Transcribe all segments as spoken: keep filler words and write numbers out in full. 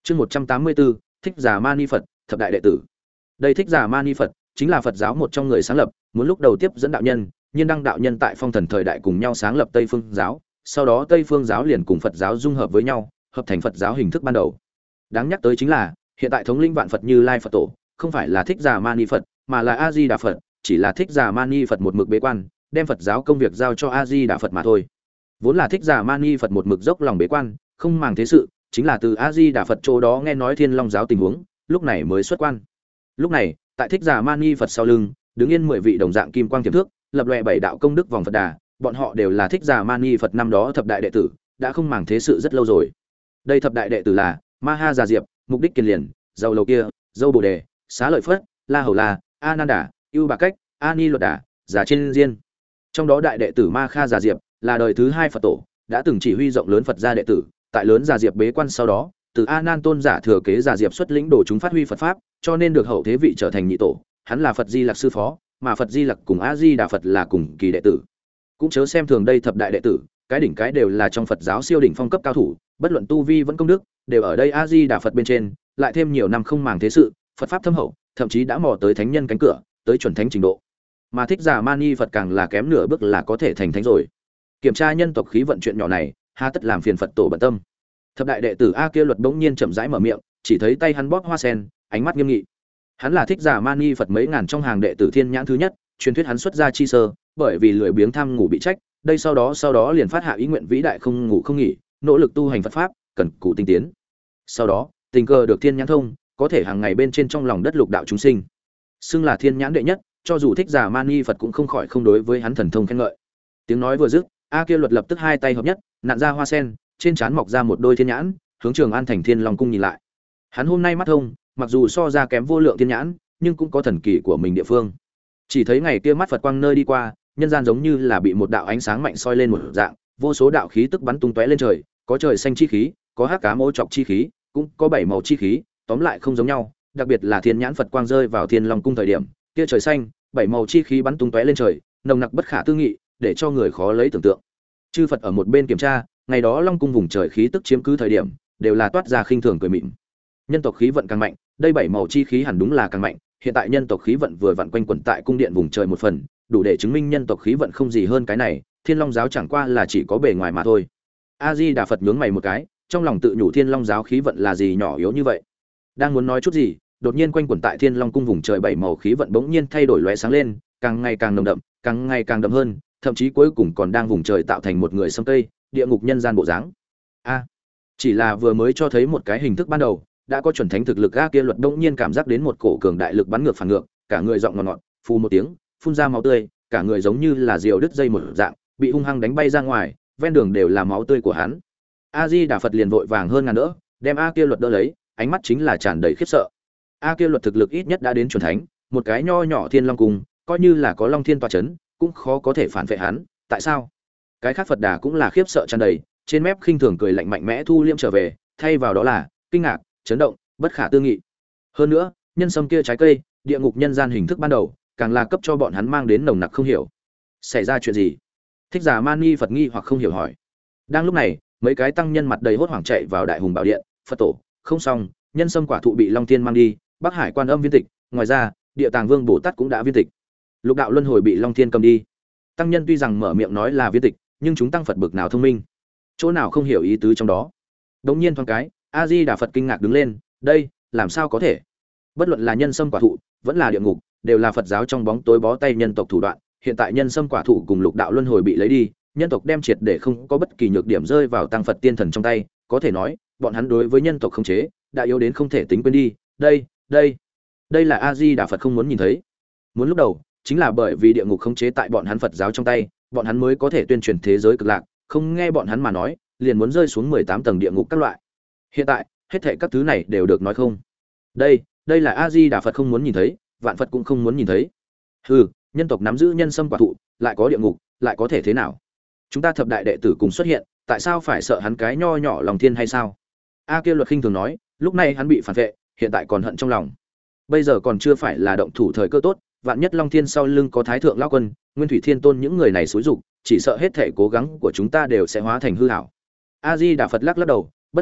Chương một trăm tám mươi tư, Thích Giả Mani Phật, thập đại đệ tử. Đây Thích Giả Mani Phật chính là Phật giáo một trong người sáng lập, muốn lúc đầu tiếp dẫn đạo nhân, nhiên đăng đạo nhân tại Phong Thần thời đại cùng nhau sáng lập Tây Phương giáo, sau đó Tây Phương giáo liền cùng Phật giáo dung hợp với nhau, hợp thành Phật giáo hình thức ban đầu. Đáng nhắc tới chính là, hiện tại thống lĩnh vạn Phật Như Lai Phật tổ, không phải là Thích Giả Mani Phật, mà là A Di Đà Phật, chỉ là Thích Giả Mani Phật một mực bế quan, đem Phật giáo công việc giao cho A Di Đà Phật mà thôi. Vốn là Thích Giả Mani Phật một mực dốc lòng bế quan, không màng thế sự, chính là từ A Di Đà Phật chỗ đó nghe nói Thiên Long giáo tình huống, lúc này mới xuất quan. Lúc này, tại Thích Giả Mani Phật sau lưng, đứng yên mười vị đồng dạng kim quang tiềm thước, lập loè bảy đạo công đức vòng Phật Đà, bọn họ đều là Thích Giả Mani Phật năm đó thập đại đệ tử, đã không màng thế sự rất lâu rồi. Đây thập đại đệ tử là Ma Ha Già Diệp, Mục Đích Kiền Liền, Dầu Lầu Kia, Dâu Bồ Đề, Xá Lợi Phất, La Hầu La, A Nan Đà, Ưu Bà Cách, A Ni Luật Đà, Già Trên Diên. Trong đó đại đệ tử Ma Kha Già Diệp là đời thứ hai Phật tổ, đã từng chỉ huy rộng lớn Phật gia đệ tử, tại lớn Già Diệp bế quan sau đó, từ A Nan tôn giả thừa kế Già Diệp xuất lĩnh đồ chúng phát huy Phật pháp, cho nên được hậu thế vị trở thành nhị tổ, hắn là Phật Di Lặc sư phó, mà Phật Di Lặc cùng A Di Đà Phật là cùng kỳ đệ tử. Cũng chớ xem thường đây thập đại đệ tử, cái đỉnh cái đều là trong Phật giáo siêu đỉnh phong cấp cao thủ, bất luận tu vi vẫn công đức, đều ở đây A Di Đà Phật bên trên, lại thêm nhiều năm không màng thế sự, Phật pháp thâm hậu, thậm chí đã mò tới thánh nhân cánh cửa, tới chuẩn thánh trình độ. Mà Thích Giả Mani Phật càng là kém nửa bước là có thể thành thánh rồi. Kiểm tra nhân tộc khí vận chuyện nhỏ này, hà tất làm phiền Phật tổ bận tâm. Thập đại đệ tử A Kia Luật bỗng nhiên chậm rãi mở miệng, chỉ thấy tay hắn bóp hoa sen, ánh mắt nghiêm nghị. Hắn là Thích Giả Mani Phật mấy ngàn trong hàng đệ tử thiên nhãn thứ nhất, truyền thuyết hắn xuất gia chi sơ, bởi vì lười biếng tham ngủ bị trách, đây sau đó sau đó liền phát hạ ý nguyện vĩ đại không ngủ không nghỉ, nỗ lực tu hành Phật pháp, cần cù tinh tiến. Sau đó, tình cờ được thiên nhãn thông, có thể hàng ngày bên trên trong lòng đất lục đạo chúng sinh. Xưng là thiên nhãn đệ nhất, cho dù Thích Giả Mani Phật cũng không khỏi không đối với hắn thần thông khen ngợi. Tiếng nói vừa dứt, A Kia Luật lập tức hai tay hợp nhất, nặn ra hoa sen, trên trán mọc ra một đôi thiên nhãn, hướng Trường An thành Thiên Long cung nhìn lại. Hắn hôm nay mắt thông, mặc dù so ra kém vô lượng thiên nhãn, nhưng cũng có thần kỳ của mình địa phương. Chỉ thấy ngày kia mắt Phật quang nơi đi qua, nhân gian giống như là bị một đạo ánh sáng mạnh soi lên một dạng, vô số đạo khí tức bắn tung tóe lên trời, có trời xanh chi khí, có hắc ám ô trọc chi khí, cũng có bảy màu chi khí, tóm lại không giống nhau, đặc biệt là thiên nhãn Phật quang rơi vào Thiên Long cung thời điểm, kia trời xanh, bảy màu chi khí bắn tung tóe lên trời, nồng nặc bất khả tư nghị, để cho người khó lấy tưởng tượng. Chư Phật ở một bên kiểm tra, ngày đó Long cung vùng trời khí tức chiếm cứ thời điểm, đều là toát ra khinh thường cười mỉm. Nhân tộc khí vận càng mạnh, đây bảy màu chi khí hẳn đúng là càng mạnh, hiện tại nhân tộc khí vận vừa vặn quanh quẩn tại cung điện vùng trời một phần, đủ để chứng minh nhân tộc khí vận không gì hơn cái này, Thiên Long giáo chẳng qua là chỉ có bề ngoài mà thôi. A Di Đà Phật nhướng mày một cái, trong lòng tự nhủ Thiên Long giáo khí vận là gì nhỏ yếu như vậy. Đang muốn nói chút gì, đột nhiên quanh quẩn tại Thiên Long cung vùng trời bảy màu khí vận bỗng nhiên thay đổi lóe sáng lên, càng ngày càng nồng đậm, càng ngày càng đậm hơn, thậm chí cuối cùng còn đang vùng trời tạo thành một người sâm tây, địa ngục nhân gian bộ dáng. A, chỉ là vừa mới cho thấy một cái hình thức ban đầu, đã có chuẩn thánh thực lực. A Kia Luật bỗng nhiên cảm giác đến một cổ cường đại lực bắn ngược phản ngược, cả người giọng ngọt ngọt, phù một tiếng, phun ra máu tươi, cả người giống như là diều đứt dây một dạng, bị hung hăng đánh bay ra ngoài, ven đường đều là máu tươi của hắn. A Di Đà Phật liền vội vàng hơn ngàn đỡ, đem A Kia Luật đỡ lấy, ánh mắt chính là tràn đầy khiếp sợ. A Kia Luật thực lực ít nhất đã đến chuẩn thánh, một cái nho nhỏ Thiên Long cung, coi như là có Long Thiên tọa chấn, cũng khó có thể phản vệ hắn. Tại sao? Cái khác Phật Đà cũng là khiếp sợ tràn đầy, trên mép khinh thường cười lạnh mạnh mẽ thu liễm trở về, thay vào đó là kinh ngạc, chấn động, bất khả tư nghị. Hơn nữa, nhân sâm kia trái cây, địa ngục nhân gian hình thức ban đầu, càng là cấp cho bọn hắn mang đến nồng nặc không hiểu. Xảy ra chuyện gì? Thích Giả Mani Phật nghi hoặc không hiểu hỏi. Đang lúc này, mấy cái tăng nhân mặt đầy hốt hoảng chạy vào Đại Hùng Bảo Điện, Phật tổ, không xong, nhân sâm quả thụ bị Long Thiên mang đi, Bắc Hải Quan Âm viên tịch, ngoài ra, Địa Tàng Vương Bồ Tát cũng đã viên tịch. Lục đạo luân hồi bị Long Thiên cầm đi. Tăng nhân tuy rằng mở miệng nói là viên tịch, nhưng chúng tăng Phật bực nào thông minh, chỗ nào không hiểu ý tứ trong đó. Đống nhiên thoáng cái, A Di Đà Phật kinh ngạc đứng lên, đây, làm sao có thể? Bất luận là nhân sâm quả thụ, vẫn là địa ngục, đều là Phật giáo trong bóng tối bó tay nhân tộc thủ đoạn, hiện tại nhân sâm quả thụ cùng lục đạo luân hồi bị lấy đi, nhân tộc đem triệt để không có bất kỳ nhược điểm rơi vào tăng Phật tiên thần trong tay, có thể nói, bọn hắn đối với nhân tộc khống chế, đã yếu đến không thể tính quên đi, đây, đây, đây là A Di Đà Phật không muốn nhìn thấy. Muốn lúc đầu, chính là bởi vì địa ngục khống chế tại bọn hắn Phật giáo trong tay, bọn hắn mới có thể tuyên truyền thế giới cực lạc, không nghe bọn hắn mà nói, liền muốn rơi xuống mười tám tầng địa ngục các loại. Hiện tại, hết thảy các thứ này đều được nói không. Đây, đây là A Di Đà Phật không muốn nhìn thấy, vạn Phật cũng không muốn nhìn thấy. Hừ, nhân tộc nắm giữ nhân sâm quả thụ, lại có địa ngục, lại có thể thế nào? Chúng ta thập đại đệ tử cùng xuất hiện, tại sao phải sợ hắn cái nho nhỏ Lòng Thiên hay sao? A Kia Luật khinh thường nói, lúc này hắn bị phản vệ, hiện tại còn hận trong lòng. Bây giờ còn chưa phải là động thủ thời cơ tốt, vạn nhất Long Thiên sau lưng có Thái thượng lão quân, Nguyên Thủy Thiên Tôn những người này xúi dục, chỉ sợ hết thảy cố gắng của chúng ta đều sẽ hóa thành hư ảo. A Di Đà Phật lắc lắc đầu, bất quá,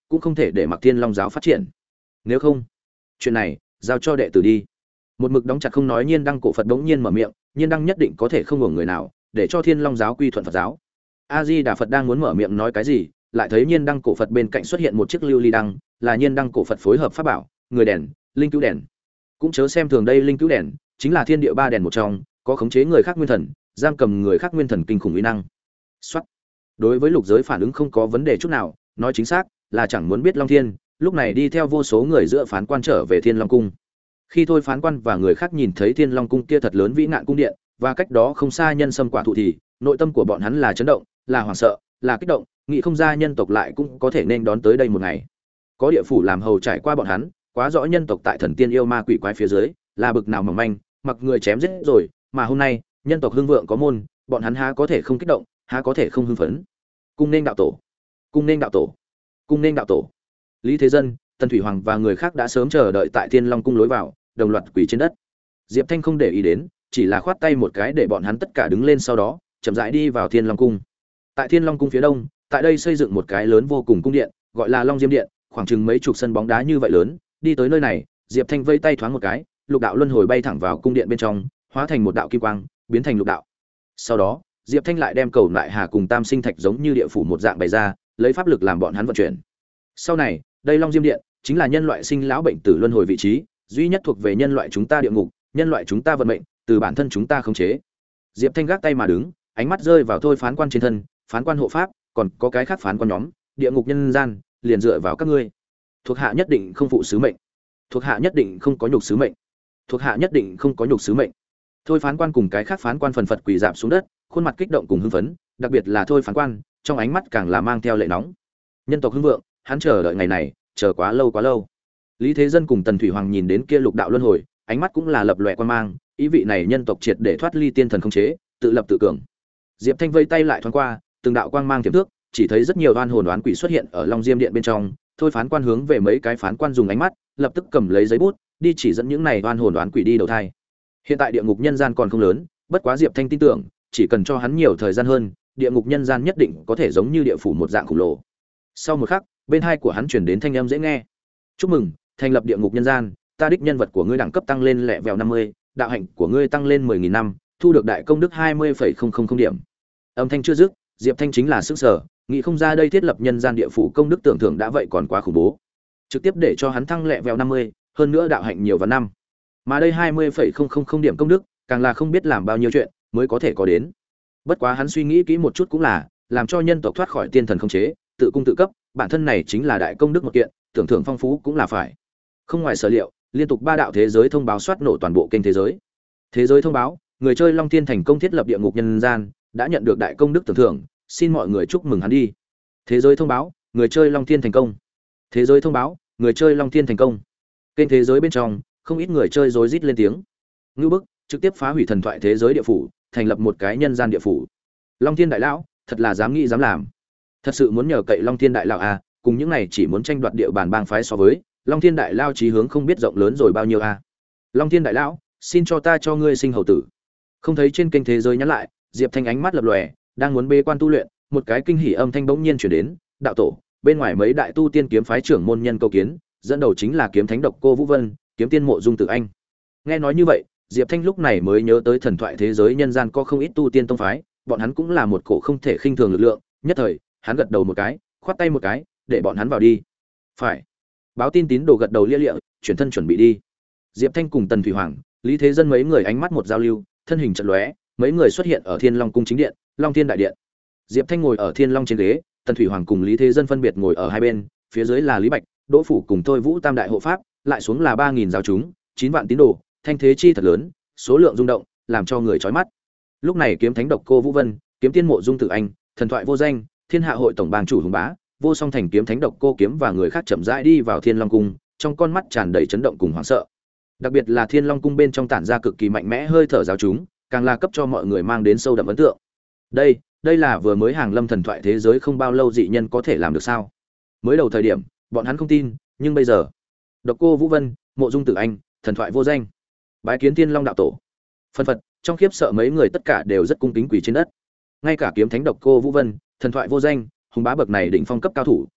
cũng không thể để mặc Thiên Long giáo phát triển. Nếu không, chuyện này giao cho đệ tử đi. Một mực đóng chặt không nói Nhiên Đăng cổ Phật bỗng nhiên mở miệng, Nhiên Đăng nhất định có thể không hưởng người nào, để cho Thiên Long giáo quy thuận Phật giáo. A Di Đà Phật đang muốn mở miệng nói cái gì, lại thấy Nhiên Đăng cổ Phật bên cạnh xuất hiện một chiếc lưu ly đăng, là Nhiên Đăng cổ Phật phối hợp pháp bảo, người đèn, linh cứu đèn. Cũng chớ xem thường đây linh cứu đèn, chính là thiên địa ba đèn một trong, có khống chế người khác nguyên thần, giam cầm người khác nguyên thần kinh khủng uy năng. Soát. Đối với lục giới phản ứng không có vấn đề chút nào, nói chính xác là chẳng muốn biết Long Thiên, lúc này đi theo vô số người giữa phán quan trở về Thiên Long cung. Khi thôi phán quan và người khác nhìn thấy Thiên Long cung kia thật lớn vĩ ngạn cung điện, và cách đó không xa nhân sâm quả thụ thì, nội tâm của bọn hắn là chấn động, là hoảng sợ, là kích động, nghĩ không ra nhân tộc lại cũng có thể nên đón tới đây một ngày. Có địa phủ làm hầu trải qua bọn hắn, quá rõ nhân tộc tại thần tiên yêu ma quỷ quái phía dưới, là bực nào mỏng manh, mặc người chém giết rồi, mà hôm nay, nhân tộc hưng vượng có môn, bọn hắn há có thể không kích động, há có thể không hưng phấn. Cung nên đạo tổ, cung nên đạo tổ, cung nên đạo tổ. Lý Thế Dân, Tần Thủy Hoàng và người khác đã sớm chờ đợi tại Thiên Long cung lối vào, đồng loạt quỳ trên đất. Diệp Thanh không để ý đến, chỉ là khoát tay một cái để bọn hắn tất cả đứng lên, sau đó chậm rãi đi vào Thiên Long cung. Tại Thiên Long cung phía đông, tại đây xây dựng một cái lớn vô cùng cung điện, gọi là Long Diêm điện, khoảng chừng mấy chục sân bóng đá như vậy lớn. Đi tới nơi này, Diệp Thanh vây tay thoáng một cái, lục đạo luân hồi bay thẳng vào cung điện bên trong, hóa thành một đạo kim quang, biến thành lục đạo. Sau đó, Diệp Thanh lại đem cầu lại hà cùng tam sinh thạch giống như địa phủ một dạng bày ra, lấy pháp lực làm bọn hắn vận chuyển. Sau này, đây Long Diêm điện chính là nhân loại sinh lão bệnh tử luân hồi vị trí, duy nhất thuộc về nhân loại chúng ta địa ngục, nhân loại chúng ta vận mệnh, từ bản thân chúng ta khống chế. Diệp Thanh gác tay mà đứng, ánh mắt rơi vào thôi phán quan trên thân, phán quan hộ pháp, còn có cái khác phán quan nhóm, địa ngục nhân gian, liền dựa vào các ngươi. Thuộc hạ nhất định không phụ sứ mệnh. Thuộc hạ nhất định không có nhục sứ mệnh. Thuộc hạ nhất định không có nhục sứ mệnh. Thôi phán quan cùng cái khác phán quan phần phật quỳ rạp xuống đất, khuôn mặt kích động cùng hưng phấn, đặc biệt là thôi phán quan, trong ánh mắt càng là mang theo lệ nóng. Nhân tộc hưng vượng, hắn chờ đợi ngày này, chờ quá lâu quá lâu. Lý Thế Dân cùng Tần Thủy Hoàng nhìn đến kia lục đạo luân hồi, ánh mắt cũng là lập lòe quan mang, ý vị này nhân tộc triệt để thoát ly tiên thần khống chế, tự lập tự cường. Diệp Thanh vây tay lại thoáng qua, từng đạo quang mang tiềm thước, chỉ thấy rất nhiều oan hồn oán quỷ xuất hiện ở Long Diêm điện bên trong, thôi phán quan hướng về mấy cái phán quan dùng ánh mắt, lập tức cầm lấy giấy bút, đi chỉ dẫn những này oan hồn oán quỷ đi đầu thai. Hiện tại địa ngục nhân gian còn không lớn, bất quá Diệp Thanh tin tưởng, chỉ cần cho hắn nhiều thời gian hơn, địa ngục nhân gian nhất định có thể giống như địa phủ một dạng khổng lồ. Sau một khắc, bên hai của hắn truyền đến thanh âm dễ nghe. Chúc mừng, thành lập địa ngục nhân gian, ta đích nhân vật của ngươi đẳng cấp tăng lên lẹ vèo năm mươi, đạo hạnh của ngươi tăng lên mười nghìn năm, thu được đại công đức hai mươi phẩy không không không điểm. Âm thanh chưa dứt, Diệp Thanh chính là sức sở, nghĩ không ra đây thiết lập nhân gian địa phủ công đức tưởng thưởng đã vậy còn quá khủng bố. Trực tiếp để cho hắn thăng lẹ vèo năm mươi, hơn nữa đạo hạnh nhiều và năm. Mà đây hai mươi phẩy không không không điểm công đức, càng là không biết làm bao nhiêu chuyện mới có thể có đến. Bất quá hắn suy nghĩ kỹ một chút cũng là, làm cho nhân tộc thoát khỏi tiên thần khống chế, tự cung tự cấp, bản thân này chính là đại công đức một kiện, tưởng thưởng phong phú cũng là phải. Không ngoài sở liệu, liên tục ba đạo thế giới thông báo soát nổ toàn bộ kênh thế giới. Thế giới thông báo, người chơi Long Thiên thành công thiết lập địa ngục nhân gian, đã nhận được đại công đức tưởng thưởng, xin mọi người chúc mừng hắn đi. Thế giới thông báo, người chơi Long Thiên thành công. Thế giới thông báo, người chơi Long Thiên thành công. Kênh thế giới bên trong, không ít người chơi rối rít lên tiếng. Ngưu bức, trực tiếp phá hủy thần thoại thế giới địa phủ, thành lập một cái nhân gian địa phủ. Long Thiên đại lão, thật là dám nghĩ dám làm. Thật sự muốn nhờ cậy Long Thiên đại lão à, cùng những này chỉ muốn tranh đoạt địa bàn bang phái so với, Long Thiên đại lão chí hướng không biết rộng lớn rồi bao nhiêu à. Long Thiên đại lão, xin cho ta cho ngươi sinh hầu tử. Không thấy trên kênh thế giới nhắn lại, Diệp Thanh ánh mắt lập lòe, đang muốn bế quan tu luyện, một cái kinh hỉ âm thanh bỗng nhiên truyền đến, đạo tổ, bên ngoài mấy đại tu tiên kiếm phái trưởng môn nhân cầu kiến, dẫn đầu chính là kiếm thánh độc cô Vũ Vân, kiếm tiên mộ dung tử anh. Nghe nói như vậy, Diệp Thanh lúc này mới nhớ tới thần thoại thế giới nhân gian có không ít tu tiên tông phái, bọn hắn cũng là một cổ không thể khinh thường lực lượng, nhất thời, hắn gật đầu một cái, khoát tay một cái, để bọn hắn vào đi. Phải. Báo tin tín đồ gật đầu lia lịa, chuyển thân chuẩn bị đi. Diệp Thanh cùng Tần Thủy Hoàng, Lý Thế Dân mấy người ánh mắt một giao lưu, thân hình chợt lóe, mấy người xuất hiện ở Thiên Long cung chính điện, Long Thiên đại điện. Diệp Thanh ngồi ở Thiên Long trên ghế, Tần Thủy Hoàng cùng Lý Thế Dân phân biệt ngồi ở hai bên, phía dưới là Lý Bạch, Đỗ Phủ cùng Thôi Vũ tam đại hộ pháp, lại xuống là ba nghìn giáo chúng, chín vạn tín đồ, thanh thế chi thật lớn, số lượng rung động, làm cho người chói mắt. Lúc này kiếm thánh độc cô Vũ Vân, kiếm tiên mộ dung tử anh, thần thoại vô danh, thiên hạ hội tổng bang chủ hùng bá, vô song thành kiếm thánh độc cô kiếm và người khác chậm rãi đi vào Thiên Long cung, trong con mắt tràn đầy chấn động cùng hoảng sợ. Đặc biệt là Thiên Long cung bên trong tản ra cực kỳ mạnh mẽ hơi thở giáo chúng, càng là cấp cho mọi người mang đến sâu đậm ấn tượng. Đây, đây là vừa mới hàng lâm thần thoại thế giới không bao lâu dị nhân có thể làm được sao? Mới đầu thời điểm, bọn hắn không tin, nhưng bây giờ, độc cô Vũ Vân, mộ dung tử anh, thần thoại vô danh, bái kiến Thiên Long đạo tổ. Phân phật, trong khiếp sợ mấy người tất cả đều rất cung kính quỳ trên đất. Ngay cả kiếm thánh độc cô Vũ Vân, thần thoại vô danh, hùng bá bậc này đỉnh phong cấp cao thủ,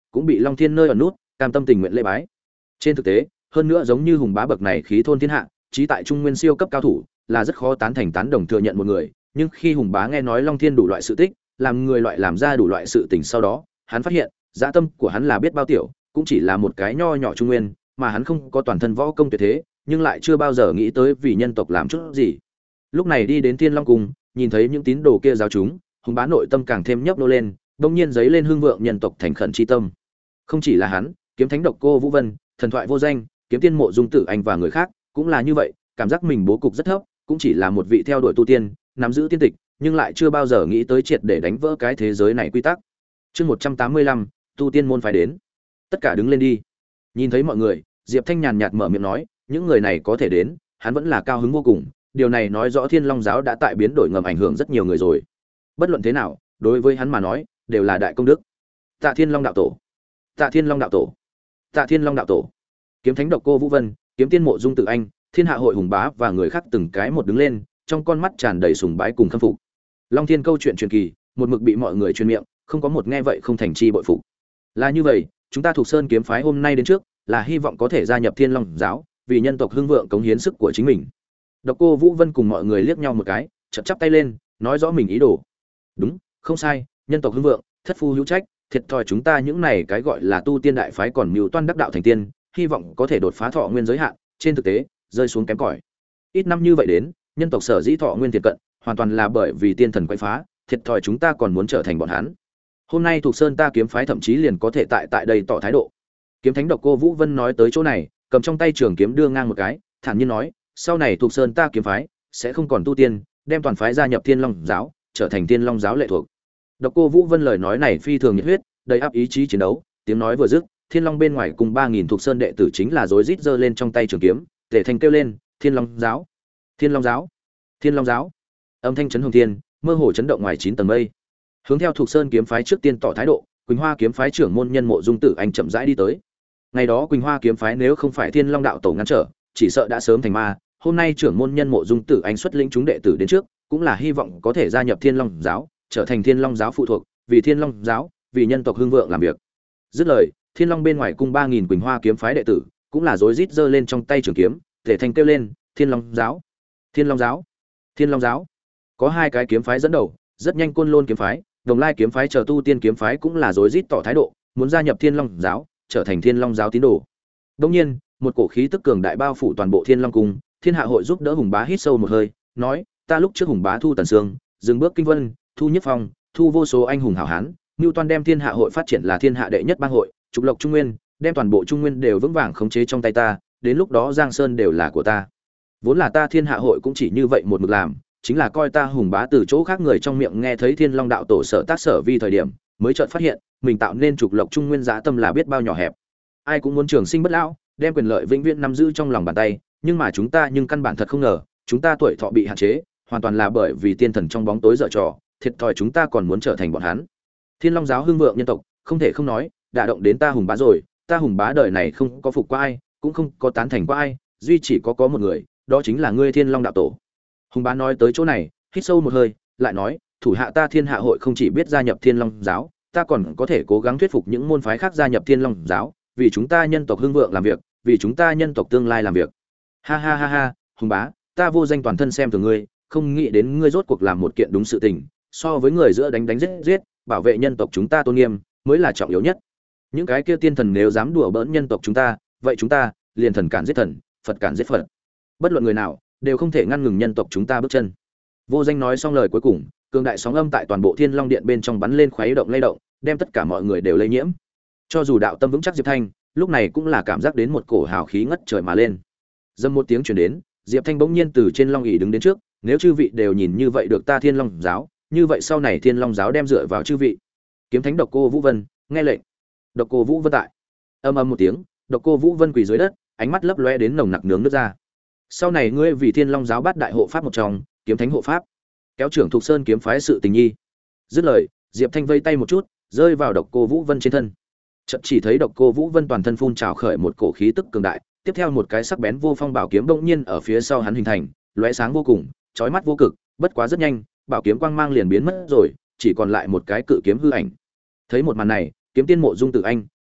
cũng bị Long Thiên nơi ở nút, cam tâm tình nguyện lễ bái. Trên thực tế, hơn nữa giống như Hùng Bá bậc này khí thôn thiên hạ, chí tại trung nguyên siêu cấp cao thủ, là rất khó tán thành tán đồng thừa nhận một người, nhưng khi Hùng Bá nghe nói Long Thiên đủ loại sự tích, làm người loại làm ra đủ loại sự tình sau đó, hắn phát hiện, dã tâm của hắn là biết bao tiểu, cũng chỉ là một cái nho nhỏ trung nguyên, mà hắn không có toàn thân võ công tuyệt thế, nhưng lại chưa bao giờ nghĩ tới vì nhân tộc làm chút gì. Lúc này đi đến Thiên Long cung, nhìn thấy những tín đồ kia giáo chúng, Hùng Bá nội tâm càng thêm nhấp nô lên, bỗng nhiên giấy lên hương vượng nhân tộc thành khẩn chi tâm. Không chỉ là hắn, Kiếm Thánh Độc Cô Vũ Vân, Thần Thoại Vô Danh, Kiếm Tiên Mộ Dung Tử Anh và người khác, cũng là như vậy, cảm giác mình bố cục rất thấp, cũng chỉ là một vị theo đuổi tu tiên, nắm giữ tiên tịch, nhưng lại chưa bao giờ nghĩ tới triệt để đánh vỡ cái thế giới này quy tắc. Chương một trăm tám mươi lăm, tu tiên môn phải đến. Tất cả đứng lên đi. Nhìn thấy mọi người, Diệp Thanh nhàn nhạt mở miệng nói, những người này có thể đến, hắn vẫn là cao hứng vô cùng, điều này nói rõ Thiên Long giáo đã tại biến đổi ngầm ảnh hưởng rất nhiều người rồi. Bất luận thế nào, đối với hắn mà nói, đều là đại công đức. Tạ Thiên Long đạo tổ, Tạ Thiên Long đạo tổ, Tạ Thiên Long đạo tổ. Kiếm Thánh Độc Cô Vũ Vân, Kiếm Tiên Mộ Dung Tử Anh, Thiên Hạ hội Hùng Bá và người khác từng cái một đứng lên, trong con mắt tràn đầy sùng bái cùng khâm phục. Long Thiên câu chuyện truyền kỳ, một mực bị mọi người truyền miệng, không có một nghe vậy không thành chi bội phục. Là như vậy, chúng ta thuộc Sơn kiếm phái hôm nay đến trước, là hy vọng có thể gia nhập Thiên Long giáo, vì nhân tộc hưng vượng cống hiến sức của chính mình. Độc Cô Vũ Vân cùng mọi người liếc nhau một cái, chợt chắp tay lên, nói rõ mình ý đồ. Đúng, không sai, nhân tộc hưng vượng, thất phu hữu trách, thiệt thòi chúng ta những này cái gọi là tu tiên đại phái còn mưu toan đắc đạo thành tiên, hy vọng có thể đột phá thọ nguyên giới hạn, trên thực tế, rơi xuống kém cỏi. Ít năm như vậy đến, nhân tộc sở dĩ thọ nguyên thiệt cận, hoàn toàn là bởi vì tiên thần quấy phá, thiệt thòi chúng ta còn muốn trở thành bọn hắn. Hôm nay thuộc Sơn ta kiếm phái thậm chí liền có thể tại tại đây tỏ thái độ. Kiếm Thánh Độc Cô Vũ Vân nói tới chỗ này, cầm trong tay trường kiếm đưa ngang một cái, thản nhiên nói, sau này thuộc Sơn ta kiếm phái sẽ không còn tu tiên, đem toàn phái gia nhập Thiên Long giáo, trở thành Thiên Long giáo lệ thuộc. Độc Cô Vũ Vân lời nói này phi thường nhiệt huyết, đầy áp ý chí chiến đấu, tiếng nói vừa dứt, Thiên Long bên ngoài cùng ba nghìn thuộc Sơn đệ tử chính là rối rít giơ lên trong tay trường kiếm, để thành kêu lên, Thiên Long giáo, Thiên Long giáo, Thiên Long giáo. Âm thanh chấn hồng thiên, mơ hồ chấn động ngoài chín tầng mây. Hướng theo thuộc Sơn kiếm phái trước tiên tỏ thái độ, Quỳnh Hoa kiếm phái trưởng môn nhân Mộ Dung Tử Anh chậm rãi đi tới. Ngày đó Quỳnh Hoa kiếm phái nếu không phải Thiên Long đạo tổ ngăn trở, chỉ sợ đã sớm thành ma. Hôm nay trưởng môn nhân Mộ Dung Tử Anh xuất lĩnh chúng đệ tử đến trước, cũng là hy vọng có thể gia nhập Thiên Long giáo, trở thành Thiên Long giáo phụ thuộc, vì Thiên Long giáo, vì nhân tộc hưng vượng làm việc. Dứt lời, Thiên Long bên ngoài cung ba nghìn Quỳnh Hoa kiếm phái đệ tử, cũng là rối rít giơ lên trong tay trường kiếm, thể thành kêu lên, Thiên Long giáo, Thiên Long giáo, Thiên Long giáo. Có hai cái kiếm phái dẫn đầu, rất nhanh Côn Lôn kiếm phái, Đồng Lai kiếm phái chờ tu tiên kiếm phái cũng là rối rít tỏ thái độ, muốn gia nhập Thiên Long giáo, trở thành Thiên Long giáo tín đồ. Đương nhiên, một cổ khí tức cường đại bao phủ toàn bộ Thiên Long cung, Thiên Hạ hội giúp đỡ Hùng Bá hít sâu một hơi, nói, ta lúc trước Hùng Bá thu Tần Sương, dừng bước Kinh Vân, thu Nhất Phong, thu vô số anh hùng hảo hán, Newton đem Thiên Hạ hội phát triển là thiên hạ đệ nhất bang hội, trục lộc Trung Nguyên, đem toàn bộ Trung Nguyên đều vững vàng khống chế trong tay ta, đến lúc đó Giang Sơn đều là của ta. Vốn là ta Thiên Hạ hội cũng chỉ như vậy một mực làm, chính là coi ta Hùng Bá từ chỗ khác người trong miệng nghe thấy Thiên Long đạo tổ sở tác sở vi thời điểm, mới chợt phát hiện, mình tạo nên trục lộc Trung Nguyên dã tâm là biết bao nhỏ hẹp. Ai cũng muốn trường sinh bất lão, đem quyền lợi vĩnh viễn nắm giữ trong lòng bàn tay, nhưng mà chúng ta nhưng căn bản thật không ngờ, chúng ta tuổi thọ bị hạn chế, hoàn toàn là bởi vì tiên thần trong bóng tối dở trò, thiệt thòi chúng ta còn muốn trở thành bọn hắn. Thiên Long giáo hưng vượng nhân tộc, không thể không nói, đã động đến ta Hùng Bá rồi, ta Hùng Bá đời này không có phục qua ai, cũng không có tán thành qua ai, duy chỉ có có một người, đó chính là ngươi Thiên Long đạo tổ. Hùng Bá nói tới chỗ này, hít sâu một hơi, lại nói, thủ hạ ta Thiên Hạ hội không chỉ biết gia nhập Thiên Long giáo, ta còn có thể cố gắng thuyết phục những môn phái khác gia nhập Thiên Long giáo, vì chúng ta nhân tộc hưng vượng làm việc, vì chúng ta nhân tộc tương lai làm việc. Ha ha ha ha, Hùng Bá, ta vô danh toàn thân xem thường ngươi, không nghĩ đến ngươi rốt cuộc làm một kiện đúng sự tình, so với người giữa đánh đánh giết giết, bảo vệ nhân tộc chúng ta tôn nghiêm mới là trọng yếu nhất. Những cái kia tiên thần nếu dám đùa bỡn nhân tộc chúng ta, vậy chúng ta liền thần cản giết thần, Phật cản giết Phật. Bất luận người nào đều không thể ngăn ngừng nhân tộc chúng ta bước chân. Vô danh nói xong lời cuối cùng, cường đại sóng âm tại toàn bộ Thiên Long điện bên trong bắn lên khuấy động lay động, đem tất cả mọi người đều lây nhiễm. Cho dù đạo tâm vững chắc Diệp Thanh, lúc này cũng là cảm giác đến một cổ hào khí ngất trời mà lên. Dâm một tiếng truyền đến, Diệp Thanh bỗng nhiên từ trên long ỷ đứng đến trước, nếu chư vị đều nhìn như vậy được ta Thiên Long giáo, như vậy sau này Thiên Long giáo đem dựa vào chư vị. Kiếm Thánh Độc Cô Vũ Vân, nghe lệnh. Độc Cô Vũ Vân tại. Âm ầm một tiếng, Độc Cô Vũ Vân quỳ dưới đất, ánh mắt lấp lóe đến nồng nặc nướng nước ra. Sau này ngươi vì Thiên Long giáo bát đại hộ pháp một trong, Kiếm Thánh hộ pháp, kéo trưởng thuộc Sơn kiếm phái sự tình nhi. Dứt lời, Diệp Thanh vây tay một chút, rơi vào Độc Cô Vũ Vân trên thân. Chợt chỉ thấy Độc Cô Vũ Vân toàn thân phun trào khởi một cổ khí tức cường đại, tiếp theo một cái sắc bén vô phong bảo kiếm bỗng nhiên ở phía sau hắn hình thành, lóe sáng vô cùng, chói mắt vô cực, bất quá rất nhanh, bảo kiếm quang mang liền biến mất rồi, chỉ còn lại một cái cự kiếm hư ảnh. Thấy một màn này, Kiếm Tiên Mộ Dung Tử Anh,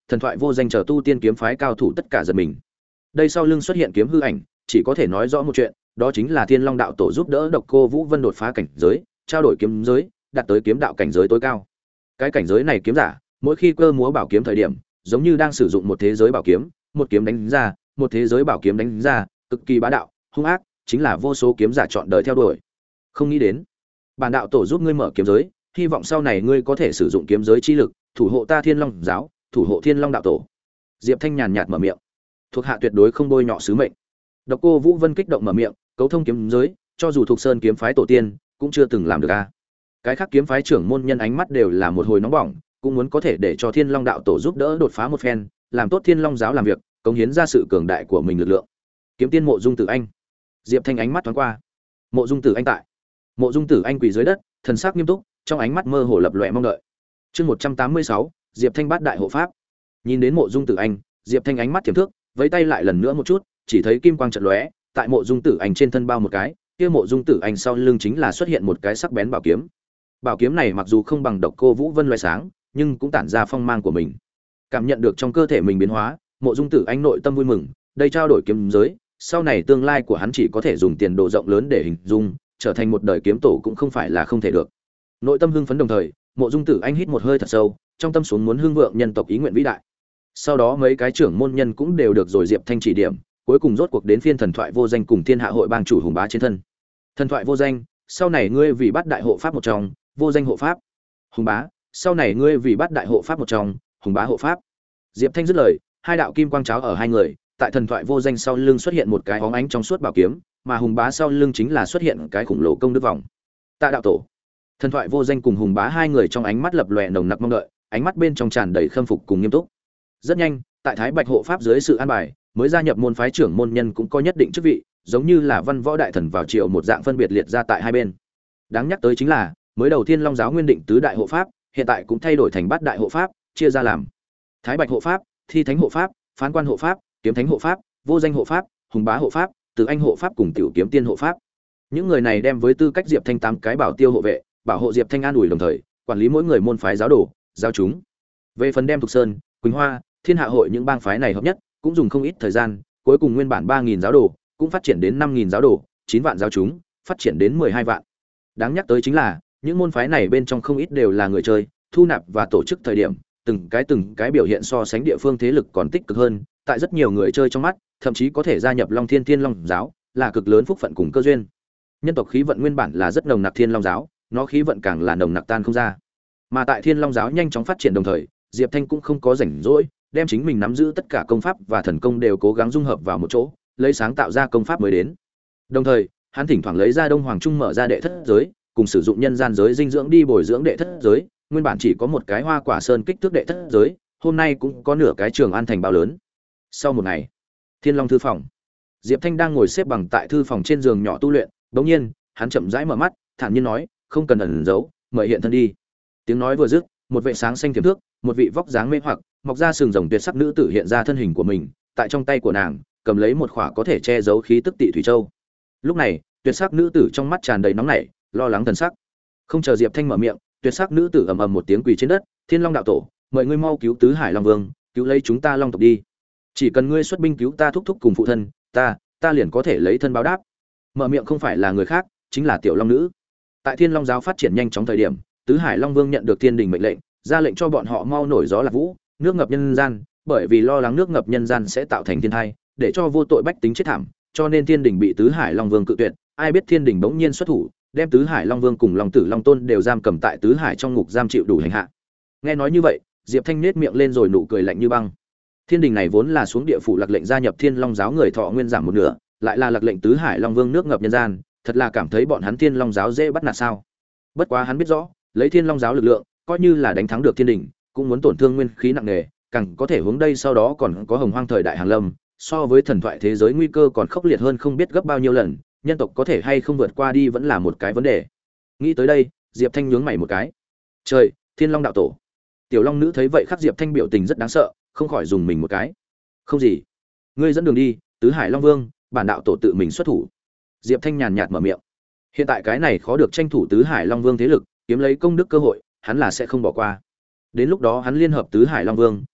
thần thoại vô danh chờ tu tiên kiếm phái cao thủ tất cả giật mình. Đây sau lưng xuất hiện kiếm hư ảnh, chỉ có thể nói rõ một chuyện, đó chính là Thiên Long đạo tổ giúp đỡ Độc Cô Vũ Vân đột phá cảnh giới, trao đổi kiếm giới, đạt tới kiếm đạo cảnh giới tối cao. Cái cảnh giới này kiếm giả, mỗi khi cơ múa bảo kiếm thời điểm, giống như đang sử dụng một thế giới bảo kiếm, một kiếm đánh ra, một thế giới bảo kiếm đánh ra, cực kỳ bá đạo, hung ác, chính là vô số kiếm giả chọn đời theo đuổi. Không nghĩ đến, bản đạo tổ giúp ngươi mở kiếm giới, hy vọng sau này ngươi có thể sử dụng kiếm giới chi lực, thủ hộ ta Thiên Long giáo, thủ hộ Thiên Long đạo tổ. Diệp Thanh nhàn nhạt mở miệng, thuộc hạ tuyệt đối không bôi nhọ sứ mệnh. Độc Cô Vũ Vân kích động mở miệng, cấu thông kiếm giới, cho dù thuộc sơn kiếm phái tổ tiên cũng chưa từng làm được a. Cái khác kiếm phái trưởng môn nhân ánh mắt đều là một hồi nóng bỏng, cũng muốn có thể để cho Thiên Long đạo tổ giúp đỡ đột phá một phen, làm tốt Thiên Long giáo làm việc, cống hiến ra sự cường đại của mình lực lượng. Kiếm tiên Mộ Dung Tử Anh. Diệp Thanh ánh mắt thoáng qua. Mộ Dung Tử Anh tại. Mộ Dung Tử Anh quỳ dưới đất, thần sắc nghiêm túc, trong ánh mắt mơ hồ lập lòe mong đợi. Chương một trăm tám mươi sáu, Diệp Thanh bát đại hộ pháp. Nhìn đến Mộ Dung Tử Anh, Diệp Thanh ánh mắt tiềm thước, vẫy tay lại lần nữa một chút, chỉ thấy kim quang chợt lóe, tại Mộ Dung Tử Anh trên thân bao một cái, kia Mộ Dung Tử Anh sau lưng chính là xuất hiện một cái sắc bén bảo kiếm. Bảo kiếm này mặc dù không bằng Độc Cô Vũ Vân loại sáng, nhưng cũng tản ra phong mang của mình. Cảm nhận được trong cơ thể mình biến hóa, Mộ Dung Tử Anh nội tâm vui mừng, đây trao đổi kiếm giới, sau này tương lai của hắn chỉ có thể dùng tiền đồ rộng lớn để hình dung, trở thành một đời kiếm tổ cũng không phải là không thể được. Nội tâm hưng phấn đồng thời, Mộ Dung Tử Anh hít một hơi thật sâu, trong tâm xuống muốn hưng vượng nhân tộc ý nguyện vĩ đại. Sau đó mấy cái trưởng môn nhân cũng đều được rồi Diệp Thanh chỉ điểm, cuối cùng rốt cuộc đến phiên thần thoại vô danh cùng thiên hạ hội bang chủ Hùng Bá trên thân. Thần thoại vô danh, sau này ngươi vì bắt đại hộ pháp một trong, vô danh hộ pháp. Hùng Bá, sau này ngươi vì bắt đại hộ pháp một trong, Hùng Bá hộ pháp. Diệp Thanh dứt lời, hai đạo kim quang cháo ở hai người, tại thần thoại vô danh sau lưng xuất hiện một cái óng ánh trong suốt bảo kiếm, mà Hùng Bá sau lưng chính là xuất hiện cái khủng lồ công đức vòng. Tạ đạo tổ. Thần thoại vô danh cùng Hùng Bá hai người trong ánh mắt lập lòe nồng nặc mong đợi, ánh mắt bên trong tràn đầy khâm phục cùng nghiêm túc. Rất nhanh, tại Thái Bạch hộ pháp dưới sự an bài, mới gia nhập môn phái trưởng môn nhân cũng có nhất định chức vị, giống như là văn võ đại thần vào triều một dạng phân biệt liệt ra tại hai bên. Đáng nhắc tới chính là, mới đầu Thiên Long giáo nguyên định tứ đại hộ pháp, hiện tại cũng thay đổi thành bát đại hộ pháp, chia ra làm Thái Bạch hộ pháp, Thi Thánh hộ pháp, Phán Quan hộ pháp, Kiếm Thánh hộ pháp, Vô Danh hộ pháp, Hùng Bá hộ pháp, Từ Anh hộ pháp cùng Tiểu Kiếm Tiên hộ pháp. Những người này đem với tư cách Diệp Thanh tám cái bảo tiêu hộ vệ, bảo hộ Diệp Thanh an ủi đồng thời, quản lý mỗi người môn phái giáo đồ, giáo chúng. Về phần đem Thục Sơn, Quỳnh Hoa, Thiên Hạ hội những bang phái này hợp nhất, cũng dùng không ít thời gian, cuối cùng nguyên bản ba nghìn giáo đồ, cũng phát triển đến năm nghìn giáo đồ, chín vạn giáo chúng, phát triển đến mười hai vạn. Đáng nhắc tới chính là, những môn phái này bên trong không ít đều là người chơi, thu nạp và tổ chức thời điểm, từng cái từng cái biểu hiện so sánh địa phương thế lực còn tích cực hơn, tại rất nhiều người chơi trong mắt, thậm chí có thể gia nhập Long Thiên Thiên Long giáo, là cực lớn phúc phận cùng cơ duyên. Nhân tộc khí vận nguyên bản là rất nồng nặc Thiên Long giáo, nó khí vận càng là nồng nặc tan không ra. Mà tại Thiên Long giáo nhanh chóng phát triển đồng thời, Diệp Thanh cũng không có rảnh rỗi, đem chính mình nắm giữ tất cả công pháp và thần công đều cố gắng dung hợp vào một chỗ, lấy sáng tạo ra công pháp mới đến. Đồng thời, hắn thỉnh thoảng lấy ra Đông Hoàng Trung mở ra đệ thất giới, cùng sử dụng nhân gian giới dinh dưỡng đi bồi dưỡng đệ thất giới, nguyên bản chỉ có một cái Hoa Quả Sơn kích thước đệ thất giới, hôm nay cũng có nửa cái Trường An thành bao lớn. Sau một ngày, Thiên Long thư phòng. Diệp Thanh đang ngồi xếp bằng tại thư phòng trên giường nhỏ tu luyện, bỗng nhiên, hắn chậm rãi mở mắt, thản nhiên nói, "Không cần ẩn giấu, mời hiện thân đi." Tiếng nói vừa dứt, một vệ sáng xanh tiềm thước, một vị vóc dáng mê hoặc, mọc ra sừng rồng tuyệt sắc nữ tử hiện ra thân hình của mình, tại trong tay của nàng, cầm lấy một khỏa có thể che giấu khí tức Tị Thủy Châu. Lúc này, tuyệt sắc nữ tử trong mắt tràn đầy nóng nảy, lo lắng thần sắc. Không chờ Diệp Thanh mở miệng, tuyệt sắc nữ tử ầm ầm một tiếng quỳ trên đất, "Thiên Long đạo tổ, mời ngươi mau cứu tứ hải long vương, cứu lấy chúng ta long tộc đi. Chỉ cần ngươi xuất binh cứu ta thúc thúc cùng phụ thân, ta, ta liền có thể lấy thân báo đáp." Mở miệng không phải là người khác, chính là Tiểu Long nữ. Tại Thiên Long giáo phát triển nhanh chóng thời điểm, tứ hải long vương nhận được thiên đình mệnh lệnh, ra lệnh cho bọn họ mau nổi gió lạc vũ, nước ngập nhân gian, bởi vì lo lắng nước ngập nhân gian sẽ tạo thành thiên tai, để cho vô tội bách tính chết thảm, cho nên thiên đình bị tứ hải long vương cự tuyệt. Ai biết thiên đình bỗng nhiên xuất thủ, đem tứ hải long vương cùng long tử long tôn đều giam cầm tại tứ hải trong ngục giam chịu đủ hành hạ. Nghe nói như vậy, Diệp Thanh nết miệng lên rồi nụ cười lạnh như băng. Thiên đình này vốn là xuống địa phủ lạc lệnh gia nhập Thiên Long giáo người thọ nguyên giảm một nửa, lại là lạc lệnh tứ hải long vương nước ngập nhân gian, thật là cảm thấy bọn hắn Thiên Long giáo dễ bắt nạt sao? Bất quá hắn biết rõ, lấy Thiên Long giáo lực lượng, coi như là đánh thắng được thiên đình, cũng muốn tổn thương nguyên khí nặng nề, càng có thể hướng đây sau đó còn có hồng hoang thời đại hàng lâm, so với thần thoại thế giới nguy cơ còn khốc liệt hơn không biết gấp bao nhiêu lần, nhân tộc có thể hay không vượt qua đi vẫn là một cái vấn đề. Nghĩ tới đây, Diệp Thanh nhướng mày một cái. Trời, Thiên Long đạo tổ. Tiểu Long nữ thấy vậy khắc Diệp Thanh biểu tình rất đáng sợ, không khỏi dùng mình một cái. Không gì, ngươi dẫn đường đi, tứ hải long vương, bản đạo tổ tự mình xuất thủ. Diệp Thanh nhàn nhạt mở miệng. Hiện tại cái này khó được tranh thủ tứ hải long vương thế lực, kiếm lấy công đức cơ hội, hắn là sẽ không bỏ qua. Đến lúc đó hắn liên hợp tứ hải long vương,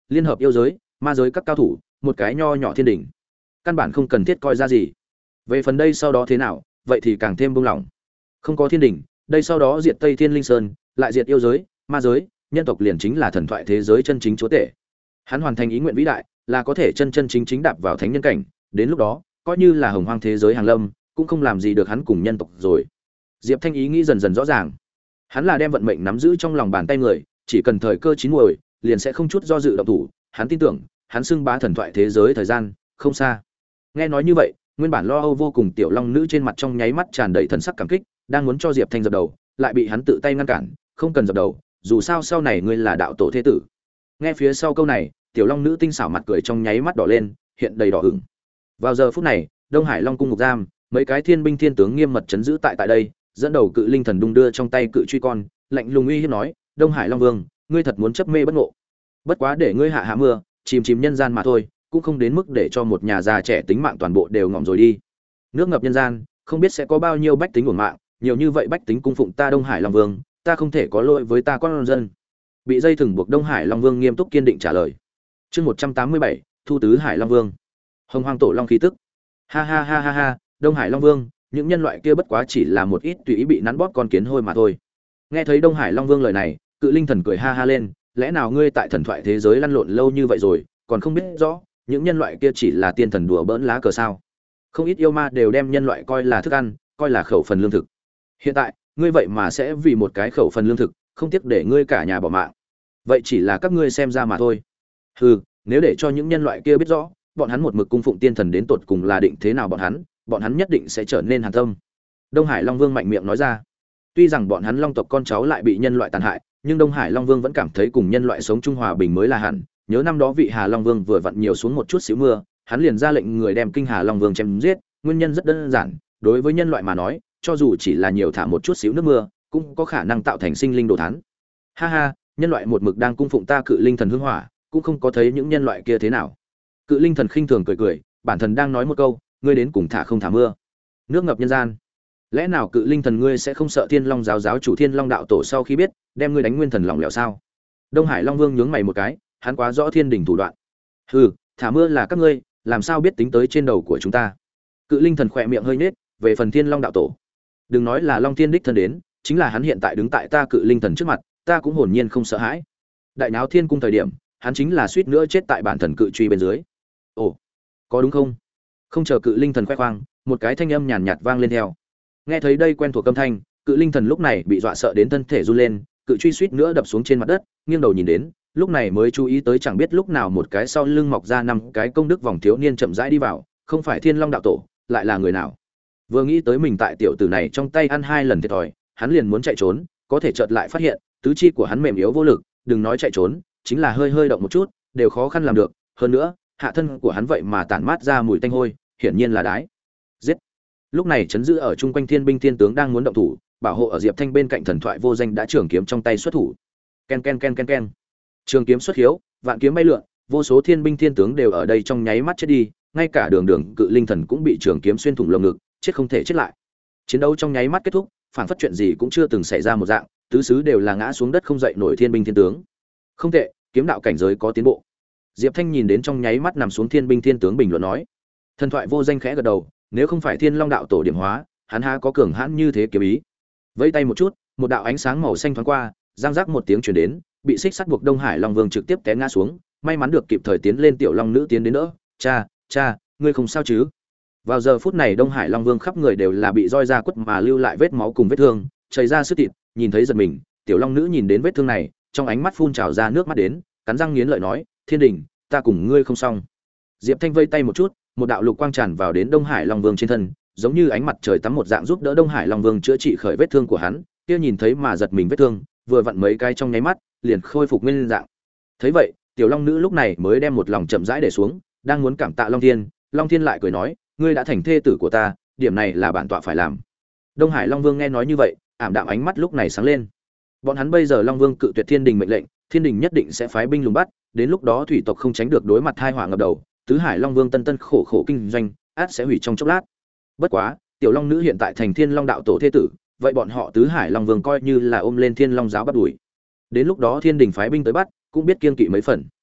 liên hợp yêu giới ma giới các cao thủ một cái nho nhỏ thiên đình căn bản không cần thiết coi ra gì. Về phần đây sau đó thế nào vậy thì càng thêm buông lỏng. Không có thiên đình, đây sau đó diệt Tây Thiên Linh Sơn, lại diệt yêu giới ma giới, nhân tộc liền chính là thần thoại thế giới chân chính chúa tể. Hắn hoàn thành ý nguyện vĩ đại là có thể chân chân chính chính đạp vào thánh nhân cảnh, đến lúc đó coi như là hồng hoang thế giới hàng lâm cũng không làm gì được hắn cùng nhân tộc rồi. Diệp Thanh ý nghĩ dần dần rõ ràng, hắn là đem vận mệnh nắm giữ trong lòng bàn tay người, chỉ cần thời cơ chín muồi liền sẽ không chút do dự động thủ. Hắn tin tưởng hắn xưng bá thần thoại thế giới thời gian không xa. Nghe nói như vậy, nguyên bản lo âu vô cùng tiểu long nữ trên mặt trong nháy mắt tràn đầy thần sắc cảm kích, đang muốn cho Diệp Thanh dập đầu lại bị hắn tự tay ngăn cản. Không cần dập đầu, dù sao sau này ngươi là đạo tổ thế tử. Nghe phía sau câu này, tiểu long nữ tinh xảo mặt cười trong nháy mắt đỏ lên, hiện đầy đỏ ửng. Vào giờ phút này, Đông Hải Long cung ngục giam, mấy cái thiên binh thiên tướng nghiêm mật chấn giữ tại tại đây, dẫn đầu cự linh thần đung đưa trong tay cự truy con, lạnh lùng uy hiếp nói: "Đông Hải Long Vương, ngươi thật muốn chấp mê bất ngộ. Bất quá để ngươi hạ hạ mưa, chìm chìm nhân gian mà thôi, cũng không đến mức để cho một nhà già trẻ tính mạng toàn bộ đều ngỏm rồi đi. Nước ngập nhân gian, không biết sẽ có bao nhiêu bách tính uổng mạng, nhiều như vậy bách tính cung phụng ta Đông Hải Long Vương, ta không thể có lỗi với ta con dân." Bị dây thừng buộc Đông Hải Long Vương nghiêm túc kiên định trả lời. Chương một trăm tám mươi bảy, Thu tứ Hải Long Vương. Hồng Hoang Tổ Long khí tức. Ha ha ha ha ha, Đông Hải Long Vương, những nhân loại kia bất quá chỉ là một ít tùy ý bị nắn bóp con kiến hôi mà thôi. Nghe thấy Đông Hải Long Vương lời này, cự linh thần cười ha ha lên, lẽ nào ngươi tại thần thoại thế giới lăn lộn lâu như vậy rồi, còn không biết rõ, những nhân loại kia chỉ là tiên thần đùa bỡn lá cờ sao? Không ít yêu ma đều đem nhân loại coi là thức ăn, coi là khẩu phần lương thực. Hiện tại, ngươi vậy mà sẽ vì một cái khẩu phần lương thực, không tiếc để ngươi cả nhà bỏ mạng. Vậy chỉ là các ngươi xem ra mà thôi. Hừ, nếu để cho những nhân loại kia biết rõ, bọn hắn một mực cung phụng tiên thần đến tột cùng là định thế nào bọn hắn, bọn hắn nhất định sẽ trở nên hàn tâm. Đông Hải Long Vương mạnh miệng nói ra. Tuy rằng bọn hắn Long tộc con cháu lại bị nhân loại tàn hại, nhưng Đông Hải Long Vương vẫn cảm thấy cùng nhân loại sống chung hòa bình mới là hẳn. Nhớ năm đó vị Hà Long Vương vừa vặn nhiều xuống một chút xíu mưa, hắn liền ra lệnh người đem Kinh Hà Long Vương chém giết, nguyên nhân rất đơn giản, đối với nhân loại mà nói, cho dù chỉ là nhiều thả một chút xíu nước mưa, cũng có khả năng tạo thành sinh linh đồ thán. Ha ha, nhân loại một mực đang cung phụng ta cự linh thần hương hỏa, cũng không có thấy những nhân loại kia thế nào. Cự linh thần khinh thường cười cười, bản thân đang nói một câu, ngươi đến cùng thả không thả mưa. Nước ngập nhân gian. Lẽ nào cự linh thần ngươi sẽ không sợ Thiên Long giáo giáo chủ Thiên Long đạo tổ sau khi biết, đem ngươi đánh nguyên thần lỏng lẻo sao? Đông Hải Long Vương nhướng mày một cái, hắn quá rõ thiên đình thủ đoạn. Hừ, thả mưa là các ngươi, làm sao biết tính tới trên đầu của chúng ta? Cự linh thần khỏe miệng hơi nhếch, về phần Thiên Long đạo tổ, đừng nói là Long Thiên đích thân đến, chính là hắn hiện tại đứng tại ta cự linh thần trước mặt, ta cũng hồn nhiên không sợ hãi. Đại náo thiên cung thời điểm, hắn chính là suýt nữa chết tại bản thần cự truy bên dưới. Ồ, có đúng không? Không chờ cự linh thần khoe khoang, một cái thanh âm nhàn nhạt vang lên theo. Nghe thấy đây quen thuộc âm thanh, cự linh thần lúc này bị dọa sợ đến thân thể run lên, cự truy suýt nữa đập xuống trên mặt đất, nghiêng đầu nhìn đến, lúc này mới chú ý tới chẳng biết lúc nào một cái sau lưng mọc ra năm cái công đức vòng thiếu niên chậm rãi đi vào, không phải Thiên Long đạo tổ, lại là người nào? Vừa nghĩ tới mình tại tiểu tử này trong tay ăn hai lần thiệt thòi, hắn liền muốn chạy trốn, có thể chợt lại phát hiện, tứ chi của hắn mềm yếu vô lực, đừng nói chạy trốn, chính là hơi hơi động một chút, đều khó khăn làm được, hơn nữa, hạ thân của hắn vậy mà tản mát ra mùi tanh hôi, hiển nhiên là đái. Giết. Lúc này chấn giữ ở chung quanh thiên binh thiên tướng đang muốn động thủ, bảo hộ ở Diệp Thanh bên cạnh thần thoại vô danh đã trường kiếm trong tay xuất thủ. Ken ken ken ken ken. Trường kiếm xuất hiếu, vạn kiếm bay lượn, vô số thiên binh thiên tướng đều ở đây trong nháy mắt chết đi, ngay cả Đường Đường cự linh thần cũng bị trường kiếm xuyên thủng lồng ngực, chết không thể chết lại. Chiến đấu trong nháy mắt kết thúc, phản phất chuyện gì cũng chưa từng xảy ra một dạng, tứ xứ đều là ngã xuống đất không dậy nổi thiên binh thiên tướng. Không tệ, kiếm đạo cảnh giới có tiến bộ. Diệp Thanh nhìn đến trong nháy mắt nằm xuống thiên binh thiên tướng bình luận nói. Thần thoại vô danh khẽ gật đầu, nếu không phải Thiên Long đạo tổ điểm hóa, hắn há có cường hãn như thế kiếm ý. Vẫy tay một chút, một đạo ánh sáng màu xanh thoáng qua, giang rắc một tiếng truyền đến, bị xích sắt buộc Đông Hải Long Vương trực tiếp té ngã xuống, may mắn được kịp thời tiến lên tiểu long nữ tiến đến đỡ. Cha, cha, ngươi không sao chứ? Vào giờ phút này Đông Hải Long Vương khắp người đều là bị roi ra quất mà lưu lại vết máu cùng vết thương, chảy ra sức thịt, nhìn thấy giật mình, tiểu long nữ nhìn đến vết thương này, trong ánh mắt phun trào ra nước mắt đến, cắn răng nghiến lợi nói, Thiên Đình, ta cùng ngươi không xong. Diệp Thanh vây tay một chút, một đạo lục quang tràn vào đến Đông Hải Long Vương trên thân, giống như ánh mặt trời tắm một dạng giúp đỡ Đông Hải Long Vương chữa trị khởi vết thương của hắn, kia nhìn thấy mà giật mình vết thương, vừa vặn mấy cái trong nháy mắt, liền khôi phục nguyên dạng. Thấy vậy, tiểu long nữ lúc này mới đem một lòng chậm rãi để xuống, đang muốn cảm tạ Long Thiên, Long Thiên lại cười nói, ngươi đã thành thê tử của ta, điểm này là bản tọa phải làm. Đông Hải Long Vương nghe nói như vậy, ảm đạm ánh mắt lúc này sáng lên. Bọn hắn bây giờ Long Vương cự tuyệt Thiên Đình mệnh lệnh, Thiên Đình nhất định sẽ phái binh lùng bắt, đến lúc đó thủy tộc không tránh được đối mặt tai họa ngập đầu, tứ Hải Long Vương tân tân khổ khổ kinh doanh, át sẽ hủy trong chốc lát. Bất quá, tiểu long nữ hiện tại thành Thiên Long đạo tổ thế tử, vậy bọn họ tứ Hải Long Vương coi như là ôm lên Thiên Long giáo bắt đuổi. Đến lúc đó Thiên Đình phái binh tới bắt, cũng biết kiêng kỵ mấy phần.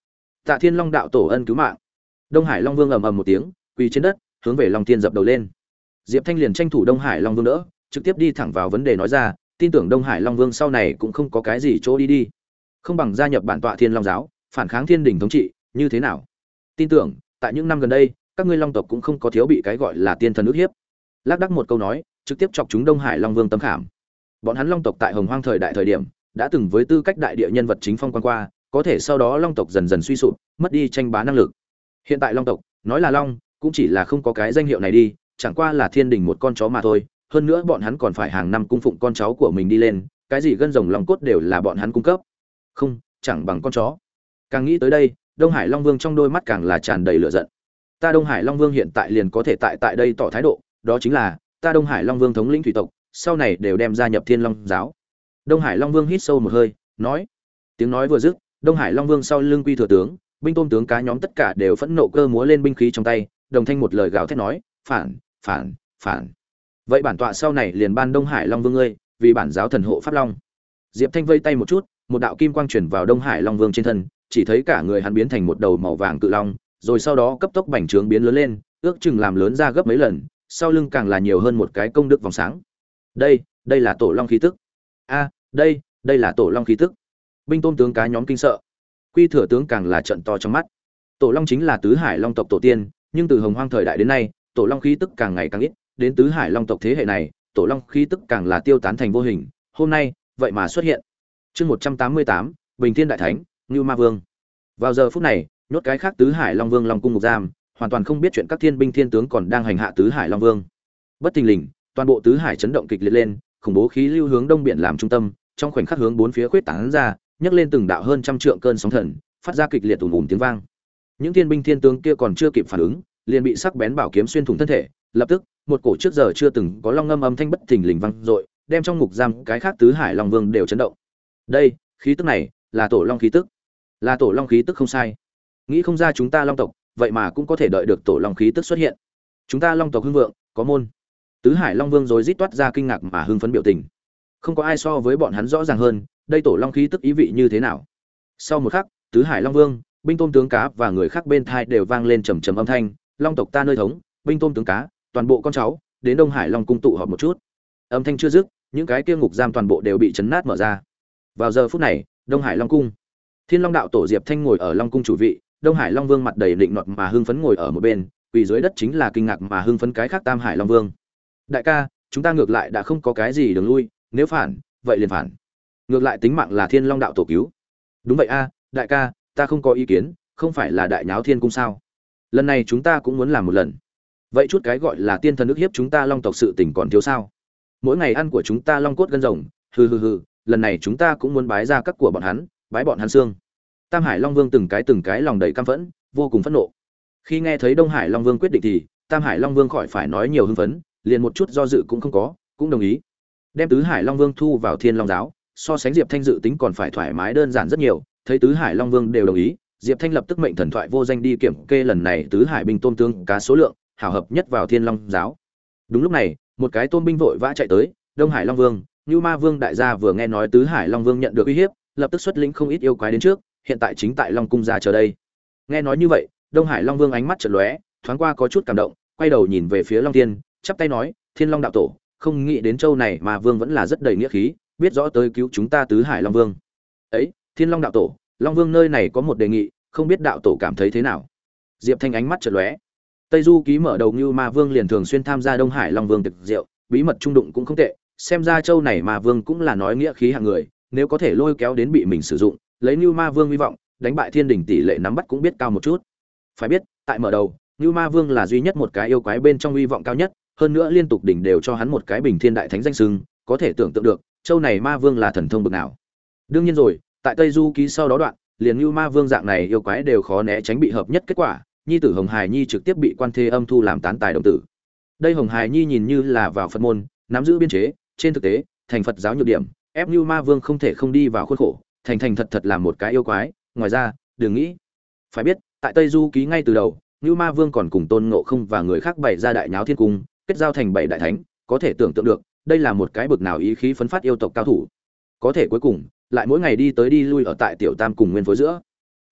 Tạ Thiên Long đạo tổ ân cứu mạng. Đông Hải Long Vương ầm ầm một tiếng, quỳ trên đất, hướng về Long Thiên dập đầu lên. Diệp Thanh liền tranh thủ Đông Hải Long Vương đỡ, trực tiếp đi thẳng vào vấn đề nói ra, tin tưởng Đông Hải Long Vương sau này cũng không có cái gì chỗ đi đi, không bằng gia nhập bản tọa Thiên Long giáo, phản kháng Thiên Đình thống trị, như thế nào? Tin tưởng, tại những năm gần đây, các ngươi Long tộc cũng không có thiếu bị cái gọi là tiên thần ức hiếp. Lác đác một câu nói, trực tiếp chọc chúng Đông Hải Long Vương tâm khảm. Bọn hắn Long tộc tại Hồng Hoang thời đại thời điểm, đã từng với tư cách đại địa nhân vật chính phong quan qua, có thể sau đó Long tộc dần dần suy sụp, mất đi tranh bá năng lực. Hiện tại Long tộc, nói là Long, cũng chỉ là không có cái danh hiệu này đi, chẳng qua là Thiên Đình một con chó mà thôi, hơn nữa bọn hắn còn phải hàng năm cung phụng con cháu của mình đi lên, cái gì gân rồng long cốt đều là bọn hắn cung cấp. Không, chẳng bằng con chó. Càng nghĩ tới đây, Đông Hải Long Vương trong đôi mắt càng là tràn đầy lửa giận. Ta Đông Hải Long Vương hiện tại liền có thể tại tại đây tỏ thái độ, đó chính là ta Đông Hải Long Vương thống lĩnh thủy tộc, sau này đều đem gia nhập Thiên Long giáo. Đông Hải Long Vương hít sâu một hơi, nói. Tiếng nói vừa dứt, Đông Hải Long Vương sau lưng quy thừa tướng, binh tôm tướng cá nhóm tất cả đều phẫn nộ cơ múa lên binh khí trong tay, đồng thanh một lời gào thét nói, phản, phản, phản. Vậy bản tọa sau này liền ban Đông Hải Long Vương ngươi, vì bản giáo thần hộ pháp long. Diệp Thanh vây tay một chút, một đạo kim quang truyền vào Đông Hải Long Vương trên thân, chỉ thấy cả người hắn biến thành một đầu màu vàng cự long, rồi sau đó cấp tốc bành trướng biến lớn lên, ước chừng làm lớn ra gấp mấy lần, sau lưng càng là nhiều hơn một cái công đức vòng sáng. Đây, đây là tổ long khí tức. A, đây, đây là tổ long khí tức. Binh tôm tướng cá nhóm kinh sợ. Quy thừa tướng càng là trợn to trong mắt. Tổ long chính là tứ hải long tộc tổ tiên, nhưng từ Hồng Hoang thời đại đến nay, tổ long khí tức càng ngày càng ít, đến tứ hải long tộc thế hệ này, tổ long khí tức càng là tiêu tán thành vô hình, hôm nay vậy mà xuất hiện. Chương một trăm tám mươi tám, Bình Thiên đại thánh, Ngưu Ma Vương. Vào giờ phút này, nhốt cái khác tứ hải long vương long cung ngục giam, hoàn toàn không biết chuyện các thiên binh thiên tướng còn đang hành hạ tứ hải long vương. Bất thình lình, toàn bộ tứ hải chấn động kịch liệt lên, khủng bố khí lưu hướng đông biển làm trung tâm, trong khoảnh khắc hướng bốn phía khuyết tán ra, nhấc lên từng đạo hơn trăm trượng cơn sóng thần, phát ra kịch liệt ùm ùm tiếng vang. Những thiên binh thiên tướng kia còn chưa kịp phản ứng, liền bị sắc bén bảo kiếm xuyên thủng thân thể, lập tức, một cổ trước giờ chưa từng có long ngâm âm thanh bất thình lình vang dội, đem trong ngục giam cái khác tứ hải long vương đều chấn động. Đây, khí tức này, là tổ long khí tức. Là tổ long khí tức không sai. Nghĩ không ra chúng ta long tộc, vậy mà cũng có thể đợi được tổ long khí tức xuất hiện. Chúng ta long tộc hưng vượng, có môn. Tứ hải long vương rồi rít toát ra kinh ngạc mà hưng phấn biểu tình. Không có ai so với bọn hắn rõ ràng hơn, đây tổ long khí tức ý vị như thế nào. Sau một khắc, tứ hải long vương, binh tôm tướng cá và người khác bên thai đều vang lên trầm trầm âm thanh, long tộc ta nơi thống, binh tôm tướng cá, toàn bộ con cháu, đến Đông Hải Long cung tụ họp một chút. Âm thanh chưa dứt, những cái kia ngục giam toàn bộ đều bị chấn nát mở ra. Vào giờ phút này, Đông Hải Long cung, Thiên Long đạo tổ Diệp Thanh ngồi ở Long cung chủ vị, Đông Hải Long Vương mặt đầy định nọt mà hưng phấn ngồi ở một bên, quỳ dưới đất chính là kinh ngạc mà hưng phấn cái khác Tam Hải Long Vương. Đại ca, chúng ta ngược lại đã không có cái gì đường lui, nếu phản, vậy liền phản. Ngược lại tính mạng là Thiên Long đạo tổ cứu. Đúng vậy a, đại ca, ta không có ý kiến, không phải là đại nháo thiên cung sao? Lần này chúng ta cũng muốn làm một lần. Vậy chút cái gọi là tiên thần ức hiếp chúng ta long tộc sự tình còn thiếu sao? Mỗi ngày ăn của chúng ta long cốt gân rồng, hừ hừ hừ, lần này chúng ta cũng muốn bái ra các của bọn hắn, bái bọn hắn xương. Tam Hải Long Vương từng cái từng cái lòng đầy căm phẫn, vô cùng phẫn nộ. Khi nghe thấy Đông Hải Long Vương quyết định thì, Tam Hải Long Vương khỏi phải nói nhiều hưng phấn, liền một chút do dự cũng không có, cũng đồng ý. Đem Tứ Hải Long Vương thu vào Thiên Long giáo, so sánh Diệp Thanh dự tính còn phải thoải mái đơn giản rất nhiều, thấy Tứ Hải Long Vương đều đồng ý, Diệp Thanh lập tức mệnh thần thoại vô danh đi kiểm kê lần này Tứ Hải binh tôm tướng cá số lượng, hảo hợp nhất vào Thiên Long giáo. Đúng lúc này, một cái tôm binh vội vã chạy tới, Đông Hải Long Vương, Nưu Ma Vương đại gia vừa nghe nói Tứ Hải Long Vương nhận được uy hiếp, lập tức xuất lĩnh không ít yêu quái đến trước, hiện tại chính tại Long cung ra chờ đây. Nghe nói như vậy, Đông Hải Long Vương ánh mắt chợt lóe, thoáng qua có chút cảm động, quay đầu nhìn về phía Long Thiên, chắp tay nói, Thiên Long đạo tổ, không nghĩ đến châu này mà Vương vẫn là rất đầy nghĩa khí, biết rõ tới cứu chúng ta Tứ Hải Long Vương. Ấy, Thiên Long đạo tổ, Long Vương nơi này có một đề nghị, không biết đạo tổ cảm thấy thế nào. Diệp Thanh ánh mắt chợt lóe. Tây Du ký mở đầu như Ma Vương liền thường xuyên tham gia Đông Hải Long Vương tiệc rượu, bí mật trung đụng cũng không tệ, xem ra châu này Ma Vương cũng là nói nghĩa khí hạng người, nếu có thể lôi kéo đến bị mình sử dụng, lấy Như Ma Vương hy vọng, đánh bại Thiên Đình tỷ lệ nắm bắt cũng biết cao một chút. Phải biết, tại mở đầu, Như Ma Vương là duy nhất một cái yêu quái bên trong hy vọng cao nhất, hơn nữa liên tục đỉnh đều cho hắn một cái Bình Thiên đại thánh danh xưng, có thể tưởng tượng được, châu này Ma Vương là thần thông bậc nào. Đương nhiên rồi, tại Tây Du ký sau đó đoạn, liền Như Ma Vương dạng này yêu quái đều khó né tránh bị hợp nhất kết quả, nhi tử Hồng Hải Nhi trực tiếp bị Quan Thế Âm thu làm tán tài đồng tử. Đây Hồng Hải Nhi nhìn như là vào Phật môn, nắm giữ biên chế, trên thực tế, thành Phật giáo nhược điểm, ép Như Ma Vương không thể không đi vào khuôn khổ, thành thành thật thật làm một cái yêu quái, ngoài ra, đừng nghĩ. Phải biết, tại Tây Du ký ngay từ đầu, Như Ma Vương còn cùng Tôn Ngộ Không và người khác bày ra đại nháo thiên cung, kết giao thành bảy đại thánh, có thể tưởng tượng được, đây là một cái bực nào ý khí phấn phát yêu tộc cao thủ. Có thể cuối cùng, lại mỗi ngày đi tới đi lui ở tại Tiểu Tam cùng Nguyên Phối giữa.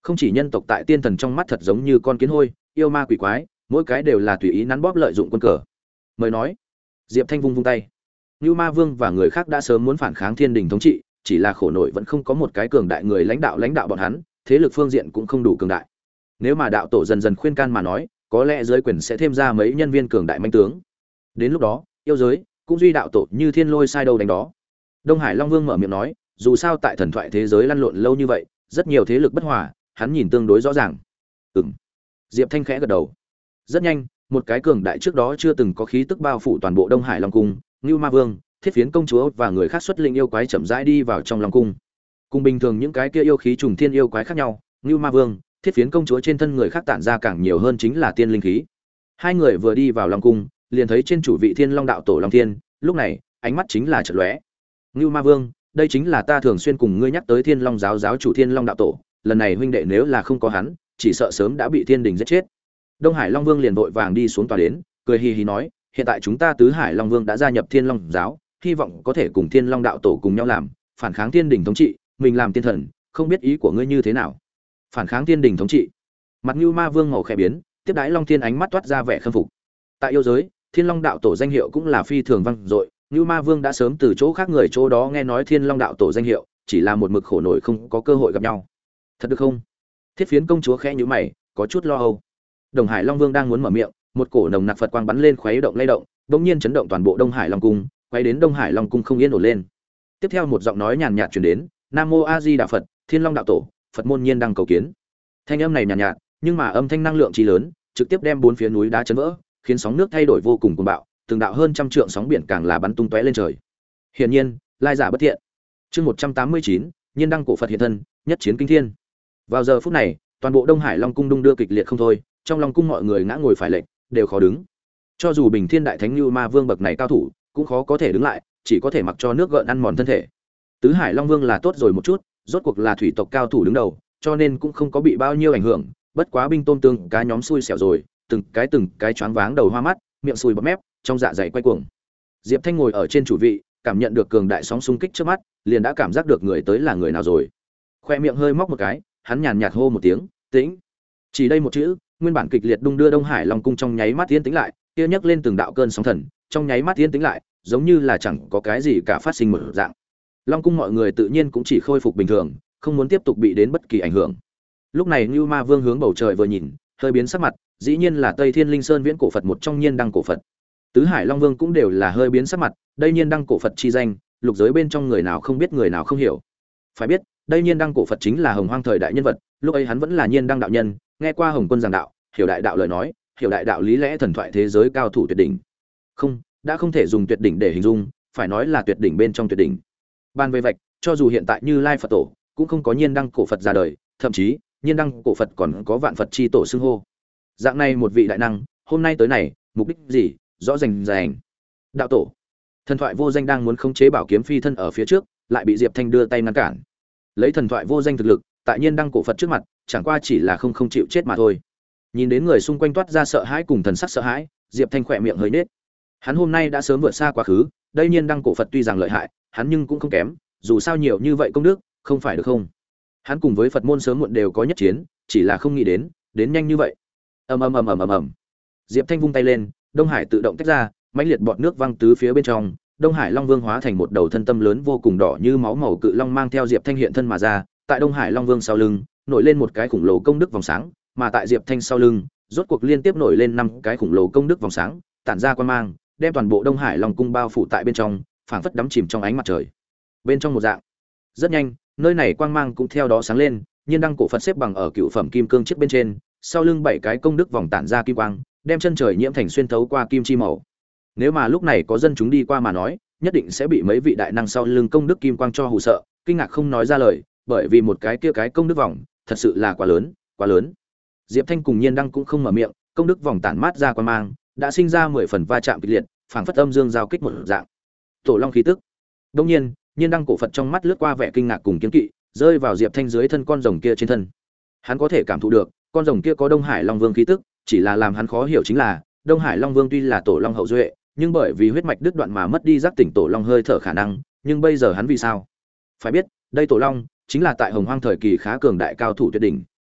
Không chỉ nhân tộc tại tiên thần trong mắt thật giống như con kiến hôi, yêu ma quỷ quái, mỗi cái đều là tùy ý nắn bóp lợi dụng quân cờ. Mời nói. Diệp Thanh vung vung tay. Nưu Ma Vương và người khác đã sớm muốn phản kháng Thiên Đình thống trị, chỉ là khổ nổi vẫn không có một cái cường đại người lãnh đạo lãnh đạo bọn hắn, thế lực phương diện cũng không đủ cường đại. Nếu mà đạo tổ dần dần khuyên can mà nói, có lẽ giới quyền sẽ thêm ra mấy nhân viên cường đại manh tướng. Đến lúc đó, yêu giới cũng duy đạo tổ như thiên lôi sai đâu đánh đó. Đông Hải Long Vương mở miệng nói, dù sao tại thần thoại thế giới lăn lộn lâu như vậy, rất nhiều thế lực bất hòa, hắn nhìn tương đối rõ ràng. Ừm. Diệp Thanh khẽ gật đầu. Rất nhanh, một cái cường đại trước đó chưa từng có khí tức bao phủ toàn bộ Đông Hải Long cung, Nưu Ma Vương, Thiết Phiến công chúa và người khác xuất linh yêu quái chậm rãi đi vào trong Long cung. Cùng bình thường những cái kia yêu khí trùng thiên yêu quái khác nhau, Nưu Ma Vương, Thiết Phiến công chúa trên thân người khác tản ra càng nhiều hơn chính là tiên linh khí. Hai người vừa đi vào Long cung, liền thấy trên chủ vị Thiên Long đạo tổ Long Thiên, lúc này, ánh mắt chính là chợt lóe. Nưu Ma Vương, đây chính là ta thường xuyên cùng ngươi nhắc tới Thiên Long giáo giáo chủ Thiên Long đạo tổ, lần này huynh đệ nếu là không có hắn, chỉ sợ sớm đã bị Thiên Đình giết chết. Đông Hải Long Vương liền vội vàng đi xuống tòa đến, cười hì hì nói, hiện tại chúng ta Tứ Hải Long Vương đã gia nhập Thiên Long giáo, hy vọng có thể cùng Thiên Long đạo tổ cùng nhau làm, phản kháng Thiên Đình thống trị, mình làm tiên thần, không biết ý của ngươi như thế nào. Phản kháng Thiên Đình thống trị. Mặt Nưu Ma Vương màu khẽ biến, tiếp đãi Long Thiên ánh mắt toát ra vẻ khâm phục. Tại yêu giới, Thiên Long đạo tổ danh hiệu cũng là phi thường vang dội, Nưu Ma Vương đã sớm từ chỗ khác người chỗ đó nghe nói Thiên Long đạo tổ danh hiệu, chỉ là một mực khổ nổi không có cơ hội gặp nhau. Thật được không? Thiết Phiến công chúa khẽ nhíu mày, có chút lo âu. Đông Hải Long Vương đang muốn mở miệng, một cổ nồng nặc Phật quang bắn lên khuấy động lay động, bỗng nhiên chấn động toàn bộ Đông Hải Long cung, quay đến Đông Hải Long cung không yên ổn lên. Tiếp theo một giọng nói nhàn nhạt truyền đến, Nam Mô A Di Đà Phật, Thiên Long đạo tổ, Phật môn nhiên đang cầu kiến. Thanh âm này nhàn nhạt, nhạt, nhưng mà âm thanh năng lượng trí lớn, trực tiếp đem bốn phía núi đá chấn vỡ, khiến sóng nước thay đổi vô cùng cuồng bạo, từng đạo hơn trăm trượng sóng biển càng là bắn tung tóe lên trời. Hiển nhiên, lai giả bất thiện. Chương một trăm tám mươi chín, Nhiên đăng cổ Phật hiện thân, nhất chiến kinh thiên. Vào giờ phút này, toàn bộ Đông Hải Long cung đung đưa kịch liệt không thôi, trong Long cung mọi người ngã ngồi phải lệnh, đều khó đứng. Cho dù Bình Thiên đại thánh Nưu Ma Vương bậc này cao thủ, cũng khó có thể đứng lại, chỉ có thể mặc cho nước gợn ăn mòn thân thể. Tứ Hải Long Vương là tốt rồi một chút, rốt cuộc là thủy tộc cao thủ đứng đầu, cho nên cũng không có bị bao nhiêu ảnh hưởng, bất quá binh tôm tương cá nhóm xui xẻo rồi, từng cái từng cái choáng váng đầu hoa mắt, miệng sùi bọt mép, trong dạ dày quay cuồng. Diệp Thanh ngồi ở trên chủ vị, cảm nhận được cường đại sóng xung kích trước mắt, liền đã cảm giác được người tới là người nào rồi. Khoe miệng hơi móc một cái, hắn nhàn nhạt hô một tiếng, "Tĩnh." Chỉ đây một chữ, nguyên bản kịch liệt đung đưa Đông Hải Long cung trong nháy mắt tiến tĩnh lại, kia nhấc lên từng đạo cơn sóng thần, trong nháy mắt tiến tĩnh lại, giống như là chẳng có cái gì cả phát sinh một dạng. Long cung mọi người tự nhiên cũng chỉ khôi phục bình thường, không muốn tiếp tục bị đến bất kỳ ảnh hưởng. Lúc này Nưu Ma Vương hướng bầu trời vừa nhìn, hơi biến sắc mặt, dĩ nhiên là Tây Thiên Linh Sơn viễn cổ Phật một trong Nhiên đăng cổ Phật. Tứ Hải Long Vương cũng đều là hơi biến sắc mặt, đây Nhiên đăng cổ Phật chi danh, lục giới bên trong người nào không biết người nào không hiểu. Phải biết, đây Nhiên đăng cổ Phật chính là Hồng Hoang thời đại nhân vật, lúc ấy hắn vẫn là Nhiên đăng đạo nhân, nghe qua Hồng Quân giảng đạo, hiểu đại đạo lời nói, hiểu đại đạo lý lẽ thần thoại thế giới cao thủ tuyệt đỉnh. Không, đã không thể dùng tuyệt đỉnh để hình dung, phải nói là tuyệt đỉnh bên trong tuyệt đỉnh. Ban về vạch, cho dù hiện tại Như Lai Phật tổ, cũng không có Nhiên đăng cổ Phật ra đời, thậm chí, Nhiên đăng cổ Phật còn có vạn Phật chi tổ xưng hô. Dạng này một vị đại năng, hôm nay tới này, mục đích gì, rõ rành rành. Đạo tổ. Thần thoại vô danh đang muốn khống chế bảo kiếm phi thân ở phía trước, lại bị Diệp Thanh đưa tay ngăn cản. Lấy thần thoại vô danh thực lực, tại Nhiên đăng cổ Phật trước mặt, chẳng qua chỉ là không không chịu chết mà thôi. Nhìn đến người xung quanh toát ra sợ hãi cùng thần sắc sợ hãi, Diệp Thanh khỏe miệng hơi nết. Hắn hôm nay đã sớm vượt xa quá khứ, đây Nhiên đăng cổ Phật tuy rằng lợi hại, hắn nhưng cũng không kém, dù sao nhiều như vậy công đức, không phải được không? Hắn cùng với Phật môn sớm muộn đều có nhất chiến, chỉ là không nghĩ đến, đến nhanh như vậy. Ầm ầm ầm ầm ầm ầm. Diệp Thanh vung tay lên, Đông Hải tự động tách ra, mãnh liệt bọt nước văng tứ phía bên trong, Đông Hải Long Vương hóa thành một đầu thân tâm lớn vô cùng đỏ như máu màu cự long mang theo Diệp Thanh hiện thân mà ra, tại Đông Hải Long Vương sau lưng, nổi lên một cái khủng lồ công đức vòng sáng, mà tại Diệp Thanh sau lưng, rốt cuộc liên tiếp nổi lên năm cái khủng lồ công đức vòng sáng, tản ra quang mang, đem toàn bộ Đông Hải Long cung bao phủ tại bên trong, phảng phất đắm chìm trong ánh mặt trời. Bên trong một dạng. Rất nhanh, nơi này quang mang cũng theo đó sáng lên, Nhiên đăng cổ Phật xếp bằng ở cựu phẩm kim cương chiếc bên trên, sau lưng bảy cái công đức vòng tản ra kim quang, đem chân trời nhiễm thành xuyên thấu qua kim chi màu. Nếu mà lúc này có dân chúng đi qua mà nói, nhất định sẽ bị mấy vị đại năng sau lưng công đức kim quang cho hù sợ, kinh ngạc không nói ra lời, bởi vì một cái kia cái công đức vòng, thật sự là quá lớn, quá lớn. Diệp Thanh cùng Nhiên đăng cũng không mở miệng, công đức vòng tản mát ra quang mang, đã sinh ra mười phần va chạm kịch liệt, phảng phất âm dương giao kích một dạng. Tổ long khí tức. Đương nhiên, Nhiên đăng cổ Phật trong mắt lướt qua vẻ kinh ngạc cùng kiêng kỵ, rơi vào Diệp Thanh dưới thân con rồng kia trên thân. Hắn có thể cảm thụ được, con rồng kia có Đông Hải Long Vương khí tức, chỉ là làm hắn khó hiểu chính là, Đông Hải Long Vương tuy là tổ long hậu duệ, nhưng bởi vì huyết mạch đứt đoạn mà mất đi giác tỉnh tổ long hơi thở khả năng, nhưng bây giờ hắn vì sao? Phải biết, đây tổ long chính là tại Hồng Hoang thời kỳ khá cường đại cao thủ tuyệt đỉnh,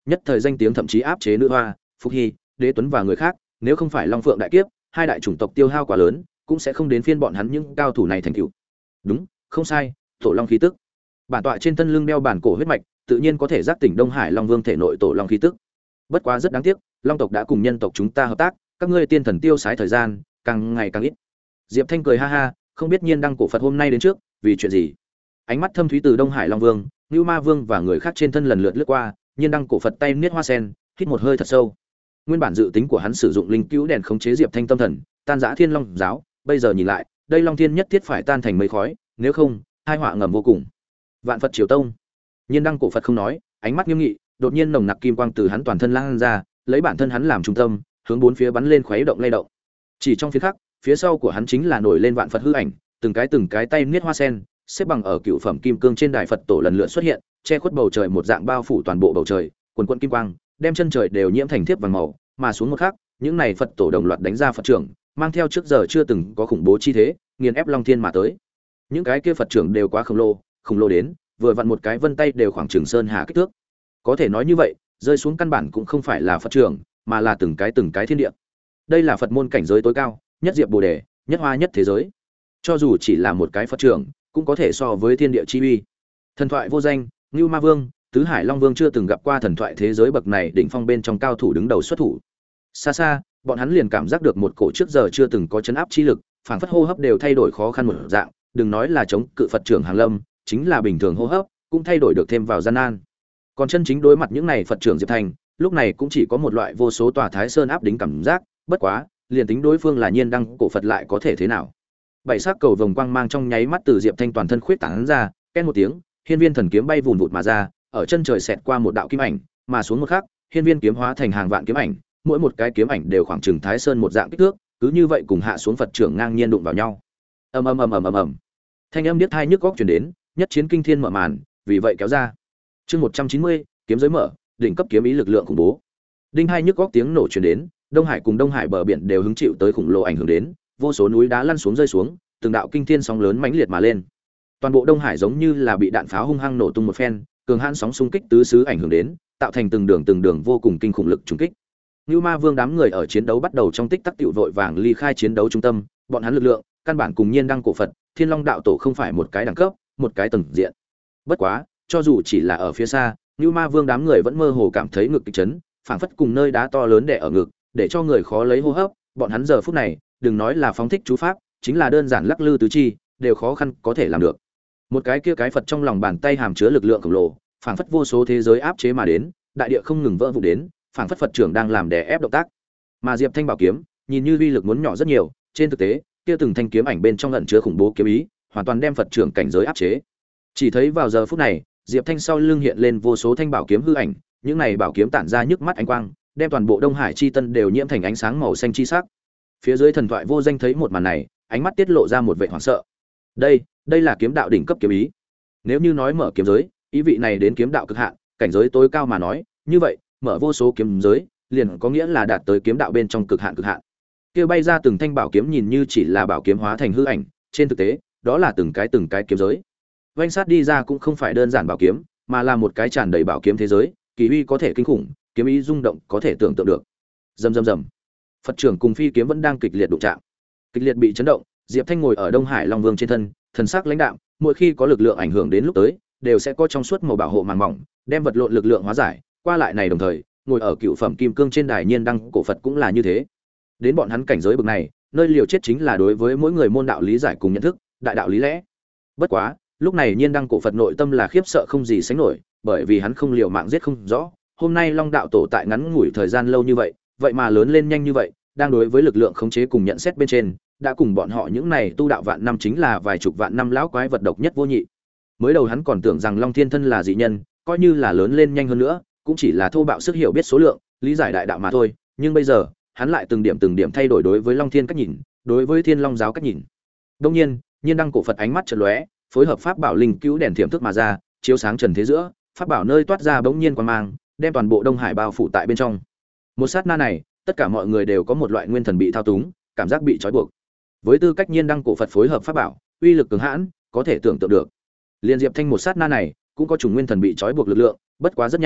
nhất thời danh tiếng thậm chí áp chế nữ hoa, Phúc Hy, Đế Tuấn và người khác, nếu không phải Long Phượng đại kiếp, hai đại chủng tộc tiêu hao quá lớn, cũng sẽ không đến phiên bọn hắn những cao thủ này thành tựu. Đúng, không sai, tổ long khí tức. Bản tọa trên thân lưng đeo bản cổ huyết mạch, tự nhiên có thể giác tỉnh Đông Hải Long Vương thể nội tổ long khí tức. Bất quá rất đáng tiếc, Long tộc đã cùng nhân tộc chúng ta hợp tác, các ngươi tiên thần tiêu sái thời gian càng ngày càng ít. Diệp Thanh cười ha ha, không biết Nhiên Đăng cổ Phật hôm nay đến trước, vì chuyện gì? Ánh mắt thâm thúy từ Đông Hải Long Vương, Nưu Ma Vương và người khác trên thân lần lượt lướt qua, Nhiên Đăng cổ Phật tay niết hoa sen, hít một hơi thật sâu. Nguyên bản dự tính của hắn sử dụng linh cứu đèn khống chế Diệp Thanh tâm thần, tan rã Thiên Long giáo, bây giờ nhìn lại, đây Long Thiên nhất thiết phải tan thành mây khói, nếu không, hai họa ngầm vô cùng. Vạn Phật Triều Tông. Nhiên Đăng cổ Phật không nói, ánh mắt nghiêm nghị, đột nhiên nồng nặc kim quang từ hắn toàn thân lan ra, lấy bản thân hắn làm trung tâm, hướng bốn phía bắn lên khuấy động lay động. Chỉ trong phiến khắc, phía sau của hắn chính là nổi lên vạn Phật hư ảnh, từng cái từng cái tay niết hoa sen, xếp bằng ở cựu phẩm kim cương trên đài Phật tổ lần lượt xuất hiện, che khuất bầu trời một dạng bao phủ toàn bộ bầu trời, quần quần kim quang, đem chân trời đều nhiễm thành thiếp vàng màu, mà xuống một khắc, những này Phật tổ đồng loạt đánh ra Phật trưởng, mang theo trước giờ chưa từng có khủng bố chi thế, nghiền ép Long Thiên mà tới. Những cái kia Phật trưởng đều quá khổng lồ, khổng lồ đến, vừa vặn một cái vân tay đều khoảng chừng sơn hà kích thước. Có thể nói như vậy, rơi xuống căn bản cũng không phải là Phật trưởng, mà là từng cái từng cái thiên địa. Đây là Phật môn cảnh giới tối cao, nhất diệp Bồ đề, nhất hoa nhất thế giới. Cho dù chỉ là một cái Phật trưởng, cũng có thể so với thiên địa chi uy. Thần thoại vô danh, Ngưu Ma Vương, Tứ Hải Long Vương chưa từng gặp qua thần thoại thế giới bậc này đỉnh phong bên trong cao thủ đứng đầu xuất thủ. Xa xa, bọn hắn liền cảm giác được một cổ trước giờ chưa từng có chấn áp chi lực, phảng phất hô hấp đều thay đổi khó khăn một dạng, đừng nói là chống cự Phật trưởng hàng lâm, chính là bình thường hô hấp, cũng thay đổi được thêm vào gian nan. Còn chân chính đối mặt những này Phật trưởng Diệp Thành, lúc này cũng chỉ có một loại vô số tòa Thái Sơn áp đính cảm giác, bất quá, liền tính đối phương là Nhiên Đăng cổ Phật lại có thể thế nào? Bảy sắc cầu vồng quang mang trong nháy mắt từ Diệp Thanh toàn thân khuyết tán ra, ken một tiếng, hiên viên thần kiếm bay vụn vụt mà ra, ở chân trời xẹt qua một đạo kim ảnh, mà xuống một khắc, hiên viên kiếm hóa thành hàng vạn kiếm ảnh, mỗi một cái kiếm ảnh đều khoảng chừng Thái Sơn một dạng kích thước, cứ như vậy cùng hạ xuống Phật trưởng ngang nhiên đụng vào nhau. Ầm ầm ầm ầm ầm ầm. Thanh âm điếc tai nhức óc truyền đến, nhất chiến kinh thiên mở màn, vì vậy kéo ra. Chương một trăm chín mươi, kiếm giới mở, đỉnh cấp kiếm ý lực lượng khủng bố. Đinh hai nhức óc tiếng nổ truyền đến, Đông Hải cùng Đông Hải bờ biển đều hứng chịu tới khủng lồ ảnh hưởng đến, vô số núi đá lăn xuống rơi xuống, từng đạo kinh thiên sóng lớn mãnh liệt mà lên. Toàn bộ Đông Hải giống như là bị đạn pháo hung hăng nổ tung một phen, cường hãn sóng xung kích tứ xứ ảnh hưởng đến, tạo thành từng đường từng đường vô cùng kinh khủng lực trùng kích. Nưu Ma Vương đám người ở chiến đấu bắt đầu trong tích tắc tiểu vội vàng ly khai chiến đấu trung tâm, bọn hắn lực lượng, căn bản cùng Nhiên Đăng cổ Phật, Thiên Long đạo tổ không phải một cái đẳng cấp, một cái tầng diện. Bất quá, cho dù chỉ là ở phía xa, Nưu Ma Vương đám người vẫn mơ hồ cảm thấy ngực kịch chấn, phảng phất cùng nơi đá to lớn đè ở ngực, để cho người khó lấy hô hấp, bọn hắn giờ phút này, đừng nói là phóng thích chú pháp, chính là đơn giản lắc lư tứ chi, đều khó khăn có thể làm được. Một cái kia cái Phật trong lòng bàn tay hàm chứa lực lượng khổng lồ, phảng phất vô số thế giới áp chế mà đến, đại địa không ngừng vỡ vụn đến, phảng phất Phật trưởng đang làm đè ép động tác. Mà Diệp Thanh bảo kiếm, nhìn như uy lực muốn nhỏ rất nhiều, trên thực tế, kia từng thanh kiếm ảnh bên trong ẩn chứa khủng bố kiếm ý, hoàn toàn đem Phật trưởng cảnh giới áp chế. Chỉ thấy vào giờ phút này, Diệp Thanh sau lưng hiện lên vô số thanh bảo kiếm hư ảnh, những này bảo kiếm tản ra nhức mắt ánh quang, đem toàn bộ Đông Hải chi tân đều nhiễm thành ánh sáng màu xanh chi sắc. Phía dưới thần thoại vô danh thấy một màn này, ánh mắt tiết lộ ra một vẻ hoảng sợ. Đây, đây là kiếm đạo đỉnh cấp kiếm ý. Nếu như nói mở kiếm giới, ý vị này đến kiếm đạo cực hạn, cảnh giới tối cao mà nói, như vậy, mở vô số kiếm giới, liền có nghĩa là đạt tới kiếm đạo bên trong cực hạn cực hạn. Kia bay ra từng thanh bảo kiếm nhìn như chỉ là bảo kiếm hóa thành hư ảnh, trên thực tế, đó là từng cái từng cái kiếm giới. Vành sát đi ra cũng không phải đơn giản bảo kiếm, mà là một cái tràn đầy bảo kiếm thế giới, kỳ uy có thể kinh khủng, kiếm ý rung động có thể tưởng tượng được. Rầm rầm rầm. Phật trưởng cùng phi kiếm vẫn đang kịch liệt đụng chạm. Kịch liệt bị chấn động, Diệp Thanh ngồi ở Đông Hải Long Vương trên thân, thần sắc lãnh đạm, mỗi khi có lực lượng ảnh hưởng đến lúc tới, đều sẽ có trong suốt màu bảo hộ màng mỏng, đem vật lộn lực lượng hóa giải, qua lại này đồng thời, ngồi ở cựu phẩm kim cương trên đài Nhiên Đăng cổ Phật cũng là như thế. Đến bọn hắn cảnh giới bậc này, nơi liều chết chính là đối với mỗi người môn đạo lý giải cùng nhận thức, đại đạo lý lẽ. Bất quá, lúc này Nhiên Đăng cổ Phật nội tâm là khiếp sợ không gì sánh nổi, bởi vì hắn không liều mạng giết không rõ, hôm nay Long đạo tổ tại ngắn ngủi thời gian lâu như vậy, vậy mà lớn lên nhanh như vậy, đang đối với lực lượng khống chế cùng nhận xét bên trên, đã cùng bọn họ những này tu đạo vạn năm chính là vài chục vạn năm lão quái vật độc nhất vô nhị. Mới đầu hắn còn tưởng rằng Long Thiên thân là dị nhân, coi như là lớn lên nhanh hơn nữa, cũng chỉ là thô bạo sức hiểu biết số lượng, lý giải đại đạo mà thôi, nhưng bây giờ, hắn lại từng điểm từng điểm thay đổi đối với Long Thiên cách nhìn, đối với Thiên Long giáo cách nhìn. Đương nhiên, Nhiên Đăng cổ Phật ánh mắt chợt lóe, phối hợp pháp bảo linh cứu đèn thiểm thức mà ra, chiếu sáng trần thế giữa, pháp bảo nơi toát ra bỗng nhiên quang mang, đem toàn bộ Đông Hải bao phủ tại bên trong. Một sát na này, tất cả mọi người đều có một loại nguyên thần bị thao túng, cảm giác bị trói buộc. Với tư cách Nhiên Đăng cổ Phật phối hợp pháp bảo, uy lực cường hãn, có thể tưởng tượng được. Liên Diệp Thanh một sát na này, cũng có chủng nguyên thần bị trói buộc lực lượng, bất quá rất nhanh,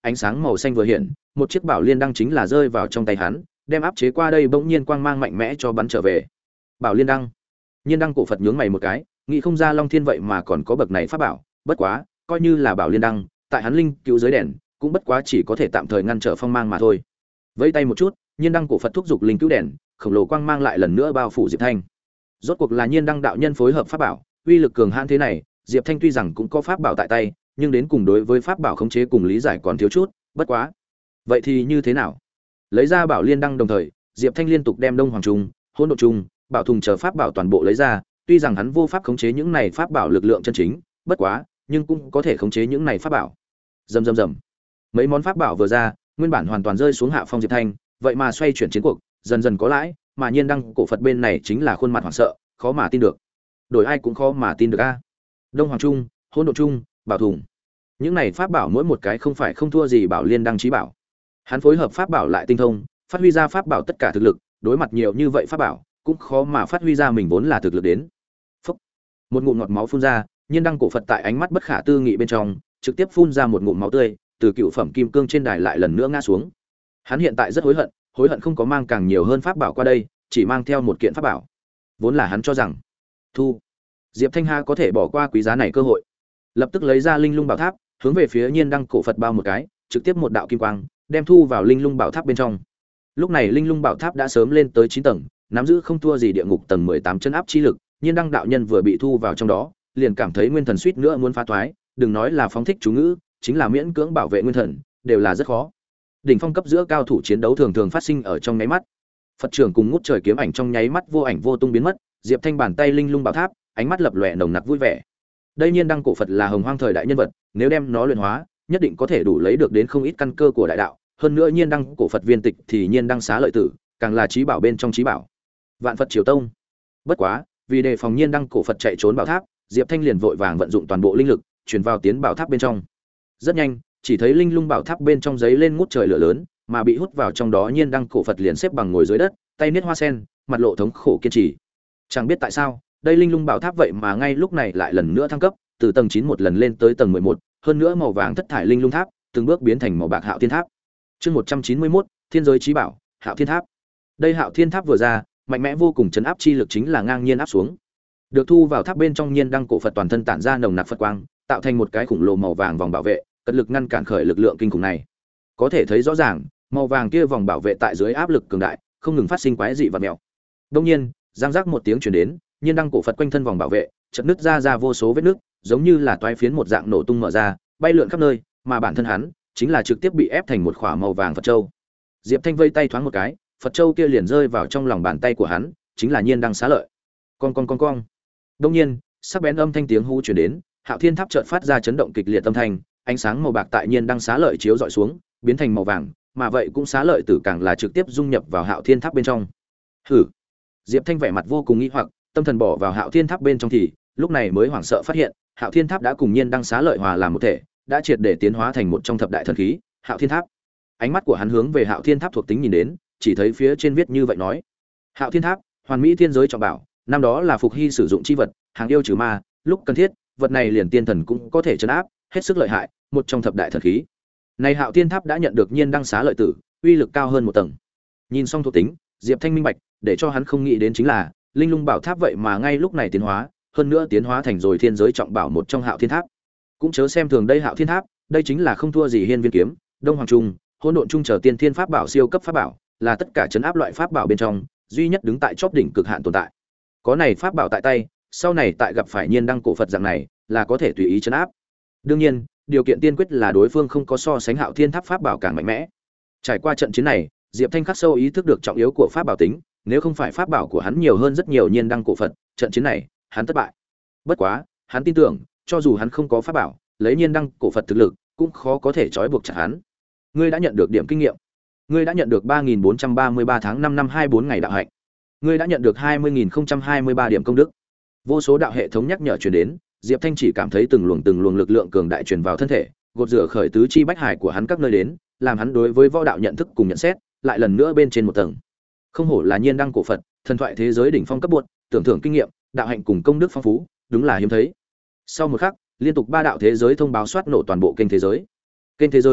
ánh sáng màu xanh vừa hiện, một chiếc bảo liên đăng chính là rơi vào trong tay hắn, đem áp chế qua đây bỗng nhiên quang mang mạnh mẽ cho bắn trở về. Bảo liên đăng. Nhiên đăng cổ Phật nhướng mày một cái, nghĩ không ra Long Thiên vậy mà còn có bậc này pháp bảo, bất quá, coi như là bảo liên đăng, tại hắn linh cứu giới đèn, cũng bất quá chỉ có thể tạm thời ngăn trở phong mang mà thôi. Vẫy tay một chút, Nhiên đăng cổ Phật thúc giục linh cứu đèn, khổng lồ quang mang lại lần nữa bao phủ Diệp Thanh. Rốt cuộc là Nhiên đăng đạo nhân phối hợp pháp bảo, uy lực cường hãn thế này, Diệp Thanh tuy rằng cũng có pháp bảo tại tay, nhưng đến cùng đối với pháp bảo khống chế cùng lý giải còn thiếu chút, bất quá. Vậy thì như thế nào? Lấy ra bảo liên đăng đồng thời, Diệp Thanh liên tục đem Đông Hoàng Trung, Hỗn Độn Trung, Bảo Thùng chờ pháp bảo toàn bộ lấy ra, tuy rằng hắn vô pháp khống chế những này pháp bảo lực lượng chân chính, bất quá, nhưng cũng có thể khống chế những này pháp bảo. Rầm rầm rầm. Mấy món pháp bảo vừa ra, nguyên bản hoàn toàn rơi xuống hạ phong Diệp Thanh, vậy mà xoay chuyển chiến cuộc, dần dần có lãi, mà Nhiên đăng cổ Phật bên này chính là khuôn mặt hoảng sợ, khó mà tin được. Đổi ai cũng khó mà tin được a. Đông Hoàng Trung, Hỗn Độn Trung, Bảo Thùng. Những này pháp bảo mỗi một cái không phải không thua gì bảo liên đăng chí bảo. Hắn phối hợp pháp bảo lại tinh thông, phát huy ra pháp bảo tất cả thực lực, đối mặt nhiều như vậy pháp bảo, cũng khó mà phát huy ra mình vốn là thực lực đến. Phốc. Một ngụm ngọt máu phun ra, Nhiên đăng cổ Phật tại ánh mắt bất khả tư nghị bên trong, trực tiếp phun ra một ngụm máu tươi, từ cựu phẩm kim cương trên đài lại lần nữa ngã xuống. Hắn hiện tại rất hối hận, hối hận không có mang càng nhiều hơn pháp bảo qua đây, chỉ mang theo một kiện pháp bảo. Vốn là hắn cho rằng, thu. Diệp Thanh Ha có thể bỏ qua quý giá này cơ hội. Lập tức lấy ra Linh Lung Bảo Tháp, hướng về phía Nhiên đăng cổ Phật bao một cái, trực tiếp một đạo kim quang, đem thu vào Linh Lung Bảo Tháp bên trong. Lúc này Linh Lung Bảo Tháp đã sớm lên tới chín tầng, nắm giữ không thua gì địa ngục tầng mười tám chân áp chi lực, Nhiên đăng đạo nhân vừa bị thu vào trong đó, liền cảm thấy nguyên thần suýt nữa muốn phá toái, đừng nói là phóng thích chú ngữ, chính là miễn cưỡng bảo vệ nguyên thần, đều là rất khó. Đỉnh phong cấp giữa cao thủ chiến đấu thường thường phát sinh ở trong nháy mắt. Phật trưởng cùng ngút trời kiếm ảnh trong nháy mắt vô ảnh vô tung biến mất, Diệp Thanh bàn tay Linh Lung Bảo Tháp, ánh mắt lập lòe nồng nặc vui vẻ. Đây Nhiên đăng cổ Phật là hồng hoang thời đại nhân vật, nếu đem nó luyện hóa, nhất định có thể đủ lấy được đến không ít căn cơ của đại đạo, hơn nữa Nhiên đăng cổ Phật viên tịch thì Nhiên đăng xá lợi tử, càng là chí bảo bên trong chí bảo. Vạn Phật Triều Tông. Bất quá, vì đề phòng Nhiên đăng cổ Phật chạy trốn bảo tháp, Diệp Thanh liền vội vàng vận dụng toàn bộ linh lực, truyền vào tiến bảo tháp bên trong. Rất nhanh, chỉ thấy Linh Lung Bảo Tháp bên trong giấy lên ngút trời lửa lớn, mà bị hút vào trong đó Nhiên đăng cổ Phật liền xếp bằng ngồi dưới đất, tay niết hoa sen, mặt lộ thống khổ kiên trì. Chẳng biết tại sao, đây Linh Lung Bảo Tháp vậy mà ngay lúc này lại lần nữa thăng cấp, từ tầng chín một lần lên tới tầng mười một, hơn nữa màu vàng thất thải linh lung tháp, từng bước biến thành màu bạc Hạo Thiên Tháp. Chương một trăm chín mươi mốt, Thiên giới chí bảo, Hạo Thiên Tháp. Đây Hạo Thiên Tháp vừa ra, mạnh mẽ vô cùng chấn áp chi lực chính là ngang nhiên áp xuống. Được thu vào tháp bên trong Nhiên đăng cổ Phật toàn thân tản ra nồng nặc Phật quang, tạo thành một cái khủng lồ màu vàng vòng bảo vệ, cật lực ngăn cản khởi lực lượng kinh khủng này. Có thể thấy rõ ràng, màu vàng kia vòng bảo vệ tại dưới áp lực cường đại, không ngừng phát sinh quái dị và mèo. Đương nhiên, giang giác một tiếng truyền đến, Nhiên đăng cổ Phật quanh thân vòng bảo vệ, chợt nứt ra ra vô số vết nứt, giống như là toái phiến một dạng nổ tung mở ra, bay lượn khắp nơi, mà bản thân hắn chính là trực tiếp bị ép thành một khỏa màu vàng Phật châu. Diệp Thanh vây tay thoáng một cái, Phật châu kia liền rơi vào trong lòng bàn tay của hắn, chính là Nhiên đăng xá lợi. Con con con con. Đương nhiên, sắc bén âm thanh tiếng hú truyền đến, Hạo Thiên Tháp chợt phát ra chấn động kịch liệt âm thanh, ánh sáng màu bạc tại Nhiên đăng xá lợi chiếu dọi xuống, biến thành màu vàng, mà vậy cũng xá lợi tử càng là trực tiếp dung nhập vào Hạo Thiên Tháp bên trong. Hử. Diệp Thanh vẻ mặt vô cùng nghi hoặc, tâm thần bỏ vào Hạo Thiên Tháp bên trong thì, lúc này mới hoảng sợ phát hiện, Hạo Thiên Tháp đã cùng Nhiên đăng xá lợi hòa làm một thể, đã triệt để tiến hóa thành một trong thập đại thần khí, Hạo Thiên Tháp. Ánh mắt của hắn hướng về Hạo Thiên Tháp thuộc tính nhìn đến, chỉ thấy phía trên viết như vậy nói: Hạo Thiên Tháp, hoàn mỹ thiên giới trọng bảo, năm đó là phục hy sử dụng chi vật, hàng yêu trừ ma, lúc cần thiết, vật này liền tiên thần cũng có thể trấn áp, hết sức lợi hại, một trong thập đại thần khí. Này Hạo Thiên Tháp đã nhận được Nhiên đăng xá lợi tử, uy lực cao hơn một tầng. Nhìn xong thuộc tính, Diệp Thanh minh bạch, để cho hắn không nghĩ đến chính là, Linh Lung Bảo Tháp vậy mà ngay lúc này tiến hóa, hơn nữa tiến hóa thành rồi thiên giới trọng bảo một trong Hạo Thiên Tháp. Cũng chớ xem thường đây Hạo Thiên Tháp, đây chính là không thua gì Hiên Viên kiếm, Đông Hoàng Trung, Hỗn Độn Trung chờ tiên thiên pháp bảo siêu cấp pháp bảo, là tất cả trấn áp loại pháp bảo bên trong, duy nhất đứng tại chóp đỉnh cực hạn tồn tại. Có này pháp bảo tại tay, sau này tại gặp phải Nhiên đăng cổ Phật dạng này, là có thể tùy ý trấn áp. Đương nhiên, điều kiện tiên quyết là đối phương không có so sánh Hạo Thiên Tháp pháp bảo càng mạnh mẽ. Trải qua trận chiến này, Diệp Thanh khắc sâu ý thức được trọng yếu của pháp bảo tính, nếu không phải pháp bảo của hắn nhiều hơn rất nhiều Nhiên đăng cổ Phật, trận chiến này, hắn thất bại. Bất quá, hắn tin tưởng, cho dù hắn không có pháp bảo, lấy Nhiên đăng cổ Phật thực lực, cũng khó có thể trói buộc chặt hắn. Ngươi đã nhận được điểm kinh nghiệm. Ngươi đã nhận được ba nghìn bốn trăm ba mươi ba tháng năm năm hai mươi bốn ngày đạo hạnh. Ngươi đã nhận được hai mươi nghìn không trăm hai mươi ba điểm công đức. Vô số đạo hệ thống nhắc nhở truyền đến, Diệp Thanh chỉ cảm thấy từng luồng từng luồng lực lượng cường đại truyền vào thân thể, gột rửa khởi tứ chi bách hải của hắn các nơi đến, làm hắn đối với võ đạo nhận thức cùng nhận xét, lại lần nữa bên trên một tầng. Không hổ là Nhiên đăng cổ Phật, thần thoại thế giới đỉnh phong cấp bột, tưởng thưởng kinh nghiệm, đạo hạnh cùng công đức phong phú, đúng là hiếm thấy. Sau một khắc, liên tục ba đạo thế giới thông báo soát nổ toàn bộ kênh thế giới. Kênh thế giới,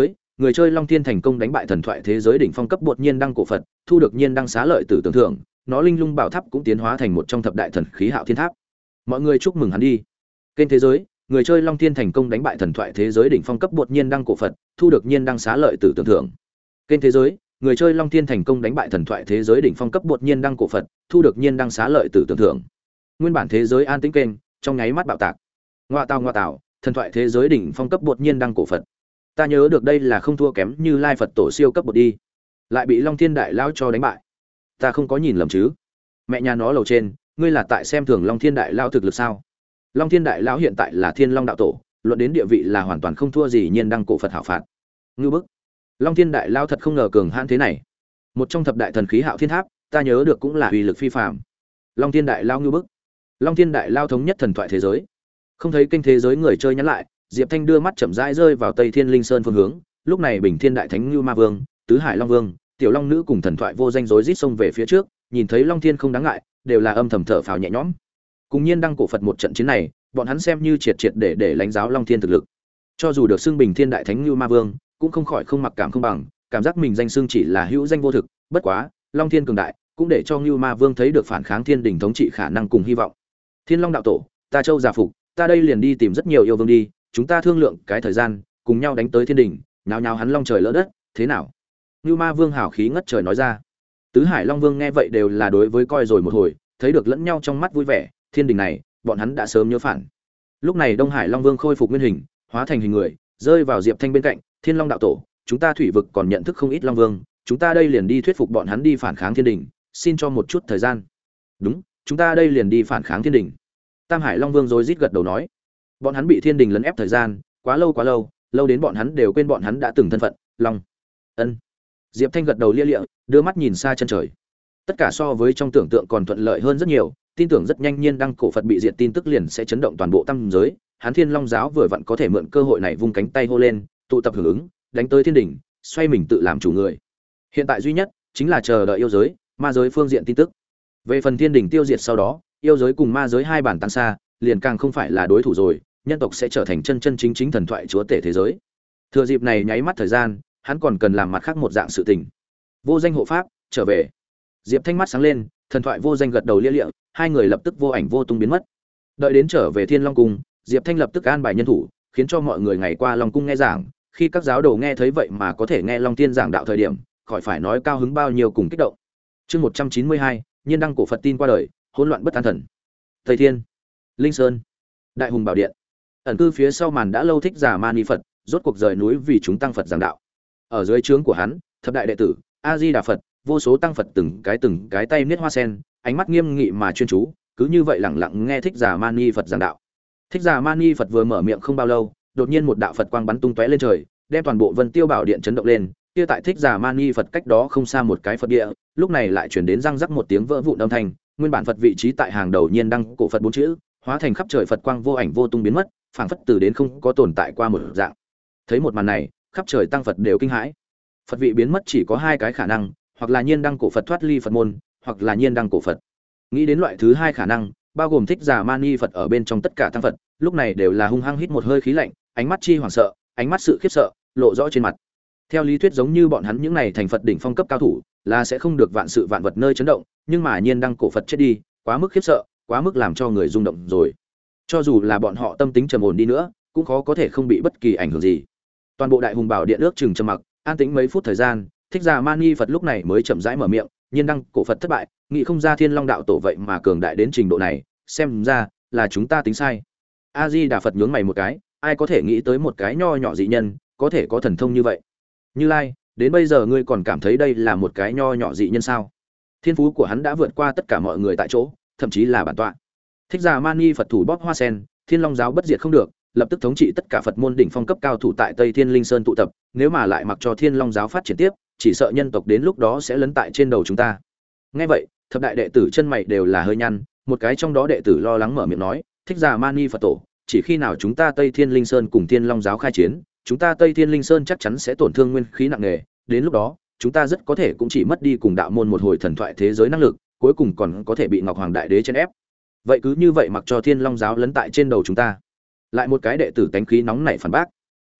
người chơi Long Thiên thành công đánh bại thần thoại thế giới đỉnh phong cấp bột nhiên đăng cổ Phật, thu được nhiên đăng xá lợi tử tưởng thưởng, nó linh lung bảo tháp cũng tiến hóa thành một trong thập đại thần khí Hạo Thiên Tháp. Mọi người chúc mừng hắn đi. Kênh thế giới, người chơi Long Thiên thành công đánh bại thần thoại thế giới đỉnh phong cấp bột nhiên đăng cổ Phật, thu được nhiên đăng xá lợi tử tưởng thưởng. Kênh thế giới, người chơi Long Thiên thành công đánh bại thần thoại thế giới đỉnh phong cấp bột nhiên đăng cổ Phật, thu được nhiên đăng xá lợi tử tưởng thưởng. Nguyên bản thế giới an tĩnh kênh, trong nháy mắt bạo tạc. Ngoa tào ngoa tào, thần thoại thế giới đỉnh phong cấp bột nhiên đăng cổ Phật. Ta nhớ được đây là không thua kém như Lai Phật tổ siêu cấp bột đi, lại bị Long Thiên đại lão cho đánh bại. Ta không có nhìn lầm chứ? Mẹ nhà nó lầu trên, ngươi là tại xem thường Long Thiên đại lão thực lực sao? Long Thiên đại lão hiện tại là Thiên Long đạo tổ, luận đến địa vị là hoàn toàn không thua gì nhiên đăng cổ Phật hảo phạt. Ngư bức. Long Thiên đại lão thật không ngờ cường hãn thế này. Một trong thập đại thần khí Hạo Thiên Tháp, ta nhớ được cũng là uy lực phi phàm. Long Thiên đại lão ngư bức. Long Thiên đại lão thống nhất thần thoại thế giới. Không thấy kênh thế giới người chơi nhắn lại, Diệp Thanh đưa mắt chậm rãi rơi vào Tây Thiên Linh Sơn phương hướng, lúc này Bình Thiên đại thánh Nưu Ma Vương, Tứ Hải Long Vương, Tiểu Long nữ cùng thần thoại vô danh rối rít xông về phía trước, nhìn thấy Long Thiên không đáng ngại, đều là âm thầm thở phào nhẹ nhõm. Cùng nhiên đăng cổ Phật một trận chiến này, bọn hắn xem như triệt triệt để để lãnh giáo Long Thiên thực lực. Cho dù được xưng Bình Thiên đại thánh Nưu Ma Vương, cũng không khỏi không mặc cảm không bằng, cảm giác mình danh xưng chỉ là hữu danh vô thực, bất quá, Long Thiên cường đại, cũng để cho Nưu Ma Vương thấy được phản kháng Thiên Đình thống trị khả năng cùng hy vọng. Thiên Long đạo tổ, ta Châu giả phục, ta đây liền đi tìm rất nhiều yêu vương đi, chúng ta thương lượng cái thời gian, cùng nhau đánh tới Thiên Đình, nhào nhào hắn long trời lỡ đất, thế nào? Nưu Ma Vương hào khí ngất trời nói ra. Tứ Hải Long Vương nghe vậy đều là đối với coi rồi một hồi, thấy được lẫn nhau trong mắt vui vẻ, Thiên Đình này, bọn hắn đã sớm nhớ phản. Lúc này Đông Hải Long Vương khôi phục nguyên hình, hóa thành hình người, rơi vào Diệp Thanh bên cạnh, Thiên Long đạo tổ, chúng ta thủy vực còn nhận thức không ít Long Vương, chúng ta đây liền đi thuyết phục bọn hắn đi phản kháng Thiên Đình, xin cho một chút thời gian. Đúng, chúng ta đây liền đi phản kháng Thiên Đình. Tam Hải Long Vương rối rít gật đầu nói, bọn hắn bị Thiên Đình lấn ép thời gian quá lâu quá lâu, lâu đến bọn hắn đều quên bọn hắn đã từng thân phận. Long ân Diệp Thanh gật đầu lia lịa, đưa mắt nhìn xa chân trời. Tất cả so với trong tưởng tượng còn thuận lợi hơn rất nhiều, tin tưởng rất nhanh nhiên đăng cổ Phật bị diệt tin tức liền sẽ chấn động toàn bộ tam giới, hắn Thiên Long giáo vừa vặn có thể mượn cơ hội này vung cánh tay hô lên, tụ tập hưởng ứng, đánh tới Thiên Đình, xoay mình tự làm chủ người. Hiện tại duy nhất chính là chờ đợi yêu giới, ma giới phương diện tin tức. Về phần Thiên Đình tiêu diệt sau đó, yêu giới cùng ma giới hai bản tan xa, liền càng không phải là đối thủ rồi, nhân tộc sẽ trở thành chân chân chính chính thần thoại chúa tể thế giới. Thừa dịp này nháy mắt thời gian, hắn còn cần làm mặt khác một dạng sự tình. Vô danh hộ pháp trở về. Diệp Thanh mắt sáng lên, thần thoại vô danh gật đầu lia lịa, hai người lập tức vô ảnh vô tung biến mất. Đợi đến trở về Thiên Long cung, Diệp Thanh lập tức an bài nhân thủ, khiến cho mọi người ngày qua Long cung nghe giảng, khi các giáo đồ nghe thấy vậy mà có thể nghe Long Thiên giảng đạo thời điểm, khỏi phải nói cao hứng bao nhiêu cùng kích động. Chương một trăm chín mươi hai, nhiên đăng cổ Phật tin qua đời, hỗn loạn bất an thần. Tây Thiên, Linh Sơn, Đại Hùng Bảo Điện. Ẩn cư phía sau màn đã lâu Thích Giả Mani Phật, rốt cuộc rời núi vì chúng tăng Phật giảng đạo. Ở dưới trướng của hắn, thập đại đệ tử, A Di Đà Phật, vô số tăng Phật từng cái từng cái tay niết hoa sen, ánh mắt nghiêm nghị mà chuyên chú, cứ như vậy lặng lặng nghe Thích Giả Mani Phật giảng đạo. Thích Giả Mani Phật vừa mở miệng không bao lâu, đột nhiên một đạo Phật quang bắn tung tóe lên trời, đem toàn bộ Vân Tiêu Bảo Điện chấn động lên. Kia tại Thích Giả Mani Phật cách đó không xa một cái Phật địa, lúc này lại truyền đến răng rắc một tiếng vỡ vụn âm thanh, nguyên bản Phật vị trí tại hàng đầu nhiên đăng cổ Phật bốn chữ, hóa thành khắp trời Phật quang vô ảnh vô tung biến mất, phảng phất từ đến không có tồn tại qua một dạng. Thấy một màn này, khắp trời tăng Phật đều kinh hãi. Phật vị biến mất chỉ có hai cái khả năng, hoặc là nhiên đăng cổ Phật thoát ly Phật môn, hoặc là nhiên đăng cổ Phật. Nghĩ đến loại thứ hai khả năng, bao gồm Thích Giả Mani Phật ở bên trong tất cả tăng Phật, lúc này đều là hung hăng hít một hơi khí lạnh, ánh mắt chi hoảng sợ, ánh mắt sự khiếp sợ lộ rõ trên mặt. Theo lý thuyết giống như bọn hắn những này thành Phật đỉnh phong cấp cao thủ, là sẽ không được vạn sự vạn vật nơi chấn động, nhưng mà nhiên đăng cổ Phật chết đi, quá mức khiếp sợ, quá mức làm cho người rung động rồi. Cho dù là bọn họ tâm tính trầm ổn đi nữa, cũng khó có thể không bị bất kỳ ảnh hưởng gì. Toàn bộ Đại Hùng Bảo Điện ước chừng trầm mặc, an tĩnh mấy phút thời gian, Thích Giả Mani Phật lúc này mới chậm rãi mở miệng, nhiên đăng cổ Phật thất bại, nghĩ không ra Thiên Long đạo tổ vậy mà cường đại đến trình độ này, xem ra là chúng ta tính sai. A Di Đà Phật nhướng mày một cái, ai có thể nghĩ tới một cái nho nhỏ dị nhân có thể có thần thông như vậy. Như Lai, đến bây giờ ngươi còn cảm thấy đây là một cái nho nhỏ dị nhân sao? Thiên phú của hắn đã vượt qua tất cả mọi người tại chỗ, thậm chí là bản tọa. Thích Giả Mani Phật thủ bóp hoa sen, Thiên Long giáo bất diệt không được, lập tức thống trị tất cả Phật môn đỉnh phong cấp cao thủ tại Tây Thiên Linh Sơn tụ tập, nếu mà lại mặc cho Thiên Long giáo phát triển tiếp, chỉ sợ nhân tộc đến lúc đó sẽ lấn tại trên đầu chúng ta. Nghe vậy, thập đại đệ tử chân mày đều là hơi nhăn, một cái trong đó đệ tử lo lắng mở miệng nói, Thích Giả Mani Phật tổ, chỉ khi nào chúng ta Tây Thiên Linh Sơn cùng Thiên Long giáo khai chiến, chúng ta Tây Thiên Linh Sơn chắc chắn sẽ tổn thương nguyên khí nặng nề, đến lúc đó, chúng ta rất có thể cũng chỉ mất đi cùng đạo môn một hồi thần thoại thế giới năng lực, cuối cùng còn có thể bị Ngọc Hoàng Đại Đế chèn ép. Vậy cứ như vậy mặc cho Thiên Long giáo lấn tại trên đầu chúng ta. Lại một cái đệ tử tánh khí nóng nảy phản bác.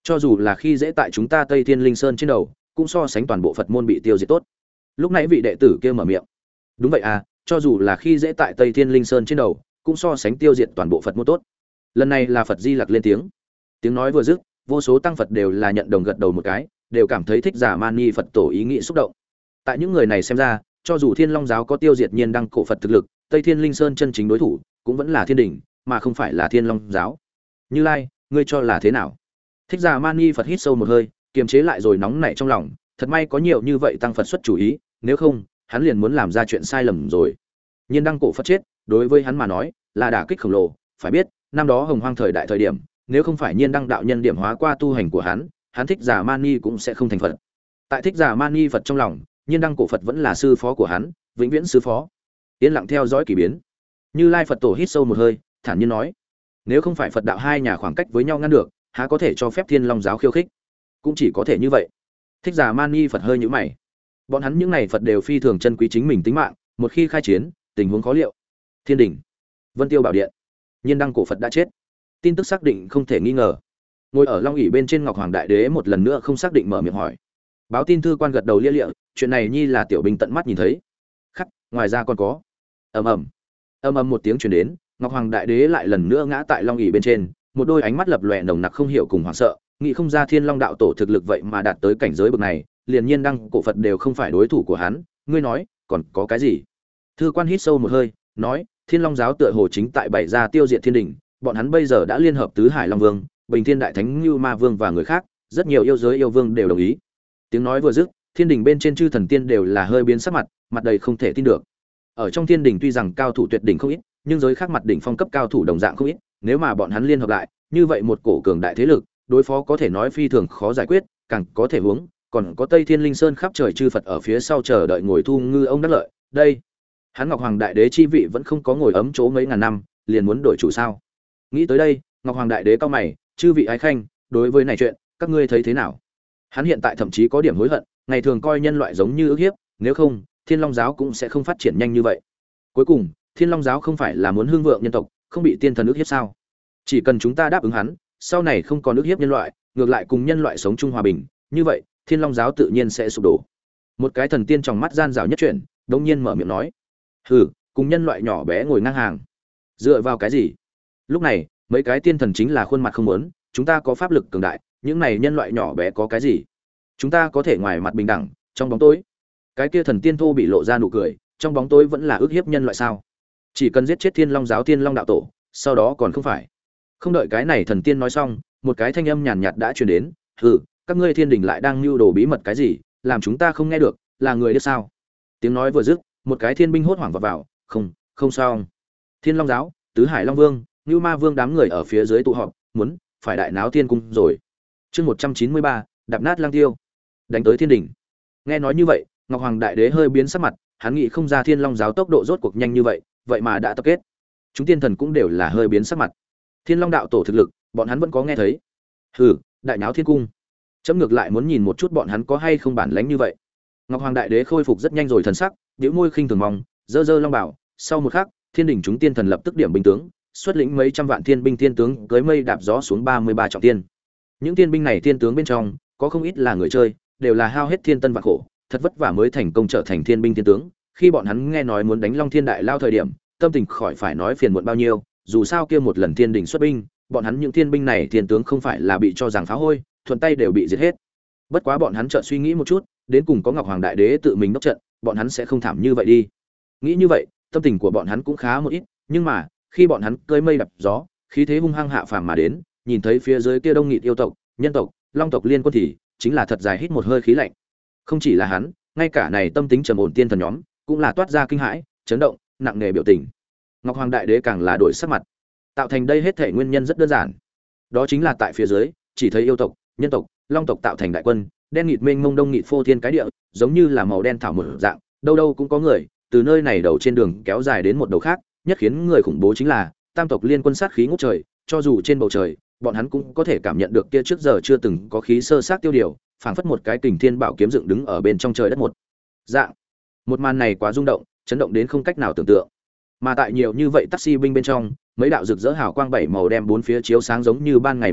Cho dù là khi dễ tại chúng ta Tây Thiên Linh Sơn trên đầu, cũng so sánh toàn bộ Phật môn bị tiêu diệt tốt. Lúc nãy vị đệ tử kia mở miệng. Đúng vậy à, cho dù là khi dễ tại Tây Thiên Linh Sơn trên đầu, cũng so sánh tiêu diệt toàn bộ Phật môn tốt. Lần này là Phật Di Lặc lên tiếng. Tiếng nói vừa dứt, vô số tăng Phật đều là nhận đồng gật đầu một cái, đều cảm thấy Thích Giả Mani Phật tổ ý nghĩ xúc động. Tại những người này xem ra, cho dù Thiên Long giáo có tiêu diệt Nhiên Đăng cổ Phật thực lực, Tây Thiên Linh Sơn chân chính đối thủ cũng vẫn là Thiên Đình, mà không phải là Thiên Long giáo. Như Lai, ngươi cho là thế nào? Thích Giả Mani Phật hít sâu một hơi, kiềm chế lại rồi nóng nảy trong lòng, thật may có nhiều như vậy tăng Phật xuất chủ ý, nếu không, hắn liền muốn làm ra chuyện sai lầm rồi. Nhiên Đăng cổ Phật chết, đối với hắn mà nói, là đả kích khổng lồ, phải biết, năm đó Hồng Hoang thời đại thời điểm, nếu không phải Nhiên Đăng đạo nhân điểm hóa qua tu hành của hắn, hắn Thích Giả Mani cũng sẽ không thành Phật. Tại Thích Giả Mani Phật trong lòng, Nhiên Đăng cổ Phật vẫn là sư phó của hắn, vĩnh viễn sư phó. Yên lặng theo dõi kỳ biến. Như Lai Phật tổ hít sâu một hơi, thản nhiên nói: nếu không phải Phật đạo hai nhà khoảng cách với nhau ngăn được, há có thể cho phép Thiên Long giáo khiêu khích? Cũng chỉ có thể như vậy. Thích Giả Mani Phật hơi nhíu mày. Bọn hắn những này Phật đều phi thường chân quý chính mình tính mạng, một khi khai chiến, tình huống khó liệu. Thiên Đình, Vân Tiêu Bảo Điện, Nhiên Đăng cổ Phật đã chết. Tin tức xác định không thể nghi ngờ. Ngồi ở Long ỷ bên trên Ngọc Hoàng Đại Đế một lần nữa không xác định mở miệng hỏi. Báo tin thư quan gật đầu lia lịa, chuyện này nhi là tiểu binh tận mắt nhìn thấy. Khắc, ngoài ra còn có. Ầm ầm. Ầm ầm một tiếng truyền đến, Ngọc Hoàng Đại Đế lại lần nữa ngã tại Long ỷ bên trên, một đôi ánh mắt lập lòe nồng nặc không hiểu cùng hoảng sợ, nghĩ không ra Thiên Long đạo tổ thực lực vậy mà đạt tới cảnh giới bậc này, liền Nhiên Đăng cổ Phật đều không phải đối thủ của hắn, ngươi nói, còn có cái gì? Thư quan hít sâu một hơi, nói, Thiên Long giáo tựa hồ chính tại bày ra tiêu diệt Thiên Đình, bọn hắn bây giờ đã liên hợp Tứ Hải Long Vương, Bình Thiên Đại Thánh Nưu Ma Vương và người khác, rất nhiều yêu giới yêu vương đều đồng ý. Tiếng nói vừa dứt, Thiên Đình bên trên chư thần tiên đều là hơi biến sắc mặt, mặt đầy không thể tin được. Ở trong Thiên Đình tuy rằng cao thủ tuyệt đỉnh không ít, nhưng giới khác mặt đỉnh phong cấp cao thủ đồng dạng không ít, nếu mà bọn hắn liên hợp lại, như vậy một cổ cường đại thế lực, đối phó có thể nói phi thường khó giải quyết, càng có thể hướng, còn có Tây Thiên Linh Sơn khắp trời chư Phật ở phía sau chờ đợi ngồi thu ngư ông đắc lợi. Đây, hắn Ngọc Hoàng Đại Đế chi vị vẫn không có ngồi ấm chỗ mấy ngàn năm, liền muốn đổi chủ sao? Nghĩ tới đây, Ngọc Hoàng Đại Đế cau mày, chư vị ái khanh, đối với này chuyện, các ngươi thấy thế nào? Hắn hiện tại thậm chí có điểm hối hận, ngày thường coi nhân loại giống như ức hiếp, nếu không, Thiên Long giáo cũng sẽ không phát triển nhanh như vậy. Cuối cùng, Thiên Long giáo không phải là muốn hưng vượng nhân tộc, không bị tiên thần ức hiếp sao? Chỉ cần chúng ta đáp ứng hắn, sau này không còn ức hiếp nhân loại, ngược lại cùng nhân loại sống chung hòa bình, như vậy, Thiên Long giáo tự nhiên sẽ sụp đổ. Một cái thần tiên trong mắt gian rào nhất chuyển, đống nhiên mở miệng nói: "Hừ, cùng nhân loại nhỏ bé ngồi ngang hàng, dựa vào cái gì?" Lúc này, mấy cái tiên thần chính là khuôn mặt không muốn, chúng ta có pháp lực cường đại, những này nhân loại nhỏ bé có cái gì? Chúng ta có thể ngoài mặt bình đẳng, trong bóng tối. Cái kia thần tiên thô bị lộ ra nụ cười, trong bóng tối vẫn là ức hiếp nhân loại sao? Chỉ cần giết chết Thiên Long giáo Thiên Long đạo tổ, sau đó còn không phải. Không đợi cái này thần tiên nói xong, một cái thanh âm nhàn nhạt đã truyền đến, "Hừ, các ngươi Thiên Đình lại đang mưu đồ bí mật cái gì, làm chúng ta không nghe được, là người điếc sao?" Tiếng nói vừa dứt, một cái thiên binh hốt hoảng vào vào, "Không, không sao." Thiên Long giáo, Tứ Hải Long Vương, Nưu Ma Vương đám người ở phía dưới tụ họp, muốn phải đại náo thiên cung rồi. Chương một trăm chín mươi ba, đạp nát lang tiêu, đánh tới Thiên Đình. Nghe nói như vậy, Ngọc Hoàng Đại Đế hơi biến sắc mặt, hắn nghĩ không ra Thiên Long giáo tốc độ rốt cuộc nhanh như vậy, vậy mà đã tập kết. Chúng tiên thần cũng đều là hơi biến sắc mặt. Thiên Long đạo tổ thực lực, bọn hắn vẫn có nghe thấy. Hừ, đại náo thiên cung. Chấm ngược lại muốn nhìn một chút bọn hắn có hay không bản lĩnh như vậy. Ngọc Hoàng Đại Đế khôi phục rất nhanh rồi thần sắc, bĩu môi khinh thường mong, dơ dơ long bảo, sau một khắc, Thiên Đình chúng tiên thần lập tức điểm binh tướng, xuất lĩnh mấy trăm vạn thiên binh thiên tướng cưỡi mây đạp gió xuống ba mươi ba trọng tiên. Những tiên binh này tiên tướng bên trong, có không ít là người chơi, đều là hao hết thiên tân vạn khổ, thật vất vả mới thành công trở thành thiên binh thiên tướng. Khi bọn hắn nghe nói muốn đánh Long Thiên Đại Lao thời điểm, tâm tình khỏi phải nói phiền muộn bao nhiêu, dù sao kia một lần Thiên Đình xuất binh, bọn hắn những thiên binh này thiên tướng không phải là bị cho rằng phá hôi, thuận tay đều bị diệt hết. Bất quá bọn hắn chợt suy nghĩ một chút, đến cùng có Ngọc Hoàng Đại Đế tự mình đốc trận, bọn hắn sẽ không thảm như vậy đi. Nghĩ như vậy, tâm tình của bọn hắn cũng khá một ít, nhưng mà, khi bọn hắn cưỡi mây đạp gió, khí thế hung hăng hạ phàm mà đến, nhìn thấy phía dưới kia đông nghịt yêu tộc, nhân tộc, long tộc liên quân thì chính là thật dài hít một hơi khí lạnh. Không chỉ là hắn, ngay cả này tâm tính trầm ổn tiên thần nhóm, cũng là toát ra kinh hãi, chấn động, nặng nề biểu tình. Ngọc Hoàng Đại Đế càng là đổi sắc mặt. Tạo thành đây hết thể nguyên nhân rất đơn giản. Đó chính là tại phía dưới, chỉ thấy yêu tộc, nhân tộc, long tộc tạo thành đại quân, đen nghịt mênh mông đông nghịt phô thiên cái địa, giống như là màu đen thảo một dạng, đâu đâu cũng có người, từ nơi này đầu trên đường kéo dài đến một đầu khác, nhất khiến người khủng bố chính là, tam tộc liên quân sát khí ngút trời, cho dù trên bầu trời, bọn hắn cũng có thể cảm nhận được kia trước giờ chưa từng có khí sơ sát tiêu điều, phảng phất một cái kình thiên bảo kiếm dựng đứng ở bên trong trời đất một dạng. Một màn này quá rung động, chấn động đến không cách nào tưởng tượng. Mà tại nhiều như vậy taxi binh bên trong, mấy đạo rực rỡ hào quang bảy màu đem bốn phía chiếu sáng giống như ban ngày một dạng,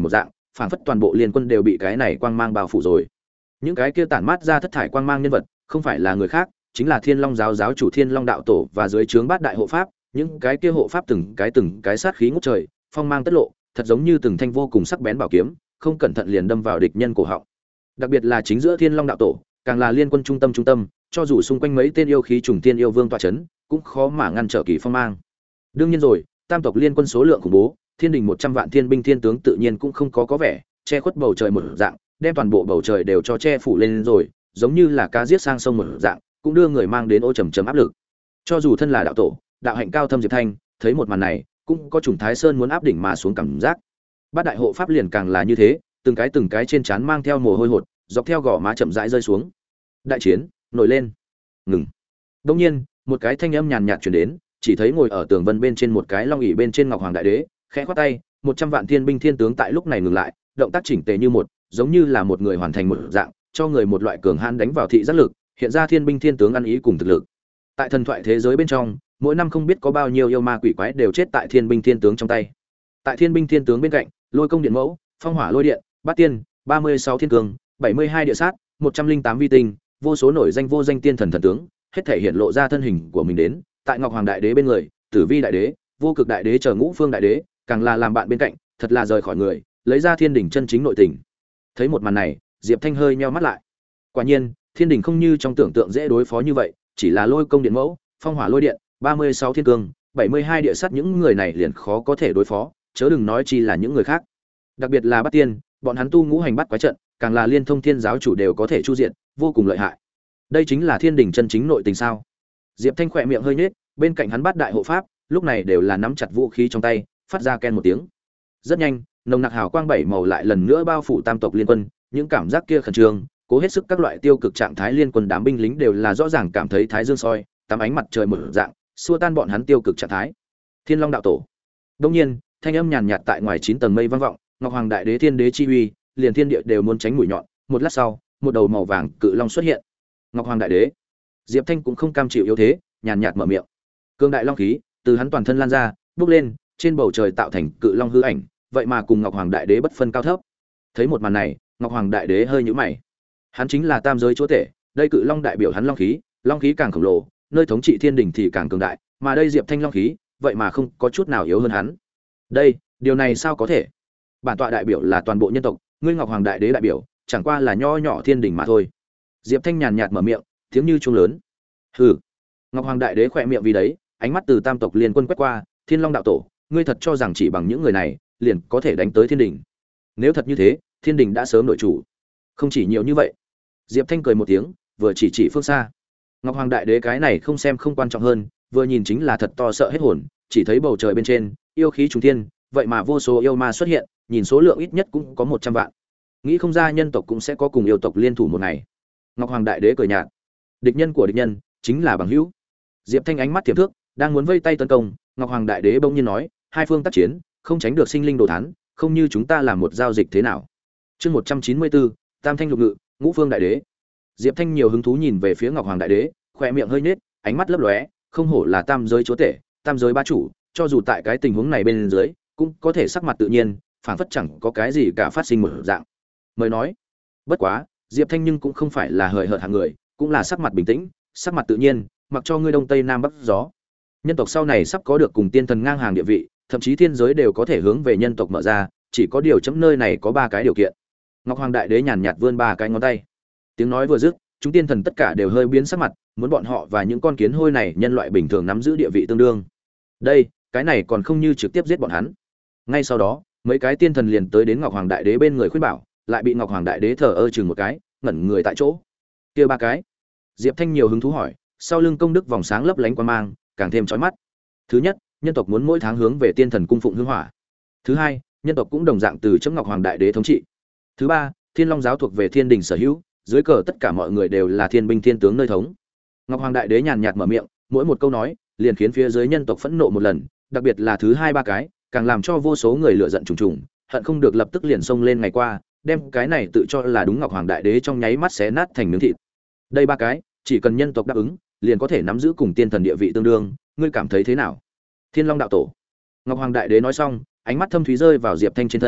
phảng phất toàn bộ liên quân đều bị cái này quang mang bao phủ rồi. Những cái kia tản mát ra thất thải quang mang nhân vật, không phải là người khác, chính là Thiên Long giáo giáo chủ Thiên Long đạo tổ và dưới trướng bát đại hộ pháp, những cái kia hộ pháp từng cái từng cái sát khí ngút trời, phong mang tất lộ, thật giống như từng thanh vô cùng sắc bén bảo kiếm, không cẩn thận liền đâm vào địch nhân cổ họng. Đặc biệt là chính giữa Thiên Long đạo tổ, càng là liên quân trung tâm trung tâm, cho dù xung quanh mấy tên yêu khí trùng tiên yêu vương tọa chấn, cũng khó mà ngăn trở kỳ phong mang. Đương nhiên rồi, tam tộc liên quân số lượng khủng bố, thiên đình một trăm vạn thiên binh thiên tướng tự nhiên cũng không có có vẻ che khuất bầu trời một dạng, đem toàn bộ bầu trời đều cho che phủ lên rồi, giống như là cá giết sang sông một dạng, cũng đưa người mang đến ô trầm trầm áp lực. Cho dù thân là đạo tổ, đạo hạnh cao thâm Diệp Thanh, thấy một màn này, cũng có trùng Thái Sơn muốn áp đỉnh mà xuống cảm giác. Bát đại hộ pháp liền càng là như thế, từng cái từng cái trên trán mang theo mồ hôi hột, dọc theo gò má chậm rãi rơi xuống. Đại chiến nổi lên. Ngừng. Đương nhiên, một cái thanh âm nhàn nhạt truyền đến, chỉ thấy ngồi ở tường vân bên trên một cái long ỷ bên trên ngọc hoàng đại đế, khẽ khoát tay, một trăm vạn thiên binh thiên tướng tại lúc này ngừng lại, động tác chỉnh tề như một, giống như là một người hoàn thành một dạng, cho người một loại cường hãn đánh vào thị giác lực, hiện ra thiên binh thiên tướng ăn ý cùng thực lực. Tại thần thoại thế giới bên trong, mỗi năm không biết có bao nhiêu yêu ma quỷ quái đều chết tại thiên binh thiên tướng trong tay. Tại thiên binh thiên tướng bên cạnh, lôi công điện mẫu, phong hỏa lôi điện, bát tiên, ba mươi sáu thiên cường, bảy mươi hai địa sát, một trăm linh tám vi tinh, vô số nổi danh vô danh tiên thần thần tướng, hết thể hiện lộ ra thân hình của mình đến. Tại ngọc hoàng đại đế bên người, tử vi đại đế, vô cực đại đế chờ ngũ phương đại đế, càng là làm bạn bên cạnh, thật là rời khỏi người, lấy ra thiên đỉnh chân chính nội tình. Thấy một màn này, Diệp Thanh hơi nheo mắt lại. Quả nhiên, thiên đỉnh không như trong tưởng tượng dễ đối phó như vậy, chỉ là lôi công điện mẫu, phong hỏa lôi điện, ba mươi sáu thiên cương, bảy mươi hai địa sát những người này liền khó có thể đối phó, chớ đừng nói chi là những người khác. Đặc biệt là Bát Tiên, bọn hắn tu ngũ hành bắt quái trận, càng là liên thông thiên giáo chủ đều có thể chu diện, vô cùng lợi hại. Đây chính là thiên đỉnh chân chính nội tình sao? Diệp Thanh khỏe miệng hơi nhếch, bên cạnh hắn bát đại hộ pháp, lúc này đều là nắm chặt vũ khí trong tay, phát ra ken một tiếng. Rất nhanh, nồng nặc hào quang bảy màu lại lần nữa bao phủ tam tộc liên quân, những cảm giác kia khẩn trương, cố hết sức các loại tiêu cực trạng thái liên quân đám binh lính đều là rõ ràng cảm thấy thái dương soi, tắm ánh mặt trời mở dạng, xua tan bọn hắn tiêu cực trạng thái. Thiên Long đạo tổ. Đương nhiên, thanh âm nhàn nhạt tại ngoài chín tầng mây vang vọng, Ngọc Hoàng Đại Đế Thiên Đế chi uy, liền thiên địa đều muốn tránh mũi nhọn, một lát sau, một đầu màu vàng cự long xuất hiện. Ngọc Hoàng Đại Đế. Diệp Thanh cũng không cam chịu yếu thế, nhàn nhạt mở miệng. Cương đại long khí từ hắn toàn thân lan ra, bốc lên, trên bầu trời tạo thành cự long hư ảnh, vậy mà cùng Ngọc Hoàng Đại Đế bất phân cao thấp. Thấy một màn này, Ngọc Hoàng Đại Đế hơi nhíu mày. Hắn chính là tam giới chúa tể, đây cự long đại biểu hắn long khí, long khí càng khổng lồ, nơi thống trị thiên đình thì càng cường đại, mà đây Diệp Thanh long khí, vậy mà không có chút nào yếu hơn hắn. Đây, điều này sao có thể? Bản tọa đại biểu là toàn bộ nhân tộc, ngươi Ngọc Hoàng Đại Đế đại biểu, chẳng qua là nho nhỏ thiên đình mà thôi. Diệp Thanh nhàn nhạt mở miệng, tiếng như chuông lớn. Hừ. Ngọc Hoàng Đại Đế khẽ miệng vì đấy, ánh mắt từ tam tộc liên quân quét qua, Thiên Long đạo tổ, ngươi thật cho rằng chỉ bằng những người này, liền có thể đánh tới thiên đình? Nếu thật như thế, thiên đình đã sớm đổi chủ. Không chỉ nhiều như vậy. Diệp Thanh cười một tiếng, vừa chỉ chỉ phương xa. Ngọc Hoàng Đại Đế cái này không xem không quan trọng hơn, vừa nhìn chính là thật to sợ hết hồn, chỉ thấy bầu trời bên trên, yêu khí trùng thiên, vậy mà vô số yêu ma xuất hiện, nhìn số lượng ít nhất cũng có một trăm vạn. Nghĩ không ra nhân tộc cũng sẽ có cùng yêu tộc liên thủ một ngày. Ngọc Hoàng Đại Đế cười nhạt. Địch nhân của địch nhân chính là bằng hữu. Diệp Thanh ánh mắt tiềm thước, đang muốn vây tay tấn công, Ngọc Hoàng Đại Đế bỗng nhiên nói, hai phương tác chiến, không tránh được sinh linh đồ thán, không như chúng ta làm một giao dịch thế nào? Chương một trăm chín mươi bốn, Tam Thanh Lục Ngự, Ngũ Phương Đại Đế. Diệp Thanh nhiều hứng thú nhìn về phía Ngọc Hoàng Đại Đế, khóe miệng hơi nhếch, ánh mắt lấp lóe, không hổ là tam giới chúa tể, tam giới bá chủ, cho dù tại cái tình huống này bên dưới, cũng có thể sắc mặt tự nhiên, phảng phất chẳng có cái gì cả phát sinh một dạng. Mới nói, bất quá, Diệp Thanh nhưng cũng không phải là hời hợt hạng người, cũng là sắc mặt bình tĩnh, sắc mặt tự nhiên, mặc cho ngươi đông tây nam bắc gió. Nhân tộc sau này sắp có được cùng tiên thần ngang hàng địa vị, thậm chí thiên giới đều có thể hướng về nhân tộc mở ra, chỉ có điều chấm nơi này có ba cái điều kiện. Ngọc Hoàng Đại Đế nhàn nhạt vươn ba cái ngón tay. Tiếng nói vừa dứt, chúng tiên thần tất cả đều hơi biến sắc mặt, muốn bọn họ và những con kiến hôi này nhân loại bình thường nắm giữ địa vị tương đương. Đây, cái này còn không như trực tiếp giết bọn hắn. Ngay sau đó, mấy cái tiên thần liền tới đến Ngọc Hoàng Đại Đế bên người khuyên bảo, lại bị Ngọc Hoàng Đại Đế thờ ơ chừng một cái, ngẩn người tại chỗ. Kia ba cái. Diệp Thanh nhiều hứng thú hỏi, sau lưng công đức vòng sáng lấp lánh qua mang, càng thêm chói mắt. Thứ nhất, nhân tộc muốn mỗi tháng hướng về tiên thần cung phụng hương hỏa. Thứ hai, nhân tộc cũng đồng dạng từ chấm Ngọc Hoàng Đại Đế thống trị. Thứ ba, Thiên Long giáo thuộc về thiên đình sở hữu, dưới cờ tất cả mọi người đều là thiên binh thiên tướng nơi thống. Ngọc Hoàng Đại Đế nhàn nhạt mở miệng, mỗi một câu nói liền khiến phía dưới nhân tộc phẫn nộ một lần, đặc biệt là thứ hai ba cái, càng làm cho vô số người lựa giận trùng trùng, hận không được lập tức liền xông lên ngày qua, đem cái này tự cho là đúng Ngọc Hoàng Đại Đế trong nháy mắt xé nát thành miếng thịt. Đây ba cái, chỉ cần nhân tộc đáp ứng, liền có thể nắm giữ cùng tiên thần địa vị tương đương, ngươi cảm thấy thế nào? Thiên Long đạo tổ. Ngọc Hoàng Đại Đế nói xong, ánh mắt thâm thúy rơi vào Diệp Thanh trên thân,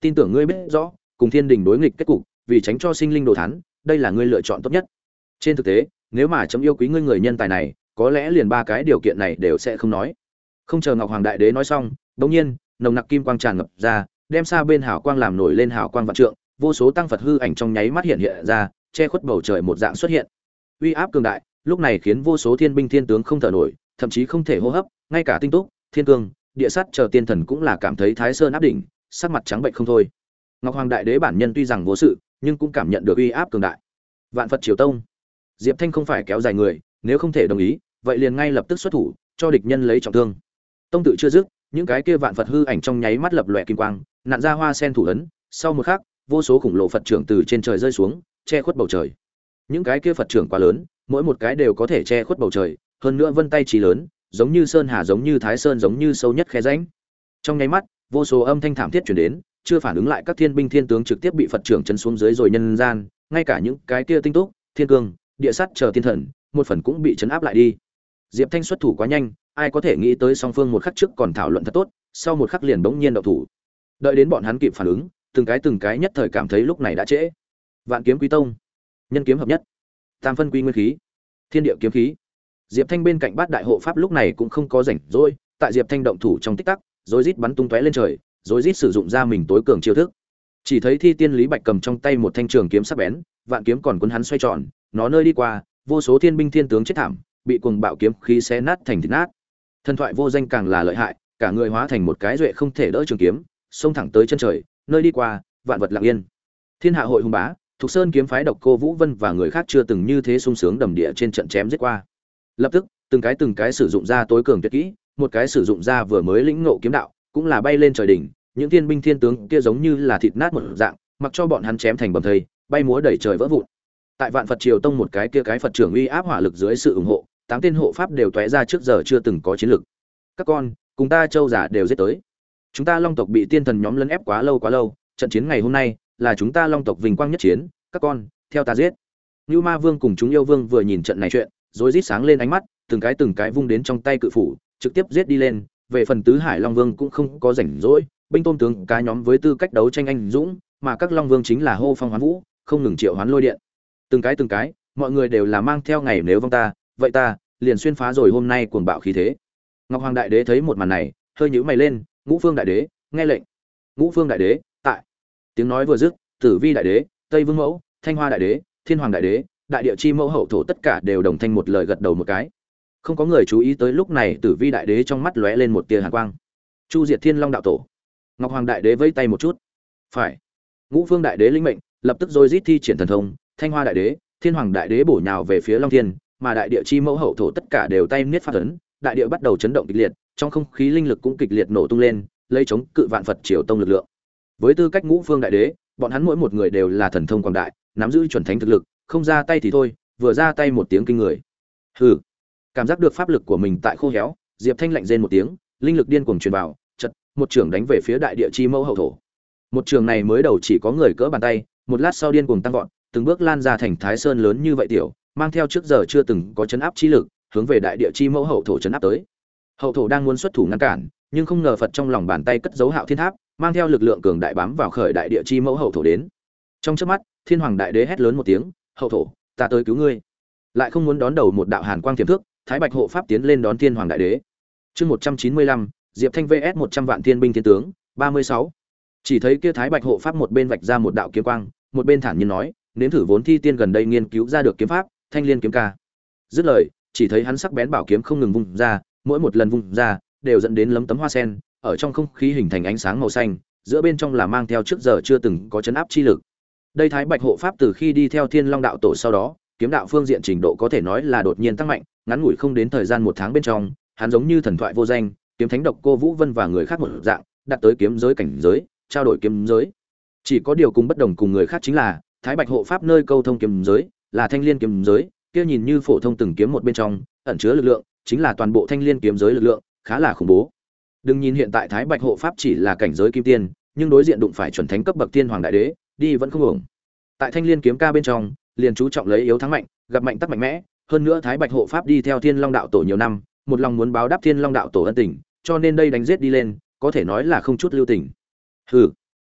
tin tưởng ngươi biết rõ cùng thiên đình đối nghịch kết cục, vì tránh cho sinh linh đồ thán, đây là ngươi lựa chọn tốt nhất. Trên thực tế, nếu mà chấm yêu quý ngươi người nhân tài này, có lẽ liền ba cái điều kiện này đều sẽ không nói. Không chờ Ngọc Hoàng Đại Đế nói xong, đột nhiên, nồng nặc kim quang tràn ngập ra, đem xa bên hào quang làm nổi lên hào quang vạn trượng, vô số tăng Phật hư ảnh trong nháy mắt hiện hiện ra, che khuất bầu trời một dạng xuất hiện. Uy áp cường đại, lúc này khiến vô số thiên binh thiên tướng không thở nổi, thậm chí không thể hô hấp, ngay cả tinh túc, thiên cương, địa sát chờ tiên thần cũng là cảm thấy thái sơn áp đỉnh, sắc mặt trắng bệnh không thôi. Ngọc Hoàng Đại Đế bản nhân tuy rằng vô sự, nhưng cũng cảm nhận được uy áp cường đại. Vạn Phật Triều Tông, Diệp Thanh không phải kéo dài người, nếu không thể đồng ý, vậy liền ngay lập tức xuất thủ, cho địch nhân lấy trọng thương. Tông tự chưa dứt, những cái kia vạn Phật hư ảnh trong nháy mắt lập lòe kim quang, nạn ra hoa sen thủ ấn, sau một khắc, vô số khủng lồ Phật trưởng từ trên trời rơi xuống, che khuất bầu trời. Những cái kia Phật trưởng quá lớn, mỗi một cái đều có thể che khuất bầu trời, hơn nữa vân tay chỉ lớn, giống như sơn hà, giống như thái sơn, giống như sâu nhất khe rãnh. Trong nháy mắt, vô số âm thanh thảm thiết truyền đến, chưa phản ứng lại các thiên binh thiên tướng trực tiếp bị Phật trưởng chấn xuống dưới rồi nhân gian, ngay cả những cái kia tinh túc, thiên cương, địa sát chờ thiên thần, một phần cũng bị chấn áp lại đi. Diệp Thanh xuất thủ quá nhanh, ai có thể nghĩ tới song phương một khắc trước còn thảo luận thật tốt, sau một khắc liền bỗng nhiên động thủ. Đợi đến bọn hắn kịp phản ứng, từng cái từng cái nhất thời cảm thấy lúc này đã trễ. Vạn Kiếm Quý Tông, nhân kiếm hợp nhất, tam phân quy nguyên khí, thiên địa kiếm khí. Diệp Thanh bên cạnh Bát Đại hộ pháp lúc này cũng không có rảnh rỗi, tại Diệp Thanh động thủ trong tích tắc, rối rít bắn tung tóe lên trời, rối rít sử dụng ra mình tối cường chiêu thức. Chỉ thấy Thi Tiên Lý Bạch cầm trong tay một thanh trường kiếm sắc bén, vạn kiếm còn cuốn hắn xoay tròn, nó nơi đi qua, vô số thiên binh thiên tướng chết thảm, bị cuồng bạo kiếm khí xé nát thành thịt nát. Thần thoại vô danh càng là lợi hại, cả người hóa thành một cái duệ không thể đỡ trường kiếm, xông thẳng tới chân trời, nơi đi qua, vạn vật lặng yên. Thiên hạ hội hùng bá, Thục Sơn kiếm phái Độc Cô Vũ Vân và người khác chưa từng như thế sung sướng đầm địa trên trận chém giết qua. Lập tức, từng cái từng cái sử dụng ra tối cường tuyệt kỹ, một cái sử dụng ra vừa mới lĩnh ngộ kiếm đạo, cũng là bay lên trời đỉnh, những thiên binh thiên tướng kia giống như là thịt nát một dạng, mặc cho bọn hắn chém thành bầm thây, bay múa đẩy trời vỡ vụn. Tại Vạn Phật Triều Tông một cái kia cái Phật trưởng uy áp hỏa lực dưới sự ủng hộ, tám tên hộ pháp đều tóe ra trước giờ chưa từng có chiến lực. Các con, cùng ta châu giả đều giết tới. Chúng ta Long tộc bị tiên thần nhóm lấn ép quá lâu quá lâu, trận chiến ngày hôm nay là chúng ta Long tộc vinh quang nhất chiến, các con, theo ta giết. Nưu Ma Vương cùng chúng yêu vương vừa nhìn trận này chuyện, rối rít sáng lên ánh mắt, từng cái từng cái vung đến trong tay cự phủ, trực tiếp giết đi lên. Về phần Tứ Hải Long Vương cũng không có rảnh rỗi, binh tôn tướng cá nhóm với tư cách đấu tranh anh dũng, mà các Long Vương chính là hô phong hoán vũ, không ngừng triệu hoán lôi điện. Từng cái từng cái, mọi người đều là mang theo ngày nếu vong ta, vậy ta liền xuyên phá rồi hôm nay cuồng bạo khí thế. Ngọc Hoàng Đại Đế thấy một màn này, hơi nhíu mày lên, Ngũ Phương Đại Đế, nghe lệnh. Ngũ Phương Đại Đế, tại. Tiếng nói vừa dứt, Tử Vi Đại Đế, Tây Vương Mẫu, Thanh Hoa Đại Đế, Thiên Hoàng Đại Đế, Đại Địa Chi Mẫu hậu thổ tất cả đều đồng thanh một lời gật đầu một cái. Không có người chú ý tới lúc này Tử Vi Đại Đế trong mắt lóe lên một tia hàn quang. Chu Diệt Thiên Long đạo tổ. Ngọc Hoàng Đại Đế vẫy tay một chút. Phải. Ngũ Phương Đại Đế lĩnh mệnh, lập tức rồi rít thi triển thần thông, Thanh Hoa Đại Đế, Thiên Hoàng Đại Đế bổ nhào về phía Long Thiên, mà Đại Địa Chi Mẫu hậu thổ tất cả đều tay niết phát ấn, đại địa bắt đầu chấn động kịch liệt, trong không khí linh lực cũng kịch liệt nổ tung lên, lấy chống cự Vạn Phật Triều Tông lực lượng. Với tư cách Ngũ Phương Đại Đế, bọn hắn mỗi một người đều là thần thông quảng đại, nắm giữ chuẩn thánh thực lực, không ra tay thì thôi, vừa ra tay một tiếng kinh người. Hừ. Cảm giác được pháp lực của mình tại khô héo, Diệp Thanh lạnh rên một tiếng, linh lực điên cuồng truyền vào, chợt, một trường đánh về phía Đại Địa Chi Mẫu hậu thổ. Một trường này mới đầu chỉ có người cỡ bàn tay, một lát sau điên cuồng tăng vọt, từng bước lan ra thành Thái Sơn lớn như vậy tiểu, mang theo trước giờ chưa từng có chấn áp chi lực, hướng về Đại Địa Chi Mẫu hậu thổ chấn áp tới. Hậu thổ đang muốn xuất thủ ngăn cản, nhưng không ngờ Phật trong lòng bàn tay cất dấu Hạo Thiên Tháp, mang theo lực lượng cường đại bám vào khởi Đại Địa Chi Mẫu hậu thổ đến. Trong chớp mắt, Thiên Hoàng Đại Đế hét lớn một tiếng, "Hậu thổ, ta tới cứu ngươi!" Lại không muốn đón đầu một đạo hàn quang tiềm thức, Thái Bạch hộ pháp tiến lên đón Thiên Hoàng Đại Đế. Chương một trăm chín mươi lăm, Diệp Thanh vs một trăm vạn thiên binh thiên tướng, ba mươi sáu. Chỉ thấy kia Thái Bạch hộ pháp một bên vạch ra một đạo kiếm quang, một bên thản nhiên nói, nếm thử vốn thi tiên gần đây nghiên cứu ra được kiếm pháp, Thanh Liên kiếm ca. Dứt lời, chỉ thấy hắn sắc bén bảo kiếm không ngừng vung ra, mỗi một lần vung ra đều dẫn đến lấm tấm hoa sen, ở trong không khí hình thành ánh sáng màu xanh, giữa bên trong là mang theo trước giờ chưa từng có chấn áp chi lực. Đây Thái Bạch hộ pháp từ khi đi theo Thiên Long đạo tổ sau đó, kiếm đạo phương diện trình độ có thể nói là đột nhiên tăng mạnh, ngắn ngủi không đến thời gian một tháng bên trong, hắn giống như thần thoại vô danh, kiếm thánh Độc Cô Vũ Vân và người khác một dạng, đạt tới kiếm giới cảnh giới, trao đổi kiếm giới. Chỉ có điều cùng bất đồng cùng người khác chính là, Thái Bạch hộ pháp nơi câu thông kiếm giới, là Thanh Liên kiếm giới, kia nhìn như phổ thông từng kiếm một bên trong, ẩn chứa lực lượng, chính là toàn bộ Thanh Liên kiếm giới lực lượng, khá là khủng bố. Đừng nhìn hiện tại Thái Bạch hộ pháp chỉ là cảnh giới kim tiên, nhưng đối diện đụng phải chuẩn thánh cấp bậc Thiên Hoàng Đại Đế, đi vẫn không ổn. Tại Thanh Liên kiếm ca bên trong, liền chú trọng lấy yếu thắng mạnh, gặp mạnh tắc mạnh mẽ, hơn nữa Thái Bạch hộ pháp đi theo Thiên Long đạo tổ nhiều năm, một lòng muốn báo đáp Thiên Long đạo tổ ân tình, cho nên đây đánh giết đi lên, có thể nói là không chút lưu tình. Hừ.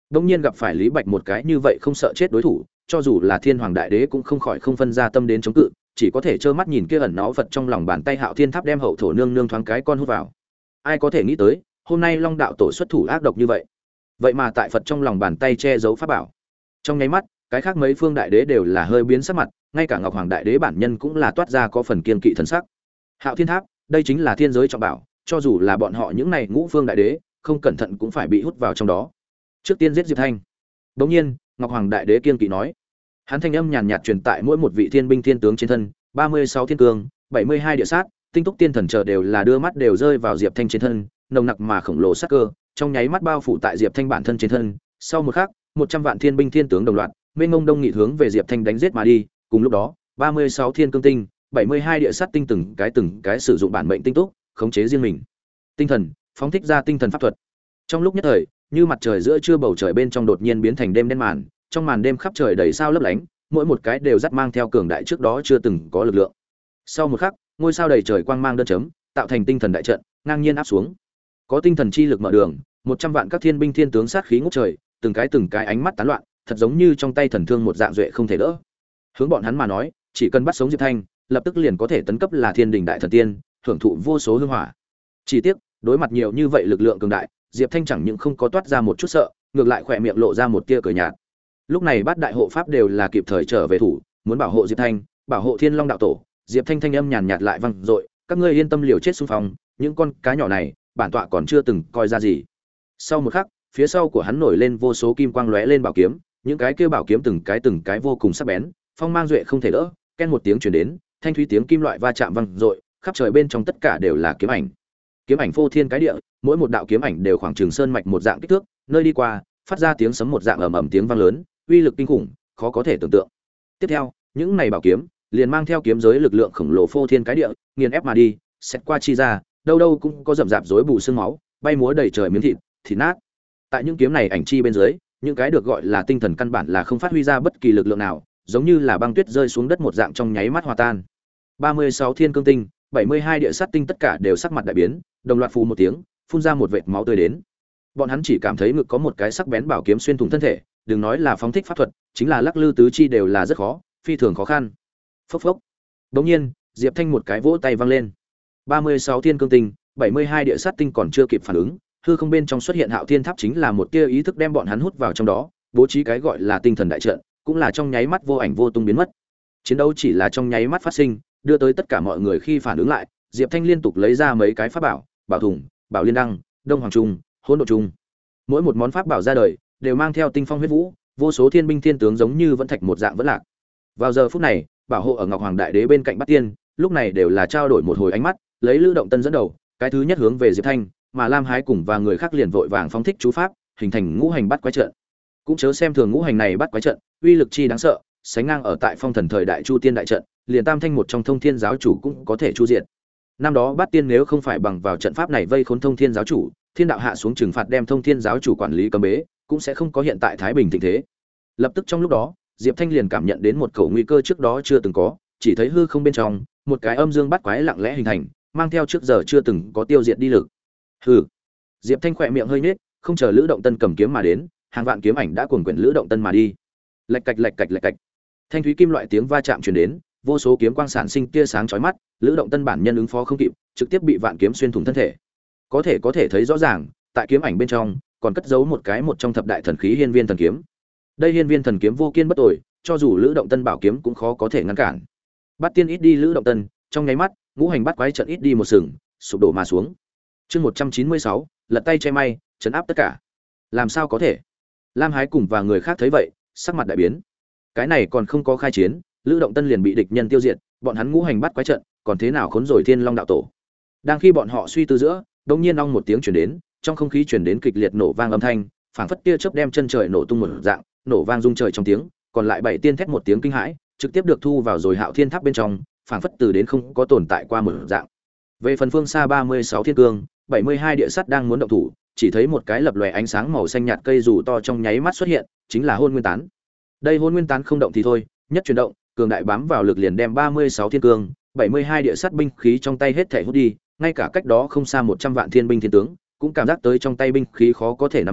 Đông nhiên gặp phải Lý Bạch một cái như vậy không sợ chết đối thủ, cho dù là Thiên Hoàng Đại Đế cũng không khỏi không phân ra tâm đến chống cự, chỉ có thể trơ mắt nhìn kia ẩn nó Phật trong lòng bàn tay Hạo Thiên Tháp đem hậu thổ nương nương thoáng cái con hút vào. Ai có thể nghĩ tới, hôm nay Long đạo tổ xuất thủ ác độc như vậy. Vậy mà tại Phật trong lòng bàn tay che giấu pháp bảo. Trong nháy mắt, cái khác mấy phương đại đế đều là hơi biến sắc mặt, ngay cả Ngọc Hoàng Đại Đế bản nhân cũng là toát ra có phần kiên kỵ thần sắc. Hạo Thiên Tháp, đây chính là thiên giới trọng bảo, cho dù là bọn họ những này ngũ phương đại đế, không cẩn thận cũng phải bị hút vào trong đó. Trước tiên giết Diệp Thanh. Đống nhiên, Ngọc Hoàng Đại Đế kiên kỵ nói. Hắn thanh âm nhàn nhạt truyền tại mỗi một vị thiên binh thiên tướng trên thân, ba mươi sáu thiên cương, bảy mươi hai địa sát, tinh túc tiên thần chờ đều là đưa mắt đều rơi vào Diệp Thanh trên thân, nồng nặc mà khổng lồ sát cơ, trong nháy mắt bao phủ tại Diệp Thanh bản thân trên thân. Sau một khắc, một trăm vạn thiên binh thiên tướng đồng loạt, mênh mông đông nghị hướng về Diệp Thanh đánh giết mà đi, cùng lúc đó, ba mươi sáu thiên cương tinh, bảy mươi hai địa sát tinh từng cái từng cái sử dụng bản mệnh tinh túc, khống chế riêng mình. Tinh thần, phóng thích ra tinh thần pháp thuật. Trong lúc nhất thời, như mặt trời giữa trưa bầu trời bên trong đột nhiên biến thành đêm đen màn, trong màn đêm khắp trời đầy sao lấp lánh, mỗi một cái đều dắt mang theo cường đại trước đó chưa từng có lực lượng. Sau một khắc, ngôi sao đầy trời quang mang đơn chấm, tạo thành tinh thần đại trận, ngang nhiên áp xuống. Có tinh thần chi lực mở đường, một trăm vạn các thiên binh thiên tướng sát khí ngút trời, từng cái từng cái ánh mắt tán loạn, thật giống như trong tay thần thương một dạng duệ không thể đỡ. Hướng bọn hắn mà nói, chỉ cần bắt sống Diệp Thanh, lập tức liền có thể tấn cấp là thiên đình đại thần tiên, hưởng thụ vô số hương hỏa. Chỉ tiếc, đối mặt nhiều như vậy lực lượng cường đại, Diệp Thanh chẳng những không có toát ra một chút sợ, ngược lại khỏe miệng lộ ra một tia cười nhạt. Lúc này bát đại hộ pháp đều là kịp thời trở về thủ, muốn bảo hộ Diệp Thanh, bảo hộ Thiên Long đạo tổ. Diệp Thanh thanh âm nhàn nhạt lại vang dội, các ngươi yên tâm liều chết xung phong, những con cá nhỏ này, bản tọa còn chưa từng coi ra gì. Sau một khắc, phía sau của hắn nổi lên vô số kim quang lóe lên bảo kiếm, những cái kia bảo kiếm từng cái từng cái vô cùng sắc bén, phong mang duệ không thể đỡ, ken một tiếng truyền đến, thanh thúy tiếng kim loại va chạm vang dội, khắp trời bên trong tất cả đều là kiếm ảnh. Kiếm ảnh phô thiên cái địa, mỗi một đạo kiếm ảnh đều khoảng trường sơn mạch một dạng kích thước, nơi đi qua, phát ra tiếng sấm một dạng ầm ầm tiếng vang lớn, uy lực kinh khủng, khó có thể tưởng tượng. Tiếp theo, những này bảo kiếm liền mang theo kiếm giới lực lượng khổng lồ phô thiên cái địa, nghiền ép mà đi, xét qua chi ra, đâu đâu cũng có rậm rạp rối bù xương máu, bay múa đầy trời miếng thịt, thịt nát. Tại những kiếm này ảnh chi bên dưới, những cái được gọi là tinh thần căn bản là không phát huy ra bất kỳ lực lượng nào, giống như là băng tuyết rơi xuống đất một dạng trong nháy mắt hòa tan. ba mươi sáu thiên cương tinh, bảy mươi hai địa sát tinh tất cả đều sắc mặt đại biến, đồng loạt phù một tiếng, phun ra một vệt máu tươi đến. Bọn hắn chỉ cảm thấy ngực có một cái sắc bén bảo kiếm xuyên thủng thân thể, đừng nói là phóng thích pháp thuật, chính là lắc lư tứ chi đều là rất khó, phi thường khó khăn. Phốc phốc. Đột nhiên, Diệp Thanh một cái vỗ tay vang lên. ba mươi sáu thiên cương tinh, bảy mươi hai địa sát tinh còn chưa kịp phản ứng, hư không bên trong xuất hiện Hạo Thiên Tháp chính là một tia ý thức đem bọn hắn hút vào trong đó, bố trí cái gọi là tinh thần đại trận, cũng là trong nháy mắt vô ảnh vô tung biến mất. Chiến đấu chỉ là trong nháy mắt phát sinh, đưa tới tất cả mọi người khi phản ứng lại, Diệp Thanh liên tục lấy ra mấy cái pháp bảo, bảo thùng, bảo liên đăng, đông hoàng trung, hỗn độn trung. Mỗi một món pháp bảo ra đời đều mang theo tinh phong huyết vũ, vô số thiên binh thiên tướng giống như vẫn thạch một dạng vẫn lạc. Vào giờ phút này, bảo hộ ở Ngọc Hoàng Đại Đế bên cạnh Bát Tiên, lúc này đều là trao đổi một hồi ánh mắt, lấy Lữ Động Tân dẫn đầu, cái thứ nhất hướng về Diệp Thanh, mà Lam Hái cùng và người khác liền vội vàng phóng thích chú pháp, hình thành ngũ hành bắt quái trận. Cũng chớ xem thường ngũ hành này bắt quái trận, uy lực chi đáng sợ, sánh ngang ở tại Phong Thần thời đại Chu Tiên đại trận, liền Tam Thanh một trong Thông Thiên giáo chủ cũng có thể chu diệt. Năm đó Bát Tiên nếu không phải bằng vào trận pháp này vây khốn Thông Thiên giáo chủ, thiên đạo hạ xuống trừng phạt đem Thông Thiên giáo chủ quản lý cấm bế, cũng sẽ không có hiện tại thái bình thịnh thế. Lập tức trong lúc đó, Diệp Thanh liền cảm nhận đến một cầu nguy cơ trước đó chưa từng có, chỉ thấy hư không bên trong, một cái âm dương bắt quái lặng lẽ hình thành, mang theo trước giờ chưa từng có tiêu diệt đi lực. Hừ. Diệp Thanh khỏe miệng hơi nhếch, không chờ Lữ Động Tân cầm kiếm mà đến, hàng vạn kiếm ảnh đã cuồn quyển Lữ Động Tân mà đi. Lạch cạch lạch cạch lạch cạch. Thanh thúy kim loại tiếng va chạm truyền đến, vô số kiếm quang sản sinh tia sáng chói mắt, Lữ Động Tân bản nhân ứng phó không kịp, trực tiếp bị vạn kiếm xuyên thủng thân thể. Có thể có thể thấy rõ ràng, tại kiếm ảnh bên trong, còn cất giấu một cái một trong thập đại thần khí Hiên Viên thần kiếm. Đây Hiên Viên thần kiếm vô kiên bất tồi, cho dù Lữ Động Tân bảo kiếm cũng khó có thể ngăn cản. Bát Tiên ít đi Lữ Động Tân, trong nháy mắt, ngũ hành bắt quái trận ít đi một sừng, sụp đổ mà xuống. Chương một trăm chín mươi sáu, lật tay che may, trấn áp tất cả. Làm sao có thể? Lam Hái cùng và người khác thấy vậy, sắc mặt đại biến. Cái này còn không có khai chiến, Lữ Động Tân liền bị địch nhân tiêu diệt, bọn hắn ngũ hành bắt quái trận, còn thế nào khốn rồi Thiên Long đạo tổ. Đang khi bọn họ suy tư giữa, đột nhiên ong một tiếng truyền đến, trong không khí truyền đến kịch liệt nổ vang âm thanh, phảng phất tia chớp đem chân trời nổ tung một dạng, nổ vang rung trời trong tiếng, còn lại bảy tiên thét một tiếng kinh hãi, trực tiếp được thu vào rồi Hạo Thiên Tháp bên trong, phảng phất từ đến không có tồn tại qua một dạng. Về phần phương xa ba mươi sáu thiên cương, bảy mươi hai địa sắt đang muốn động thủ, chỉ thấy một cái lập lòe ánh sáng màu xanh nhạt cây dù to trong nháy mắt xuất hiện, chính là Hôn Nguyên Tán. Đây Hôn Nguyên Tán không động thì thôi, nhất chuyển động, cường đại bám vào lực liền đem ba mươi sáu thiên cương, bảy mươi hai địa sắt binh khí trong tay hết thảy hút đi, ngay cả cách đó không xa một trăm vạn thiên binh thiên tướng, cũng cảm giác tới trong tay binh khí khó có thể nắm vững,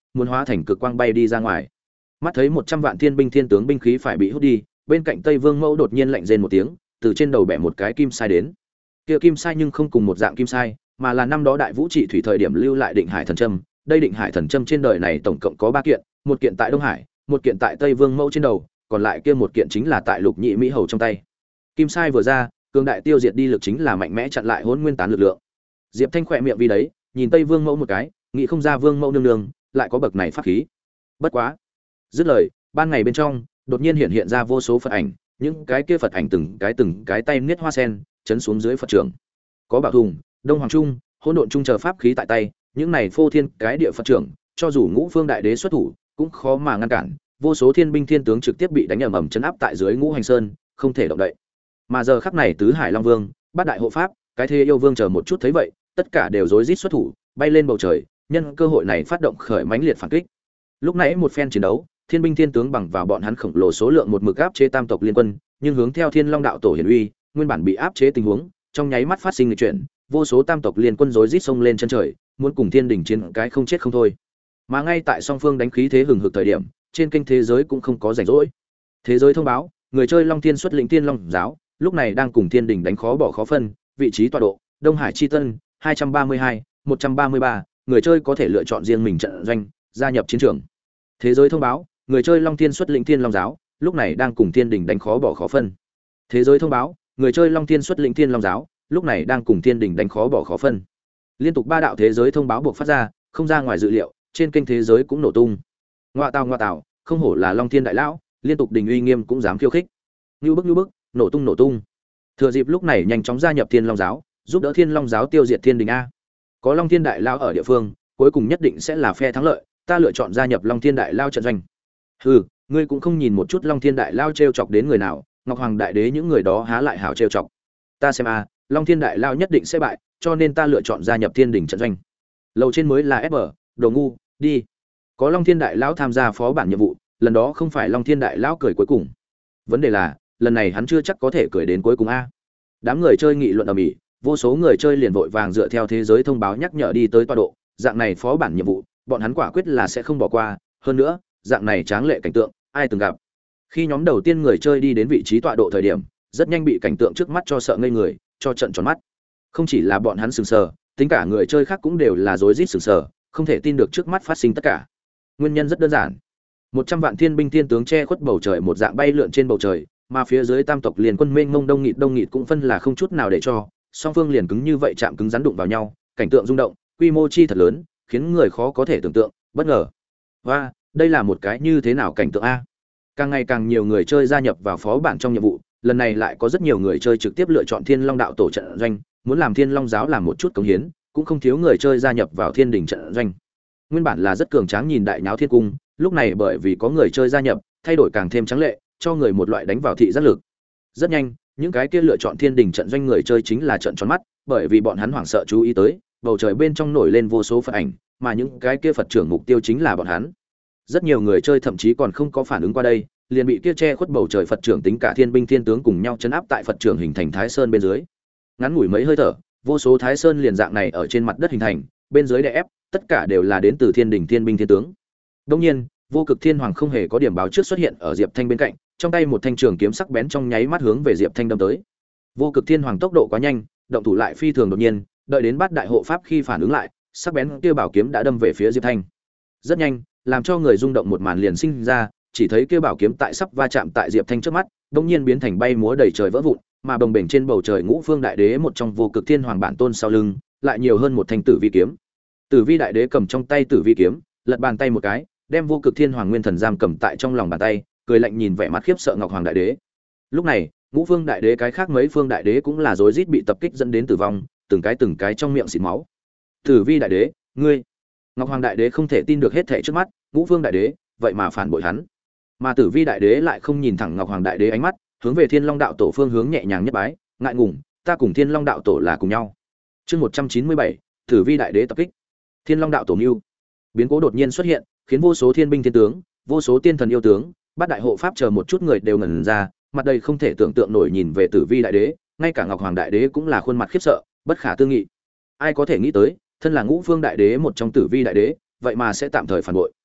muốn hóa thành cực quang bay đi ra ngoài. Mắt thấy một trăm vạn thiên binh thiên tướng binh khí phải bị hút đi, bên cạnh Tây Vương Mẫu đột nhiên lạnh rên một tiếng, từ trên đầu bẻ một cái kim sai đến. Kia kim sai nhưng không cùng một dạng kim sai, mà là năm đó Đại Vũ Trị thủy thời điểm lưu lại Định Hải thần châm. Đây Định Hải thần châm trên đời này tổng cộng có ba kiện, một kiện tại Đông Hải, một kiện tại Tây Vương Mẫu trên đầu, còn lại kia một kiện chính là tại Lục Nhị Mỹ hầu trong tay. Kim sai vừa ra, cường đại tiêu diệt đi lực chính là mạnh mẽ chặn lại Hỗn Nguyên tán lực lượng. Diệp Thanh khỏe miệng vì đấy, nhìn Tây Vương Mẫu một cái, nghĩ không ra Vương Mẫu nương nương lại có bậc này pháp khí. Bất quá, dứt lời, ban ngày bên trong đột nhiên hiện hiện ra vô số Phật ảnh, những cái kia Phật ảnh từng cái từng cái tay niết hoa sen, chấn xuống dưới Phật trưởng. Có Bảo Thùng, Đông Hoàng Trung, Hỗn Độn Trung chờ pháp khí tại tay, những này phô thiên cái địa Phật trưởng, cho dù Ngũ Phương Đại Đế xuất thủ, cũng khó mà ngăn cản. Vô số thiên binh thiên tướng trực tiếp bị đánh ầm ầm chấn áp tại dưới Ngũ Hành Sơn, không thể động đậy. Mà giờ khắc này tứ Hải Long Vương, Bát Đại Hộ Pháp, cái Thế Yêu Vương chờ một chút thấy vậy, tất cả đều rối rít xuất thủ, bay lên bầu trời, nhân cơ hội này phát động khởi mãnh liệt phản kích. Lúc nãy một phen chiến đấu, thiên binh thiên tướng bằng vào bọn hắn khổng lồ số lượng một mực áp chế tam tộc liên quân, nhưng hướng theo Thiên Long đạo tổ hiển uy, nguyên bản bị áp chế tình huống, trong nháy mắt phát sinh nghịch chuyển, vô số tam tộc liên quân rối rít xông lên chân trời, muốn cùng thiên đỉnh chiến cái không chết không thôi. Mà ngay tại song phương đánh khí thế hừng hực thời điểm, trên kênh thế giới cũng không có rảnh rỗi. Thế giới thông báo, người chơi Long Thiên xuất lĩnh Thiên Long giáo, lúc này đang cùng thiên đỉnh đánh khó bỏ khó phân, vị trí tọa độ, Đông Hải Chi Tân, hai trăm ba mươi hai, một trăm ba mươi ba, người chơi có thể lựa chọn riêng mình trận doanh, gia nhập chiến trường. Thế giới thông báo, người chơi Long Thiên xuất lĩnh Thiên Long giáo, lúc này đang cùng thiên đỉnh đánh khó bỏ khó phân. Thế giới thông báo, người chơi Long Thiên xuất lĩnh Thiên Long giáo, lúc này đang cùng thiên đỉnh đánh khó bỏ khó phân. Liên tục ba đạo thế giới thông báo buộc phát ra, không ra ngoài dự liệu, trên kênh thế giới cũng nổ tung. Ngoa tào ngoa tào, không hổ là Long Thiên đại lão, liên tục đình uy nghiêm cũng dám khiêu khích. Nưu bức nưu bức, nổ tung nổ tung. Thừa dịp lúc này nhanh chóng gia nhập Thiên Long giáo, giúp đỡ Thiên Long giáo tiêu diệt thiên đình a. Có Long Thiên đại lão ở địa phương, cuối cùng nhất định sẽ là phe thắng lợi, ta lựa chọn gia nhập Long Thiên đại lao trận doanh. Hừ, ngươi cũng không nhìn một chút Long Thiên đại lao trêu chọc đến người nào, Ngọc Hoàng đại đế những người đó há lại hảo trêu chọc. Ta xem a, Long Thiên đại lao nhất định sẽ bại, cho nên ta lựa chọn gia nhập thiên đình trận doanh. Lầu trên mới là ép bờ, đồ ngu, đi. Có Long Thiên đại lão tham gia phó bản nhiệm vụ, lần đó không phải Long Thiên đại lão cười cuối cùng. Vấn đề là, lần này hắn chưa chắc có thể cười đến cuối cùng a. Đám người chơi nghị luận ầm ĩ, vô số người chơi liền vội vàng dựa theo thế giới thông báo nhắc nhở đi tới tọa độ, dạng này phó bản nhiệm vụ, bọn hắn quả quyết là sẽ không bỏ qua, hơn nữa, dạng này tráng lệ cảnh tượng, ai từng gặp. Khi nhóm đầu tiên người chơi đi đến vị trí tọa độ thời điểm, rất nhanh bị cảnh tượng trước mắt cho sợ ngây người, cho trận tròn mắt. Không chỉ là bọn hắn sửng sờ, tính cả người chơi khác cũng đều là rối rít sửng sờ, không thể tin được trước mắt phát sinh tất cả. Nguyên nhân rất đơn giản. một trăm vạn thiên binh thiên tướng che khuất bầu trời một dạng bay lượn trên bầu trời, mà phía dưới tam tộc liền quân mênh mông đông nghịt đông nghịt cũng phân là không chút nào để cho, song phương liền cứng như vậy chạm cứng rắn đụng vào nhau, cảnh tượng rung động, quy mô chi thật lớn, khiến người khó có thể tưởng tượng, bất ngờ. Và, đây là một cái như thế nào cảnh tượng a? Càng ngày càng nhiều người chơi gia nhập vào phó bản trong nhiệm vụ, lần này lại có rất nhiều người chơi trực tiếp lựa chọn Thiên Long đạo tổ trận doanh, muốn làm Thiên Long giáo làm một chút cống hiến, cũng không thiếu người chơi gia nhập vào Thiên Đình trận doanh. Nguyên bản là rất cường tráng nhìn đại nháo thiên cung, lúc này bởi vì có người chơi gia nhập, thay đổi càng thêm trắng lệ, cho người một loại đánh vào thị giác lực. Rất nhanh, những cái kia lựa chọn Thiên Đình trận doanh người chơi chính là trợn tròn mắt, bởi vì bọn hắn hoảng sợ chú ý tới, bầu trời bên trong nổi lên vô số Phật ảnh, mà những cái kia Phật trưởng mục tiêu chính là bọn hắn. Rất nhiều người chơi thậm chí còn không có phản ứng qua đây, liền bị kia che khuất bầu trời Phật trưởng tính cả thiên binh thiên tướng cùng nhau chấn áp tại Phật trưởng hình thành Thái Sơn bên dưới. Ngắn ngủi mấy hơi thở, vô số Thái Sơn liền dạng này ở trên mặt đất hình thành, bên dưới đè ép, tất cả đều là đến từ thiên đình thiên binh thiên tướng. Đương nhiên, Vô Cực Thiên Hoàng không hề có điểm báo trước xuất hiện ở Diệp Thanh bên cạnh, trong tay một thanh trường kiếm sắc bén trong nháy mắt hướng về Diệp Thanh đâm tới. Vô Cực Thiên Hoàng tốc độ quá nhanh, động thủ lại phi thường đột nhiên, đợi đến Bát Đại Hộ Pháp khi phản ứng lại, sắc bén kia bảo kiếm đã đâm về phía Diệp Thanh. Rất nhanh, làm cho người rung động một màn liền sinh ra, chỉ thấy kia bảo kiếm tại sắp va chạm tại Diệp Thanh trước mắt, đột nhiên biến thành bay múa đầy trời vỡ vụn, mà bồng bềnh trên bầu trời Ngũ Phương Đại Đế một trong Vô Cực Thiên Hoàng bản tôn sau lưng, lại nhiều hơn một thanh Tử Vi kiếm. Tử Vi Đại Đế cầm trong tay Tử Vi kiếm, lật bàn tay một cái, đem Vô Cực Thiên Hoàng nguyên thần giam cầm tại trong lòng bàn tay, cười lạnh nhìn vẻ mặt khiếp sợ Ngọc Hoàng Đại Đế. Lúc này, Ngũ Phương Đại Đế cái khác mấy phương đại đế cũng là rối rít bị tập kích dẫn đến tử vong, từng cái từng cái trong miệng xịt máu. Tử Vi Đại Đế, ngươi! Ngọc Hoàng Đại Đế không thể tin được hết thảy trước mắt, Ngũ Phương Đại Đế, vậy mà phản bội hắn. Mà Tử Vi Đại Đế lại không nhìn thẳng Ngọc Hoàng Đại Đế ánh mắt, hướng về Thiên Long đạo tổ phương hướng nhẹ nhàng nhất bái, ngại ngùng, ta cùng Thiên Long đạo tổ là cùng nhau. Chương một trăm chín mươi bảy, Tử Vi Đại Đế tập kích. Thiên Long đạo tổ mưu. Biến cố đột nhiên xuất hiện, khiến vô số thiên binh thiên tướng, vô số tiên thần yêu tướng, Bát Đại Hộ Pháp chờ một chút người đều ngẩn ra, mặt đầy không thể tưởng tượng nổi nhìn về Tử Vi Đại Đế, ngay cả Ngọc Hoàng Đại Đế cũng là khuôn mặt khiếp sợ, bất khả tư nghị. Ai có thể nghĩ tới, thân là Ngũ Phương Đại Đế một trong Tử Vi Đại Đế, vậy mà sẽ tạm thời phản bội.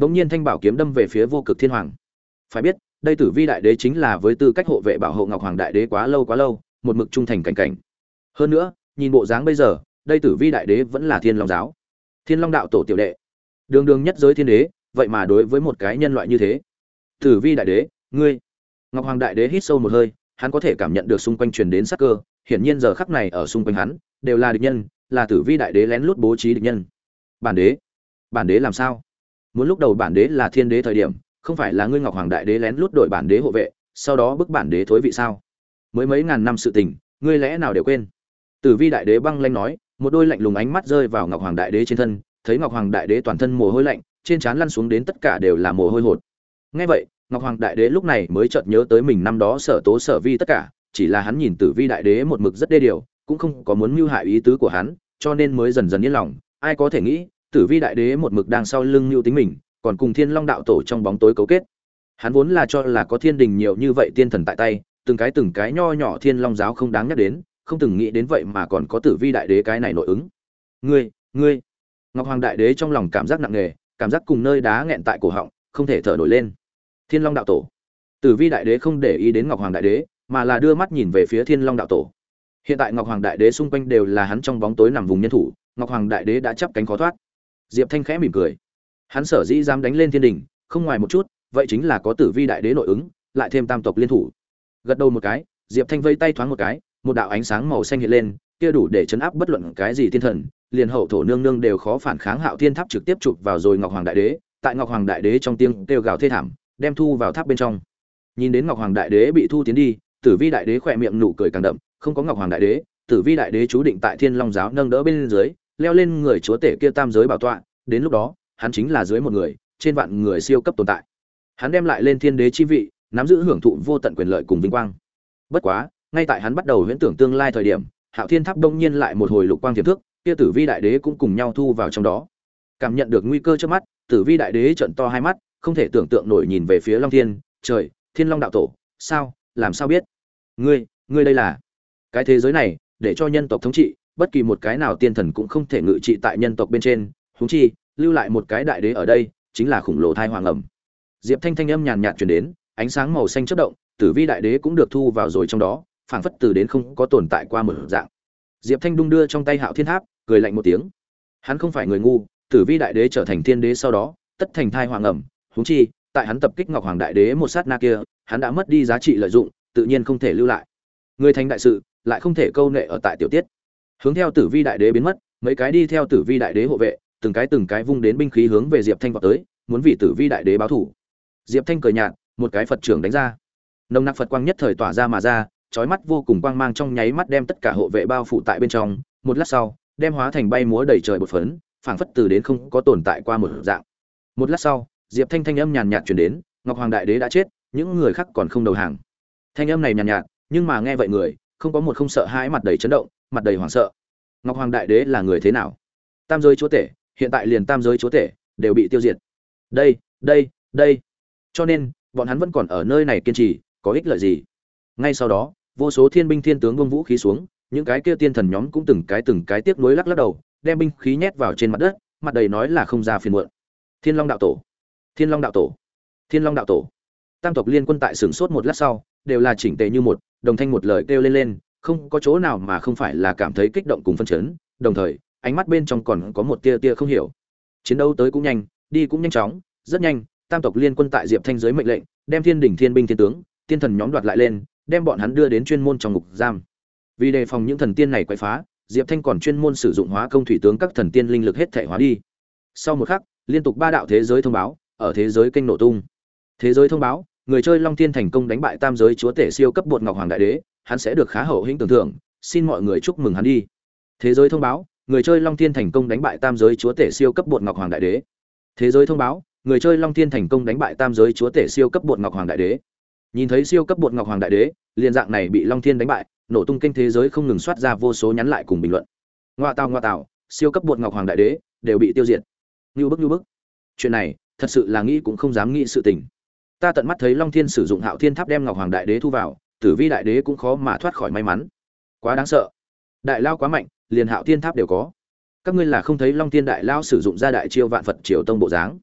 Bỗng nhiên thanh bảo kiếm đâm về phía Vô Cực Thiên Hoàng. Phải biết, đây Tử Vi Đại Đế chính là với tư cách hộ vệ bảo hộ Ngọc Hoàng Đại Đế quá lâu quá lâu, một mực trung thành cảnh cảnh. Hơn nữa, nhìn bộ dáng bây giờ, đây Tử Vi Đại Đế vẫn là Thiên Long giáo, Thiên Long đạo tổ tiểu đệ, đường đường nhất giới thiên đế, vậy mà đối với một cái nhân loại như thế. Tử Vi Đại Đế, ngươi. Ngọc Hoàng Đại Đế hít sâu một hơi, hắn có thể cảm nhận được xung quanh truyền đến sát cơ, hiển nhiên giờ khắc này ở xung quanh hắn đều là địch nhân, là Tử Vi Đại Đế lén lút bố trí địch nhân. Bản đế, bản đế làm sao? Muốn lúc đầu bản đế là thiên đế thời điểm, không phải là ngươi Ngọc Hoàng Đại Đế lén lút đổi bản đế hộ vệ, sau đó bức bản đế thối vị sao? Mới mấy ngàn năm sự tình, ngươi lẽ nào đều quên? Tử Vi Đại Đế băng lãnh nói, một đôi lạnh lùng ánh mắt rơi vào Ngọc Hoàng Đại Đế trên thân, thấy Ngọc Hoàng Đại Đế toàn thân mồ hôi lạnh, trên trán lăn xuống đến tất cả đều là mồ hôi hột. Nghe vậy, Ngọc Hoàng Đại Đế lúc này mới chợt nhớ tới mình năm đó sở tố sở vi tất cả, chỉ là hắn nhìn Tử Vi Đại Đế một mực rất đê điều, cũng không có muốn mưu hại ý tứ của hắn, cho nên mới dần dần yên lòng. Ai có thể nghĩ, Tử Vi Đại Đế một mực đang sau lưng mưu tính mình, còn cùng Thiên Long đạo tổ trong bóng tối cấu kết. Hắn vốn là cho là có thiên đình nhiều như vậy tiên thần tại tay, từng cái từng cái nho nhỏ Thiên Long giáo không đáng nhắc đến, không từng nghĩ đến vậy mà còn có Tử Vi Đại Đế cái này nội ứng. Ngươi, ngươi. Ngọc Hoàng Đại Đế trong lòng cảm giác nặng nề, cảm giác cùng nơi đá nghẹn tại cổ họng, không thể thở nổi lên. Thiên Long đạo tổ. Tử Vi Đại Đế không để ý đến Ngọc Hoàng Đại Đế, mà là đưa mắt nhìn về phía Thiên Long đạo tổ. Hiện tại Ngọc Hoàng Đại Đế xung quanh đều là hắn trong bóng tối nằm vùng nhân thủ, Ngọc Hoàng Đại Đế đã chắp cánh khó thoát. Diệp Thanh khẽ mỉm cười. Hắn sở dĩ dám đánh lên thiên đình, không ngoài một chút, vậy chính là có Tử Vi Đại Đế nội ứng, lại thêm tam tộc liên thủ. Gật đầu một cái, Diệp Thanh vây tay thoáng một cái, một đạo ánh sáng màu xanh hiện lên, kia đủ để chấn áp bất luận cái gì thiên thần, liền hậu thổ nương nương đều khó phản kháng Hạo Thiên Tháp trực tiếp chụp vào rồi Ngọc Hoàng Đại Đế, tại Ngọc Hoàng Đại Đế trong tiếng kêu gào thê thảm, đem thu vào tháp bên trong. Nhìn đến Ngọc Hoàng Đại Đế bị thu tiến đi, Tử Vi Đại Đế khỏe miệng nụ cười càng đậm, không có Ngọc Hoàng Đại Đế, Tử Vi Đại Đế chú định tại Thiên Long giáo nâng đỡ bên dưới, leo lên người chúa tể kia tam giới bảo tọa, đến lúc đó, hắn chính là dưới một người, trên vạn người siêu cấp tồn tại. Hắn đem lại lên thiên đế chi vị, nắm giữ hưởng thụ vô tận quyền lợi cùng vinh quang. Bất quá, ngay tại hắn bắt đầu huyễn tưởng tương lai thời điểm, Hạo Thiên Tháp đông nhiên lại một hồi lục quang tiềm thức, kia Tử Vi Đại Đế cũng cùng nhau thu vào trong đó. Cảm nhận được nguy cơ trước mắt, Tử Vi Đại Đế trợn to hai mắt, không thể tưởng tượng nổi nhìn về phía Long Thiên, trời, Thiên Long đạo tổ, sao, làm sao biết? Ngươi, ngươi đây là cái thế giới này, để cho nhân tộc thống trị, bất kỳ một cái nào tiên thần cũng không thể ngự trị tại nhân tộc bên trên, huống chi, lưu lại một cái đại đế ở đây, chính là khủng lồ thai hoàng ẩm. Diệp Thanh thanh âm nhàn nhạt truyền đến, ánh sáng màu xanh chớp động, Tử Vi Đại Đế cũng được thu vào rồi trong đó, phảng phất từ đến không có tồn tại qua một dạng. Diệp Thanh đung đưa trong tay Hạo Thiên Tháp, cười lạnh một tiếng. Hắn không phải người ngu, Tử Vi Đại Đế trở thành thiên đế sau đó, tất thành thai hoàng ẩm, huống chi, tại hắn tập kích Ngọc Hoàng Đại Đế một sát na kia, hắn đã mất đi giá trị lợi dụng, tự nhiên không thể lưu lại. Người thành đại sự, lại không thể câu nệ ở tại tiểu tiết. Hướng theo Tử Vi Đại Đế biến mất, mấy cái đi theo Tử Vi Đại Đế hộ vệ, từng cái từng cái vung đến binh khí hướng về Diệp Thanh vọt tới, muốn vì Tử Vi Đại Đế báo thù. Diệp Thanh cười nhạt, một cái Phật trưởng đánh ra. Nồng nặc Phật quang nhất thời tỏa ra mà ra, chói mắt vô cùng quang mang trong nháy mắt đem tất cả hộ vệ bao phủ tại bên trong, một lát sau, đem hóa thành bay múa đầy trời bột phấn, phảng phất từ đến không có tồn tại qua một dạng. Một lát sau, Diệp Thanh thanh âm nhàn nhạt truyền đến, Ngọc Hoàng Đại Đế đã chết, những người khác còn không đầu hàng. Thanh âm này nhàn nhạt, nhưng mà nghe vậy người, không có một không sợ hãi, mặt đầy chấn động, mặt đầy hoảng sợ. Ngọc Hoàng Đại Đế là người thế nào? Tam giới chúa tể, hiện tại liền tam giới chúa tể đều bị tiêu diệt. Đây, đây, đây. Cho nên, bọn hắn vẫn còn ở nơi này kiên trì, có ích lợi gì? Ngay sau đó, vô số thiên binh thiên tướng vung vũ khí xuống, những cái kia tiên thần nhóm cũng từng cái từng cái tiếc nuối lắc lắc đầu, đem binh khí nhét vào trên mặt đất, mặt đầy nói là không ra phiền muộn. Thiên Long đạo tổ, Thiên Long đạo tổ, Thiên Long đạo tổ. Tam tộc liên quân tại sửng sốt một lát sau, đều là chỉnh tề như một, đồng thanh một lời kêu lên lên, không có chỗ nào mà không phải là cảm thấy kích động cùng phân chấn, đồng thời, ánh mắt bên trong còn có một tia tia không hiểu. Chiến đấu tới cũng nhanh, đi cũng nhanh chóng, rất nhanh, tam tộc liên quân tại Diệp Thanh dưới mệnh lệnh, đem Thiên đỉnh thiên binh thiên tướng, tiên thần nhóm đoạt lại lên, đem bọn hắn đưa đến chuyên môn trong ngục giam. Vì đề phòng những thần tiên này quấy phá, Diệp Thanh còn chuyên môn sử dụng hóa công thủy tướng các thần tiên linh lực hết thể hóa đi. Sau một khắc, liên tục ba đạo thế giới thông báo, ở thế giới kênh nổ tung. Thế giới thông báo, người chơi Long Thiên thành công đánh bại tam giới chúa tể siêu cấp bột Ngọc Hoàng Đại Đế, hắn sẽ được khá hậu hĩnh tưởng thưởng, xin mọi người chúc mừng hắn đi. Thế giới thông báo, người chơi Long Thiên thành công đánh bại tam giới chúa tể siêu cấp bột Ngọc Hoàng Đại Đế. Thế giới thông báo, người chơi Long Thiên thành công đánh bại tam giới chúa tể siêu cấp bột Ngọc Hoàng Đại Đế. Nhìn thấy siêu cấp bột Ngọc Hoàng Đại Đế, liên dạng này bị Long Thiên đánh bại, nổ tung kênh thế giới không ngừng soát ra vô số nhắn lại cùng bình luận. Ngoa tào ngoa tào, siêu cấp bột Ngọc Hoàng Đại Đế đều bị tiêu diệt. Như bức như bức. Chuyện này, thật sự là nghĩ cũng không dám nghĩ sự tình. Ta tận mắt thấy Long Thiên sử dụng Hạo Thiên Tháp đem Ngọc Hoàng Đại Đế thu vào, Tử Vi Đại Đế cũng khó mà thoát khỏi may mắn. Quá đáng sợ. Đại lao quá mạnh, liền Hạo Thiên Tháp đều có. Các ngươi là không thấy Long Thiên đại lao sử dụng ra đại chiêu vạn Phật Triều tông bộ dáng.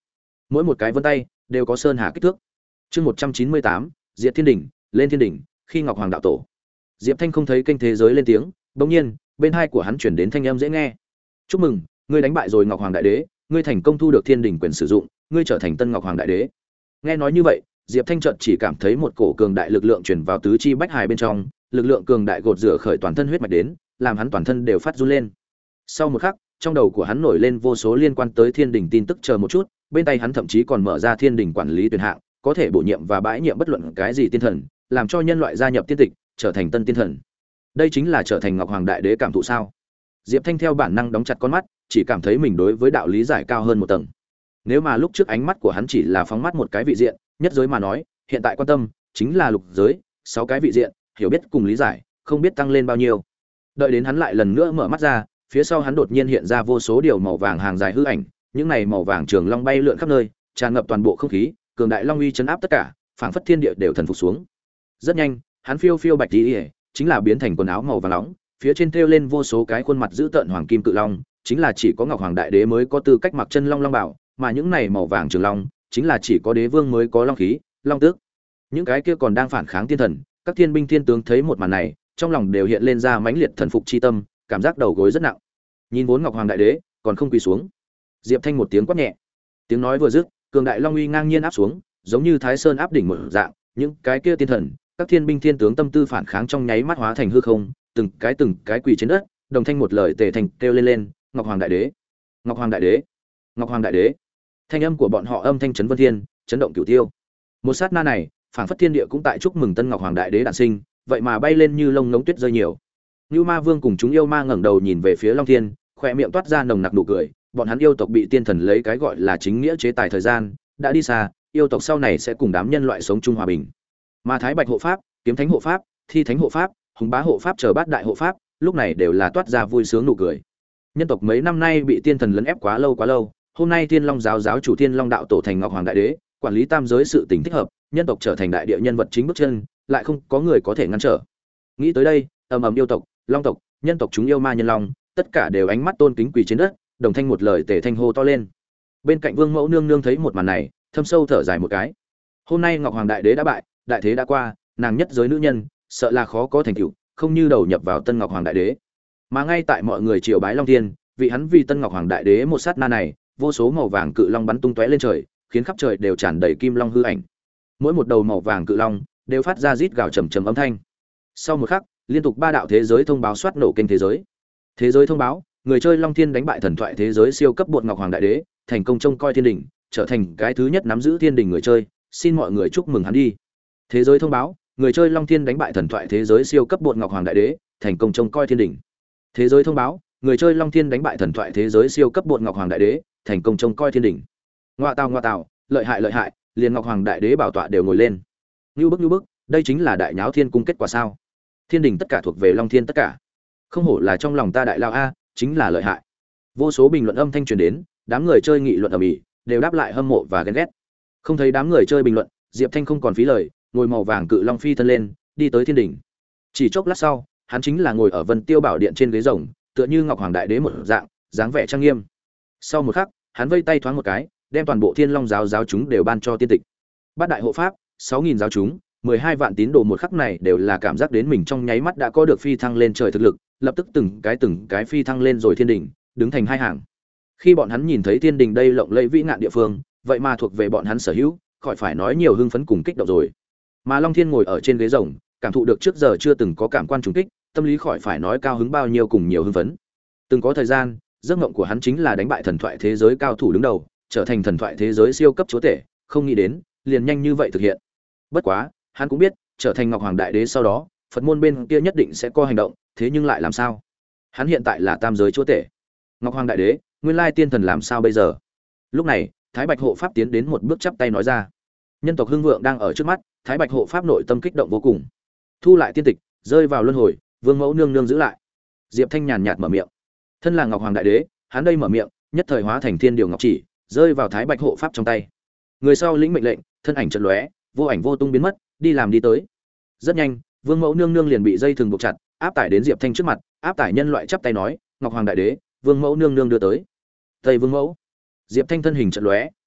mỗi một cái vân tay đều có sơn hà kích thước. Chương một trăm chín mươi tám, Diệt Thiên đỉnh, lên thiên đỉnh, khi Ngọc Hoàng đạo tổ. Diệp Thanh không thấy kênh thế giới lên tiếng, bỗng nhiên, bên tai của hắn truyền đến thanh âm dễ nghe. "Chúc mừng, ngươi đánh bại rồi Ngọc Hoàng đại đế, ngươi thành công thu được Thiên đỉnh quyền sử dụng, ngươi trở thành tân Ngọc Hoàng đại đế." Nghe nói như vậy, Diệp Thanh chợt chỉ cảm thấy một cổ cường đại lực lượng truyền vào tứ chi bách hài bên trong, lực lượng cường đại gột rửa khởi toàn thân huyết mạch đến, làm hắn toàn thân đều phát run lên. Sau một khắc, trong đầu của hắn nổi lên vô số liên quan tới Thiên đỉnh tin tức, chờ một chút, bên tay hắn thậm chí còn mở ra Thiên đỉnh quản lý tuyển hạng, có thể bổ nhiệm và bãi nhiệm bất luận cái gì tiên thần, làm cho nhân loại gia nhập tiên tịch, trở thành tân tiên thần. Đây chính là trở thành Ngọc Hoàng đại đế cảm thụ sao? Diệp Thanh theo bản năng đóng chặt con mắt, chỉ cảm thấy mình đối với đạo lý giải cao hơn một tầng. Nếu mà lúc trước ánh mắt của hắn chỉ là phóng mắt một cái vị diện, nhất giới mà nói, hiện tại quan tâm chính là lục giới, sáu cái vị diện, hiểu biết cùng lý giải, không biết tăng lên bao nhiêu. Đợi đến hắn lại lần nữa mở mắt ra, phía sau hắn đột nhiên hiện ra vô số điều màu vàng hàng dài hư ảnh, những này màu vàng trường long bay lượn khắp nơi, tràn ngập toàn bộ không khí, cường đại long uy chấn áp tất cả, phảng phất thiên địa đều thần phục xuống. Rất nhanh, hắn phiêu phiêu bạch tí, chính là biến thành quần áo màu vàng nóng, phía trên treo lên vô số cái khuôn mặt dữ tợn hoàng kim cự long, chính là chỉ có Ngọc Hoàng đại đế mới có tư cách mặc chân long long bảo, mà những này màu vàng trường long, chính là chỉ có đế vương mới có long khí, long tước. Những cái kia còn đang phản kháng tiên thần, các thiên binh thiên tướng thấy một màn này, trong lòng đều hiện lên ra mãnh liệt thần phục chi tâm, cảm giác đầu gối rất nặng. Nhìn vốn Ngọc Hoàng đại đế, còn không quỳ xuống. Diệp Thanh một tiếng quát nhẹ. Tiếng nói vừa dứt, cường đại long uy ngang nhiên áp xuống, giống như Thái Sơn áp đỉnh một dạng, những cái kia tiên thần, các thiên binh thiên tướng tâm tư phản kháng trong nháy mắt hóa thành hư không, từng cái từng cái quỳ trên đất, đồng thanh một lời tề thành kêu lên lên, Ngọc Hoàng đại đế, Ngọc Hoàng đại đế, Ngọc Hoàng đại đế. Thanh âm của bọn họ âm thanh chấn vân thiên, chấn động cửu tiêu. Một sát na này, phảng phất thiên địa cũng tại chúc mừng tân Ngọc Hoàng đại đế đản sinh, vậy mà bay lên như lông ngỗng tuyết rơi nhiều. Nưu Ma Vương cùng chúng yêu ma ngẩng đầu nhìn về phía Long Thiên, khóe miệng toát ra nồng nặc nụ cười, bọn hắn yêu tộc bị tiên thần lấy cái gọi là chính nghĩa chế tài thời gian, đã đi xa, yêu tộc sau này sẽ cùng đám nhân loại sống chung hòa bình. Mà Thái Bạch hộ pháp, Kiếm Thánh hộ pháp, Thi Thánh hộ pháp, Hùng Bá hộ pháp chờ bát đại hộ pháp, lúc này đều là toát ra vui sướng nụ cười. Nhân tộc mấy năm nay bị tiên thần lấn ép quá lâu quá lâu, hôm nay Thiên Long giáo giáo chủ Thiên Long đạo tổ thành Ngọc Hoàng đại đế, quản lý tam giới sự tình thích hợp, nhân tộc trở thành đại địa nhân vật chính bước chân, lại không có người có thể ngăn trở. Nghĩ tới đây, ầm ầm yêu tộc, long tộc, nhân tộc chúng yêu ma nhân long, tất cả đều ánh mắt tôn kính quỳ trên đất, đồng thanh một lời tề thanh hô to lên. Bên cạnh Vương Mẫu nương nương thấy một màn này, thâm sâu thở dài một cái. Hôm nay Ngọc Hoàng đại đế đã bại, đại thế đã qua, nàng nhất giới nữ nhân, sợ là khó có thành tựu, không như đầu nhập vào tân Ngọc Hoàng đại đế. Mà ngay tại mọi người triều bái Long Thiên, vị hắn vì tân Ngọc Hoàng đại đế một sát na này, vô số màu vàng cự long bắn tung tóe lên trời, khiến khắp trời đều tràn đầy kim long hư ảnh. Mỗi một đầu màu vàng cự long đều phát ra rít gào trầm trầm âm thanh. Sau một khắc, liên tục ba đạo thế giới thông báo soát nổ kênh thế giới. Thế giới thông báo, người chơi Long Thiên đánh bại thần thoại thế giới siêu cấp bột Ngọc Hoàng đại đế, thành công trông coi thiên đỉnh, trở thành cái thứ nhất nắm giữ thiên đỉnh người chơi, xin mọi người chúc mừng hắn đi. Thế giới thông báo, người chơi Long Thiên đánh bại thần thoại thế giới siêu cấp bột Ngọc Hoàng đại đế, thành công trông coi thiên đỉnh. Thế giới thông báo, người chơi Long Thiên đánh bại thần thoại thế giới siêu cấp bột Ngọc Hoàng đại đế, thành công trông coi thiên đỉnh. Ngoa tào ngoa tào, lợi hại lợi hại, liền Ngọc Hoàng đại đế bảo tọa đều ngồi lên. Nưu bức nưu bức, đây chính là đại nháo thiên cung kết quả sao? Thiên đỉnh tất cả thuộc về Long Thiên tất cả. Không hổ là trong lòng ta đại lao a, chính là lợi hại. Vô số bình luận âm thanh truyền đến, đám người chơi nghị luận ầm ĩ, đều đáp lại hâm mộ và ghen ghét. Không thấy đám người chơi bình luận, Diệp Thanh không còn phí lời, ngồi màu vàng cự long phi thân lên, đi tới thiên đỉnh. Chỉ chốc lát sau, hắn chính là ngồi ở Vân Tiêu Bảo Điện trên ghế rồng, tựa như Ngọc Hoàng đại đế một dạng, dáng vẻ trang nghiêm. Sau một khắc, hắn vây tay thoáng một cái, đem toàn bộ Thiên Long giáo giáo chúng đều ban cho tiên tịch. Bát đại hộ pháp, sáu nghìn giáo chúng, mười hai vạn tín đồ một khắc này đều là cảm giác đến mình trong nháy mắt đã có được phi thăng lên trời thực lực, lập tức từng cái từng cái phi thăng lên rồi thiên đỉnh, đứng thành hai hàng. Khi bọn hắn nhìn thấy thiên đỉnh đây lộng lẫy vĩ ngạn địa phương, vậy mà thuộc về bọn hắn sở hữu, khỏi phải nói nhiều hưng phấn cùng kích động rồi. Mà Long Thiên ngồi ở trên ghế rồng, cảm thụ được trước giờ chưa từng có cảm quan trùng kích, tâm lý khỏi phải nói cao hứng bao nhiêu cùng nhiều hưng phấn. Từng có thời gian, giấc mộng của hắn chính là đánh bại thần thoại thế giới cao thủ đứng đầu, trở thành thần thoại thế giới siêu cấp chúa tể, không nghĩ đến, liền nhanh như vậy thực hiện. Bất quá, hắn cũng biết, trở thành Ngọc Hoàng đại đế sau đó, Phật môn bên kia nhất định sẽ có hành động, thế nhưng lại làm sao? Hắn hiện tại là tam giới chúa tể. Ngọc Hoàng đại đế, nguyên lai tiên thần làm sao bây giờ? Lúc này, Thái Bạch hộ pháp tiến đến một bước chắp tay nói ra. Nhân tộc hưng vượng đang ở trước mắt, Thái Bạch hộ pháp nội tâm kích động vô cùng. Thu lại tiên tịch, rơi vào luân hồi, Vương Mẫu nương nương giữ lại. Diệp Thanh nhàn nhạt mở miệng. Thân là Ngọc Hoàng đại đế, hắn đây mở miệng, nhất thời hóa thành thiên điều ngọc chỉ, rơi vào Thái Bạch hộ pháp trong tay. Người sau lĩnh mệnh lệnh, thân ảnh chợt lóe, vô ảnh vô tung biến mất, đi làm đi tới. Rất nhanh, Vương Mẫu nương nương liền bị dây thừng buộc chặt, áp tải đến Diệp Thanh trước mặt, áp tải nhân loại chắp tay nói, "Ngọc Hoàng đại đế, Vương Mẫu nương nương đưa tới." "Tây Vương Mẫu." Diệp Thanh thân hình chợt lóe,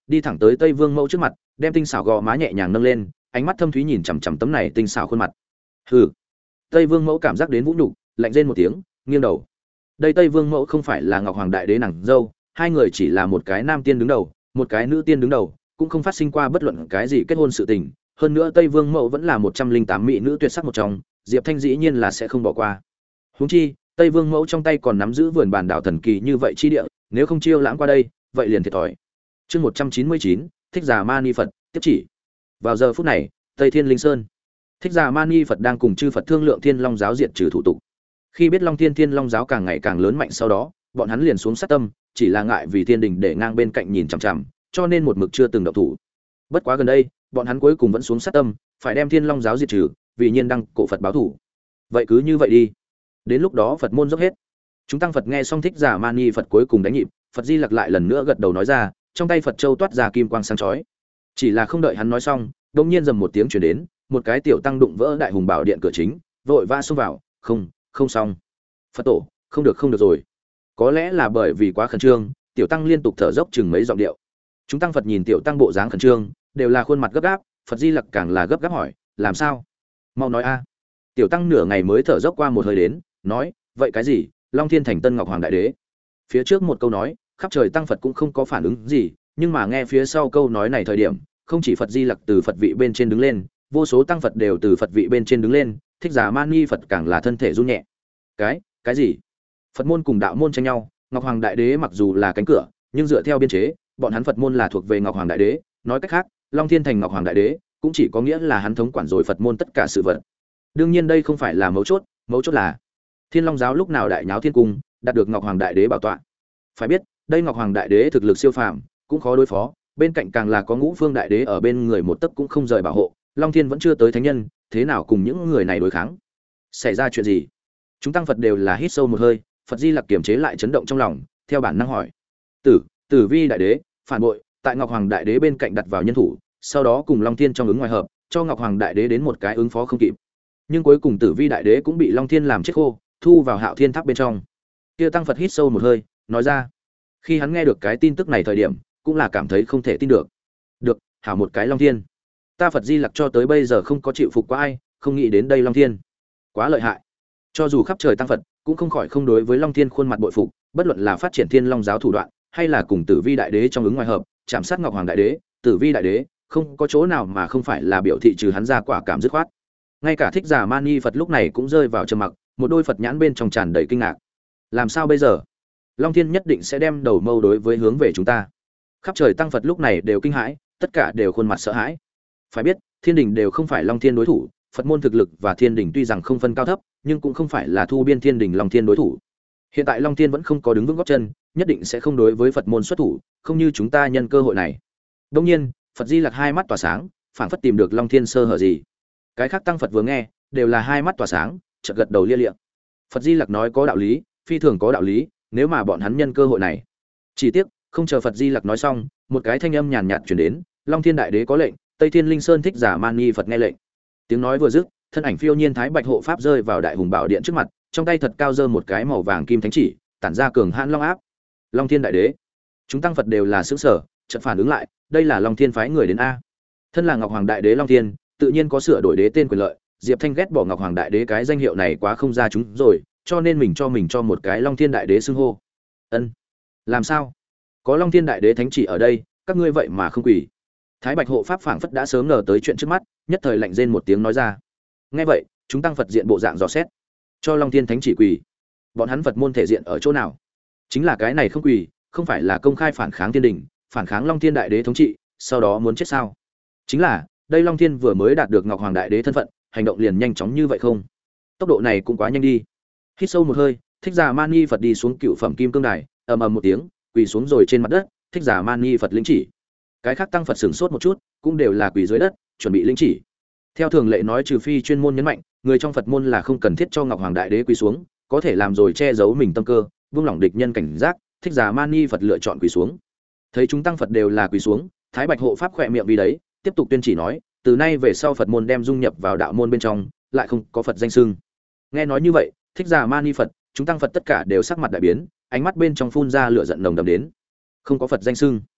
đi thẳng tới Tây Vương Mẫu trước mặt, đem tinh xảo gò má nhẹ nhàng nâng lên, ánh mắt thâm thúy nhìn chằm chằm tấm này tinh xảo khuôn mặt. Hừ. Tây Vương Mẫu cảm giác đến vũ nhục, lạnh rên một tiếng, nghiêng đầu. Đây Tây Vương Mẫu không phải là Ngọc Hoàng Đại Đế nàng dâu, hai người chỉ là một cái nam tiên đứng đầu, một cái nữ tiên đứng đầu, cũng không phát sinh qua bất luận cái gì kết hôn sự tình. Hơn nữa Tây Vương Mẫu vẫn là một trăm linh tám mỹ nữ tuyệt sắc một trong, Diệp Thanh dĩ nhiên là sẽ không bỏ qua. Huống chi, Tây Vương Mẫu trong tay còn nắm giữ vườn bản đảo thần kỳ như vậy chi địa, nếu không chiêu lãng qua đây, vậy liền thiệt thòi. Chương một trăm chín mươi chín, Thích Giả Mani Phật, tiếp chỉ. Vào giờ phút này, Tây Thiên Linh Sơn, Thích Giả Mani Phật đang cùng chư Phật thương lượng Thiên Long giáo diệt trừ thủ tục. Khi biết Long Thiên Thiên Long giáo càng ngày càng lớn mạnh sau đó, bọn hắn liền xuống sát tâm, chỉ là ngại vì Thiên Đình để ngang bên cạnh nhìn chằm chằm, cho nên một mực chưa từng động thủ. Bất quá gần đây, bọn hắn cuối cùng vẫn xuống sát tâm, phải đem Thiên Long giáo diệt trừ, vì nhiên đăng cổ Phật báo thủ. Vậy cứ như vậy đi. Đến lúc đó Phật môn dốc hết. Chúng tăng Phật nghe xong Thích Giả Mani Phật cuối cùng đánh nhịp, Phật Di Lặc lại lần nữa gật đầu nói ra, trong tay Phật châu toát ra kim quang sáng chói. Chỉ là không đợi hắn nói xong, đột nhiên rầm một tiếng truyền đến, một cái tiểu tăng đụng vỡ Đại Hùng Bảo Điện cửa chính, vội vã xông vào, "Không, không xong." "Phật tổ, không được không được rồi." Có lẽ là bởi vì quá khẩn trương, tiểu tăng liên tục thở dốc chừng mấy giọng điệu. Chúng tăng Phật nhìn tiểu tăng bộ dáng khẩn trương, đều là khuôn mặt gấp gáp, Phật Di Lặc càng là gấp gáp hỏi, "Làm sao? Mau nói a." Tiểu tăng nửa ngày mới thở dốc qua một hơi đến, nói, "Vậy cái gì? Long Thiên thành Tân Ngọc Hoàng Đại Đế." Phía trước một câu nói, khắp trời tăng Phật cũng không có phản ứng gì, nhưng mà nghe phía sau câu nói này thời điểm, không chỉ Phật Di Lặc từ Phật vị bên trên đứng lên, vô số tăng Phật đều từ Phật vị bên trên đứng lên, Thích Giả Mani Phật càng là thân thể run nhẹ. Cái, cái gì? Phật môn cùng đạo môn tranh nhau, Ngọc Hoàng Đại Đế mặc dù là cánh cửa, nhưng dựa theo biên chế, bọn hắn Phật môn là thuộc về Ngọc Hoàng Đại Đế, nói cách khác, Long Thiên thành Ngọc Hoàng Đại Đế, cũng chỉ có nghĩa là hắn thống quản rồi Phật môn tất cả sự vật. Đương nhiên đây không phải là mấu chốt, mấu chốt là Thiên Long giáo lúc nào đại nháo thiên cung, đạt được Ngọc Hoàng Đại Đế bảo tọa. Phải biết, đây Ngọc Hoàng Đại Đế thực lực siêu phàm, cũng khó đối phó, bên cạnh càng là có Ngũ Phương Đại Đế ở bên người một tấc cũng không rời bảo hộ, Long Thiên vẫn chưa tới thánh nhân, thế nào cùng những người này đối kháng? Xảy ra chuyện gì? Chúng tăng Phật đều là hít sâu một hơi, Phật Di Lặc kiềm chế lại chấn động trong lòng, theo bản năng hỏi: "Tử, Tử Vi Đại Đế, phản bội, tại Ngọc Hoàng Đại Đế bên cạnh đặt vào nhân thủ, sau đó cùng Long Thiên trong ứng ngoài hợp, cho Ngọc Hoàng Đại Đế đến một cái ứng phó không kịp. Nhưng cuối cùng Tử Vi Đại Đế cũng bị Long Thiên làm chết khô, thu vào Hạo Thiên Tháp bên trong." Kia tăng Phật hít sâu một hơi, nói ra. Khi hắn nghe được cái tin tức này thời điểm, cũng là cảm thấy không thể tin được. Được, hảo một cái Long Thiên. Ta Phật Di Lặc cho tới bây giờ không có chịu phục qua ai, không nghĩ đến đây Long Thiên. Quá lợi hại. Cho dù khắp trời tăng Phật, cũng không khỏi không đối với Long Thiên khuôn mặt bội phục, bất luận là phát triển Thiên Long giáo thủ đoạn, hay là cùng Tử Vi Đại Đế trong ứng ngoài hợp, chạm sát Ngọc Hoàng Đại Đế, Tử Vi Đại Đế, không có chỗ nào mà không phải là biểu thị trừ hắn ra quả cảm dứt khoát. Ngay cả Thích Giả Mani Phật lúc này cũng rơi vào trầm mặc, một đôi Phật nhãn bên trong tràn đầy kinh ngạc. Làm sao bây giờ? Long Thiên nhất định sẽ đem đầu mâu đối với hướng về chúng ta. Khắp trời tăng Phật lúc này đều kinh hãi, tất cả đều khuôn mặt sợ hãi. Phải biết, Thiên Đình đều không phải Long Thiên đối thủ, Phật môn thực lực và Thiên Đình tuy rằng không phân cao thấp, nhưng cũng không phải là thu biên Thiên Đình Long Thiên đối thủ. Hiện tại Long Thiên vẫn không có đứng vững gót chân, nhất định sẽ không đối với Phật môn xuất thủ, không như chúng ta nhân cơ hội này. Đương nhiên, Phật Di Lặc hai mắt tỏa sáng, phảng phất tìm được Long Thiên sơ hở gì. Cái khác tăng Phật vừa nghe, đều là hai mắt tỏa sáng, chợt gật đầu lia lịa. Phật Di Lặc nói có đạo lý, phi thường có đạo lý, nếu mà bọn hắn nhân cơ hội này. Chỉ tiếc, không chờ Phật Di Lặc nói xong, một cái thanh âm nhàn nhạt truyền đến, Long Thiên Đại Đế có lệnh, Tây Thiên Linh Sơn Thích Giả Mani Phật nghe lệnh. Tiếng nói vừa dứt, thân ảnh phiêu nhiên thái bạch hộ pháp rơi vào Đại Hùng Bảo Điện trước mặt, trong tay thật cao giơ một cái màu vàng kim thánh chỉ, tản ra cường hãn long áp. Long Thiên Đại Đế. Chúng tăng Phật đều là sửng sở, chợt phản ứng lại, đây là Long Thiên phái người đến a. Thân là Ngọc Hoàng Đại Đế Long Thiên, tự nhiên có sửa đổi đế tên quyền lợi, Diệp Thanh ghét bỏ Ngọc Hoàng Đại Đế cái danh hiệu này quá không ra chúng rồi, cho nên mình cho mình cho một cái Long Thiên Đại Đế xưng hô. Ân. Làm sao? Có Long Thiên Đại Đế thánh chỉ ở đây, các ngươi vậy mà không quỳ. Thái Bạch hộ pháp phảng phất đã sớm ngờ tới chuyện trước mắt, nhất thời lạnh rên một tiếng nói ra. Nghe vậy, chúng tăng Phật diện bộ dạng dò xét, cho Long Thiên thánh chỉ quỳ. Bọn hắn Phật môn thể diện ở chỗ nào? Chính là cái này không quỳ, không phải là công khai phản kháng Thiên Đình, phản kháng Long Thiên Đại Đế thống trị, sau đó muốn chết sao? Chính là, đây Long Thiên vừa mới đạt được Ngọc Hoàng Đại Đế thân phận, hành động liền nhanh chóng như vậy không? Tốc độ này cũng quá nhanh đi. Hít sâu một hơi, Thích Giả Mani Phật đi xuống cựu phẩm kim cương đài, ầm ầm một tiếng, quỳ xuống rồi trên mặt đất, Thích Giả Mani Phật lĩnh chỉ. Cái khác tăng Phật sửng sốt một chút, cũng đều là quỳ dưới đất, chuẩn bị lĩnh chỉ. Theo thường lệ nói trừ phi chuyên môn nhấn mạnh, người trong Phật môn là không cần thiết cho Ngọc Hoàng Đại Đế quỳ xuống, có thể làm rồi che giấu mình tâm cơ, buông lỏng địch nhân cảnh giác, Thích Giả Mani Phật lựa chọn quỳ xuống. Thấy chúng tăng Phật đều là quỳ xuống, Thái Bạch hộ pháp khỏe miệng vì đấy, tiếp tục tuyên chỉ nói, từ nay về sau Phật môn đem dung nhập vào đạo môn bên trong, lại không có Phật danh xưng. Nghe nói như vậy, Thích Giả Mani Phật, chúng tăng Phật tất cả đều sắc mặt đại biến, ánh mắt bên trong phun ra lửa giận nồng đậm đến. Không có Phật danh xưng.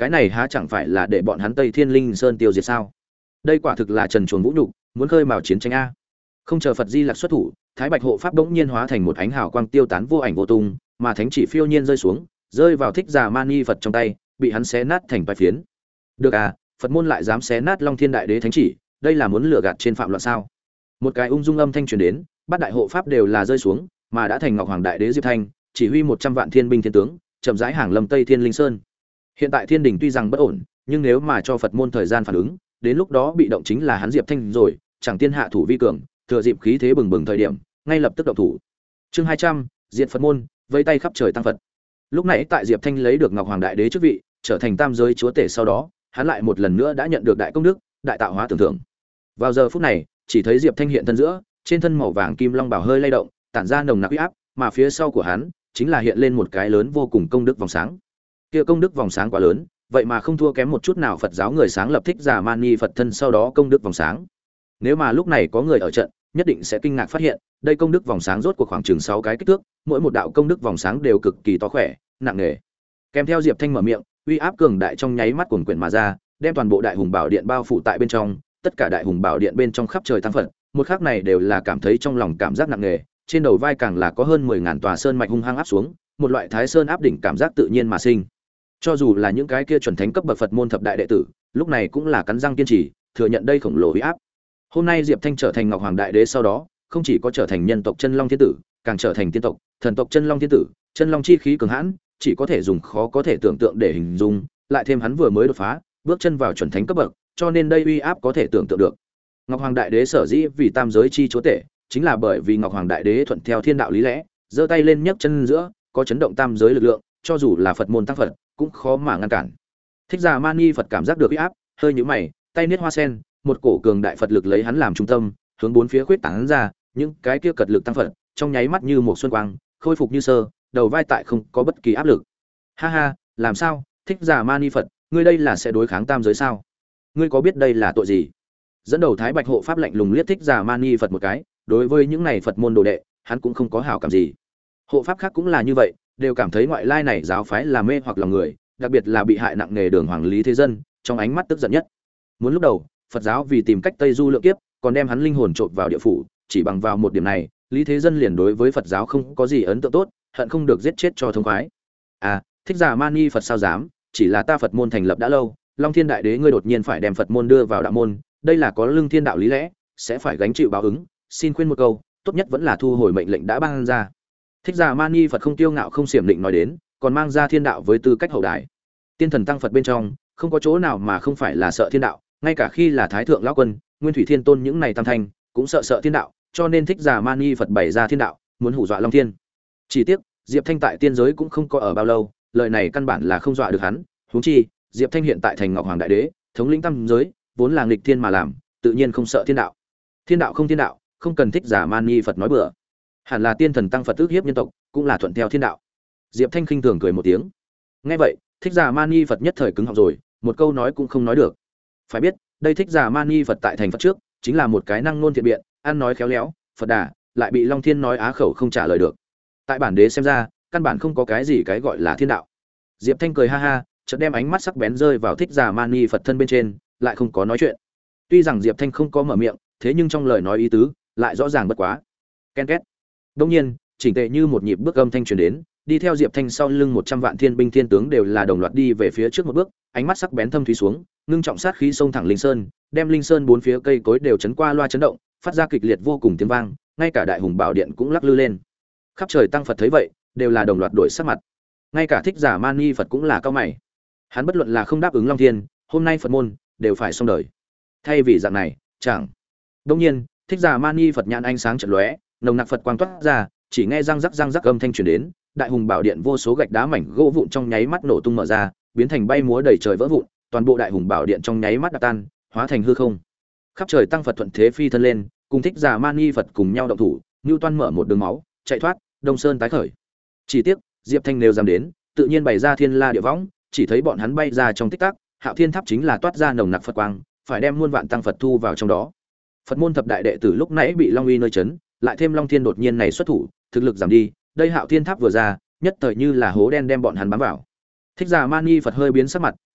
cái này há chẳng phải là để bọn hắn Tây Thiên Linh Sơn tiêu diệt sao? Đây quả thực là trần truồng vũ nhục, muốn khơi mào chiến tranh a. Không chờ Phật Di Lặc xuất thủ, Thái Bạch hộ pháp bỗng nhiên hóa thành một ánh hào quang tiêu tán vô ảnh vô tung, mà thánh chỉ phiêu nhiên rơi xuống, rơi vào Thích Giả Mani Phật trong tay, bị hắn xé nát thành vài phiến. Được à, Phật môn lại dám xé nát Long Thiên Đại Đế thánh chỉ, đây là muốn lừa gạt trên phạm loạn sao? Một cái ung dung âm thanh truyền đến, bát đại hộ pháp đều là rơi xuống, mà đã thành Ngọc Hoàng Đại Đế Diệp Thanh, chỉ huy một trăm vạn thiên binh thiên tướng, chậm rãi hàng lâm Tây Thiên Linh Sơn. Hiện tại Thiên Đình tuy rằng bất ổn, nhưng nếu mà cho Phật môn thời gian phản ứng, đến lúc đó bị động chính là hắn Diệp Thanh rồi, chẳng tiên hạ thủ vi cường, thừa dịp khí thế bừng bừng thời điểm, ngay lập tức động thủ. Chương hai trăm, diệt Phật môn, vây tay khắp trời tăng Phật. Lúc nãy tại Diệp Thanh lấy được Ngọc Hoàng Đại Đế chức vị, trở thành tam giới chúa tể sau đó, hắn lại một lần nữa đã nhận được đại công đức, đại tạo hóa tưởng thưởng. Vào giờ phút này, chỉ thấy Diệp Thanh hiện thân giữa, trên thân màu vàng kim long bào hơi lay động, tản ra nồng nặc uy áp, mà phía sau của hắn chính là hiện lên một cái lớn vô cùng công đức vòng sáng. Kia công đức vòng sáng quá lớn, vậy mà không thua kém một chút nào Phật giáo người sáng lập Thích Giả Mani Phật thân sau đó công đức vòng sáng. Nếu mà lúc này có người ở trận, nhất định sẽ kinh ngạc phát hiện, đây công đức vòng sáng rốt cuộc khoảng chừng sáu cái kích thước, mỗi một đạo công đức vòng sáng đều cực kỳ to khỏe, nặng nề. Kèm theo Diệp Thanh mở miệng, uy áp cường đại trong nháy mắt cuồn quyển mà ra, đem toàn bộ Đại Hùng Bảo Điện bao phủ tại bên trong, tất cả Đại Hùng Bảo Điện bên trong khắp trời tăng Phật, một khắc này đều là cảm thấy trong lòng cảm giác nặng nề, trên đầu vai càng là có hơn mười ngàn tòa sơn mạch hung hăng áp xuống, một loại Thái Sơn áp đỉnh cảm giác tự nhiên mà sinh. Cho dù là những cái kia chuẩn thánh cấp bậc Phật môn thập đại đệ tử, lúc này cũng là cắn răng kiên trì, thừa nhận đây khổng lồ uy áp. Hôm nay Diệp Thanh trở thành Ngọc Hoàng Đại Đế sau đó, không chỉ có trở thành nhân tộc Chân Long Thiên Tử, càng trở thành tiên tộc, thần tộc Chân Long Thiên Tử, chân long chi khí cường hãn, chỉ có thể dùng khó có thể tưởng tượng để hình dung, lại thêm hắn vừa mới đột phá, bước chân vào chuẩn thánh cấp bậc, cho nên đây uy áp có thể tưởng tượng được. Ngọc Hoàng Đại Đế sở dĩ vì tam giới chi chúa tể, chính là bởi vì Ngọc Hoàng Đại Đế thuận theo thiên đạo lý lẽ, giơ tay lên nhấc chân giữa, có chấn động tam giới lực lượng, cho dù là Phật môn tăng Phật, cũng khó mà ngăn cản. Thích Giả Mani Phật cảm giác được uy áp, hơi nhíu mày, tay niết hoa sen, một cổ cường đại Phật lực lấy hắn làm trung tâm, hướng bốn phía khuyết tán ra, những cái kia cật lực tăng Phật, trong nháy mắt như một xuân quang, khôi phục như sơ, đầu vai tại không có bất kỳ áp lực. Ha ha, làm sao? Thích Giả Mani Phật, ngươi đây là sẽ đối kháng tam giới sao? Ngươi có biết đây là tội gì? Dẫn đầu Thái Bạch hộ pháp lạnh lùng liếc Thích Giả Mani Phật một cái, đối với những này Phật môn đồ đệ, hắn cũng không có hảo cảm gì. Hộ pháp khác cũng là như vậy, đều cảm thấy ngoại lai này giáo phái là mê hoặc lòng người, đặc biệt là bị hại nặng nề Đường Hoàng Lý Thế Dân, trong ánh mắt tức giận nhất. Muốn lúc đầu, Phật giáo vì tìm cách Tây Du lượng kiếp, còn đem hắn linh hồn trộn vào địa phủ, chỉ bằng vào một điểm này, Lý Thế Dân liền đối với Phật giáo không có gì ấn tượng tốt, hận không được giết chết cho thông khoái. À, Thích Giả Mani Phật sao dám, chỉ là ta Phật môn thành lập đã lâu, Long Thiên Đại Đế ngươi đột nhiên phải đem Phật môn đưa vào đạo môn, đây là có lương thiên đạo lý lẽ, sẽ phải gánh chịu báo ứng, xin khuyên một câu, tốt nhất vẫn là thu hồi mệnh lệnh đã ban ra. Thích Giả Mani Phật không tiêu ngạo không xiểm định nói đến, còn mang ra thiên đạo với tư cách hậu đài. Tiên thần tăng Phật bên trong, không có chỗ nào mà không phải là sợ thiên đạo, ngay cả khi là Thái thượng lão quân, Nguyên Thủy Thiên Tôn những này tam thanh, cũng sợ sợ thiên đạo, cho nên Thích Giả Mani Phật bày ra thiên đạo, muốn hù dọa Long Thiên. Chỉ tiếc, Diệp Thanh tại tiên giới cũng không có ở bao lâu, lời này căn bản là không dọa được hắn, huống chi, Diệp Thanh hiện tại thành Ngọc Hoàng Đại Đế, thống lĩnh tam giới, vốn là nghịch thiên mà làm, tự nhiên không sợ thiên đạo. Thiên đạo không thiên đạo, không cần Thích Giả Mani Phật nói bừa. Hẳn là tiên thần tăng Phật ước hiếp nhân tộc, cũng là thuận theo thiên đạo. Diệp Thanh khinh thường cười một tiếng. Nghe vậy, Thích Giả Mani Phật nhất thời cứng họng rồi, một câu nói cũng không nói được. Phải biết, đây Thích Giả Mani Phật tại thành Phật trước, chính là một cái năng nôn thiện biện, ăn nói khéo léo, Phật đà, lại bị Long Thiên nói á khẩu không trả lời được. Tại bản đế xem ra, căn bản không có cái gì cái gọi là thiên đạo. Diệp Thanh cười ha ha, chợt đem ánh mắt sắc bén rơi vào Thích Giả Mani Phật thân bên trên, lại không có nói chuyện. Tuy rằng Diệp Thanh không có mở miệng, thế nhưng trong lời nói ý tứ lại rõ ràng bất quá. Ken két. Đương nhiên, chỉnh tề như một nhịp bước âm thanh truyền đến, đi theo Diệp Thanh sau lưng một trăm vạn thiên binh thiên tướng đều là đồng loạt đi về phía trước một bước, ánh mắt sắc bén thâm thúy xuống, ngưng trọng sát khí xông thẳng Linh Sơn, đem Linh Sơn bốn phía cây cối đều chấn qua loa chấn động, phát ra kịch liệt vô cùng tiếng vang, ngay cả Đại Hùng Bảo Điện cũng lắc lư lên. Khắp trời tăng Phật thấy vậy, đều là đồng loạt đổi sắc mặt. Ngay cả Thích Giả Mani Phật cũng là cao mày. Hắn bất luận là không đáp ứng Long Thiên, hôm nay Phật môn đều phải xong đời. Thay vì dạng này, chẳng. Đương nhiên, Thích Giả Mani Phật nhãn ánh sáng chợt lóe, nồng nặc Phật quang toát ra, chỉ nghe răng rắc răng rắc âm thanh truyền đến, Đại Hùng Bảo Điện vô số gạch đá mảnh gỗ vụn trong nháy mắt nổ tung mở ra, biến thành bay múa đầy trời vỡ vụn, toàn bộ Đại Hùng Bảo Điện trong nháy mắt đập tan, hóa thành hư không. Khắp trời tăng Phật thuận thế phi thân lên, cùng Thích Giả Mani Phật cùng nhau động thủ, Nưu Toan mở một đường máu, chạy thoát, Đông Sơn tái khởi. Chỉ tiếc, Diệp Thanh nếu dám đến, tự nhiên bày ra Thiên La Địa Võng, chỉ thấy bọn hắn bay ra trong tích tắc, Hạo Thiên Tháp chính là toát ra nồng nặc Phật quang, phải đem muôn vạn tăng Phật thu vào trong đó. Phật môn thập đại đệ tử lúc nãy bị Long Uy nơi chấn, lại thêm Long Thiên đột nhiên này xuất thủ, thực lực giảm đi, đây Hạo Thiên Tháp vừa ra, nhất thời như là hố đen đem bọn hắn bám vào. Thích Giả Mani Phật hơi biến sắc mặt,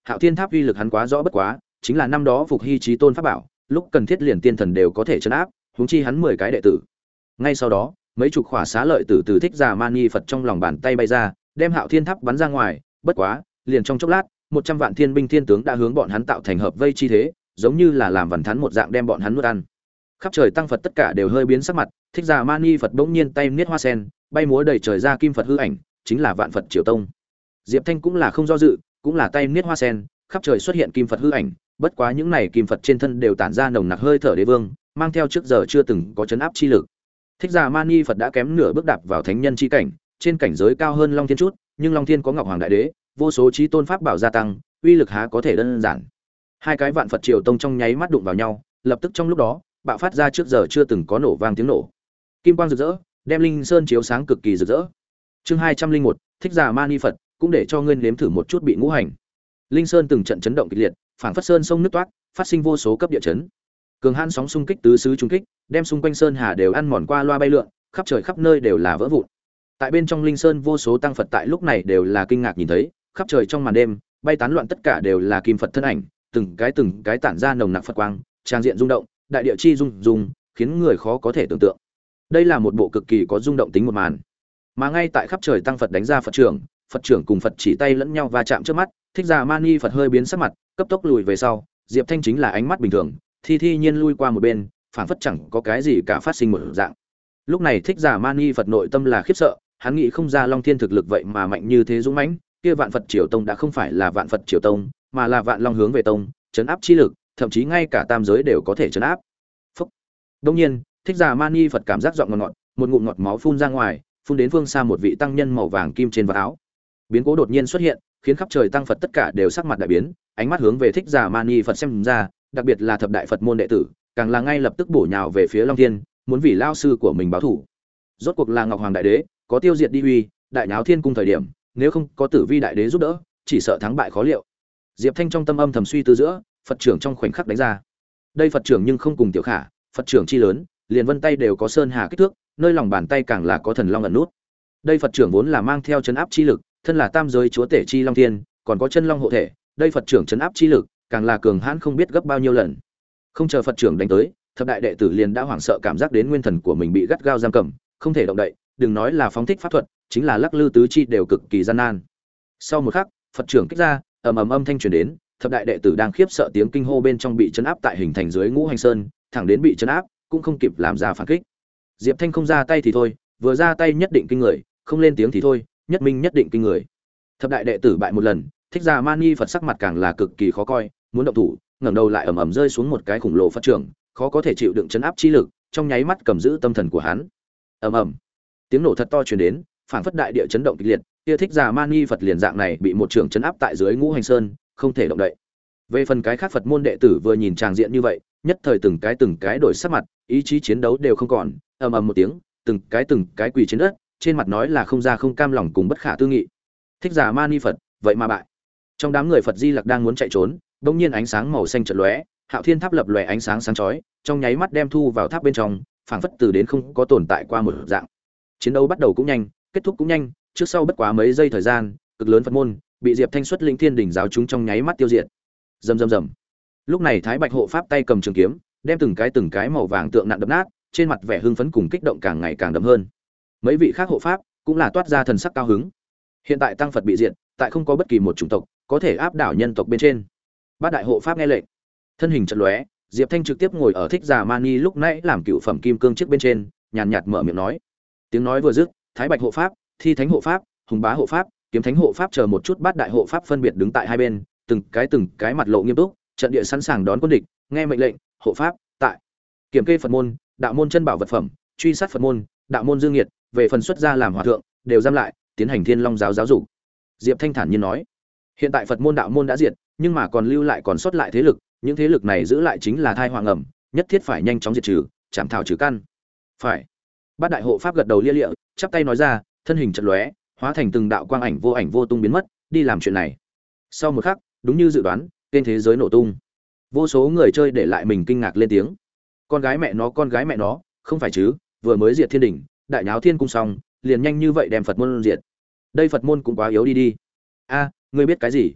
Hạo Thiên Tháp uy lực hắn quá rõ bất quá, chính là năm đó phục hy chí tôn pháp bảo, lúc cần thiết liền tiên thần đều có thể trấn áp, huống chi hắn mười cái đệ tử. Ngay sau đó, mấy chục khỏa xá lợi tử từ Thích Giả Mani Phật trong lòng bàn tay bay ra, đem Hạo Thiên Tháp bắn ra ngoài, bất quá, liền trong chốc lát, một trăm vạn thiên binh thiên tướng đã hướng bọn hắn tạo thành hợp vây chi thế, giống như là làm vằn thắn một dạng đem bọn hắn nuốt ăn. Khắp trời tăng Phật tất cả đều hơi biến sắc mặt, Thích Giả Mani Phật bỗng nhiên tay niết hoa sen, bay múa đầy trời ra kim Phật hư ảnh, chính là Vạn Phật Triều Tông. Diệp Thanh cũng là không do dự, cũng là tay niết hoa sen, khắp trời xuất hiện kim Phật hư ảnh, bất quá những này kim Phật trên thân đều tản ra nồng nặc hơi thở đế vương, mang theo trước giờ chưa từng có chấn áp chi lực. Thích Giả Mani Phật đã kém nửa bước đạp vào thánh nhân chi cảnh, trên cảnh giới cao hơn Long Thiên chút, nhưng Long Thiên có Ngọc Hoàng Đại Đế, vô số chí tôn pháp bảo gia tăng, uy lực há có thể đơn giản. Hai cái Vạn Phật Triều Tông trong nháy mắt đụng vào nhau, lập tức trong lúc đó, bạo phát ra trước giờ chưa từng có nổ vang tiếng nổ. Kim quang rực rỡ, đem Linh Sơn chiếu sáng cực kỳ rực rỡ. Chương hai trăm linh một, Thích Giả Mani Phật, cũng để cho ngươi nếm thử một chút bị ngũ hành. Linh Sơn từng trận chấn động kịch liệt, phảng phất sơn sông nứt toát, phát sinh vô số cấp địa chấn. Cường hãn sóng xung kích tứ xứ trung kích, đem xung quanh sơn hà đều ăn mòn qua loa bay lượn, khắp trời khắp nơi đều là vỡ vụn. Tại bên trong Linh Sơn vô số tăng Phật tại lúc này đều là kinh ngạc nhìn thấy, khắp trời trong màn đêm, bay tán loạn tất cả đều là kim Phật thân ảnh, từng cái từng cái tản ra nồng nặc Phật quang, trang diện rung động, đại địa chi rung rung, khiến người khó có thể tưởng tượng. Đây là một bộ cực kỳ có rung động tính một màn. Mà ngay tại khắp trời tăng Phật đánh ra Phật trưởng, Phật trưởng cùng Phật chỉ tay lẫn nhau va chạm trước mắt, Thích Giả Mani Phật hơi biến sắc mặt, cấp tốc lùi về sau, Diệp Thanh chính là ánh mắt bình thường, thi thi nhiên lui qua một bên, phảng phất chẳng có cái gì cả phát sinh một dạng. Lúc này Thích Giả Mani Phật nội tâm là khiếp sợ, hắn nghĩ không ra Long Thiên thực lực vậy mà mạnh như thế dũng mãnh, kia Vạn Phật Triều Tông đã không phải là Vạn Phật Triều Tông, mà là Vạn Long hướng về tông, trấn áp chi lực, thậm chí ngay cả tam giới đều có thể trấn áp. Phốc. Đương nhiên, Thích Giả Mani Phật cảm giác giọng ngọt ngọt, một ngụm ngọt máu phun ra ngoài, phun đến phương xa một vị tăng nhân màu vàng kim trên vạt áo. Biến cố đột nhiên xuất hiện, khiến khắp trời tăng Phật tất cả đều sắc mặt đại biến, ánh mắt hướng về Thích Giả Mani Phật xem ra, đặc biệt là thập đại Phật môn đệ tử, càng là ngay lập tức bổ nhào về phía Long Thiên, muốn vì lao sư của mình báo thù. Rốt cuộc là Ngọc Hoàng Đại Đế, có tiêu diệt đi uy, đại náo thiên cung thời điểm, nếu không có Tử Vi Đại Đế giúp đỡ, chỉ sợ thắng bại khó liệu. Diệp Thanh trong tâm âm thầm suy tư giữa, Phật trưởng trong khoảnh khắc đánh ra. Đây Phật trưởng nhưng không cùng tiểu khả, Phật trưởng chi lớn, liền vân tay đều có sơn hà kích thước, nơi lòng bàn tay càng là có thần long ẩn nút. Đây Phật trưởng vốn là mang theo chấn áp chi lực, thân là tam giới chúa tể chi long thiên, còn có chân long hộ thể, đây Phật trưởng chấn áp chi lực, càng là cường hãn không biết gấp bao nhiêu lần. Không chờ Phật trưởng đánh tới, thập đại đệ tử liền đã hoảng sợ cảm giác đến nguyên thần của mình bị gắt gao giam cầm, không thể động đậy, đừng nói là phóng thích pháp thuật, chính là lắc lư tứ chi đều cực kỳ gian nan. Sau một khắc, Phật trưởng kích ra, ầm ầm âm thanh truyền đến, thập đại đệ tử đang khiếp sợ tiếng kinh hô bên trong bị chấn áp tại hình thành dưới ngũ hành sơn, thẳng đến bị chấn áp, cũng không kịp làm ra phản kích. Diệp Thanh không ra tay thì thôi, vừa ra tay nhất định kinh người, không lên tiếng thì thôi, nhất minh nhất định kinh người. Thập đại đệ tử bại một lần, Thích Giả Mani Phật sắc mặt càng là cực kỳ khó coi, muốn động thủ, ngẩng đầu lại ầm ầm rơi xuống một cái khủng lồ Phật trưởng, khó có thể chịu đựng chấn áp chi lực, trong nháy mắt cầm giữ tâm thần của hắn. Ầm ầm, tiếng nổ thật to truyền đến, phảng phất đại địa chấn động kịch liệt, kia Thích Giả Mani Phật liền dạng này bị một trưởng chấn áp tại dưới ngũ hành sơn, không thể động đậy. Về phần cái khác Phật môn đệ tử vừa nhìn tràng diện như vậy, nhất thời từng cái từng cái đổi sắc mặt, ý chí chiến đấu đều không còn, ầm ầm một tiếng, từng cái từng cái quỳ trên đất, trên mặt nói là không ra không cam lòng cùng bất khả tư nghị. Thích Giả Mani Phật, vậy mà bại. Trong đám người Phật Di Lặc đang muốn chạy trốn, bỗng nhiên ánh sáng màu xanh chợt lóe, Hạo Thiên Tháp lập lòe ánh sáng sáng chói, trong nháy mắt đem thu vào tháp bên trong, phảng phất từ đến không có tồn tại qua một dạng. Chiến đấu bắt đầu cũng nhanh, kết thúc cũng nhanh, trước sau bất quá mấy giây thời gian, cực lớn Phật môn bị Diệp Thanh xuất linh Thiên đỉnh giáo chúng trong nháy mắt tiêu diệt. Rầm rầm rầm. Lúc này Thái Bạch hộ pháp tay cầm trường kiếm, đem từng cái từng cái màu vàng tượng nặng đập nát, trên mặt vẻ hưng phấn cùng kích động càng ngày càng đậm hơn. Mấy vị khác hộ pháp cũng là toát ra thần sắc cao hứng. Hiện tại tăng Phật bị diệt, tại không có bất kỳ một chủng tộc có thể áp đảo nhân tộc bên trên. Bát đại hộ pháp nghe lệnh, thân hình chợt lóe, Diệp Thanh trực tiếp ngồi ở Thích Giả Mani lúc nãy làm cựu phẩm kim cương chiếc bên trên, nhàn nhạt mở miệng nói. Tiếng nói vừa dứt, Thái Bạch hộ pháp, Thi Thánh hộ pháp, Hùng Bá hộ pháp, Kiếm Thánh hộ pháp chờ một chút bát đại hộ pháp phân biệt đứng tại hai bên, từng cái từng cái mặt lộ nghiêm túc, trận địa sẵn sàng đón quân địch, nghe mệnh lệnh, hộ pháp tại. Kiểm kê Phật môn, đạo môn chân bảo vật phẩm, truy sát Phật môn, đạo môn dương nghiệt, về phần xuất gia làm hòa thượng, đều giam lại, tiến hành Thiên Long giáo giáo dục. Diệp Thanh thản nhiên nói, hiện tại Phật môn đạo môn đã diệt, nhưng mà còn lưu lại còn sót lại thế lực, những thế lực này giữ lại chính là thai hoàng ẩm, nhất thiết phải nhanh chóng diệt trừ, chảm thảo trừ căn. Phải. Bát đại hộ pháp gật đầu lia lịa, chắp tay nói ra, thân hình chợt lóe, hóa thành từng đạo quang ảnh vô ảnh vô tung biến mất, đi làm chuyện này. Sau một khắc, đúng như dự đoán, trên thế giới nổ tung. Vô số người chơi để lại mình kinh ngạc lên tiếng. Con gái mẹ nó, con gái mẹ nó, không phải chứ, vừa mới diệt thiên đỉnh, đại nháo thiên cung xong, liền nhanh như vậy đem Phật môn diệt. Đây Phật môn cũng quá yếu đi đi. A, ngươi biết cái gì?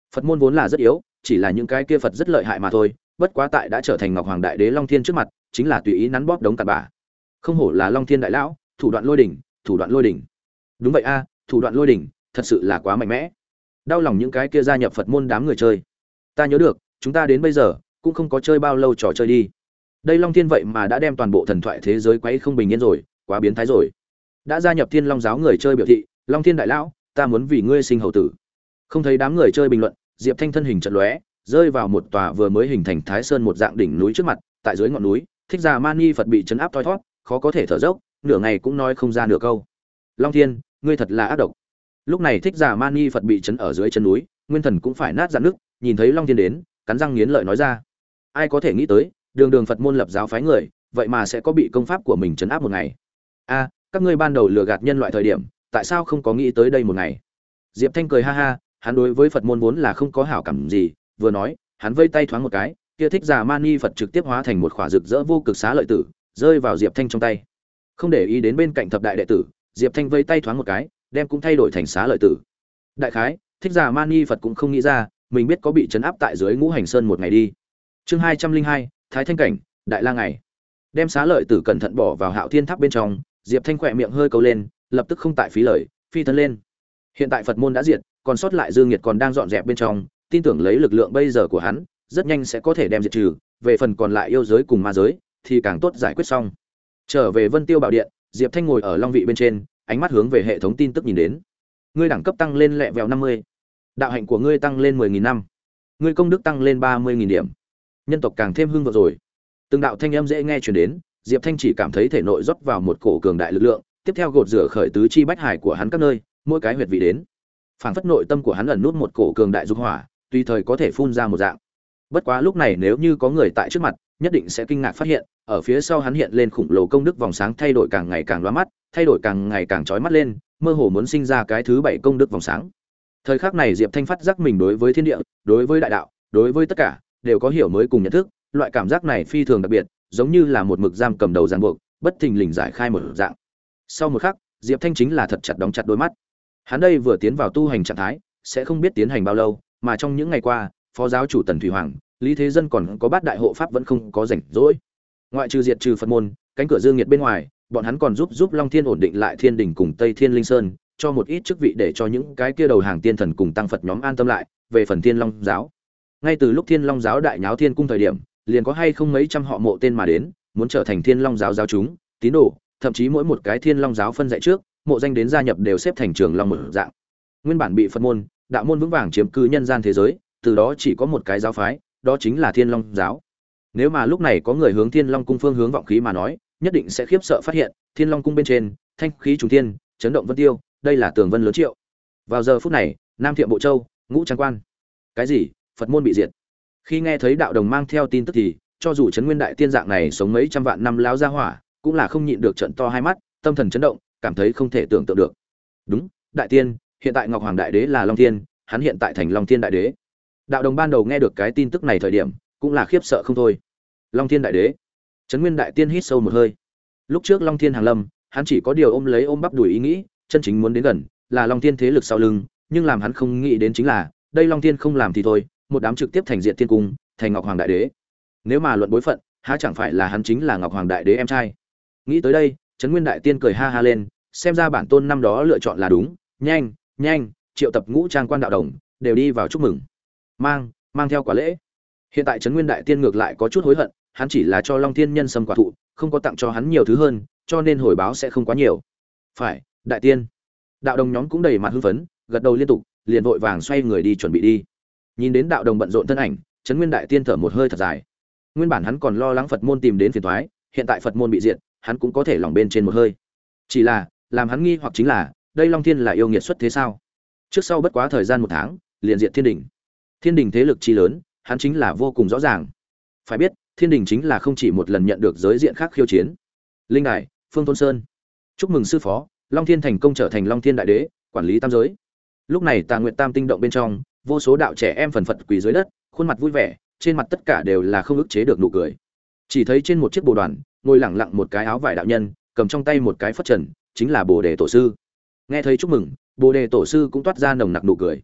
Phật môn vốn là rất yếu, chỉ là những cái kia Phật rất lợi hại mà thôi, bất quá tại đã trở thành Ngọc Hoàng Đại Đế Long Thiên trước mặt, chính là tùy ý nắn bóp đống cặn bã. Không hổ là Long Thiên đại lão, thủ đoạn lôi đỉnh, thủ đoạn lôi đỉnh. Đúng vậy a, thủ đoạn lôi đỉnh, thật sự là quá mạnh mẽ. Đau lòng những cái kia gia nhập Phật môn đám người chơi. Ta nhớ được, chúng ta đến bây giờ cũng không có chơi bao lâu trò chơi đi. Đây Long Thiên vậy mà đã đem toàn bộ thần thoại thế giới quấy không bình yên rồi, quá biến thái rồi. Đã gia nhập Thiên Long giáo người chơi biểu thị, Long Thiên đại lão, ta muốn vì ngươi sinh hậu tử. Không thấy đám người chơi bình luận, Diệp Thanh thân hình chợt lóe, rơi vào một tòa vừa mới hình thành Thái Sơn một dạng đỉnh núi trước mặt, tại dưới ngọn núi, Thích Già Mani Phật bị trấn áp thoi thoát, khó có thể thở dốc, nửa ngày cũng nói không ra nửa câu. Long Thiên, ngươi thật là ác độc. Lúc này Thích Già Mani Phật bị trấn ở dưới chân núi, nguyên thần cũng phải nát rạn nước, nhìn thấy Long Thiên đến, cắn răng nghiến lợi nói ra. Ai có thể nghĩ tới, đường đường Phật môn lập giáo phái người, vậy mà sẽ có bị công pháp của mình trấn áp một ngày. A, các ngươi ban đầu lừa gạt nhân loại thời điểm, tại sao không có nghĩ tới đây một ngày? Diệp Thanh cười ha ha, hắn đối với Phật môn vốn là không có hảo cảm gì, vừa nói, hắn vây tay thoáng một cái, kia Thích Già Mani Phật trực tiếp hóa thành một khỏa rực rỡ vô cực xá lợi tử, rơi vào Diệp Thanh trong tay. Không để ý đến bên cạnh thập đại đệ tử, Diệp Thanh vây tay thoáng một cái, đem cũng thay đổi thành xá lợi tử. Đại khái, Thích Già Mani Phật cũng không nghĩ ra, mình biết có bị trấn áp tại dưới Ngũ Hành Sơn một ngày đi. Chương hai trăm linh hai, Thái Thanh cảnh, Đại La ngày. Đem xá lợi tử cẩn thận bỏ vào Hạo Thiên Tháp bên trong, Diệp Thanh khỏe miệng hơi câu lên, lập tức không tại phí lời, phi thân lên. Hiện tại Phật môn đã diệt, còn sót lại Dương Nghiệt còn đang dọn dẹp bên trong, tin tưởng lấy lực lượng bây giờ của hắn, rất nhanh sẽ có thể đem diệt trừ, về phần còn lại yêu giới cùng ma giới thì càng tốt giải quyết xong. Trở về Vân Tiêu Bảo Điện, Diệp Thanh ngồi ở long vị bên trên, ánh mắt hướng về hệ thống tin tức nhìn đến. Ngươi đẳng cấp tăng lên lẹ vèo năm mươi, đạo hạnh của ngươi tăng lên mười nghìn năm, ngươi công đức tăng lên ba mươi nghìn điểm, nhân tộc càng thêm hưng vượng rồi. Từng đạo thanh âm dễ nghe truyền đến, Diệp Thanh chỉ cảm thấy thể nội rót vào một cổ cường đại lực lượng, tiếp theo gột rửa khởi tứ chi bách hải của hắn các nơi, mỗi cái huyệt vị đến. Phảng phất nội tâm của hắn ẩn nút một cổ cường đại dục hỏa, tùy thời có thể phun ra một dạng. Bất quá lúc này nếu như có người tại trước mặt, nhất định sẽ kinh ngạc phát hiện, ở phía sau hắn hiện lên khủng lồ công đức vòng sáng thay đổi càng ngày càng lóa mắt, thay đổi càng ngày càng chói mắt lên, mơ hồ muốn sinh ra cái thứ bảy công đức vòng sáng. Thời khắc này Diệp Thanh phát giác mình đối với thiên địa, đối với đại đạo, đối với tất cả đều có hiểu mới cùng nhận thức, loại cảm giác này phi thường đặc biệt, giống như là một mực giam cầm đầu ràng buộc, bất thình lình giải khai một dạng. Sau một khắc, Diệp Thanh chính là thật chặt đóng chặt đôi mắt. Hắn đây vừa tiến vào tu hành trạng thái, sẽ không biết tiến hành bao lâu, mà trong những ngày qua, phó giáo chủ Tần Thủy Hoàng, Lý Thế Dân còn có bát đại hộ pháp vẫn không có rảnh rỗi. Ngoại trừ diệt trừ Phật môn, cánh cửa Dương Nghiệt bên ngoài, bọn hắn còn giúp giúp Long Thiên ổn định lại Thiên Đình cùng Tây Thiên Linh Sơn, cho một ít chức vị để cho những cái kia đầu hàng tiên thần cùng tăng Phật nhóm an tâm lại, về phần Thiên Long giáo. Ngay từ lúc Thiên Long giáo đại nháo thiên cung thời điểm, liền có hay không mấy trăm họ mộ tên mà đến, muốn trở thành Thiên Long giáo giáo chúng, tín đồ, thậm chí mỗi một cái Thiên Long giáo phân dạy trước, mộ danh đến gia nhập đều xếp thành trường long một dạng. Nguyên bản bị Phật môn, đạo môn vững vàng chiếm cứ nhân gian thế giới, từ đó chỉ có một cái giáo phái, đó chính là Thiên Long giáo. Nếu mà lúc này có người hướng Thiên Long cung phương hướng vọng khí mà nói, nhất định sẽ khiếp sợ phát hiện, Thiên Long cung bên trên, thanh khí trùng thiên, chấn động vân tiêu, đây là tường vân lớn triệu. Vào giờ phút này, Nam Thiệm Bộ Châu, Ngũ Trang Quan. Cái gì? Phật môn bị diệt? Khi nghe thấy đạo đồng mang theo tin tức thì, cho dù Trấn Nguyên đại tiên dạng này sống mấy trăm vạn năm láo ra hỏa, cũng là không nhịn được trợn to hai mắt, tâm thần chấn động, cảm thấy không thể tưởng tượng được. Đúng, đại tiên, hiện tại Ngọc Hoàng đại đế là Long Thiên, hắn hiện tại thành Long Thiên đại đế. Đạo đồng ban đầu nghe được cái tin tức này thời điểm, cũng là khiếp sợ không thôi. Long Thiên đại đế. Trấn Nguyên đại tiên hít sâu một hơi. Lúc trước Long Thiên hàng lâm, hắn chỉ có điều ôm lấy ôm bắp đùi ý nghĩ, chân chính muốn đến gần là Long Thiên thế lực sau lưng, nhưng làm hắn không nghĩ đến chính là, đây Long Thiên không làm thì thôi, một đám trực tiếp thành diện thiên cung, thành Ngọc Hoàng đại đế. Nếu mà luận bối phận, há chẳng phải là hắn chính là Ngọc Hoàng đại đế em trai. Nghĩ tới đây, Trấn Nguyên đại tiên cười ha ha lên, xem ra bản tôn năm đó lựa chọn là đúng, nhanh, nhanh, triệu tập Ngũ Trang Quan đạo đồng, đều đi vào chúc mừng. Mang, mang theo quả lễ. Hiện tại Trấn Nguyên đại tiên ngược lại có chút hối hận, hắn chỉ là cho Long Thiên nhân sâm quả thụ, không có tặng cho hắn nhiều thứ hơn, cho nên hồi báo sẽ không quá nhiều. Phải, đại tiên. Đạo đồng nhóm cũng đầy mặt hưng phấn, gật đầu liên tục, liền vội vàng xoay người đi chuẩn bị đi. Nhìn đến đạo đồng bận rộn thân ảnh, Trấn Nguyên đại tiên thở một hơi thật dài. Nguyên bản hắn còn lo lắng Phật môn tìm đến phiền toái, hiện tại Phật môn bị diệt, hắn cũng có thể lòng bên trên một hơi. Chỉ là, làm hắn nghi hoặc chính là, đây Long Thiên là yêu nghiệt xuất thế sao? Trước sau bất quá thời gian một tháng, liền diệt Thiên Đình. Thiên Đình thế lực chi lớn, hắn chính là vô cùng rõ ràng. Phải biết, Thiên Đình chính là không chỉ một lần nhận được giới diện khác khiêu chiến. Linh Đài, Phương Tôn Sơn. Chúc mừng sư phó, Long Thiên thành công trở thành Long Thiên đại đế, quản lý tam giới. Lúc này Tà Nguyệt Tam tinh động bên trong, vô số đạo trẻ em phần phật quỳ dưới đất, khuôn mặt vui vẻ, trên mặt tất cả đều là không ức chế được nụ cười. Chỉ thấy trên một chiếc bồ đoàn, ngồi lẳng lặng một cái áo vải đạo nhân, cầm trong tay một cái phất trần, chính là Bồ Đề tổ sư. Nghe thấy chúc mừng, Bồ Đề tổ sư cũng toát ra nồng nặc nụ cười.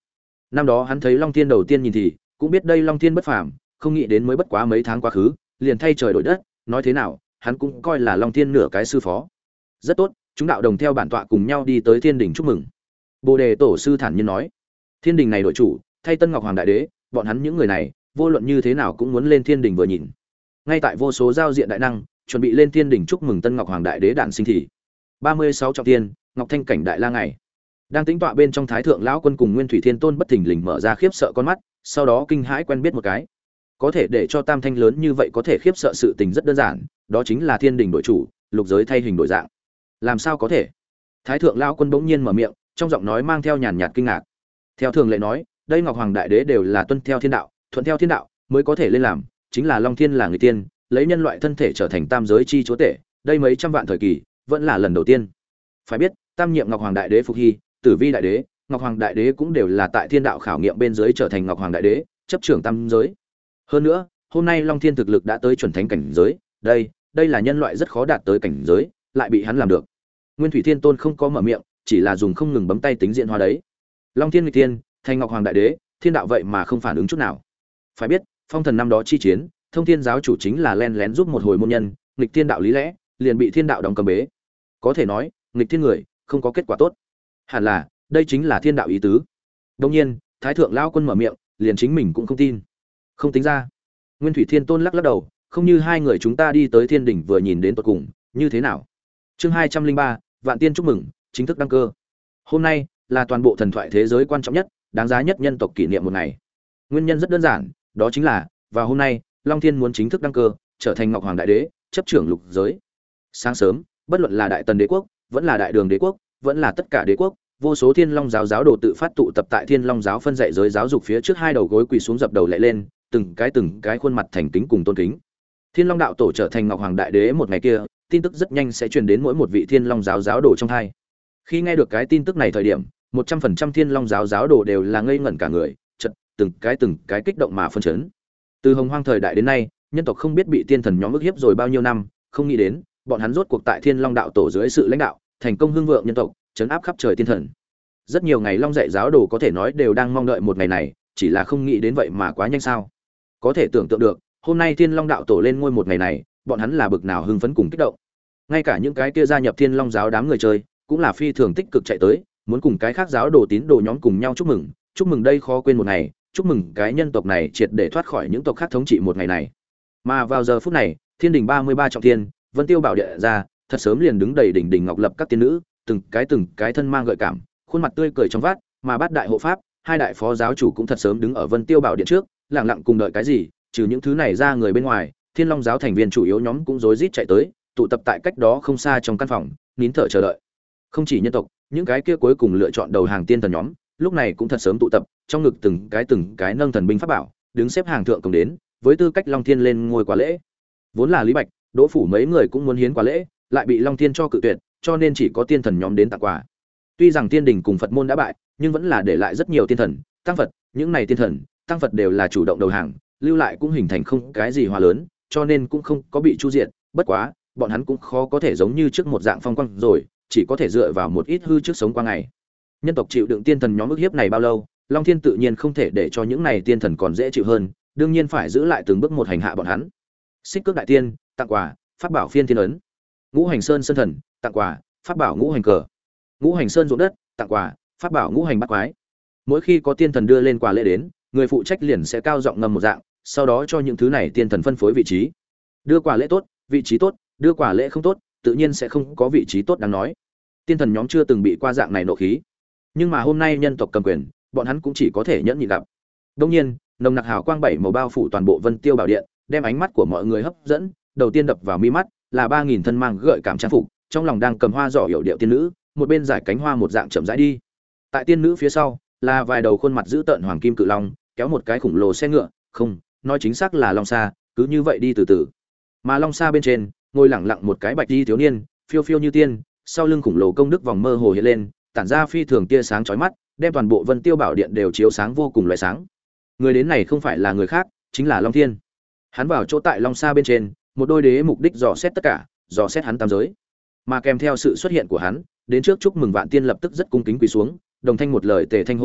Năm đó hắn thấy Long Thiên đầu tiên nhìn thì cũng biết đây Long Thiên bất phàm, không nghĩ đến mới bất quá mấy tháng quá khứ, liền thay trời đổi đất, nói thế nào, hắn cũng coi là Long Thiên nửa cái sư phó. Rất tốt, chúng đạo đồng theo bản tọa cùng nhau đi tới Thiên Đình chúc mừng. Bồ Đề tổ sư thản nhiên nói, Thiên Đình này đội chủ, thay Tân Ngọc Hoàng đại đế, bọn hắn những người này, vô luận như thế nào cũng muốn lên Thiên Đình vừa nhìn. Ngay tại vô số giao diện đại năng, chuẩn bị lên Thiên Đình chúc mừng Tân Ngọc Hoàng đại đế đản sinh thì ba mươi sáu trọng tiên, Ngọc Thanh cảnh đại la ngày. Đang tính tọa bên trong Thái thượng lão quân cùng Nguyên Thủy Thiên Tôn bất thình lình mở ra khiếp sợ con mắt, sau đó kinh hãi quen biết một cái. Có thể để cho tam thanh lớn như vậy có thể khiếp sợ sự tình rất đơn giản, đó chính là Thiên Đình đội chủ, lục giới thay hình đổi dạng. Làm sao có thể? Thái thượng lão quân bỗng nhiên mở miệng, trong giọng nói mang theo nhàn nhạt kinh ngạc. Theo thường lệ nói, đây Ngọc Hoàng đại đế đều là tuân theo thiên đạo, thuận theo thiên đạo mới có thể lên làm, chính là Long Thiên là người tiên, lấy nhân loại thân thể trở thành tam giới chi chúa tể, đây mấy trăm vạn thời kỳ, vẫn là lần đầu tiên. Phải biết, tam nhiệm Ngọc Hoàng đại đế Phục Hy, Tử Vi đại đế, Ngọc Hoàng đại đế cũng đều là tại thiên đạo khảo nghiệm bên dưới trở thành Ngọc Hoàng đại đế, chấp trưởng tam giới. Hơn nữa, hôm nay Long Thiên thực lực đã tới chuẩn thánh cảnh giới, đây, đây là nhân loại rất khó đạt tới cảnh giới, lại bị hắn làm được. Nguyên Thủy Thiên Tôn không có mở miệng, chỉ là dùng không ngừng bấm tay tính diện hóa đấy. Long Thiên nghịch tiên, thành Ngọc Hoàng đại đế, thiên đạo vậy mà không phản ứng chút nào. Phải biết, phong thần năm đó chi chiến, Thông Thiên giáo chủ chính là len lén giúp một hồi môn nhân, nghịch thiên đạo lý lẽ, liền bị thiên đạo đóng cầm bế. Có thể nói, nghịch thiên người, không có kết quả tốt. Hẳn là, đây chính là thiên đạo ý tứ. Đương nhiên, Thái thượng lão quân mở miệng, liền chính mình cũng không tin. Không tính ra. Nguyên Thủy Thiên Tôn lắc lắc đầu, không như hai người chúng ta đi tới Thiên Đỉnh vừa nhìn đến tận cùng, như thế nào? Chương hai trăm linh ba, Vạn Tiên chúc mừng, chính thức đăng cơ. Hôm nay là toàn bộ thần thoại thế giới quan trọng nhất, đáng giá nhất nhân tộc kỷ niệm một ngày. Nguyên nhân rất đơn giản, đó chính là vào hôm nay, Long Thiên muốn chính thức đăng cơ, trở thành Ngọc Hoàng đại đế, chấp trưởng lục giới. Sáng sớm, bất luận là Đại Tần đế quốc, vẫn là Đại Đường đế quốc, vẫn là tất cả đế quốc, vô số Thiên Long giáo giáo đồ tự phát tụ tập tại Thiên Long giáo phân dạy giới giáo dục phía trước hai đầu gối quỳ xuống dập đầu lạy lên, từng cái từng cái khuôn mặt thành kính cùng tôn kính. Thiên Long đạo tổ trở thành Ngọc Hoàng đại đế một ngày kia, tin tức rất nhanh sẽ truyền đến mỗi một vị Thiên Long giáo giáo đồ trong tai. Khi nghe được cái tin tức này thời điểm, một trăm phần trăm Thiên Long giáo giáo đồ đều là ngây ngẩn cả người, chợt từng cái từng cái kích động mà phân chấn. Từ Hồng Hoang thời đại đến nay, nhân tộc không biết bị tiên thần nhóm ức hiếp rồi bao nhiêu năm, không nghĩ đến, bọn hắn rốt cuộc tại Thiên Long đạo tổ dưới sự lãnh đạo, thành công hưng vượng nhân tộc, trấn áp khắp trời tiên thần. Rất nhiều ngày Long dạy giáo đồ có thể nói đều đang mong đợi một ngày này, chỉ là không nghĩ đến vậy mà quá nhanh sao? Có thể tưởng tượng được, hôm nay Thiên Long đạo tổ lên ngôi một ngày này, bọn hắn là bực nào hưng phấn cùng kích động. Ngay cả những cái kia gia nhập Thiên Long giáo đám người chơi, cũng là phi thường tích cực chạy tới, muốn cùng cái khác giáo đồ tín đồ nhóm cùng nhau chúc mừng, chúc mừng đây khó quên một ngày, chúc mừng cái nhân tộc này triệt để thoát khỏi những tộc khác thống trị một ngày này. Mà vào giờ phút này, Thiên Đình ba mươi ba trọng thiên, Vân Tiêu bảo địa ra, thật sớm liền đứng đầy đỉnh đỉnh ngọc lập các tiên nữ, từng cái từng cái thân mang gợi cảm, khuôn mặt tươi cười trong vát, mà bát đại hộ pháp, hai đại phó giáo chủ cũng thật sớm đứng ở Vân Tiêu bảo điện trước, lặng lặng cùng đợi cái gì, trừ những thứ này ra người bên ngoài, Thiên Long giáo thành viên chủ yếu nhóm cũng rối rít chạy tới, tụ tập tại cách đó không xa trong căn phòng, nín thở chờ đợi. Không chỉ nhân tộc, những cái kia cuối cùng lựa chọn đầu hàng tiên thần nhóm, lúc này cũng thật sớm tụ tập, trong ngực từng cái từng cái nâng thần binh pháp bảo, đứng xếp hàng thượng cùng đến, với tư cách Long Thiên lên ngôi quả lễ. Vốn là Lý Bạch, Đỗ Phủ mấy người cũng muốn hiến quả lễ, lại bị Long Thiên cho cự tuyệt, cho nên chỉ có tiên thần nhóm đến tặng quà. Tuy rằng Tiên Đình cùng Phật môn đã bại, nhưng vẫn là để lại rất nhiều tiên thần, tăng Phật, những này tiên thần, tăng Phật đều là chủ động đầu hàng, lưu lại cũng hình thành không cái gì hòa lớn, cho nên cũng không có bị chu diệt, bất quá, bọn hắn cũng khó có thể giống như trước một dạng phong quang rồi, chỉ có thể dựa vào một ít hư trước sống qua ngày. Nhân tộc chịu đựng tiên thần nhóm ức hiếp này bao lâu, Long Thiên tự nhiên không thể để cho những này tiên thần còn dễ chịu hơn, đương nhiên phải giữ lại từng bước một hành hạ bọn hắn. Xích Cước đại tiên, tặng quà, pháp bảo phiên thiên ấn. Ngũ Hành Sơn sơn thần, tặng quà, pháp bảo ngũ hành cờ. Ngũ Hành Sơn ruộng đất, tặng quà, pháp bảo ngũ hành bát quái. Mỗi khi có tiên thần đưa lên quà lễ đến, người phụ trách liền sẽ cao giọng ngâm một dạng, sau đó cho những thứ này tiên thần phân phối vị trí. Đưa quà lễ tốt, vị trí tốt, đưa quà lễ không tốt, tự nhiên sẽ không có vị trí tốt đáng nói. Tiên thần nhóm chưa từng bị qua dạng này nộ khí, nhưng mà hôm nay nhân tộc cầm quyền, bọn hắn cũng chỉ có thể nhẫn nhịn gặp. Đương nhiên, nồng nặc hào quang bảy màu bao phủ toàn bộ Vân Tiêu bảo điện, đem ánh mắt của mọi người hấp dẫn, đầu tiên đập vào mi mắt là ba nghìn thân mang gợi cảm trang phục, trong lòng đang cầm hoa giỏ hiệu điệu tiên nữ, một bên giải cánh hoa một dạng chậm rãi đi. Tại tiên nữ phía sau, là vài đầu khuôn mặt dữ tợn hoàng kim cự long, kéo một cái khủng lồ xe ngựa, không, nói chính xác là long xa, cứ như vậy đi từ từ. Mà long xa bên trên, ngồi lẳng lặng một cái bạch y thiếu niên, phiêu phiêu như tiên, sau lưng khủng lồ công đức vòng mơ hồ hiện lên, tản ra phi thường tia sáng chói mắt, đem toàn bộ Vân Tiêu bảo điện đều chiếu sáng vô cùng loại sáng. Người đến này không phải là người khác, chính là Long Thiên. Hắn vào chỗ tại long xa bên trên, một đôi đế mục đích dò xét tất cả, dò xét hắn tam giới. Mà kèm theo sự xuất hiện của hắn, đến trước chúc mừng Vạn Tiên lập tức rất cung kính quỳ xuống, đồng thanh một lời tề thanh hô to,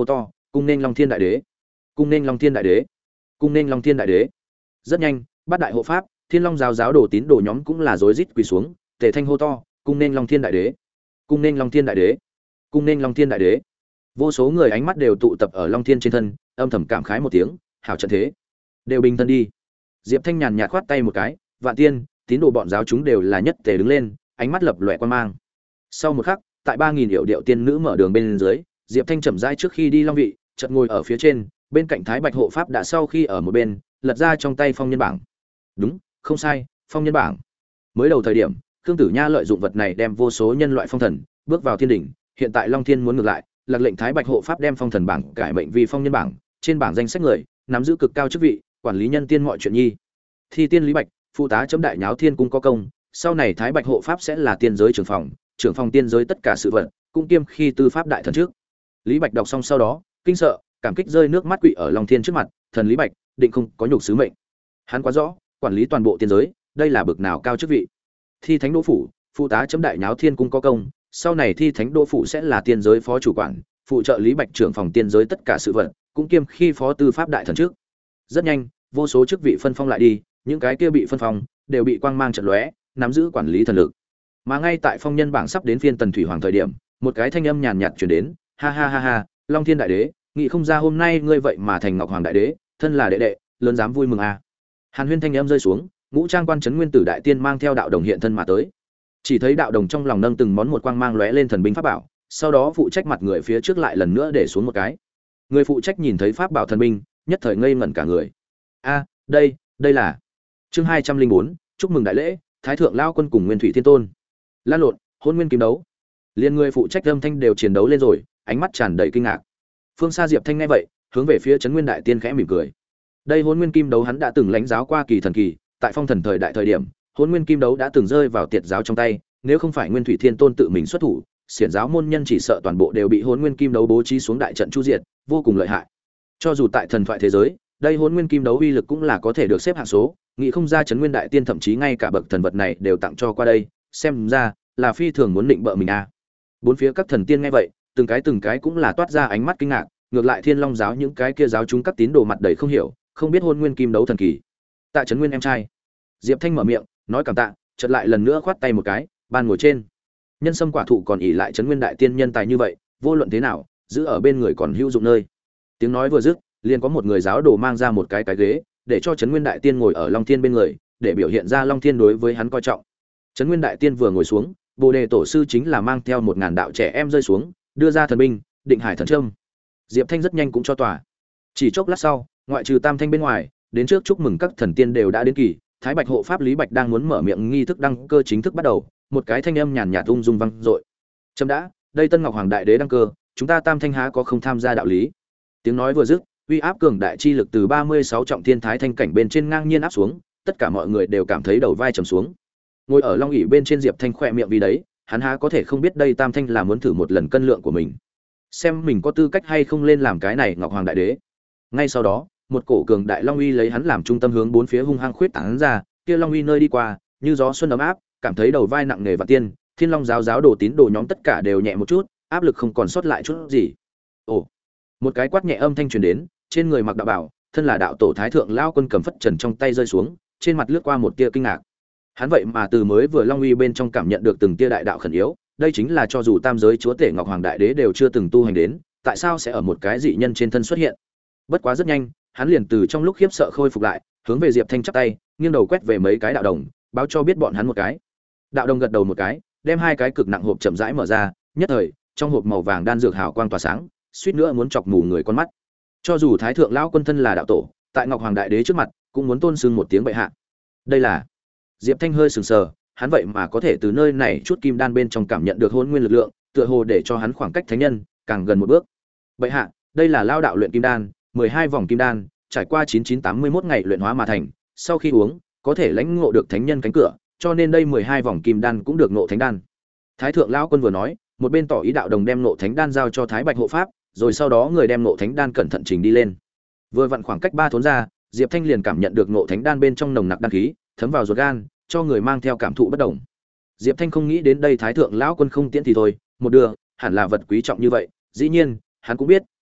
cung nên Long Thiên đại đế, cung nên Long Thiên đại đế, cung nên Long Thiên đại đế. Rất nhanh, bát đại hộ pháp, Thiên Long giáo giáo đồ tín đồ nhóm cũng là rối rít quỳ xuống, tề thanh hô to, cung nên Long Thiên đại đế, cung nên Long Thiên đại đế, cung nên Long Thiên đại đế. Vô số người ánh mắt đều tụ tập ở Long Thiên trên thân, âm thầm cảm khái một tiếng, hảo trận thế, đều bình thân đi. Diệp Thanh nhàn nhạt khoát tay một cái, Vạn Tiên, tín đồ bọn giáo chúng đều là nhất tề đứng lên, ánh mắt lập lòe quan mang. Sau một khắc, tại ba nghìn hiệu điệu tiên nữ mở đường bên dưới, Diệp Thanh chậm rãi trước khi đi long vị, chợt ngồi ở phía trên, bên cạnh Thái Bạch hộ pháp đã sau khi ở một bên, lật ra trong tay phong nhân bảng. Đúng, không sai, phong nhân bảng. Mới đầu thời điểm, Khương Tử Nha lợi dụng vật này đem vô số nhân loại phong thần bước vào thiên đỉnh, hiện tại Long Thiên muốn ngược lại, lạc lệnh Thái Bạch hộ pháp đem phong thần bảng cải mệnh vì phong nhân bảng, trên bảng danh sách người, nắm giữ cực cao chức vị, quản lý nhân tiên mọi chuyện nhi. Thi tiên Lý Bạch, phụ tá chấm đại nháo thiên cung có công, sau này Thái Bạch hộ pháp sẽ là tiên giới trưởng phòng, trưởng phòng tiên giới tất cả sự vật, cũng kiêm khi tư pháp đại thần trước. Lý Bạch đọc xong sau đó, kinh sợ, cảm kích rơi nước mắt quỵ ở Long Thiên trước mặt, thần Lý Bạch, định không có nhục sứ mệnh. Hắn quá rõ, quản lý toàn bộ tiên giới, đây là bậc nào cao chức vị. Thi thánh đỗ phủ, phụ tá chấm đại nháo thiên cung có công, sau này thi thánh đỗ phủ sẽ là tiên giới phó chủ quản, phụ trợ Lý Bạch trưởng phòng tiên giới tất cả sự vật, cũng kiêm khi phó tư pháp đại thần trước. Rất nhanh, vô số chức vị phân phong lại đi, những cái kia bị phân phong đều bị quang mang chợt lóe, nắm giữ quản lý thần lực. Mà ngay tại phong nhân bảng sắp đến phiên Tần Thủy Hoàng thời điểm, một cái thanh âm nhàn nhạt truyền đến, ha ha ha ha, Long Thiên đại đế, nghĩ không ra hôm nay ngươi vậy mà thành Ngọc Hoàng đại đế, thân là đệ đệ, lớn dám vui mừng à. Hàn Huyên thanh âm rơi xuống, ngũ trang quan trấn nguyên tử đại tiên mang theo đạo đồng hiện thân mà tới. Chỉ thấy đạo đồng trong lòng nâng từng món một quang mang lóe lên thần binh pháp bảo, sau đó phụ trách mặt người phía trước lại lần nữa để xuống một cái. Người phụ trách nhìn thấy pháp bảo thần binh, nhất thời ngây ngẩn cả người. A, đây, đây là chương hai trăm linh bốn, chúc mừng đại lễ, Thái thượng lao quân cùng Nguyên Thủy Thiên Tôn. Lan lộn, hôn nguyên kiếm đấu. Liên người phụ trách âm thanh đều chiến đấu lên rồi, ánh mắt tràn đầy kinh ngạc. Phương xa Diệp Thanh nghe vậy, hướng về phía trấn nguyên đại tiên khẽ mỉm cười. Đây hôn nguyên kim đấu hắn đã từng lãnh giáo qua kỳ thần kỳ, tại phong thần thời đại thời điểm, hôn nguyên kim đấu đã từng rơi vào tiệt giáo trong tay, nếu không phải Nguyên Thủy Thiên Tôn tự mình xuất thủ, xiển giáo môn nhân chỉ sợ toàn bộ đều bị hôn nguyên kim đấu bố trí xuống đại trận chu diệt, vô cùng lợi hại. Cho dù tại thần thoại thế giới, đây hôn nguyên kim đấu uy lực cũng là có thể được xếp hạng số, nghĩ không ra trấn nguyên đại tiên thậm chí ngay cả bậc thần vật này đều tặng cho qua đây, xem ra là phi thường muốn định bợ mình a. Bốn phía các thần tiên nghe vậy, từng cái từng cái cũng là toát ra ánh mắt kinh ngạc, ngược lại Thiên Long giáo những cái kia giáo chúng các tín đồ mặt đầy không hiểu, không biết hôn nguyên kim đấu thần kỳ. Tại trấn nguyên em trai, Diệp Thanh mở miệng, nói cảm tạ, chợt lại lần nữa khoát tay một cái, ban ngồi trên. Nhân sâm quả thụ còn ỷ lại trấn nguyên đại tiên nhân tài như vậy, vô luận thế nào, giữ ở bên người còn hữu dụng nơi. Tiếng nói vừa dứt, liền có một người giáo đồ mang ra một cái cái ghế, để cho trấn nguyên đại tiên ngồi ở Long Thiên bên người, để biểu hiện ra Long Thiên đối với hắn coi trọng. Trấn nguyên đại tiên vừa ngồi xuống, Bồ đề tổ sư chính là mang theo một ngàn đạo trẻ em rơi xuống, đưa ra thần binh, định hải thần trâm. Diệp Thanh rất nhanh cũng cho tòa. Chỉ chốc lát sau, ngoại trừ Tam Thanh bên ngoài, đến trước chúc mừng các thần tiên đều đã đến kỳ. Thái Bạch hộ pháp Lý Bạch đang muốn mở miệng, nghi thức đăng cơ chính thức bắt đầu, một cái thanh âm nhàn nhạt ung dung vang dội. Chấm đã, đây Tân Ngọc Hoàng đại đế đăng cơ, chúng ta Tam Thanh há có không tham gia đạo lý. Tiếng nói vừa dứt, uy áp cường đại chi lực từ ba mươi sáu trọng thiên thái thanh cảnh bên trên ngang nhiên áp xuống, tất cả mọi người đều cảm thấy đầu vai trầm xuống. Ngồi ở long ỷ bên trên Diệp Thanh khỏe miệng vì đấy, hắn há có thể không biết đây Tam Thanh là muốn thử một lần cân lượng của mình, xem mình có tư cách hay không lên làm cái này Ngọc Hoàng đại đế. Ngay sau đó, một cổ cường đại long uy lấy hắn làm trung tâm hướng bốn phía hung hăng khuyết tán ra, kia long uy nơi đi qua, như gió xuân ấm áp, cảm thấy đầu vai nặng nề và tiên, Thiên Long giáo giáo đồ tín đồ nhóm tất cả đều nhẹ một chút, áp lực không còn sót lại chút gì. Ồ, một cái quát nhẹ âm thanh truyền đến, trên người mặc đạo bảo, thân là đạo tổ Thái thượng lao quân cầm phất trần trong tay rơi xuống, trên mặt lướt qua một tia kinh ngạc. Hắn vậy mà từ mới vừa long uy bên trong cảm nhận được từng tia đại đạo khẩn yếu, đây chính là cho dù tam giới chúa tể Ngọc Hoàng đại đế đều chưa từng tu hành đến, tại sao sẽ ở một cái dị nhân trên thân xuất hiện? Bất quá rất nhanh, hắn liền từ trong lúc khiếp sợ khôi phục lại, hướng về Diệp Thanh chắp tay, nghiêng đầu quét về mấy cái đạo đồng, báo cho biết bọn hắn một cái. Đạo đồng gật đầu một cái, đem hai cái cực nặng hộp chậm rãi mở ra, nhất thời, trong hộp màu vàng đan dược hào quang tỏa sáng, suýt nữa muốn chọc mù người con mắt. Cho dù Thái thượng lão quân thân là đạo tổ, tại Ngọc Hoàng đại đế trước mặt, cũng muốn tôn sưng một tiếng bệ hạ. Đây là Diệp Thanh hơi sừng sờ, hắn vậy mà có thể từ nơi này chút kim đan bên trong cảm nhận được hỗn nguyên lực lượng, tựa hồ để cho hắn khoảng cách thánh nhân càng gần một bước. Bệ hạ, đây là lao đạo luyện kim đan, mười hai vòng kim đan, trải qua chín chín tám mươi mốt ngày luyện hóa mà thành, sau khi uống, có thể lãnh ngộ được thánh nhân cánh cửa, cho nên đây mười hai vòng kim đan cũng được ngộ thánh đan. Thái thượng lão quân vừa nói, một bên tỏ ý đạo đồng đem ngộ thánh đan giao cho Thái Bạch hộ pháp, rồi sau đó người đem ngộ thánh đan cẩn thận trình đi lên. Vừa vặn khoảng cách ba thốn ra, Diệp Thanh liền cảm nhận được ngộ thánh đan bên trong nồng nặc đan khí, thấm vào ruột gan, cho người mang theo cảm thụ bất đồng. Diệp Thanh không nghĩ đến đây Thái thượng lão quân không tiễn thì thôi, một đường, hẳn là vật quý trọng như vậy, dĩ nhiên, hắn cũng biết,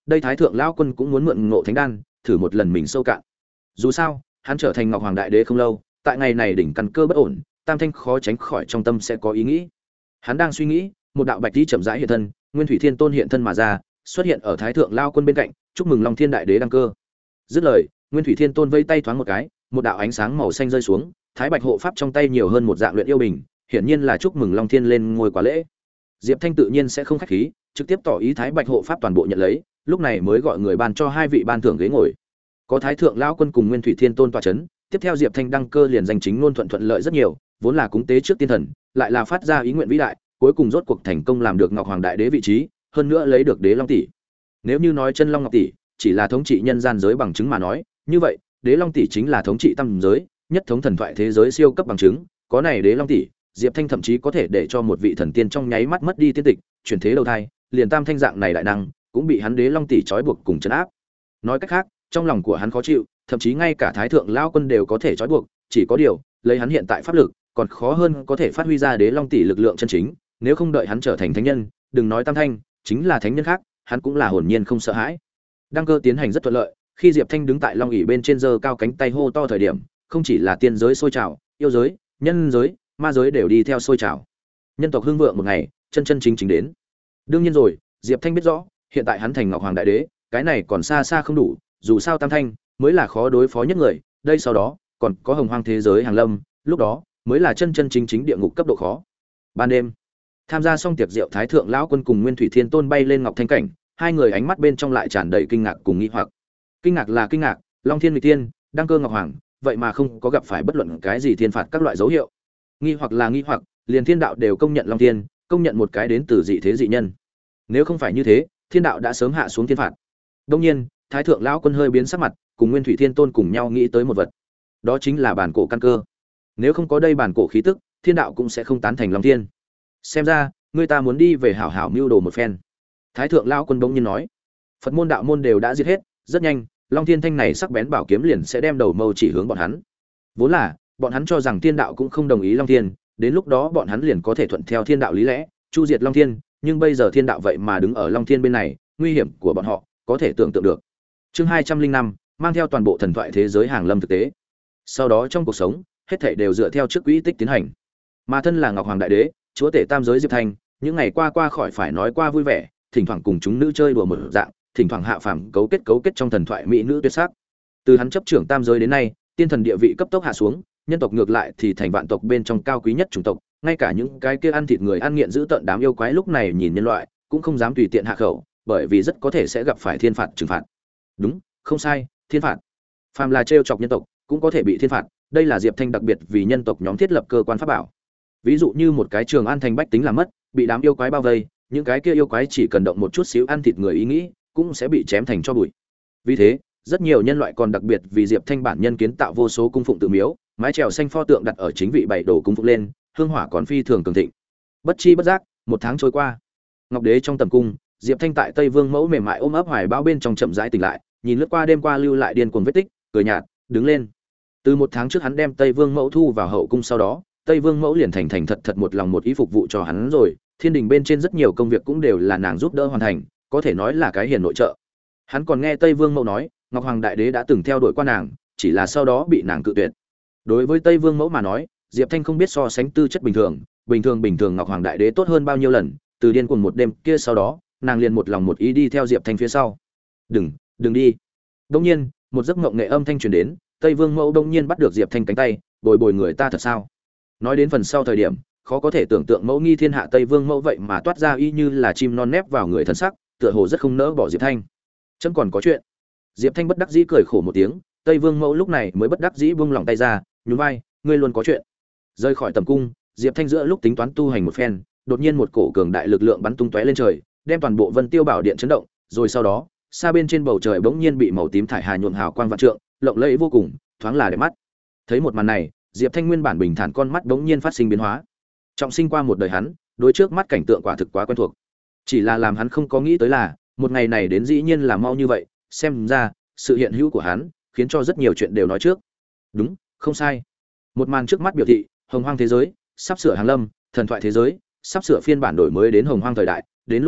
đây thái thượng lão quân cũng muốn mượn ngộ thánh đan thử một lần mình sâu cạn. Dù sao hắn trở thành ngọc hoàng đại đế không lâu, tại ngày này đỉnh căn cơ bất ổn, tam thanh khó tránh khỏi trong tâm sẽ có ý nghĩ. Hắn đang suy nghĩ, một đạo bạch tí chậm rãi hiện thân, Nguyên Thủy Thiên Tôn hiện thân mà ra, xuất hiện ở thái thượng lao quân bên cạnh, chúc mừng Long Thiên đại đế đăng cơ. Dứt lời, Nguyên Thủy Thiên Tôn vây tay thoáng một cái, một đạo ánh sáng màu xanh rơi xuống, thái bạch hộ pháp trong tay nhiều hơn một dạng luyện yêu bình, hiển nhiên là chúc mừng Long Thiên lên ngôi quả lễ. Diệp Thanh tự nhiên sẽ không khách khí, trực tiếp tỏ ý thái bạch hộ pháp toàn bộ nhận lấy, lúc này mới gọi người ban cho hai vị ban thưởng ghế ngồi. Có thái thượng lão quân cùng Nguyên Thủy Thiên Tôn tọa chấn, tiếp theo Diệp Thanh đăng cơ liền danh chính ngôn thuận thuận lợi rất nhiều, vốn là cúng tế trước tiên thần, lại là phát ra ý nguyện vĩ đại, cuối cùng rốt cuộc thành công làm được ngọc hoàng đại đế vị trí, hơn nữa lấy được đế long tỷ. Nếu như nói chân long ngọc tỷ chỉ là thống trị nhân gian giới bằng chứng mà nói, như vậy đế long tỷ chính là thống trị tam giới, nhất thống thần thoại thế giới siêu cấp bằng chứng. Có này đế long tỷ, Diệp Thanh thậm chí có thể để cho một vị thần tiên trong nháy mắt mất đi tiên tịch, chuyển thế đầu thai, liền tam thanh dạng này đại năng cũng bị hắn đế long tỷ trói buộc cùng trấn áp. Nói cách khác, trong lòng của hắn khó chịu, thậm chí ngay cả thái thượng lão quân đều có thể trói buộc, chỉ có điều, lấy hắn hiện tại pháp lực, còn khó hơn có thể phát huy ra đế long tỷ lực lượng chân chính, nếu không đợi hắn trở thành thánh nhân, đừng nói tam thanh, chính là thánh nhân khác, hắn cũng là hồn nhiên không sợ hãi. Đăng cơ tiến hành rất thuận lợi, khi Diệp Thanh đứng tại long ỷ bên trên giơ cao cánh tay hô to thời điểm, không chỉ là tiên giới sôi trào, yêu giới, nhân giới, ma giới đều đi theo sôi trào. Nhân tộc hưng vượng một ngày, chân chân chính chính đến. Đương nhiên rồi, Diệp Thanh biết rõ, hiện tại hắn thành Ngọc Hoàng đại đế, cái này còn xa xa không đủ, dù sao tam thanh mới là khó đối phó nhất người, đây sau đó còn có hồng hoang thế giới hàng lâm, lúc đó mới là chân chân chính chính địa ngục cấp độ khó. Ban đêm, tham gia xong tiệc rượu thái thượng lão quân cùng Nguyên Thủy Thiên Tôn bay lên ngọc thanh cảnh, hai người ánh mắt bên trong lại tràn đầy kinh ngạc cùng nghi hoặc. Kinh ngạc là kinh ngạc, Long Thiên Nghịch Tiên, đăng cơ Ngọc Hoàng, vậy mà không có gặp phải bất luận cái gì thiên phạt các loại dấu hiệu. Nghi hoặc là nghi hoặc, liền thiên đạo đều công nhận Long Thiên, công nhận một cái đến từ dị thế dị nhân. Nếu không phải như thế, thiên đạo đã sớm hạ xuống thiên phạt. Đương nhiên, thái thượng lão quân hơi biến sắc mặt, cùng Nguyên Thủy Thiên Tôn cùng nhau nghĩ tới một vật. Đó chính là bản cổ căn cơ. Nếu không có đây bản cổ khí tức, thiên đạo cũng sẽ không tán thành Long Thiên. Xem ra, người ta muốn đi về hảo hảo mưu đồ một phen. Thái thượng lão quân bỗng nhiên nói, Phật môn đạo môn đều đã giết hết, rất nhanh, Long Thiên thanh này sắc bén bảo kiếm liền sẽ đem đầu mâu chỉ hướng bọn hắn. Vốn là, bọn hắn cho rằng thiên đạo cũng không đồng ý Long Thiên, đến lúc đó bọn hắn liền có thể thuận theo thiên đạo lý lẽ, chu diệt Long Thiên, nhưng bây giờ thiên đạo vậy mà đứng ở Long Thiên bên này, nguy hiểm của bọn họ có thể tưởng tượng được. Chương hai trăm linh năm, mang theo toàn bộ thần thoại thế giới hàng lâm thực tế. Sau đó trong cuộc sống, hết thảy đều dựa theo trước quỹ tích tiến hành. Mà thân là Ngọc Hoàng đại đế, chúa tể tam giới Diệp Thanh, những ngày qua qua khỏi phải nói qua vui vẻ, thỉnh thoảng cùng chúng nữ chơi đùa một dạng, thỉnh thoảng hạ phàm cấu kết cấu kết trong thần thoại mỹ nữ tuyệt sắc. Từ hắn chấp trưởng tam giới đến nay, tiên thần địa vị cấp tốc hạ xuống, nhân tộc ngược lại thì thành vạn tộc bên trong cao quý nhất chủng tộc, ngay cả những cái kia ăn thịt người ăn nghiện giữ tợn đám yêu quái lúc này nhìn nhân loại, cũng không dám tùy tiện hạ khẩu, bởi vì rất có thể sẽ gặp phải thiên phạt trừng phạt. Đúng, không sai, thiên phạt. Phàm là trêu chọc nhân tộc, cũng có thể bị thiên phạt, đây là Diệp Thanh đặc biệt vì nhân tộc nhóm thiết lập cơ quan pháp bảo. Ví dụ như một cái Trường An thành bách tính làm mất, bị đám yêu quái bao vây, những cái kia yêu quái chỉ cần động một chút xíu ăn thịt người ý nghĩ, cũng sẽ bị chém thành tro bụi. Vì thế, rất nhiều nhân loại còn đặc biệt vì Diệp Thanh bản nhân kiến tạo vô số cung phụng tự miếu, mái chèo xanh pho tượng đặt ở chính vị bảy đồ cung phụng lên, hương hỏa còn phi thường cường thịnh. Bất chi bất giác, một tháng trôi qua. Ngọc Đế trong tầm cung, Diệp Thanh tại Tây Vương Mẫu mềm mại ôm ấp hoài bão bên trong chậm rãi tỉnh lại, nhìn lướt qua đêm qua lưu lại điên cuồng vết tích, cười nhạt, đứng lên. Từ một tháng trước hắn đem Tây Vương Mẫu thu vào hậu cung sau đó, Tây Vương Mẫu liền thành thành thật thật một lòng một ý phục vụ cho hắn rồi, thiên đình bên trên rất nhiều công việc cũng đều là nàng giúp đỡ hoàn thành, có thể nói là cái hiền nội trợ. Hắn còn nghe Tây Vương Mẫu nói, Ngọc Hoàng đại đế đã từng theo đuổi qua nàng, chỉ là sau đó bị nàng cự tuyệt. Đối với Tây Vương Mẫu mà nói, Diệp Thanh không biết so sánh tư chất bình thường, bình thường bình thường Ngọc Hoàng đại đế tốt hơn bao nhiêu lần, từ điên cuồng một đêm kia sau đó, nàng liền một lòng một ý đi theo Diệp Thanh phía sau. "Đừng, đừng đi." Đột nhiên, một giấc mộng nghệ âm thanh truyền đến, Tây Vương Mẫu đột nhiên bắt được Diệp Thanh cánh tay, "Bồi bồi người ta thật sao?" Nói đến phần sau thời điểm, khó có thể tưởng tượng mẫu nghi thiên hạ Tây Vương Mẫu vậy mà toát ra y như là chim non nép vào người thân sắc, tựa hồ rất không nỡ bỏ Diệp Thanh. "Chấm còn có chuyện." Diệp Thanh bất đắc dĩ cười khổ một tiếng, Tây Vương Mẫu lúc này mới bất đắc dĩ buông lòng tay ra, nhún vai, "Ngươi luôn có chuyện." Rời khỏi tầm cung, Diệp Thanh giữa lúc tính toán tu hành một phen, đột nhiên một cổ cường đại lực lượng bắn tung tóe lên trời, đem toàn bộ Vân Tiêu Bảo Điện chấn động, rồi sau đó, xa bên trên bầu trời bỗng nhiên bị màu tím thải hà nhuộm hào quang vạn trượng, lộng lẫy vô cùng, thoáng là đẹp mắt. Thấy một màn này, Diệp Thanh nguyên bản bình thản con mắt bỗng nhiên phát sinh biến hóa. Trọng sinh qua một đời hắn, đối trước mắt cảnh tượng quả thực quá quen thuộc. Chỉ là làm hắn không có nghĩ tới là, một ngày này đến dĩ nhiên là mau như vậy, xem ra, sự hiện hữu của hắn khiến cho rất nhiều chuyện đều nói trước. Đúng, không sai. Một màn trước mắt biểu thị, hồng hoang thế giới sắp sửa hàng lâm, thần thoại thế giới sắp sửa phiên bản đổi mới đến hồng hoang thời đại, đến lúc đó,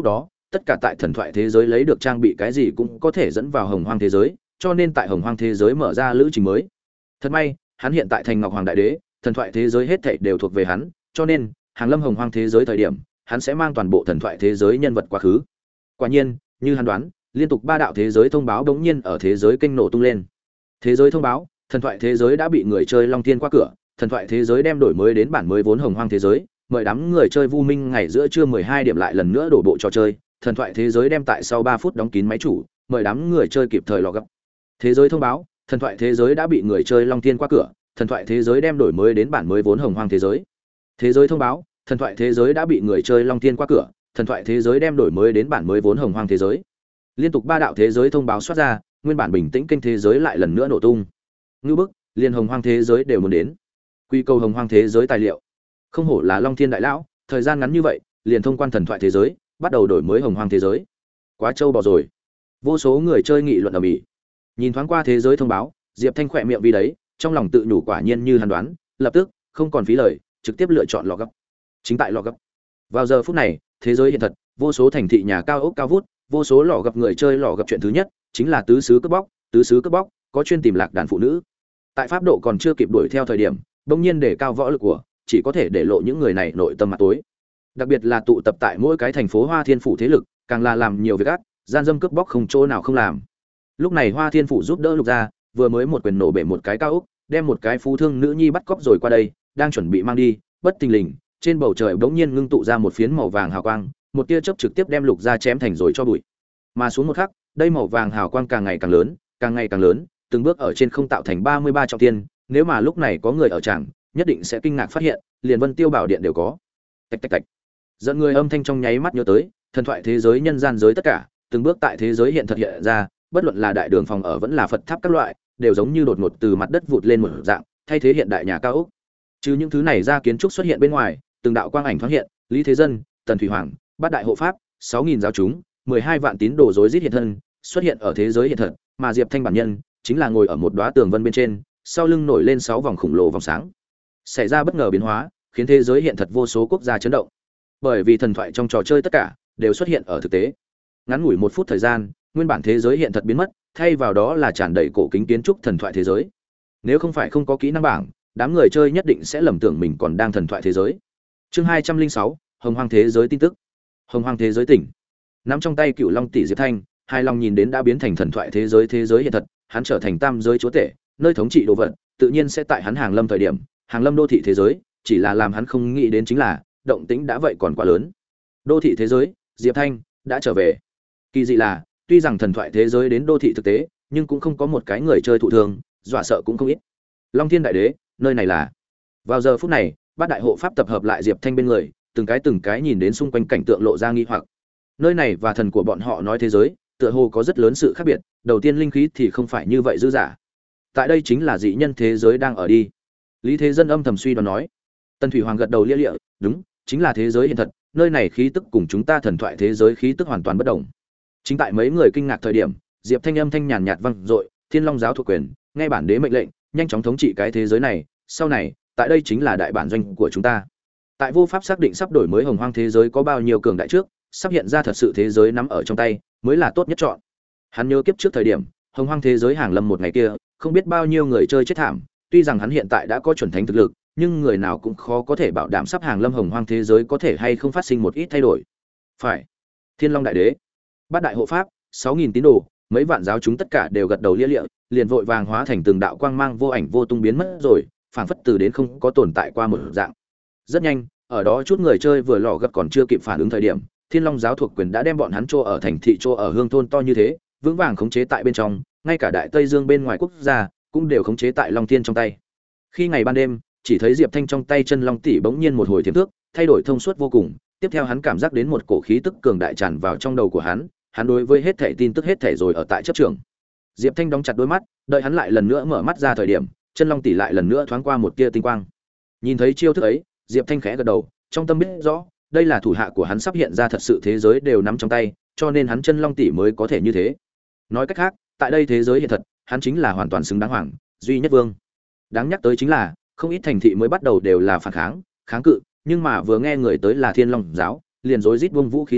tất cả tại thần thoại thế giới lấy được trang bị cái gì cũng có thể dẫn vào hồng hoang thế giới, cho nên tại hồng hoang thế giới mở ra lữ trình mới. Thật may, hắn hiện tại thành Ngọc Hoàng đại đế, thần thoại thế giới hết thảy đều thuộc về hắn, cho nên hàng lâm hồng hoang thế giới thời điểm, hắn sẽ mang toàn bộ thần thoại thế giới nhân vật quá khứ. Quả nhiên, như hắn đoán, liên tục ba đạo thế giới thông báo đống nhiên ở thế giới kênh nổ tung lên. Thế giới thông báo, thần thoại thế giới đã bị người chơi Long Thiên qua cửa, thần thoại thế giới đem đổi mới đến bản mới vốn hồng hoang thế giới, mời đám người chơi vu minh ngày giữa trưa mười hai điểm lại lần nữa đổ bộ trò chơi, thần thoại thế giới đem tại sau ba phút đóng kín máy chủ, mời đám người chơi kịp thời log gấp. Thế giới thông báo, thần thoại thế giới đã bị người chơi Long Thiên qua cửa, thần thoại thế giới đem đổi mới đến bản mới vốn hồng hoang thế giới. Thế giới thông báo, thần thoại thế giới đã bị người chơi Long Thiên qua cửa, thần thoại thế giới đem đổi mới đến bản mới vốn hồng hoang thế giới. Liên tục ba đạo thế giới thông báo xuất ra, nguyên bản bình tĩnh kênh thế giới lại lần nữa nổ tung. Ngưu bức, liên hồng hoang thế giới đều muốn đến. Quy cầu hồng hoang thế giới tài liệu. Không hổ là Long Thiên đại lão, thời gian ngắn như vậy, liền thông quan thần thoại thế giới, bắt đầu đổi mới hồng hoang thế giới. Quá trâu bò rồi. Vô số người chơi nghị luận ầm ĩ. Nhìn thoáng qua thế giới thông báo, Diệp Thanh khỏe miệng vì đấy, trong lòng tự nhủ quả nhiên như hắn đoán, lập tức không còn phí lời, trực tiếp lựa chọn lò gấp. Chính tại lò gấp. Vào giờ phút này, thế giới hiện thật, vô số thành thị nhà cao ốc cao vút, vô số lò gặp người chơi lò gặp chuyện thứ nhất, chính là tứ xứ cướp bóc, tứ xứ cướp bóc, có chuyên tìm lạc đàn phụ nữ. Tại pháp độ còn chưa kịp đuổi theo thời điểm, bỗng nhiên để cao võ lực của, chỉ có thể để lộ những người này nội tâm mặt tối. Đặc biệt là tụ tập tại mỗi cái thành phố Hoa Thiên phủ thế lực, càng là làm nhiều việc ác, gian dâm cướp bóc không chỗ nào không làm. Lúc này Hoa Thiên phủ giúp đỡ Lục gia, vừa mới một quyền nổ bể một cái cao ốc, đem một cái phú thương nữ nhi bắt cóc rồi qua đây, đang chuẩn bị mang đi, bất thình lình, trên bầu trời bỗng nhiên ngưng tụ ra một phiến màu vàng hào quang, một tia chớp trực tiếp đem Lục gia chém thành rồi cho bụi. Mà xuống một khắc, đây màu vàng hào quang càng ngày càng lớn, càng ngày càng lớn, từng bước ở trên không tạo thành ba mươi ba trọng thiên, nếu mà lúc này có người ở tràng, nhất định sẽ kinh ngạc phát hiện, liền Vân Tiêu Bảo Điện đều có. Tạch tạch tạch. Dẫn người âm thanh trong nháy mắt nhớ tới, thần thoại thế giới nhân gian giới tất cả, từng bước tại thế giới hiện thật hiện ra, bất luận là đại đường phòng ở vẫn là Phật tháp các loại, đều giống như đột ngột từ mặt đất vụt lên một dạng, thay thế hiện đại nhà cao ốc. Trừ những thứ này ra kiến trúc xuất hiện bên ngoài, từng đạo quang ảnh thoáng hiện, Lý Thế Dân, Tần Thủy Hoàng, Bát Đại Hộ Pháp, sáu nghìn giáo chúng, mười hai vạn tín đồ rối rít hiện thân, xuất hiện ở thế giới hiện thật, mà Diệp Thanh bản nhân chính là ngồi ở một đóa tường vân bên trên, sau lưng nổi lên sáu vòng khủng lồ vòng sáng. Xảy ra bất ngờ biến hóa, khiến thế giới hiện thật vô số quốc gia chấn động. Bởi vì thần thoại trong trò chơi tất cả đều xuất hiện ở thực tế. Ngắn ngủi một phút thời gian, nguyên bản thế giới hiện thật biến mất, thay vào đó là tràn đầy cổ kính kiến trúc thần thoại thế giới. Nếu không phải không có kỹ năng bảng, đám người chơi nhất định sẽ lầm tưởng mình còn đang thần thoại thế giới. Chương hai trăm linh sáu, Hồng Hoang thế giới tin tức. Hồng Hoang thế giới tỉnh. Nắm trong tay Cựu Long tỷ Diệp Thanh, hai long nhìn đến đã biến thành thần thoại thế giới thế giới hiện thật, hắn trở thành tam giới chúa tể, nơi thống trị đồ vật, tự nhiên sẽ tại hắn hàng lâm thời điểm, hàng lâm đô thị thế giới, chỉ là làm hắn không nghĩ đến chính là, động tĩnh đã vậy còn quá lớn. Đô thị thế giới, Diệp Thanh đã trở về. Kỳ dị là, tuy rằng thần thoại thế giới đến đô thị thực tế, nhưng cũng không có một cái người chơi thụ thương, dọa sợ cũng không ít. Long Thiên đại đế, nơi này là. Vào giờ phút này, bát đại hộ pháp tập hợp lại Diệp Thanh bên người, từng cái từng cái nhìn đến xung quanh cảnh tượng lộ ra nghi hoặc. Nơi này và thần của bọn họ nói thế giới, tựa hồ có rất lớn sự khác biệt, đầu tiên linh khí thì không phải như vậy dư giả. Tại đây chính là dị nhân thế giới đang ở đi. Lý Thế Dân âm thầm suy đoán nói. Tần Thủy Hoàng gật đầu lia lịa, đúng, chính là thế giới hiện thật, nơi này khí tức cùng chúng ta thần thoại thế giới khí tức hoàn toàn bất đồng. Chính tại mấy người kinh ngạc thời điểm, Diệp Thanh âm thanh nhàn nhạt vang dội, Thiên Long giáo thuộc quyền, nghe bản đế mệnh lệnh, nhanh chóng thống trị cái thế giới này, sau này, tại đây chính là đại bản doanh của chúng ta. Tại vô pháp xác định sắp đổi mới hồng hoang thế giới có bao nhiêu cường đại trước, sắp hiện ra thật sự thế giới nắm ở trong tay, mới là tốt nhất chọn. Hắn nhớ kiếp trước thời điểm, hồng hoang thế giới hàng lâm một ngày kia, không biết bao nhiêu người chơi chết thảm, tuy rằng hắn hiện tại đã có chuẩn thánh thực lực, nhưng người nào cũng khó có thể bảo đảm sắp hàng lâm hồng hoang thế giới có thể hay không phát sinh một ít thay đổi. Phải. Thiên Long đại đế, bát đại hộ pháp, sáu nghìn tín đồ, mấy vạn giáo chúng tất cả đều gật đầu lia lịa, liền vội vàng hóa thành từng đạo quang mang vô ảnh vô tung biến mất rồi, phảng phất từ đến không có tồn tại qua một dạng. Rất nhanh, ở đó chút người chơi vừa lò gấp còn chưa kịp phản ứng thời điểm, Thiên Long giáo thuộc quyền đã đem bọn hắn trô ở thành thị trô ở hương thôn to như thế, vững vàng khống chế tại bên trong, ngay cả đại Tây Dương bên ngoài quốc gia cũng đều khống chế tại Long Thiên trong tay. Khi ngày ban đêm, chỉ thấy Diệp Thanh trong tay chân long tỷ bỗng nhiên một hồi thiểm thước, thay đổi thông suốt vô cùng, tiếp theo hắn cảm giác đến một cổ khí tức cường đại tràn vào trong đầu của hắn, hắn đối với hết thảy tin tức hết thảy rồi ở tại chấp trường. Diệp Thanh đóng chặt đôi mắt, đợi hắn lại lần nữa mở mắt ra thời điểm, chân long tỷ lại lần nữa thoáng qua một tia tinh quang. Nhìn thấy chiêu thức ấy, Diệp Thanh khẽ gật đầu, trong tâm biết rõ, đây là thủ hạ của hắn sắp hiện ra thật sự thế giới đều nắm trong tay, cho nên hắn chân long tỷ mới có thể như thế. Nói cách khác, tại đây thế giới hiện thật, hắn chính là hoàn toàn xứng đáng hoàng, duy nhất vương. Đáng nhắc tới chính là, không ít thành thị mới bắt đầu đều là phản kháng, kháng cự, nhưng mà vừa nghe người tới là Thiên Long giáo, liền rối rít buông vũ khí xuống,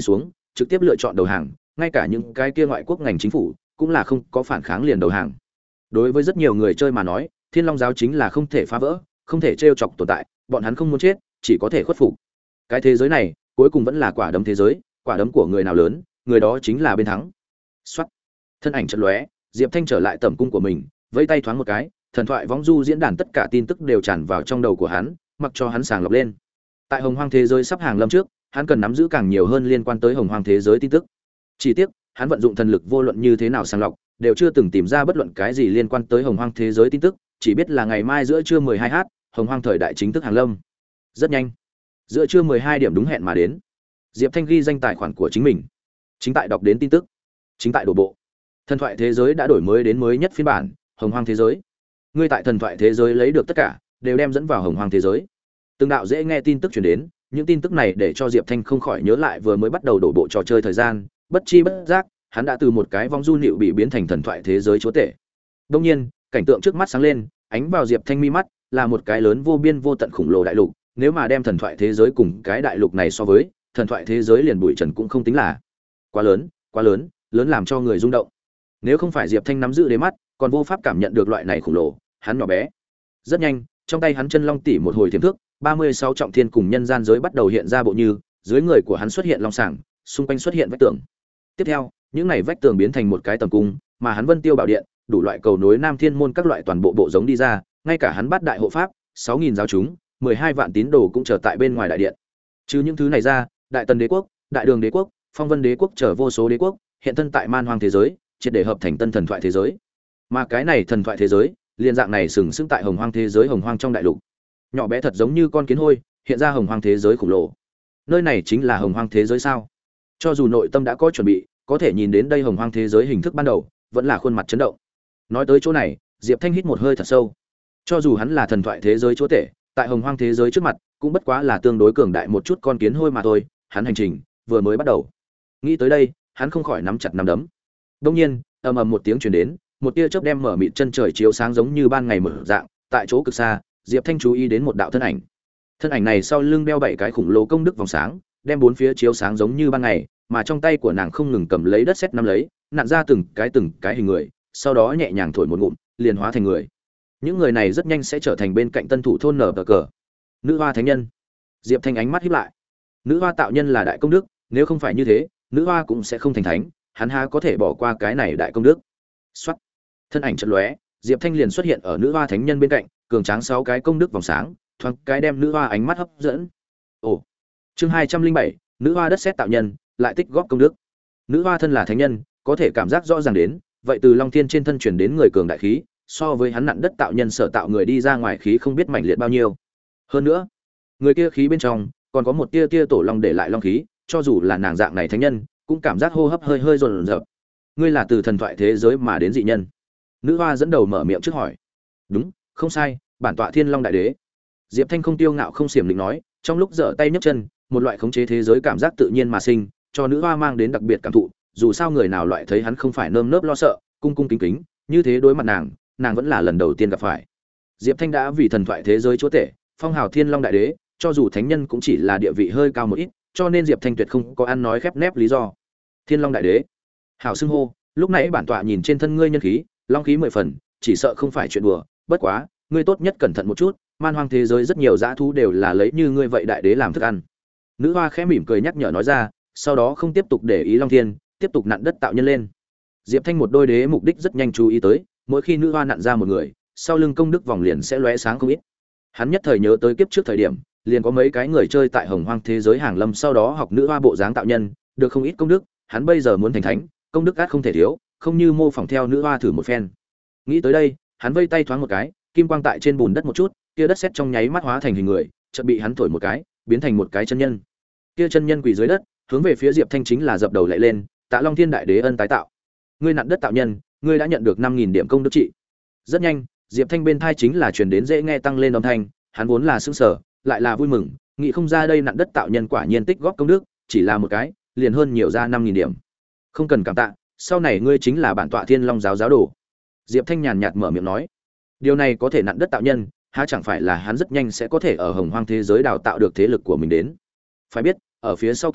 trực tiếp lựa chọn đầu hàng, ngay cả những cái kia ngoại quốc ngành chính phủ cũng là không có phản kháng liền đầu hàng. Đối với rất nhiều người chơi mà nói, Thiên Long giáo chính là không thể phá vỡ, không thể trêu chọc tồn tại, bọn hắn không muốn chết, chỉ có thể khuất phục. Cái thế giới này, cuối cùng vẫn là quả đấm thế giới, quả đấm của người nào lớn, người đó chính là bên thắng. Soát. Thân ảnh chợt lóe, Diệp Thanh trở lại tẩm cung của mình, vẫy tay thoáng một cái, thần thoại võng du diễn đàn tất cả tin tức đều tràn vào trong đầu của hắn, mặc cho hắn sàng lọc lên. Tại Hồng Hoang thế giới sắp hàng lâm trước, hắn cần nắm giữ càng nhiều hơn liên quan tới Hồng Hoang thế giới tin tức. Chỉ tiếc, hắn vận dụng thần lực vô luận như thế nào sàng lọc, đều chưa từng tìm ra bất luận cái gì liên quan tới Hồng Hoang thế giới tin tức, chỉ biết là ngày mai giữa trưa mười hai h, Hồng Hoang thời đại chính thức hàng lâm. Rất nhanh, giữa trưa mười hai điểm đúng hẹn mà đến. Diệp Thanh ghi danh tài khoản của chính mình, chính tại đọc đến tin tức, chính tại đổ bộ. Thần thoại thế giới đã đổi mới đến mới nhất phiên bản, Hồng Hoang thế giới. Ngươi tại thần thoại thế giới lấy được tất cả, đều đem dẫn vào Hồng Hoang thế giới. Từng đạo dễ nghe tin tức truyền đến, những tin tức này để cho Diệp Thanh không khỏi nhớ lại vừa mới bắt đầu đổ bộ trò chơi thời gian, bất chi bất giác, hắn đã từ một cái vong du nịu bị biến thành thần thoại thế giới chúa tể. Đương nhiên, cảnh tượng trước mắt sáng lên, ánh vào Diệp Thanh mi mắt, là một cái lớn vô biên vô tận khủng lồ đại lục, nếu mà đem thần thoại thế giới cùng cái đại lục này so với, thần thoại thế giới liền bụi trần cũng không tính là. Quá lớn, quá lớn, lớn làm cho người rung động. Nếu không phải Diệp Thanh nắm giữ đế mắt, còn vô pháp cảm nhận được loại này khủng lồ, hắn nhỏ bé. Rất nhanh, trong tay hắn chân long tỉ một hồi thiểm thước, ba mươi sáu trọng thiên cùng nhân gian giới bắt đầu hiện ra bộ như, dưới người của hắn xuất hiện long sàng, xung quanh xuất hiện vách tường. Tiếp theo, những này vách tường biến thành một cái tầm cung, mà hắn Vân Tiêu Bảo Điện, đủ loại cầu nối Nam Thiên môn các loại toàn bộ bộ giống đi ra, ngay cả hắn Bát Đại hộ pháp, sáu nghìn giáo chúng, mười hai vạn tín đồ cũng chờ tại bên ngoài đại điện. Trừ những thứ này ra, Đại Tần Đế quốc, Đại Đường Đế quốc, Phong Vân Đế quốc chờ vô số đế quốc, hiện thân tại Man Hoang thế giới, triệt để hợp thành tân thần thoại thế giới. Mà cái này thần thoại thế giới, liên dạng này sừng sững tại Hồng Hoang thế giới Hồng Hoang trong đại lục. Nhỏ bé thật giống như con kiến hôi, hiện ra Hồng Hoang thế giới khổng lồ. Nơi này chính là Hồng Hoang thế giới sao? Cho dù nội tâm đã có chuẩn bị, có thể nhìn đến đây Hồng Hoang thế giới hình thức ban đầu, vẫn là khuôn mặt chấn động. Nói tới chỗ này, Diệp Thanh hít một hơi thật sâu. Cho dù hắn là thần thoại thế giới chúa tể, tại Hồng Hoang thế giới trước mặt, cũng bất quá là tương đối cường đại một chút con kiến hôi mà thôi, hắn hành trình vừa mới bắt đầu. Nghĩ tới đây, hắn không khỏi nắm chặt nắm đấm. Đương nhiên, ầm ầm một tiếng truyền đến, một tia chớp đem mở mịt chân trời chiếu sáng giống như ban ngày mở dạng, tại chỗ cực xa, Diệp Thanh chú ý đến một đạo thân ảnh. Thân ảnh này sau lưng đeo bảy cái khủng lồ công đức vòng sáng, đem bốn phía chiếu sáng giống như ban ngày, mà trong tay của nàng không ngừng cầm lấy đất sét nắm lấy, nặn ra từng cái từng cái hình người, sau đó nhẹ nhàng thổi một ngụm, liền hóa thành người. Những người này rất nhanh sẽ trở thành bên cạnh tân thủ thôn nở cờ cờ. Nữ hoa thánh nhân. Diệp Thanh ánh mắt híp lại. Nữ hoa tạo nhân là đại công đức, nếu không phải như thế, nữ hoa cũng sẽ không thành thánh, hắn há có thể bỏ qua cái này đại công đức. Soát. Thân ảnh chợt lóe, Diệp Thanh liền xuất hiện ở nữ hoa thánh nhân bên cạnh, cường tráng sáu cái công đức vòng sáng, thoáng cái đem nữ hoa ánh mắt hấp dẫn. Ồ. Chương hai trăm linh bảy, nữ hoa đất sét tạo nhân, lại tích góp công đức. Nữ hoa thân là thánh nhân, có thể cảm giác rõ ràng đến, vậy từ Long Thiên trên thân truyền đến người cường đại khí, so với hắn nặn đất tạo nhân sở tạo người đi ra ngoài khí không biết mạnh liệt bao nhiêu. Hơn nữa, người kia khí bên trong còn có một tia tia tổ long để lại long khí, cho dù là nàng dạng này thánh nhân, cũng cảm giác hô hấp hơi hơi rồn rợp. Ngươi là từ thần thoại thế giới mà đến dị nhân? Nữ hoa dẫn đầu mở miệng trước hỏi. Đúng, không sai, bản tọa Thiên Long đại đế. Diệp Thanh không tiêu ngạo không xiểm định nói, trong lúc giở tay nhấc chân, một loại khống chế thế giới cảm giác tự nhiên mà sinh, cho nữ hoa mang đến đặc biệt cảm thụ, dù sao người nào loại thấy hắn không phải nơm nớp lo sợ, cung cung kính kính, như thế đối mặt nàng, nàng vẫn là lần đầu tiên gặp phải. Diệp Thanh đã vì thần thoại thế giới chúa tể, phong hào Thiên Long đại đế, cho dù thánh nhân cũng chỉ là địa vị hơi cao một ít, cho nên Diệp Thanh tuyệt không có ăn nói khép nép lý do. Thiên Long đại đế, hảo xưng hô, lúc nãy bản tọa nhìn trên thân ngươi nhân khí, long khí mười phần, chỉ sợ không phải chuyện đùa, bất quá, ngươi tốt nhất cẩn thận một chút, man hoang thế giới rất nhiều dã thú đều là lấy như ngươi vậy đại đế làm thức ăn. Nữ hoa khẽ mỉm cười nhắc nhở nói ra, sau đó không tiếp tục để ý Long Thiên, tiếp tục nặn đất tạo nhân lên. Diệp Thanh một đôi đế mục đích rất nhanh chú ý tới, mỗi khi nữ hoa nặn ra một người, sau lưng công đức vòng liền sẽ lóe sáng không ít. Hắn nhất thời nhớ tới kiếp trước thời điểm, liền có mấy cái người chơi tại Hồng Hoang thế giới hàng lâm sau đó học nữ hoa bộ dáng tạo nhân, được không ít công đức, hắn bây giờ muốn thành thánh, công đức át không thể thiếu, không như mô phỏng theo nữ hoa thử một phen. Nghĩ tới đây, hắn vây tay thoáng một cái, kim quang tại trên bùn đất một chút, kia đất sét trong nháy mắt hóa thành hình người, chợt bị hắn thổi một cái, biến thành một cái chân nhân. Kia chân nhân quỳ dưới đất, hướng về phía Diệp Thanh chính là dập đầu lạy lên, tạ Long Thiên đại đế ân tái tạo. Ngươi nặn đất tạo nhân, ngươi đã nhận được năm nghìn điểm công đức trị. Rất nhanh, Diệp Thanh bên thai chính là truyền đến dễ nghe tăng lên âm thanh, hắn vốn là sững sờ, lại là vui mừng, nghĩ không ra đây nặn đất tạo nhân quả nhiên tích góp công đức, chỉ là một cái, liền hơn nhiều ra năm nghìn điểm. Không cần cảm tạ, sau này ngươi chính là bản tọa Thiên Long giáo giáo đồ. Diệp Thanh nhàn nhạt mở miệng nói. Điều này có thể nặn đất tạo nhân, há chẳng phải là hắn rất nhanh sẽ có thể ở Hồng Hoang thế giới đào tạo được thế lực của mình đến. Phải biết, ở phía sau kỳ,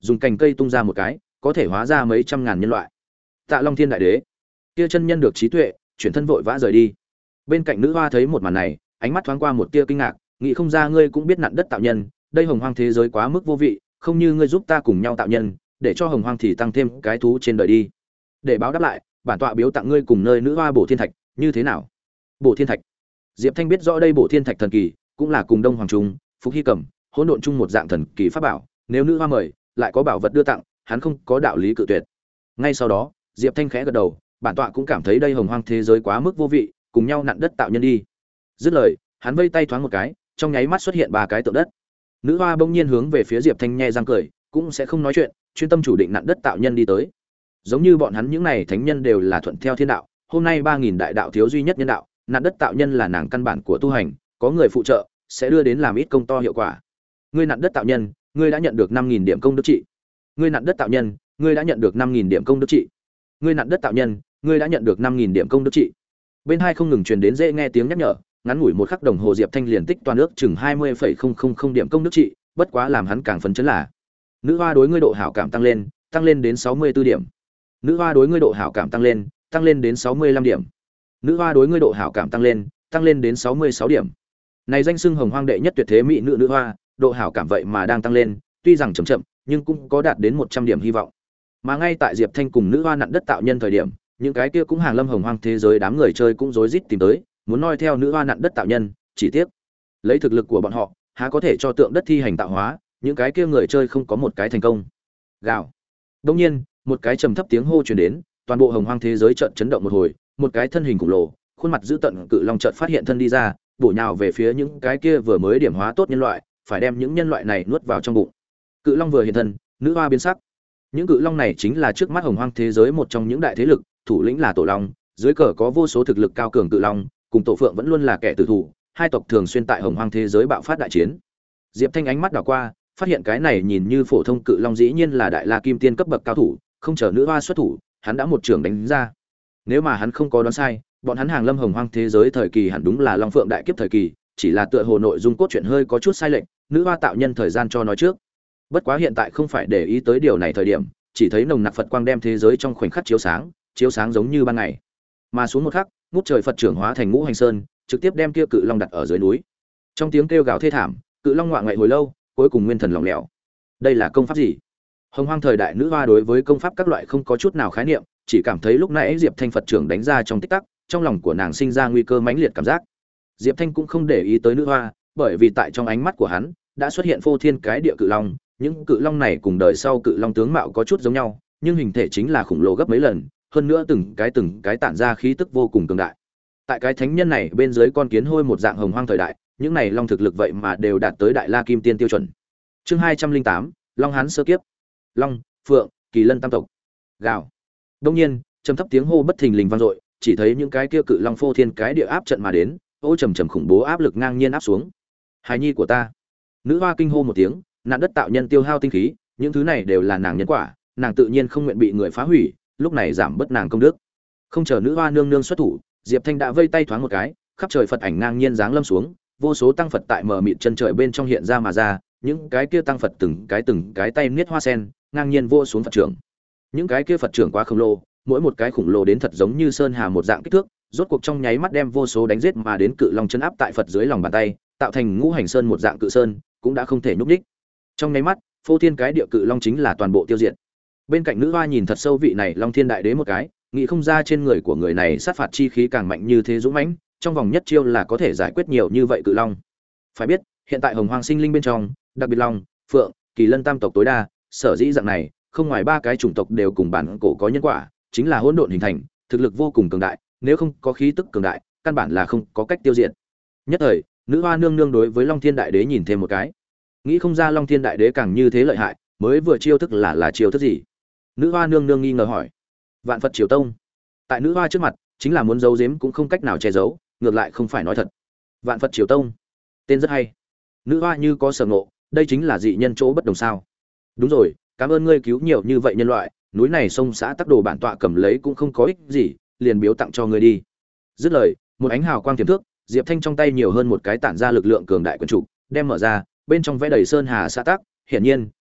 dùng cành cây tung ra một cái, có thể hóa ra mấy trăm ngàn nhân loại. Tạ Long Thiên đại đế, kia chân nhân được trí tuệ, chuyển thân vội vã rời đi. Bên cạnh nữ hoa thấy một màn này, ánh mắt thoáng qua một tia kinh ngạc, nghĩ không ra ngươi cũng biết nặn đất tạo nhân, đây hồng hoang thế giới quá mức vô vị, không như ngươi giúp ta cùng nhau tạo nhân, để cho hồng hoang thì tăng thêm cái thú trên đời đi. Để báo đáp lại, bản tọa biếu tặng ngươi cùng nơi nữ hoa bổ thiên thạch, như thế nào? Bổ thiên thạch. Diệp Thanh biết rõ đây bổ thiên thạch thần kỳ, cũng là cùng Đông Hoàng Trung, Phúc Hy Cẩm, hỗn độn chung một dạng thần kỳ pháp bảo, nếu nữ hoa mời, lại có bảo vật đưa tặng, hắn không có đạo lý cự tuyệt. Ngay sau đó, Diệp Thanh khẽ gật đầu, bản tọa cũng cảm thấy đây hồng hoang thế giới quá mức vô vị, cùng nhau nặn đất tạo nhân đi. Dứt lời, hắn vây tay thoáng một cái, trong nháy mắt xuất hiện ba cái tượng đất. Nữ hoa bỗng nhiên hướng về phía Diệp Thanh nhe răng cười, cũng sẽ không nói chuyện, chuyên tâm chủ định nặn đất tạo nhân đi tới. Giống như bọn hắn những này thánh nhân đều là thuận theo thiên đạo, hôm nay ba nghìn đại đạo thiếu duy nhất nhân đạo, nặn đất tạo nhân là nàng căn bản của tu hành, có người phụ trợ sẽ đưa đến làm ít công to hiệu quả. Ngươi nặn đất tạo nhân, ngươi đã nhận được năm nghìn điểm công đức trị. Ngươi nặn đất tạo nhân, ngươi đã nhận được năm nghìn điểm công đức trị. Ngươi nặn đất tạo nhân, ngươi đã nhận được năm nghìn điểm công đức trị. Bên hai không ngừng truyền đến dễ nghe tiếng nhắc nhở, ngắn ngủi một khắc đồng hồ Diệp Thanh liền tích toàn ước chừng hai mươi phẩy không không không điểm công đức trị, bất quá làm hắn càng phấn chấn là nữ hoa đối ngươi độ hảo cảm tăng lên, tăng lên đến sáu mươi tư điểm. Nữ hoa đối ngươi độ hảo cảm tăng lên, tăng lên đến sáu mươi lăm điểm. Nữ hoa đối ngươi độ hảo cảm tăng lên, tăng lên đến sáu mươi sáu điểm. Này danh xưng hồng hoang đệ nhất tuyệt thế mỹ nữ nữ hoa, độ hảo cảm vậy mà đang tăng lên, tuy rằng chậm chậm, nhưng cũng có đạt đến một trăm điểm hy vọng. Mà ngay tại Diệp Thanh cùng nữ hoa nặn đất tạo nhân thời điểm, những cái kia cũng hàng lâm hồng hoang thế giới đám người chơi cũng rối rít tìm tới, muốn noi theo nữ hoa nặn đất tạo nhân, chỉ tiếc, lấy thực lực của bọn họ, há có thể cho tượng đất thi hành tạo hóa, những cái kia người chơi không có một cái thành công. Gào. Đương nhiên, một cái trầm thấp tiếng hô truyền đến, toàn bộ hồng hoang thế giới chợt chấn động một hồi, một cái thân hình khổng lồ, khuôn mặt dữ tợn cự long chợt phát hiện thân đi ra, bổ nhào về phía những cái kia vừa mới điểm hóa tốt nhân loại, phải đem những nhân loại này nuốt vào trong bụng. Cự long vừa hiện thân, nữ hoa biến sắc. Những cự long này chính là trước mắt hồng hoang thế giới một trong những đại thế lực, thủ lĩnh là tổ long, dưới cờ có vô số thực lực cao cường cự long, cùng tổ phượng vẫn luôn là kẻ tử thủ, hai tộc thường xuyên tại hồng hoang thế giới bạo phát đại chiến. Diệp Thanh ánh mắt đảo qua, phát hiện cái này nhìn như phổ thông cự long dĩ nhiên là đại la kim tiên cấp bậc cao thủ, không chờ nữ hoa xuất thủ, hắn đã một trường đánh ra. Nếu mà hắn không có đoán sai, bọn hắn hàng lâm hồng hoang thế giới thời kỳ hẳn đúng là long phượng đại kiếp thời kỳ, chỉ là tựa hồ nội dung cốt truyện hơi có chút sai lệch, nữ hoa tạo nhân thời gian cho nói trước. Bất quá hiện tại không phải để ý tới điều này thời điểm, chỉ thấy nồng nặc Phật quang đem thế giới trong khoảnh khắc chiếu sáng, chiếu sáng giống như ban ngày. Mà xuống một khắc, ngút trời Phật trưởng hóa thành ngũ hành sơn, trực tiếp đem kia cự long đặt ở dưới núi. Trong tiếng kêu gào thê thảm, cự long ngoạ ngoại hồi lâu, cuối cùng nguyên thần lỏng lẻo. Đây là công pháp gì? Hồng hoang thời đại nữ hoa đối với công pháp các loại không có chút nào khái niệm, chỉ cảm thấy lúc nãy Diệp Thanh Phật trưởng đánh ra trong tích tắc, trong lòng của nàng sinh ra nguy cơ mãnh liệt cảm giác. Diệp Thanh cũng không để ý tới nữ hoa, bởi vì tại trong ánh mắt của hắn đã xuất hiện phô thiên cái địa cự long, những cự long này cùng đời sau cự long tướng mạo có chút giống nhau, nhưng hình thể chính là khủng lồ gấp mấy lần, hơn nữa từng cái từng cái tản ra khí tức vô cùng cường đại. Tại cái thánh nhân này bên dưới con kiến hôi một dạng hồng hoang thời đại, những này long thực lực vậy mà đều đạt tới đại la kim tiên tiêu chuẩn. Chương hai trăm linh tám, Long Hán sơ kiếp. Long, Phượng, Kỳ Lân tam tộc. Gào. Đương nhiên, trầm thấp tiếng hô bất thình lình vang dội, chỉ thấy những cái kia cự long phô thiên cái địa áp trận mà đến, ô trầm trầm khủng bố áp lực ngang nhiên áp xuống. Hài nhi của ta. Nữ hoa kinh hô một tiếng, nạn đất tạo nhân tiêu hao tinh khí, những thứ này đều là nàng nhân quả, nàng tự nhiên không nguyện bị người phá hủy, lúc này giảm bớt nàng công đức. Không chờ nữ hoa nương nương xuất thủ, Diệp Thanh đã vây tay thoáng một cái, khắp trời Phật ảnh ngang nhiên giáng lâm xuống, vô số tăng Phật tại mờ mịt chân trời bên trong hiện ra mà ra, những cái kia tăng Phật từng cái từng cái tay niết hoa sen, ngang nhiên vô xuống Phật trưởng. Những cái kia Phật trưởng quá khổng lồ, mỗi một cái khủng lồ đến thật giống như sơn hà một dạng kích thước, rốt cuộc trong nháy mắt đem vô số đánh giết mà đến cự long chân áp tại Phật dưới lòng bàn tay, tạo thành ngũ hành sơn một dạng cự sơn, cũng đã không thể nhúc nhích. Trong nháy mắt, phô thiên cái địa cự long chính là toàn bộ tiêu diệt. Bên cạnh nữ hoa nhìn thật sâu vị này Long Thiên đại đế một cái, nghĩ không ra trên người của người này sát phạt chi khí càng mạnh như thế dũng mãnh, trong vòng nhất chiêu là có thể giải quyết nhiều như vậy cự long. Phải biết, hiện tại hồng hoang sinh linh bên trong, đặc biệt Long, Phượng, Kỳ Lân tam tộc tối đa, sở dĩ dạng này, không ngoài ba cái chủng tộc đều cùng bản cổ có nhân quả, chính là hỗn độn hình thành, thực lực vô cùng cường đại, nếu không có khí tức cường đại, căn bản là không có cách tiêu diệt. Nhất thời, nữ hoa nương nương đối với Long Thiên đại đế nhìn thêm một cái. Nghĩ không ra Long Thiên đại đế càng như thế lợi hại, mới vừa chiêu thức là là chiêu thức gì? Nữ hoa nương nương nghi ngờ hỏi. Vạn Phật Triều Tông. Tại nữ hoa trước mặt, chính là muốn giấu giếm cũng không cách nào che giấu, ngược lại không phải nói thật. Vạn Phật Triều Tông, tên rất hay. Nữ hoa như có sở ngộ, đây chính là dị nhân chỗ bất đồng sao? Đúng rồi, cảm ơn ngươi cứu nhiều như vậy nhân loại, núi này sông xã tắc đồ bản tọa cầm lấy cũng không có ích gì, liền biếu tặng cho ngươi đi. Dứt lời, một ánh hào quang tiềm thước, Diệp Thanh trong tay nhiều hơn một cái tản ra lực lượng cường đại quyển trục, đem mở ra, bên trong vẽ đầy sơn hà xã tắc, hiển nhiên,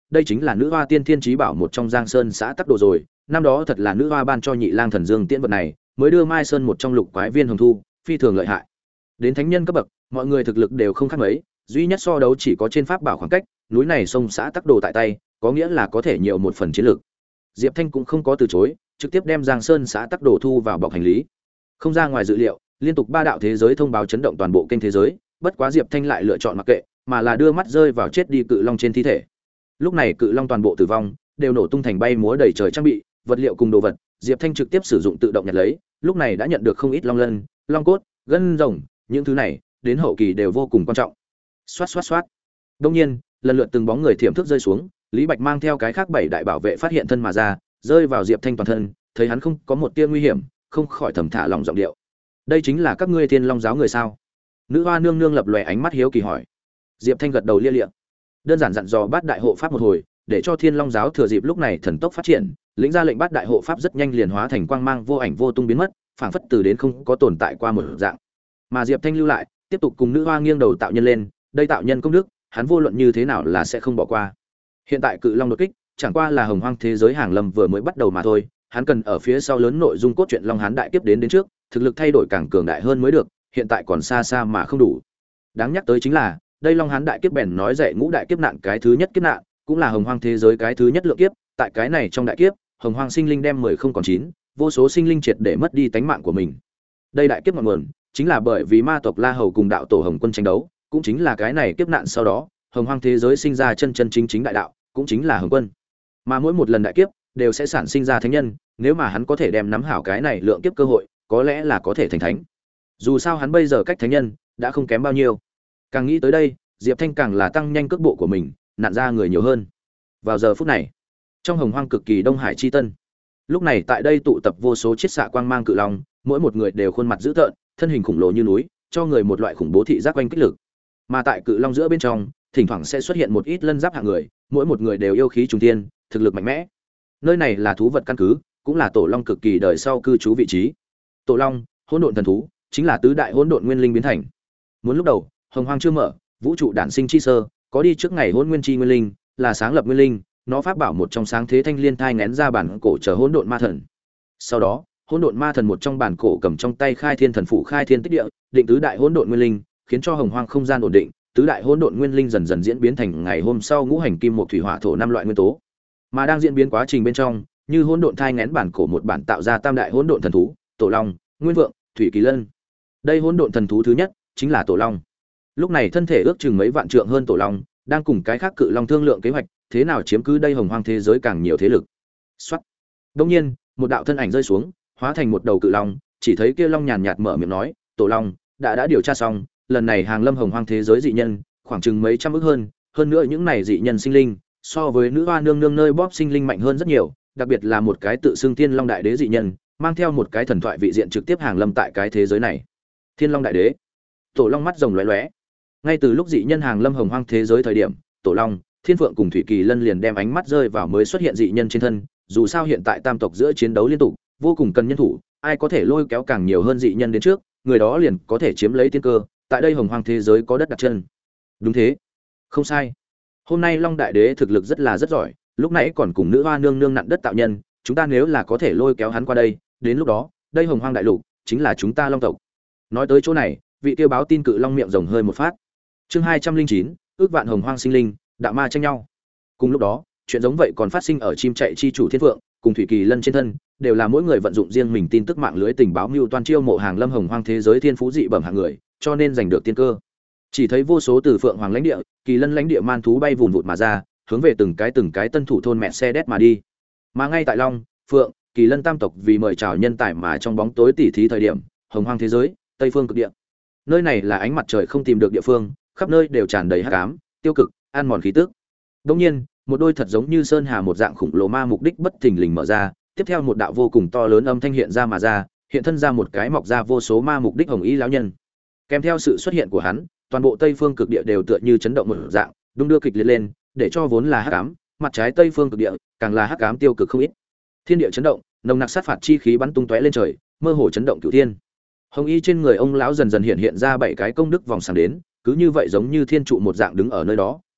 đây chính là nữ hoa tiên thiên chí bảo một trong Giang Sơn xã tắc đồ rồi, năm đó thật là nữ hoa ban cho Nhị Lang Thần Dương tiễn vật này, mới đưa Mai Sơn một trong lục quái viên hồng thu, phi thường lợi hại. Đến thánh nhân cấp bậc, mọi người thực lực đều không khác mấy, duy nhất so đấu chỉ có trên pháp bảo khoảng cách, núi này sông xã tắc đồ tại tay, có nghĩa là có thể nhiều một phần chiến lược. Diệp Thanh cũng không có từ chối, trực tiếp đem Giang Sơn xã tắc đồ thu vào bọc hành lý. Không ra ngoài dự liệu, liên tục ba đạo thế giới thông báo chấn động toàn bộ kênh thế giới, bất quá Diệp Thanh lại lựa chọn mặc kệ, mà là đưa mắt rơi vào chết đi cự long trên thi thể. Lúc này cự long toàn bộ tử vong, đều nổ tung thành bay múa đầy trời trang bị, vật liệu cùng đồ vật, Diệp Thanh trực tiếp sử dụng tự động nhặt lấy, lúc này đã nhận được không ít long lân, long cốt, gân rồng, những thứ này, đến hậu kỳ đều vô cùng quan trọng. Xoát xoát xoát. Đương nhiên, lần lượt từng bóng người thiểm thức rơi xuống, Lý Bạch mang theo cái khác bảy đại bảo vệ phát hiện thân mà ra, rơi vào Diệp Thanh toàn thân, thấy hắn không có một tia nguy hiểm, không khỏi thầm thả lòng giọng điệu. Đây chính là các ngươi Thiên Long giáo người sao? Nữ hoa nương nương lập lòe ánh mắt hiếu kỳ hỏi. Diệp Thanh gật đầu lia lịa, đơn giản dặn dò bát đại hộ pháp một hồi, để cho Thiên Long giáo thừa dịp lúc này thần tốc phát triển, lĩnh ra lệnh bát đại hộ pháp rất nhanh liền hóa thành quang mang vô ảnh vô tung biến mất, phảng phất từ đến không có tồn tại qua một dạng. Mà Diệp Thanh lưu lại, tiếp tục cùng nữ hoa nghiêng đầu tạo nhân lên, đây tạo nhân công đức, hắn vô luận như thế nào là sẽ không bỏ qua. Hiện tại cự long đột kích, chẳng qua là hồng hoang thế giới hàng lâm vừa mới bắt đầu mà thôi, hắn cần ở phía sau lớn nội dung cốt truyện Long Hán đại kiếp đến đến trước, thực lực thay đổi càng cường đại hơn mới được, hiện tại còn xa xa mà không đủ. Đáng nhắc tới chính là, đây Long Hán đại kiếp bèn nói dạy ngũ đại kiếp nạn cái thứ nhất kiếp nạn, cũng là hồng hoang thế giới cái thứ nhất lượng kiếp, tại cái này trong đại kiếp, hồng hoang sinh linh đem mười không còn chín, vô số sinh linh triệt để mất đi tánh mạng của mình. Đây đại kiếp ngọn nguồn, chính là bởi vì ma tộc La Hầu cùng đạo tổ Hồng Quân tranh đấu, cũng chính là cái này kiếp nạn sau đó, hồng hoang thế giới sinh ra chân chân chính chính đại đạo, cũng chính là Hồng Quân. Mà mỗi một lần đại kiếp đều sẽ sản sinh ra thánh nhân, nếu mà hắn có thể đem nắm hảo cái này lượng kiếp cơ hội, có lẽ là có thể thành thánh. Dù sao hắn bây giờ cách thánh nhân đã không kém bao nhiêu. Càng nghĩ tới đây, Diệp Thanh càng là tăng nhanh cước bộ của mình, nạn ra người nhiều hơn. Vào giờ phút này, trong hồng hoang cực kỳ đông hải chi tân, lúc này tại đây tụ tập vô số chiết xạ quang mang cự long, mỗi một người đều khuôn mặt dữ tợn, thân hình khổng lồ như núi, cho người một loại khủng bố thị giác quanh kích lực. Mà tại cự long giữa bên trong, thỉnh thoảng sẽ xuất hiện một ít lân giáp hạng người, mỗi một người đều yêu khí trùng thiên, thực lực mạnh mẽ. Nơi này là thú vật căn cứ, cũng là tổ long cực kỳ đời sau cư trú vị trí. Tổ long, hỗn độn thần thú, chính là tứ đại hỗn độn nguyên linh biến thành. Muốn lúc đầu, hồng hoang chưa mở, vũ trụ đản sinh chi sơ, có đi trước ngày hỗn nguyên chi nguyên linh, là sáng lập nguyên linh, nó pháp bảo một trong sáng thế thanh liên thai ngén ra bản cổ trở hỗn độn ma thần. Sau đó, hỗn độn ma thần một trong bản cổ cầm trong tay khai thiên thần phủ khai thiên tích địa, định tứ đại hỗn độn nguyên linh, khiến cho hồng hoang không gian ổn định, tứ đại hỗn độn nguyên linh dần dần diễn biến thành ngày hôm sau ngũ hành kim một thủy hỏa thổ năm loại nguyên tố. Mà đang diễn biến quá trình bên trong, như hỗn độn thai ngén bản cổ một bản tạo ra tam đại hỗn độn thần thú, Tổ Long, Nguyên Vượng, Thủy Kỳ Lân. Đây hỗn độn thần thú thứ nhất chính là Tổ Long. Lúc này thân thể ước chừng mấy vạn trượng hơn Tổ Long, đang cùng cái khác cự long thương lượng kế hoạch, thế nào chiếm cứ đây hồng hoang thế giới càng nhiều thế lực. Soát. Đương nhiên, một đạo thân ảnh rơi xuống, hóa thành một đầu cự long, chỉ thấy kia long nhàn nhạt mở miệng nói, "Tổ Long, đã đã điều tra xong, lần này hàng lâm hồng hoang thế giới dị nhân, khoảng chừng mấy trăm ức hơn, hơn nữa những này dị nhân sinh linh, so với nữ hoa nương nương nơi bóp sinh linh mạnh hơn rất nhiều, đặc biệt là một cái tự xưng Thiên Long đại đế dị nhân, mang theo một cái thần thoại vị diện trực tiếp hàng lâm tại cái thế giới này." Thiên Long đại đế. Tổ Long mắt rồng lóe lóe. Ngay từ lúc dị nhân hàng lâm hồng hoang thế giới thời điểm, Tổ Long, Thiên Phượng cùng Thủy Kỳ Lân liền đem ánh mắt rơi vào mới xuất hiện dị nhân trên thân, dù sao hiện tại tam tộc giữa chiến đấu liên tục, vô cùng cần nhân thủ, ai có thể lôi kéo càng nhiều hơn dị nhân đến trước, người đó liền có thể chiếm lấy tiên cơ, tại đây hồng hoang thế giới có đất đặt chân. Đúng thế, không sai. Hôm nay Long đại đế thực lực rất là rất giỏi, lúc nãy còn cùng nữ hoa nương nương nặn đất tạo nhân, chúng ta nếu là có thể lôi kéo hắn qua đây, đến lúc đó, đây hồng hoang đại lục chính là chúng ta Long tộc. Nói tới chỗ này, vị tiêu báo tin cự long miệng rồng hơi một phát. Chương hai trăm linh chín, ước vạn hồng hoang sinh linh, đạo ma tranh nhau. Cùng lúc đó, chuyện giống vậy còn phát sinh ở chim chạy chi chủ Thiên Phượng cùng Thủy Kỳ Lân trên thân, đều là mỗi người vận dụng riêng mình tin tức mạng lưới tình báo mưu toan chiêu mộ hàng lâm hồng hoang thế giới thiên phú dị bẩm hạng người, cho nên giành được tiên cơ. Chỉ thấy vô số từ Phượng Hoàng lãnh địa, Kỳ Lân lãnh địa man thú bay vụn vụt mà ra, hướng về từng cái từng cái tân thủ thôn mẹ xe đét mà đi. Mà ngay tại Long, Phượng, Kỳ Lân tam tộc vì mời chào nhân tài mà trong bóng tối tỉ thí thời điểm, hồng hoang thế giới, Tây phương cực địa. Nơi này là ánh mặt trời không tìm được địa phương, khắp nơi đều tràn đầy hắc ám, tiêu cực, ăn mòn khí tức. Đương nhiên, một đôi thật giống như sơn hà một dạng khủng lồ ma mục đích bất thình lình mở ra, tiếp theo một đạo vô cùng to lớn âm thanh hiện ra mà ra, hiện thân ra một cái mọc ra vô số ma mục đích hồng y lão nhân. Kèm theo sự xuất hiện của hắn, toàn bộ Tây phương cực địa đều tựa như chấn động một dạng, đung đưa kịch liệt lên, để cho vốn là hắc ám, mặt trái Tây phương cực địa càng là hắc ám tiêu cực không ít. Thiên địa chấn động, nồng nặc sát phạt chi khí bắn tung tóe lên trời, mơ hồ chấn động cửu thiên. Hồng y trên người ông lão dần dần hiện hiện ra bảy cái công đức vòng sáng đến, cứ như vậy giống như thiên trụ một dạng đứng ở nơi đó,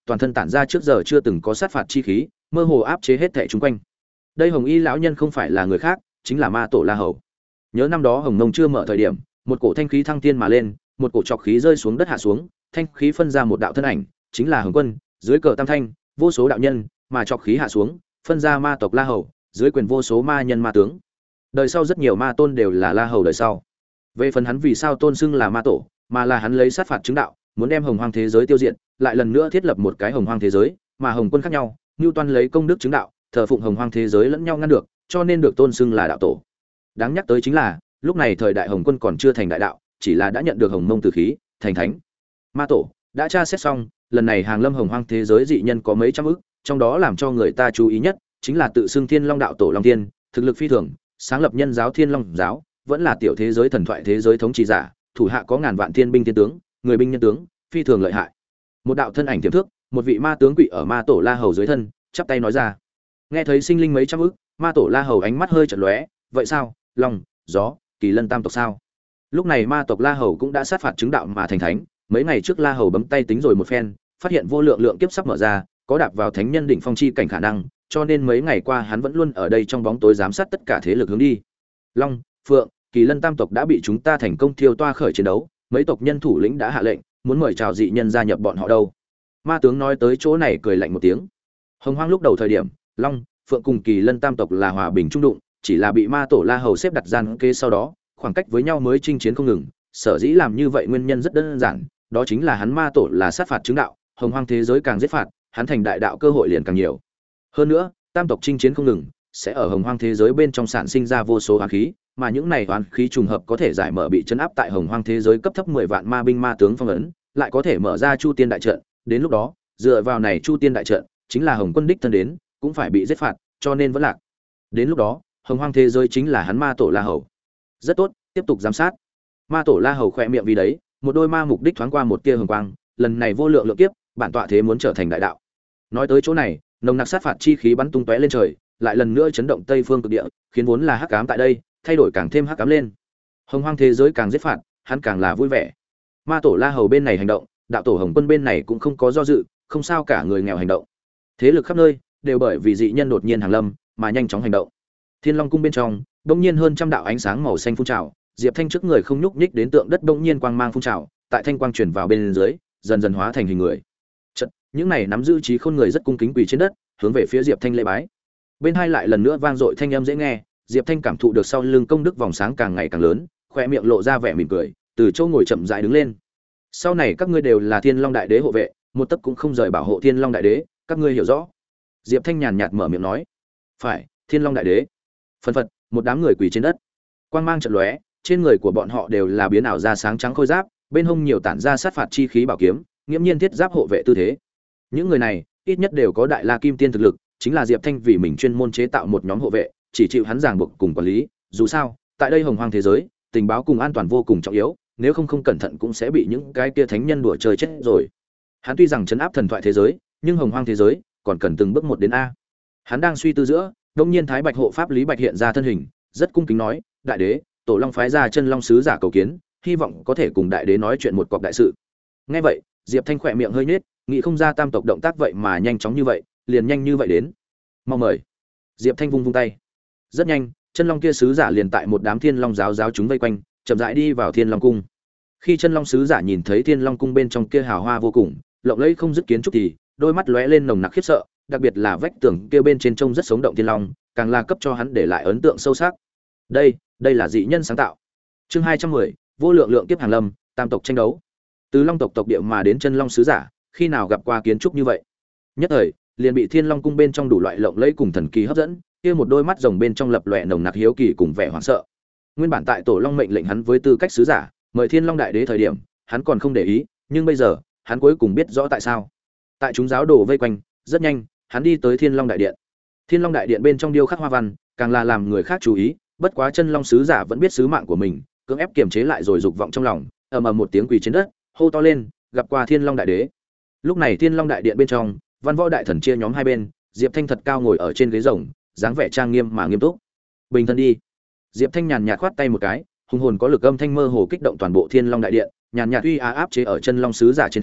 toàn thân tản ra trước giờ chưa từng có sát phạt chi khí, mơ hồ áp chế hết thảy xung quanh. Đây Hồng Y lão nhân không phải là người khác, chính là Ma Tổ La Hầu. Nhớ năm đó Hồng Mông chưa mở thời điểm, một cổ thanh khí thăng tiên mà lên, một cổ trọc khí rơi xuống đất hạ xuống, thanh khí phân ra một đạo thân ảnh, chính là Hồng Quân, dưới cờ tam thanh, vô số đạo nhân, mà trọc khí hạ xuống, phân ra ma tộc La Hầu, dưới quyền vô số ma nhân ma tướng. Đời sau rất nhiều ma tôn đều là La Hầu đời sau. Về phần hắn vì sao tôn xưng là Ma Tổ, mà là hắn lấy sát phạt chứng đạo, muốn đem Hồng Hoang thế giới tiêu diệt, lại lần nữa thiết lập một cái Hồng Hoang thế giới, mà Hồng Quân khác nhau, Nưu Toan lấy công đức chứng đạo, thờ phụng Hồng Hoang thế giới lẫn nhau ngăn được, cho nên được tôn xưng là đạo tổ. Đáng nhắc tới chính là, lúc này thời đại Hồng Quân còn chưa thành đại đạo, chỉ là đã nhận được Hồng Mông tử khí, thành thánh. Ma Tổ đã tra xét xong, lần này hàng lâm Hồng Hoang thế giới dị nhân có mấy trăm ức, trong đó làm cho người ta chú ý nhất chính là tự xưng Thiên Long đạo tổ Long Thiên, thực lực phi thường, sáng lập nhân giáo Thiên Long giáo, vẫn là tiểu thế giới thần thoại thế giới thống trị giả, thủ hạ có ngàn vạn thiên binh thiên tướng, người binh nhân tướng, phi thường lợi hại. Một đạo thân ảnh tiềm thước, một vị ma tướng quỷ ở Ma Tổ La Hầu dưới thân, chắp tay nói ra. Nghe thấy sinh linh mấy trăm ức, Ma Tổ La Hầu ánh mắt hơi chợt lóe, vậy sao? Long, gió, Kỳ Lân tam tộc sao? Lúc này ma tộc La Hầu cũng đã sát phạt chứng đạo mà thành thánh, mấy ngày trước La Hầu bấm tay tính rồi một phen, phát hiện vô lượng lượng kiếp sắp mở ra, có đạp vào thánh nhân đỉnh phong chi cảnh khả năng, cho nên mấy ngày qua hắn vẫn luôn ở đây trong bóng tối giám sát tất cả thế lực hướng đi. Long, Phượng, Kỳ Lân tam tộc đã bị chúng ta thành công thiêu toa khởi chiến đấu, mấy tộc nhân thủ lĩnh đã hạ lệnh, muốn mời chào dị nhân gia nhập bọn họ đâu. Ma tướng nói tới chỗ này cười lạnh một tiếng. Hồng Hoang lúc đầu thời điểm, Long, Phượng cùng Kỳ Lân tam tộc là hòa bình trung đụng, chỉ là bị Ma Tổ La Hầu xếp đặt gian kế sau đó, khoảng cách với nhau mới chinh chiến không ngừng, sở dĩ làm như vậy nguyên nhân rất đơn giản, đó chính là hắn Ma Tổ là sát phạt chứng đạo, Hồng Hoang thế giới càng giết phạt, hắn thành đại đạo cơ hội liền càng nhiều. Hơn nữa, tam tộc chinh chiến không ngừng, sẽ ở Hồng Hoang thế giới bên trong sản sinh ra vô số oán khí, mà những này oán khí trùng hợp có thể giải mở bị chấn áp tại Hồng Hoang thế giới cấp thấp mười vạn ma binh ma tướng phong ấn, lại có thể mở ra Chu Tiên đại trận, đến lúc đó, dựa vào này Chu Tiên đại trận, chính là Hồng Quân đích thân đến, cũng phải bị giết phạt, cho nên vẫn lạc. Đến lúc đó, Hồng Hoang thế giới chính là hắn Ma Tổ La Hầu. Rất tốt, tiếp tục giám sát. Ma Tổ La Hầu khẽ miệng vì đấy, một đôi ma mục đích thoáng qua một tia hồng quang, lần này vô lượng lượng kiếp, bản tọa thế muốn trở thành đại đạo. Nói tới chỗ này, nồng nặc sát phạt chi khí bắn tung tóe lên trời, lại lần nữa chấn động Tây Phương cực địa, khiến vốn là hắc ám tại đây, thay đổi càng thêm hắc ám lên. Hồng Hoang thế giới càng giết phạt, hắn càng là vui vẻ. Ma Tổ La Hầu bên này hành động, đạo tổ Hồng Quân bên này cũng không có do dự, không sao cả người nghèo hành động. Thế lực khắp nơi đều bởi vì dị nhân đột nhiên hàng lâm mà nhanh chóng hành động. Thiên Long cung bên trong, bỗng nhiên hơn trăm đạo ánh sáng màu xanh phun trào, Diệp Thanh trước người không nhúc nhích đến tượng đất bỗng nhiên quang mang phun trào, tại thanh quang truyền vào bên dưới, dần dần hóa thành hình người. Chợt, những này nắm giữ trí khôn người rất cung kính quỳ trên đất, hướng về phía Diệp Thanh lễ bái. Bên hai lại lần nữa vang dội thanh âm dễ nghe, Diệp Thanh cảm thụ được sau lưng công đức vòng sáng càng ngày càng lớn, khóe miệng lộ ra vẻ mỉm cười, từ chỗ ngồi chậm rãi đứng lên. Sau này các ngươi đều là Thiên Long đại đế hộ vệ, một tấc cũng không rời bảo hộ Thiên Long đại đế, các ngươi hiểu rõ? Diệp Thanh nhàn nhạt mở miệng nói. Phải, Thiên Long đại đế. Phân phật, một đám người quỳ trên đất. Quang mang chợt lóe, trên người của bọn họ đều là biến ảo ra sáng trắng khôi giáp, bên hông nhiều tản ra sát phạt chi khí bảo kiếm, nghiêm nhiên thiết giáp hộ vệ tư thế. Những người này, ít nhất đều có đại la kim tiên thực lực, chính là Diệp Thanh vì mình chuyên môn chế tạo một nhóm hộ vệ, chỉ chịu hắn ràng buộc cùng quản lý, dù sao, tại đây Hồng Hoang thế giới, tình báo cùng an toàn vô cùng trọng yếu, nếu không không cẩn thận cũng sẽ bị những cái kia thánh nhân đùa chơi chết rồi. Hắn tuy rằng trấn áp thần thoại thế giới, nhưng Hồng Hoang thế giới còn cần từng bước một đến a. Hắn đang suy tư giữa, đột nhiên Thái Bạch hộ pháp Lý Bạch hiện ra thân hình, rất cung kính nói: "Đại đế, Tổ Long phái ra chân long sứ giả cầu kiến, hy vọng có thể cùng đại đế nói chuyện một cọc đại sự." Nghe vậy, Diệp Thanh khỏe miệng hơi nhếch, nghĩ không ra tam tộc động tác vậy mà nhanh chóng như vậy, liền nhanh như vậy đến. Mau mời. Diệp Thanh vung vung tay. Rất nhanh, chân long kia sứ giả liền tại một đám thiên long giáo giáo chúng vây quanh, chậm rãi đi vào Thiên Long cung. Khi chân long sứ giả nhìn thấy Thiên Long cung bên trong kia hào hoa vô cùng, lộng lẫy không dứt kiến trúc thì, đôi mắt lóe lên nồng nặc khiếp sợ, đặc biệt là vách tường kia bên trên trông rất sống động thiên long, càng là cấp cho hắn để lại ấn tượng sâu sắc. Đây, đây là dị nhân sáng tạo. Chương hai trăm mười, vô lượng lượng kiếp hàng lâm, tam tộc tranh đấu. Từ Long tộc tộc địa mà đến chân long sứ giả, khi nào gặp qua kiến trúc như vậy? Nhất thời, liền bị Thiên Long cung bên trong đủ loại lộng lẫy cùng thần kỳ hấp dẫn, kia một đôi mắt rồng bên trong lập lòe nồng nặc hiếu kỳ cùng vẻ hoảng sợ. Nguyên bản tại Tổ Long mệnh lệnh hắn với tư cách sứ giả, mời Thiên Long đại đế thời điểm, hắn còn không để ý, nhưng bây giờ, hắn cuối cùng biết rõ tại sao. Tại chúng giáo đồ vây quanh, rất nhanh, hắn đi tới Thiên Long đại điện. Thiên Long đại điện bên trong điêu khắc hoa văn, càng là làm người khác chú ý, bất quá chân long sứ giả vẫn biết sứ mạng của mình, cưỡng ép kiềm chế lại rồi dục vọng trong lòng, ầm ầm một tiếng quỳ trên đất, hô to lên, gặp qua Thiên Long đại đế. Lúc này Thiên Long đại điện bên trong, văn võ đại thần chia nhóm hai bên, Diệp Thanh thật cao ngồi ở trên ghế rồng, dáng vẻ trang nghiêm mà nghiêm túc. Bình thân đi. Diệp Thanh nhàn nhạt khoát tay một cái, hùng hồn có lực âm thanh mơ hồ kích động toàn bộ Thiên Long đại điện, nhàn nhạt uy á áp chế ở chân long sứ giả trên thân,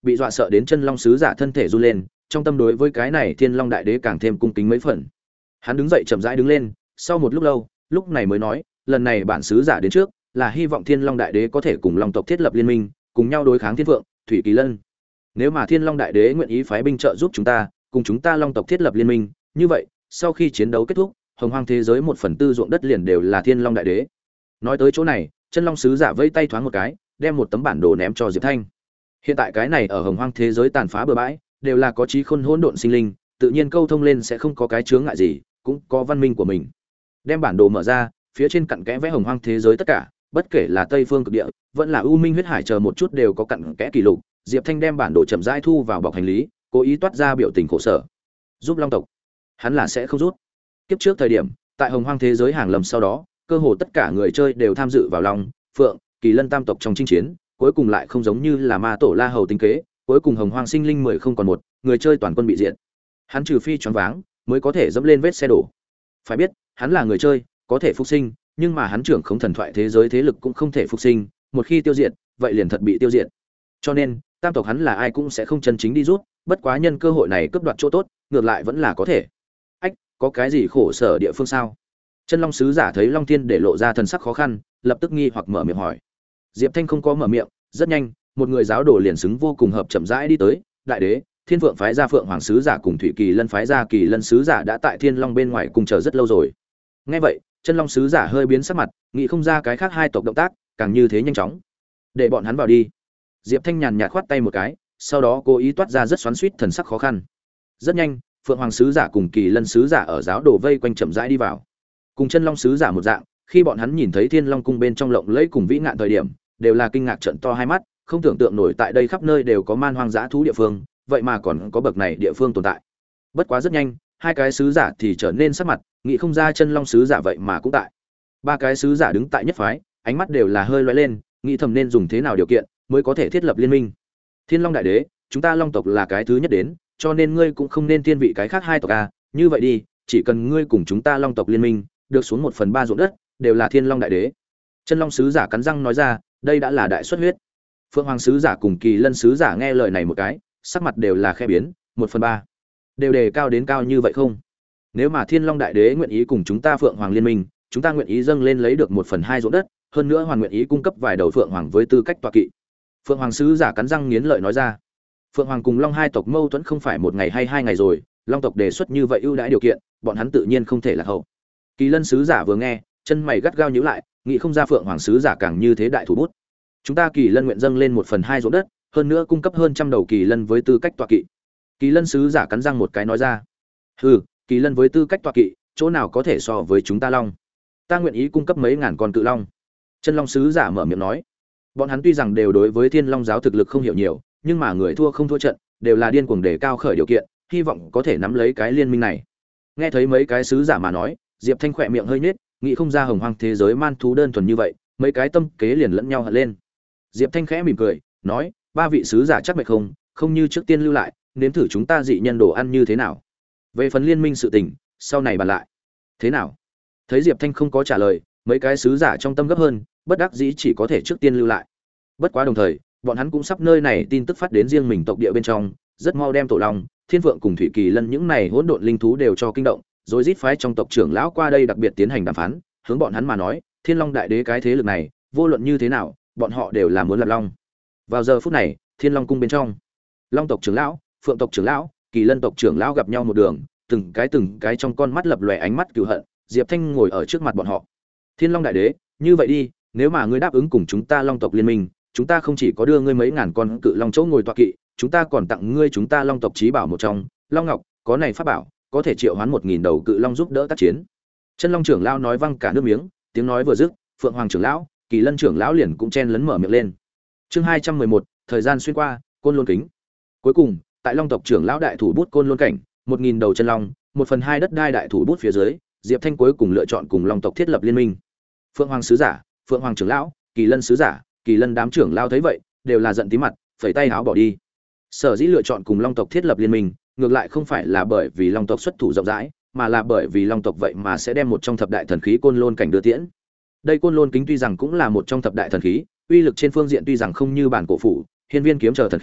bị dọa sợ đến chân long sứ giả thân thể run lên, trong tâm đối với cái này Thiên Long đại đế càng thêm cung kính mấy phần. Hắn đứng dậy chậm rãi đứng lên, sau một lúc lâu, lúc này mới nói, lần này bản sứ giả đến trước, là hy vọng Thiên Long đại đế có thể cùng Long tộc thiết lập liên minh, cùng nhau đối kháng Thiên Vượng, Thủy Kỳ Lân. Nếu mà Thiên Long đại đế nguyện ý phái binh trợ giúp chúng ta, cùng chúng ta Long tộc thiết lập liên minh, như vậy, sau khi chiến đấu kết thúc, hồng hoang thế giới một phần tư ruộng đất liền đều là Thiên Long đại đế. Nói tới chỗ này, chân long sứ giả vẫy tay thoáng một cái, đem một tấm bản đồ ném cho Diệp Thanh. Hiện tại cái này ở hồng hoang thế giới tàn phá bừa bãi, đều là có trí khôn hỗn độn sinh linh, tự nhiên câu thông lên sẽ không có cái chướng ngại gì, cũng có văn minh của mình. Đem bản đồ mở ra, phía trên cặn kẽ vẽ hồng hoang thế giới tất cả, bất kể là Tây Phương cực địa, vẫn là U Minh huyết hải chờ một chút đều có cặn kẽ kỷ lục. Diệp Thanh đem bản đồ chậm rãi thu vào bọc hành lý, cố ý toát ra biểu tình khổ sở. Giúp Long tộc, hắn là sẽ không rút. Kiếp trước thời điểm, tại hồng hoang thế giới hàng lầm sau đó, cơ hồ tất cả người chơi đều tham dự vào Long, Phượng, Kỳ Lân tam tộc trong chinh chiến, cuối cùng lại không giống như là ma tổ La Hầu tính kế, cuối cùng hồng hoang sinh linh mười không còn một, người chơi toàn quân bị diệt. Hắn trừ phi choáng váng, mới có thể dẫm lên vết xe đổ. Phải biết, hắn là người chơi, có thể phục sinh, nhưng mà hắn trưởng không thần thoại thế giới thế lực cũng không thể phục sinh, một khi tiêu diệt, vậy liền thật bị tiêu diệt. Cho nên, tam tộc hắn là ai cũng sẽ không chân chính đi rút, bất quá nhân cơ hội này cướp đoạt chỗ tốt, ngược lại vẫn là có thể. Ách, có cái gì khổ sở địa phương sao? Chân Long sứ giả thấy Long Thiên để lộ ra thần sắc khó khăn, lập tức nghi hoặc mở miệng hỏi. Diệp Thanh không có mở miệng, rất nhanh, một người giáo đồ liền xứng vô cùng hợp chậm rãi đi tới, đại đế, Thiên Phượng phái ra Phượng Hoàng sứ giả cùng Thủy Kỳ Lân phái ra Kỳ Lân sứ giả đã tại Thiên Long bên ngoài cùng chờ rất lâu rồi. Nghe vậy, Chân Long sứ giả hơi biến sắc mặt, nghĩ không ra cái khác hai tộc động tác, càng như thế nhanh chóng. Để bọn hắn vào đi. Diệp Thanh nhàn nhạt khoát tay một cái, sau đó cố ý toát ra rất xoắn xuýt thần sắc khó khăn. Rất nhanh, Phượng Hoàng sứ giả cùng Kỳ Lân sứ giả ở giáo đồ vây quanh chậm rãi đi vào. Cùng Chân Long sứ giả một dạng, khi bọn hắn nhìn thấy Thiên Long cung bên trong lộng lẫy cùng vĩ ngạn thời điểm, đều là kinh ngạc trợn to hai mắt, không tưởng tượng nổi tại đây khắp nơi đều có man hoang dã thú địa phương, vậy mà còn có bậc này địa phương tồn tại. Bất quá rất nhanh, hai cái sứ giả thì trở nên sắc mặt, nghĩ không ra Chân Long sứ giả vậy mà cũng tại. Ba cái sứ giả đứng tại nhất phái, ánh mắt đều là hơi lóe lên, nghĩ thầm nên dùng thế nào điều kiện mới có thể thiết lập liên minh. Thiên Long đại đế, chúng ta Long tộc là cái thứ nhất đến, cho nên ngươi cũng không nên thiên vị cái khác hai tộc a, như vậy đi, chỉ cần ngươi cùng chúng ta Long tộc liên minh, được xuống một phần ba ruộng đất, đều là Thiên Long đại đế. Chân Long sứ giả cắn răng nói ra, đây đã là đại xuất huyết. Phượng Hoàng sứ giả cùng Kỳ Lân sứ giả nghe lời này một cái, sắc mặt đều là khẽ biến, một phần ba, đều đề cao đến cao như vậy không? Nếu mà Thiên Long đại đế nguyện ý cùng chúng ta Phượng Hoàng liên minh, chúng ta nguyện ý dâng lên lấy được một phần hai ruộng đất, hơn nữa hoàn nguyện ý cung cấp vài đầu Phượng Hoàng với tư cách tọa kỵ. Phượng Hoàng sứ giả cắn răng nghiến lợi nói ra. Phượng Hoàng cùng Long hai tộc mâu thuẫn không phải một ngày hay hai ngày rồi, Long tộc đề xuất như vậy ưu đãi điều kiện, bọn hắn tự nhiên không thể lạc hậu. Kỳ Lân sứ giả vừa nghe, chân mày gắt gao nhíu lại, nghĩ không ra Phượng Hoàng sứ giả càng như thế đại thủ bút. Chúng ta Kỳ Lân nguyện dâng lên một phần hai ruộng đất, hơn nữa cung cấp hơn trăm đầu Kỳ Lân với tư cách tọa kỵ. Kỳ Lân sứ giả cắn răng một cái nói ra. Hừ, Kỳ Lân với tư cách tọa kỵ, chỗ nào có thể so với chúng ta Long? Ta nguyện ý cung cấp mấy ngàn con cự long. Chân Long sứ giả mở miệng nói. Bọn hắn tuy rằng đều đối với Thiên Long giáo thực lực không hiểu nhiều, nhưng mà người thua không thua trận, đều là điên cuồng đề cao khởi điều kiện, hy vọng có thể nắm lấy cái liên minh này. Nghe thấy mấy cái sứ giả mà nói, Diệp Thanh khỏe miệng hơi nhếch, nghĩ không ra hồng hoang thế giới man thú đơn thuần như vậy, mấy cái tâm kế liền lẫn nhau hận lên. Diệp Thanh khẽ mỉm cười, nói, ba vị sứ giả chắc mệt không, không như trước tiên lưu lại, nếm thử chúng ta dị nhân đồ ăn như thế nào. Về phần liên minh sự tình, sau này bàn lại. Thế nào? Thấy Diệp Thanh không có trả lời, mấy cái sứ giả trong tâm gấp hơn, bất đắc dĩ chỉ có thể trước tiên lưu lại. Bất quá đồng thời, bọn hắn cũng sắp nơi này tin tức phát đến riêng mình tộc địa bên trong, rất mau đem Tổ Long, Thiên Phượng cùng Thủy Kỳ Lân những này hỗn độn linh thú đều cho kinh động, rồi rít phái trong tộc trưởng lão qua đây đặc biệt tiến hành đàm phán, hướng bọn hắn mà nói, Thiên Long đại đế cái thế lực này, vô luận như thế nào, bọn họ đều là muốn lập long. Vào giờ phút này, Thiên Long cung bên trong, Long tộc trưởng lão, Phượng tộc trưởng lão, Kỳ Lân tộc trưởng lão gặp nhau một đường, từng cái từng cái trong con mắt lập lòe ánh mắt cừu hận. Diệp Thanh ngồi ở trước mặt bọn họ. Thiên Long đại đế, như vậy đi, nếu mà ngươi đáp ứng cùng chúng ta Long tộc liên minh, chúng ta không chỉ có đưa ngươi mấy ngàn con cự long chỗ ngồi tọa kỵ, chúng ta còn tặng ngươi chúng ta Long tộc chí bảo một trong, Long Ngọc, có này pháp bảo, có thể triệu hoán một nghìn đầu cự long giúp đỡ tác chiến. Chân Long trưởng lão nói văng cả nước miếng, tiếng nói vừa dứt, Phượng Hoàng trưởng lão, Kỳ Lân trưởng lão liền cũng chen lấn mở miệng lên. Chương hai trăm mười một, thời gian xuyên qua, Côn Lôn kính. Cuối cùng, tại Long tộc trưởng lão đại thủ bút Côn Lôn cảnh, một nghìn đầu chân long, một phần hai đất đai đại thủ bút phía dưới, Diệp Thanh cuối cùng lựa chọn cùng Long tộc thiết lập liên minh. Phượng Hoàng sứ giả, Phượng Hoàng trưởng lão, Kỳ Lân sứ giả, Kỳ Lân đám trưởng lão thấy vậy, đều là giận tí mặt, phẩy tay áo bỏ đi. Sở dĩ lựa chọn cùng Long tộc thiết lập liên minh, ngược lại không phải là bởi vì Long tộc xuất thủ rộng rãi, mà là bởi vì Long tộc vậy mà sẽ đem một trong thập đại thần khí Côn Lôn cảnh đưa tiễn. Đây Côn Lôn kính tuy rằng cũng là một trong thập đại thần khí, uy lực trên phương diện tuy rằng không như bản cổ phủ, hiên viên kiếm chờ thần khí,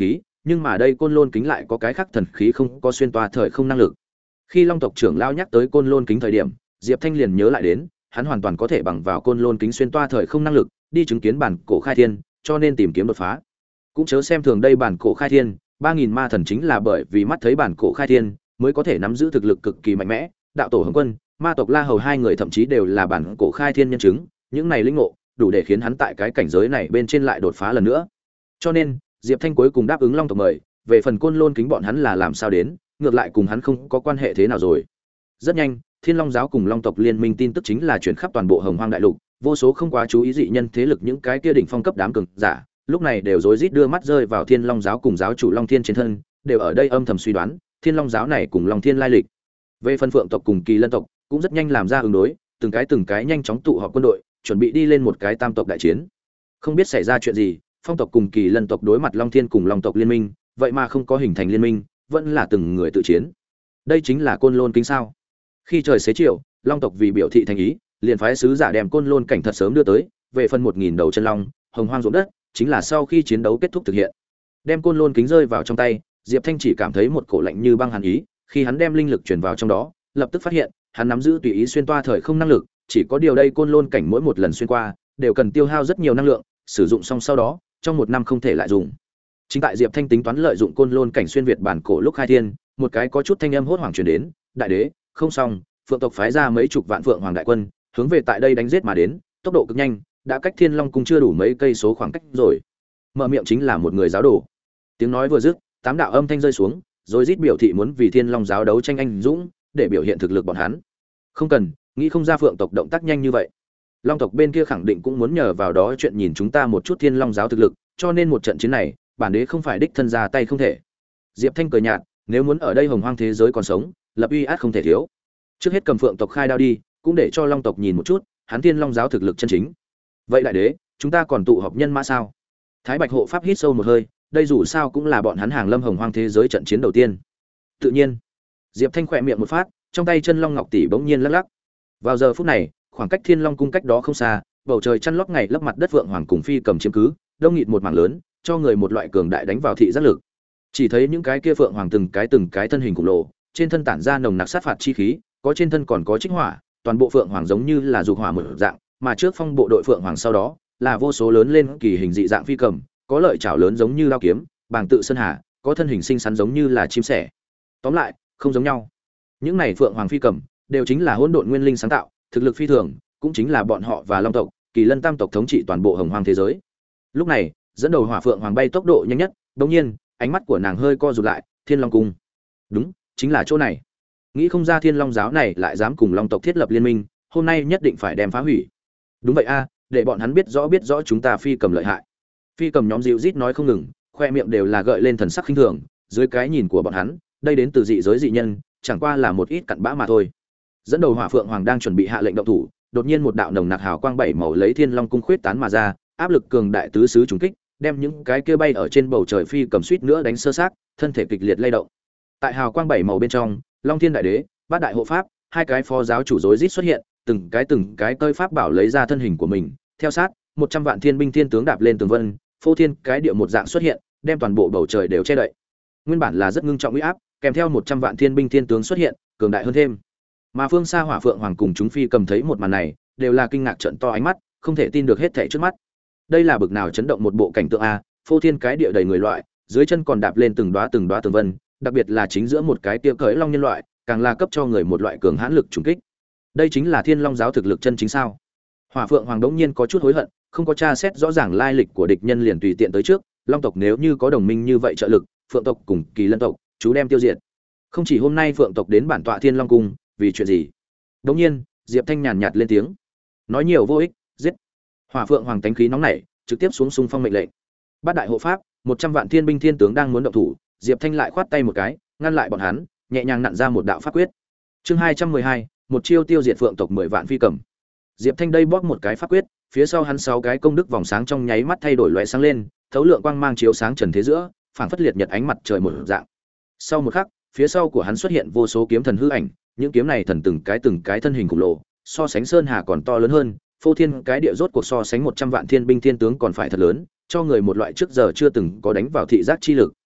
nhưng mà đây côn lôn kính lại có cái khác thần khí không có xuyên toa thời không năng lực. Khi Long tộc trưởng lao nhắc tới côn lôn kính thời điểm, Diệp Thanh liền nhớ lại đến, hắn hoàn toàn có thể bằng vào côn lôn kính xuyên toa thời không năng lực, đi chứng kiến bản cổ khai thiên, cho nên tìm kiếm đột phá. Cũng chớ xem thường đây bản cổ khai thiên, ba nghìn ma thần chính là bởi vì mắt thấy bản cổ khai thiên, mới có thể nắm giữ thực lực cực kỳ mạnh mẽ, đạo tổ Hồng Quân, ma tộc La Hầu hai người thậm chí đều là bản cổ khai thiên nhân chứng, những này linh ngộ, đủ để khiến hắn tại cái cảnh giới này bên trên lại đột phá lần nữa. Cho nên, Diệp Thanh cuối cùng đáp ứng Long tộc mời, về phần côn lôn kính bọn hắn là làm sao đến, ngược lại cùng hắn không có quan hệ thế nào rồi. Rất nhanh, Thiên Long giáo cùng Long tộc liên minh tin tức chính là truyền khắp toàn bộ Hồng Hoang đại lục, vô số không quá chú ý dị nhân thế lực những cái kia đỉnh phong cấp đám cường giả, lúc này đều rối rít đưa mắt rơi vào Thiên Long giáo cùng giáo chủ Long Thiên trên thân, đều ở đây âm thầm suy đoán, Thiên Long giáo này cùng Long Thiên lai lịch. Về phần Phượng tộc cùng Kỳ Lân tộc, cũng rất nhanh làm ra ứng đối, từng cái từng cái nhanh chóng tụ họp quân đội, chuẩn bị đi lên một cái tam tộc đại chiến. Không biết xảy ra chuyện gì, Phong tộc cùng Kỳ Lân tộc đối mặt Long Thiên cùng Long tộc liên minh, vậy mà không có hình thành liên minh, vẫn là từng người tự chiến. Đây chính là côn lôn kính sao? Khi trời xế chiều, Long tộc vì biểu thị thành ý, liền phái sứ giả đem côn lôn cảnh thật sớm đưa tới, về phần một nghìn đầu chân long, hồng hoang ruộng đất, chính là sau khi chiến đấu kết thúc thực hiện. Đem côn lôn kính rơi vào trong tay, Diệp Thanh chỉ cảm thấy một cổ lạnh như băng hàn ý, khi hắn đem linh lực truyền vào trong đó, lập tức phát hiện, hắn nắm giữ tùy ý xuyên toa thời không năng lực, chỉ có điều đây côn lôn cảnh mỗi một lần xuyên qua, đều cần tiêu hao rất nhiều năng lượng, sử dụng xong sau đó, trong một năm không thể lại dùng. Chính tại Diệp Thanh tính toán lợi dụng côn lôn cảnh xuyên việt bản cổ lúc khai thiên, một cái có chút thanh âm hốt hoảng truyền đến, đại đế, không xong, Phượng tộc phái ra mấy chục vạn Phượng Hoàng đại quân, hướng về tại đây đánh giết mà đến, tốc độ cực nhanh, đã cách Thiên Long cung chưa đủ mấy cây số khoảng cách rồi. Mở miệng chính là một người giáo đồ. Tiếng nói vừa dứt, tám đạo âm thanh rơi xuống, rồi rít biểu thị muốn vì Thiên Long giáo đấu tranh anh dũng, để biểu hiện thực lực bọn hắn. Không cần, nghĩ không ra Phượng tộc động tác nhanh như vậy. Long tộc bên kia khẳng định cũng muốn nhờ vào đó chuyện nhìn chúng ta một chút Thiên Long giáo thực lực, cho nên một trận chiến này, bản đế không phải đích thân ra tay không thể. Diệp Thanh cười nhạt, nếu muốn ở đây hồng hoang thế giới còn sống, lập uy át không thể thiếu. Trước hết cầm Phượng tộc khai đao đi, cũng để cho Long tộc nhìn một chút, hắn Thiên Long giáo thực lực chân chính. Vậy đại đế, chúng ta còn tụ họp nhân mã sao? Thái Bạch hộ pháp hít sâu một hơi, đây dù sao cũng là bọn hắn hàng lâm hồng hoang thế giới trận chiến đầu tiên. Tự nhiên, Diệp Thanh khỏe miệng một phát, trong tay chân long ngọc tỷ bỗng nhiên lắc lắc. Vào giờ phút này, khoảng cách Thiên Long cung cách đó không xa, bầu trời chăn lót ngày lấp mặt đất vượng hoàng cùng phi cầm chiếm cứ, đông nghịt một mảng lớn, cho người một loại cường đại đánh vào thị giác lực. Chỉ thấy những cái kia phượng hoàng từng cái từng cái thân hình khổng lồ, trên thân tản ra nồng nặc sát phạt chi khí, có trên thân còn có trích hỏa, toàn bộ phượng hoàng giống như là dục hỏa mở dạng, mà trước phong bộ đội phượng hoàng sau đó là vô số lớn lên kỳ hình dị dạng phi cầm, có lợi chảo lớn giống như lao kiếm, bàng tự sơn hà, có thân hình xinh xắn giống như là chim sẻ. Tóm lại, không giống nhau. Những này phượng hoàng phi cầm đều chính là hỗn độn nguyên linh sáng tạo, thực lực phi thường, cũng chính là bọn họ và Long tộc, Kỳ Lân tam tộc thống trị toàn bộ hồng hoang thế giới. Lúc này, dẫn đầu hỏa phượng hoàng bay tốc độ nhanh nhất, đột nhiên, ánh mắt của nàng hơi co rụt lại, Thiên Long cung. Đúng, chính là chỗ này. Nghĩ không ra Thiên Long giáo này lại dám cùng Long tộc thiết lập liên minh, hôm nay nhất định phải đem phá hủy. Đúng vậy a, để bọn hắn biết rõ biết rõ chúng ta phi cầm lợi hại. Phi cầm nhóm dịu rít nói không ngừng, khoe miệng đều là gợi lên thần sắc khinh thường, dưới cái nhìn của bọn hắn, đây đến từ dị giới dị nhân, chẳng qua là một ít cặn bã mà thôi. Dẫn đầu hỏa phượng hoàng đang chuẩn bị hạ lệnh động thủ, đột nhiên một đạo nồng nặc hào quang bảy màu lấy Thiên Long cung khuyết tán mà ra, áp lực cường đại tứ xứ trùng kích, đem những cái kia bay ở trên bầu trời phi cầm suýt nữa đánh sơ xác, thân thể kịch liệt lay động. Tại hào quang bảy màu bên trong, Long Thiên đại đế, Bát đại hộ pháp, hai cái phó giáo chủ rối rít xuất hiện, từng cái từng cái tơi pháp bảo lấy ra thân hình của mình, theo sát, một trăm vạn thiên binh thiên tướng đạp lên tường vân, phô thiên cái địa một dạng xuất hiện, đem toàn bộ bầu trời đều che đậy. Nguyên bản là rất ngưng trọng uy áp, kèm theo một trăm vạn thiên binh thiên tướng xuất hiện, cường đại hơn thêm. Mà phương xa hỏa phượng hoàng cùng chúng phi cầm thấy một màn này, đều là kinh ngạc trợn to ánh mắt, không thể tin được hết thảy trước mắt. Đây là bực nào chấn động một bộ cảnh tượng a, phô thiên cái địa đầy người loại, dưới chân còn đạp lên từng đóa từng đóa tường vân, đặc biệt là chính giữa một cái kia cởi long nhân loại, càng là cấp cho người một loại cường hãn lực trùng kích. Đây chính là Thiên Long giáo thực lực chân chính sao? Hỏa Phượng Hoàng đống nhiên có chút hối hận, không có tra xét rõ ràng lai lịch của địch nhân liền tùy tiện tới trước, Long tộc nếu như có đồng minh như vậy trợ lực, Phượng tộc cùng Kỳ Lân tộc, chú đem tiêu diệt. Không chỉ hôm nay Phượng tộc đến bản tọa Thiên Long cung, vì chuyện gì? Đống nhiên, Diệp Thanh nhàn nhạt lên tiếng. Nói nhiều vô ích, giết. Hỏa Phượng Hoàng tánh khí nóng nảy, trực tiếp xuống xung phong mệnh lệnh. Bát đại hộ pháp, một trăm vạn thiên binh thiên tướng đang muốn động thủ, Diệp Thanh lại khoát tay một cái, ngăn lại bọn hắn, nhẹ nhàng nặn ra một đạo pháp quyết. Chương hai trăm mười hai, một chiêu tiêu diệt Phượng tộc mười vạn phi cầm. Diệp Thanh đây bóp một cái pháp quyết, phía sau hắn sáu cái công đức vòng sáng trong nháy mắt thay đổi lóe sáng lên, thấu lượng quang mang chiếu sáng trần thế giữa, phảng phất liệt nhật ánh mặt trời một dạng. Sau một khắc, phía sau của hắn xuất hiện vô số kiếm thần hư ảnh, những kiếm này thần từng cái từng cái thân hình khổng lồ, so sánh sơn hà còn to lớn hơn, phô thiên cái địa rốt cuộc so sánh một trăm vạn thiên binh thiên tướng còn phải thật lớn, cho người một loại trước giờ chưa từng có đánh vào thị giác chi lực.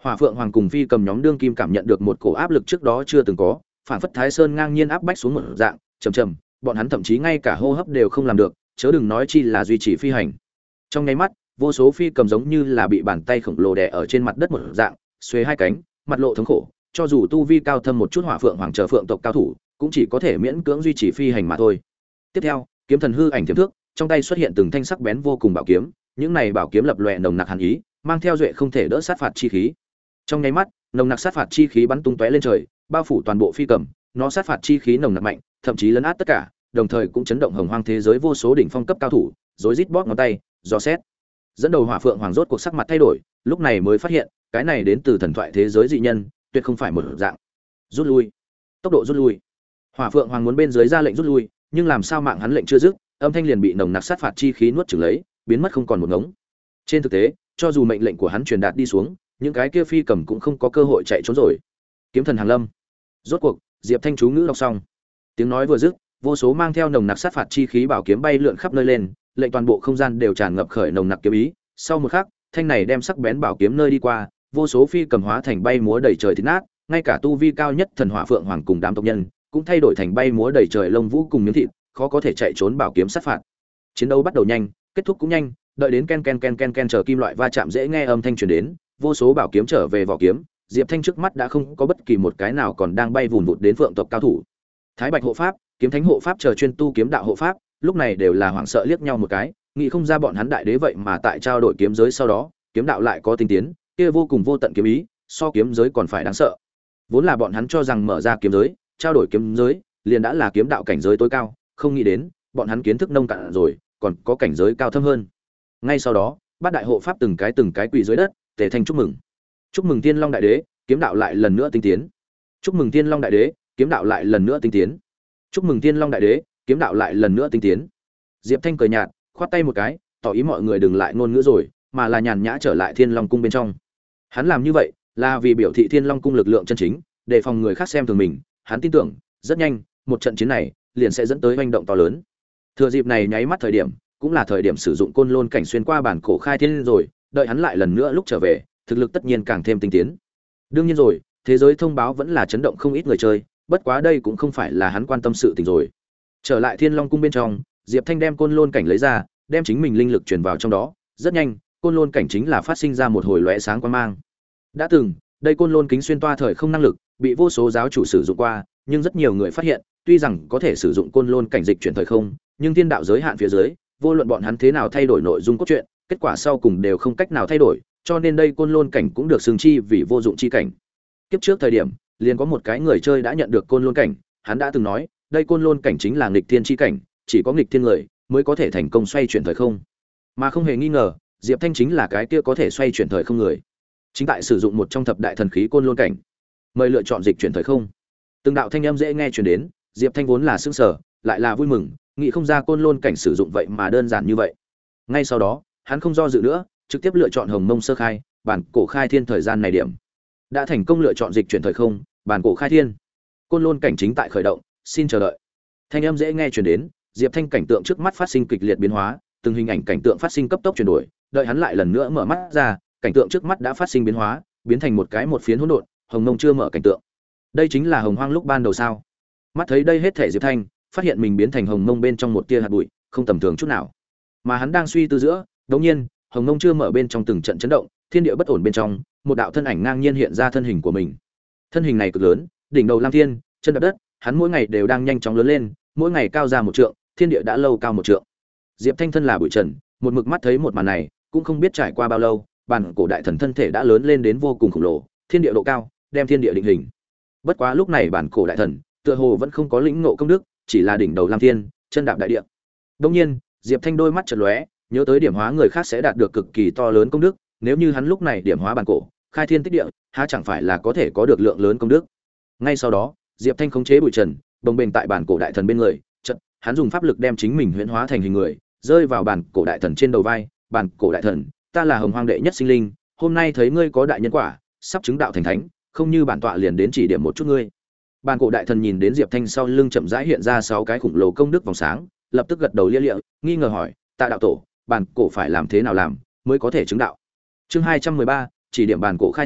Hỏa Phượng Hoàng cùng Phi Cầm nhóm đương kim cảm nhận được một cổ áp lực trước đó chưa từng có, phản phất Thái Sơn ngang nhiên áp bách xuống một dạng, trầm trầm, bọn hắn thậm chí ngay cả hô hấp đều không làm được, chớ đừng nói chi là duy trì phi hành. Trong nháy mắt, vô số Phi Cầm giống như là bị bàn tay khổng lồ đè ở trên mặt đất một dạng, xuề hai cánh, mặt lộ thống khổ, cho dù tu vi cao thâm một chút Hỏa Phượng Hoàng chờ phượng tộc cao thủ, cũng chỉ có thể miễn cưỡng duy trì phi hành mà thôi. Tiếp theo, kiếm thần hư ảnh tiềm thước, trong tay xuất hiện từng thanh sắc bén vô cùng bảo kiếm, những này bảo kiếm lập lòe nồng nặc hàn ý, mang theo duệ không thể đỡ sát phạt chi khí. Trong nháy mắt, nồng nặc sát phạt chi khí bắn tung tóe lên trời, bao phủ toàn bộ Phi Cầm, nó sát phạt chi khí nồng nặc mạnh, thậm chí lấn át tất cả, đồng thời cũng chấn động hồng hoang thế giới vô số đỉnh phong cấp cao thủ, rối rít bóp ngón tay, dò xét. Dẫn đầu Hỏa Phượng Hoàng rốt cuộc sắc mặt thay đổi, lúc này mới phát hiện, cái này đến từ thần thoại thế giới dị nhân, tuyệt không phải một dạng. Rút lui, tốc độ rút lui. Hỏa Phượng Hoàng muốn bên dưới ra lệnh rút lui, nhưng làm sao mạng hắn lệnh chưa dứt, âm thanh liền bị nồng nặc sát phạt chi khí nuốt chửng lấy, biến mất không còn một ngống. Trên thực tế, cho dù mệnh lệnh của hắn truyền đạt đi xuống, những cái kia Phi Cầm cũng không có cơ hội chạy trốn rồi. Kiếm thần hàng lâm. Rốt cuộc, Diệp Thanh chú ngữ đọc xong. Tiếng nói vừa dứt, vô số mang theo nồng nặc sát phạt chi khí bảo kiếm bay lượn khắp nơi lên, lệnh toàn bộ không gian đều tràn ngập khởi nồng nặc kiếm ý. Sau một khắc, thanh này đem sắc bén bảo kiếm nơi đi qua, vô số Phi Cầm hóa thành bay múa đầy trời thít nát, ngay cả tu vi cao nhất thần Hỏa Phượng Hoàng cùng đám tộc nhân cũng thay đổi thành bay múa đầy trời lông vũ cùng miếng thịt, khó có thể chạy trốn bảo kiếm sát phạt. Chiến đấu bắt đầu nhanh, kết thúc cũng nhanh, đợi đến ken ken ken ken ken chờ kim loại va chạm dễ nghe âm thanh truyền đến, vô số bảo kiếm trở về vỏ kiếm, Diệp Thanh trước mắt đã không có bất kỳ một cái nào còn đang bay vùn vụt đến phượng tộc cao thủ. Thái Bạch hộ pháp, Kiếm Thánh hộ pháp chờ chuyên tu kiếm đạo hộ pháp, lúc này đều là hoảng sợ liếc nhau một cái, nghĩ không ra bọn hắn đại đế vậy mà tại trao đổi kiếm giới sau đó, kiếm đạo lại có tinh tiến, kia vô cùng vô tận kiếm ý, so kiếm giới còn phải đáng sợ. Vốn là bọn hắn cho rằng mở ra kiếm giới, trao đổi kiếm giới, liền đã là kiếm đạo cảnh giới tối cao, không nghĩ đến, bọn hắn kiến thức nông cạn rồi, còn có cảnh giới cao thâm hơn. Ngay sau đó, bát đại hộ pháp từng cái từng cái quỳ dưới đất, tề thanh chúc mừng. Chúc mừng Thiên Long đại đế, kiếm đạo lại lần nữa tinh tiến. Chúc mừng Thiên Long đại đế, kiếm đạo lại lần nữa tinh tiến. Chúc mừng Thiên Long đại đế, kiếm đạo lại lần nữa tinh tiến. Diệp Thanh cười nhạt, khoát tay một cái, tỏ ý mọi người đừng lại ngôn ngữ rồi, mà là nhàn nhã trở lại Thiên Long cung bên trong. Hắn làm như vậy, là vì biểu thị Thiên Long cung lực lượng chân chính, để phòng người khác xem thường mình, hắn tin tưởng, rất nhanh, một trận chiến này liền sẽ dẫn tới hoành động to lớn. Thừa dịp này nháy mắt thời điểm, cũng là thời điểm sử dụng côn lôn cảnh xuyên qua bản cổ khai thiên rồi, đợi hắn lại lần nữa lúc trở về, thực lực tất nhiên càng thêm tinh tiến. Đương nhiên rồi, thế giới thông báo vẫn là chấn động không ít người chơi, bất quá đây cũng không phải là hắn quan tâm sự tình rồi. Trở lại Thiên Long cung bên trong, Diệp Thanh đem côn lôn cảnh lấy ra, đem chính mình linh lực truyền vào trong đó, rất nhanh, côn lôn cảnh chính là phát sinh ra một hồi lóe sáng quang mang. Đã từng, đây côn lôn kính xuyên toa thời không năng lực, bị vô số giáo chủ sử dụng qua, nhưng rất nhiều người phát hiện, tuy rằng có thể sử dụng côn lôn cảnh dịch chuyển thời không, nhưng thiên đạo giới hạn phía dưới, vô luận bọn hắn thế nào thay đổi nội dung cốt truyện, kết quả sau cùng đều không cách nào thay đổi, cho nên đây côn lôn cảnh cũng được xưng chi vì vô dụng chi cảnh. Kiếp trước thời điểm, liền có một cái người chơi đã nhận được côn lôn cảnh, hắn đã từng nói, đây côn lôn cảnh chính là nghịch thiên chi cảnh, chỉ có nghịch thiên người mới có thể thành công xoay chuyển thời không. Mà không hề nghi ngờ, Diệp Thanh chính là cái kia có thể xoay chuyển thời không người. Chính tại sử dụng một trong thập đại thần khí côn lôn cảnh. Mời lựa chọn dịch chuyển thời không. Từng đạo thanh âm dễ nghe truyền đến, Diệp Thanh vốn là sững sờ, lại là vui mừng, nghĩ không ra côn lôn cảnh sử dụng vậy mà đơn giản như vậy. Ngay sau đó, hắn không do dự nữa, trực tiếp lựa chọn Hồng Mông Sơ Khai, bản cổ khai thiên thời gian này điểm. Đã thành công lựa chọn dịch chuyển thời không, bản cổ khai thiên. Côn lôn cảnh chính tại khởi động, xin chờ đợi. Thanh âm dễ nghe truyền đến, Diệp Thanh cảnh tượng trước mắt phát sinh kịch liệt biến hóa, từng hình ảnh cảnh tượng phát sinh cấp tốc chuyển đổi, đợi hắn lại lần nữa mở mắt ra, cảnh tượng trước mắt đã phát sinh biến hóa, biến thành một cái một phiến hỗn độn, Hồng Mông chưa mở cảnh tượng. Đây chính là Hồng Hoang lúc ban đầu sao? Mắt thấy đây hết thể Diệp Thanh, phát hiện mình biến thành Hồng Mông bên trong một tia hạt bụi, không tầm thường chút nào. Mà hắn đang suy tư giữa, đột nhiên, Hồng Mông chưa mở bên trong từng trận chấn động, thiên địa bất ổn bên trong, một đạo thân ảnh ngang nhiên hiện ra thân hình của mình. Thân hình này cực lớn, đỉnh đầu lam thiên, chân đạp đất, hắn mỗi ngày đều đang nhanh chóng lớn lên, mỗi ngày cao ra một trượng, thiên địa đã lâu cao một trượng. Diệp Thanh thân là bụi trần, một mực mắt thấy một màn này, cũng không biết trải qua bao lâu, bản cổ đại thần thân thể đã lớn lên đến vô cùng khổng lồ, thiên địa độ cao, đem thiên địa định hình. Bất quá lúc này bản cổ đại thần, tựa hồ vẫn không có lĩnh ngộ công đức, chỉ là đỉnh đầu lam thiên, chân đạp đại địa. Đương nhiên, Diệp Thanh đôi mắt chợt lóe, nhớ tới điểm hóa người khác sẽ đạt được cực kỳ to lớn công đức, nếu như hắn lúc này điểm hóa bản cổ, khai thiên tích địa, há chẳng phải là có thể có được lượng lớn công đức. Ngay sau đó, Diệp Thanh khống chế bụi trần, bồng bềnh tại bản cổ đại thần bên người, chợt, hắn dùng pháp lực đem chính mình huyễn hóa thành hình người, rơi vào bản cổ đại thần trên đầu vai, "Bản cổ đại thần, ta là Hồng Hoang đệ nhất sinh linh, hôm nay thấy ngươi có đại nhân quả, sắp chứng đạo thành thánh, không như bản tọa liền đến chỉ điểm một chút ngươi." Bản cổ đại thần nhìn đến Diệp Thanh sau lưng chậm rãi hiện ra sáu cái khủng lồ công đức vòng sáng, lập tức gật đầu lia lịa, nghi ngờ hỏi, "Tạ đạo tổ, bản cổ phải làm thế nào làm mới có thể chứng đạo?" Chương hai trăm mười ba, chỉ điểm bản cổ khai thiên,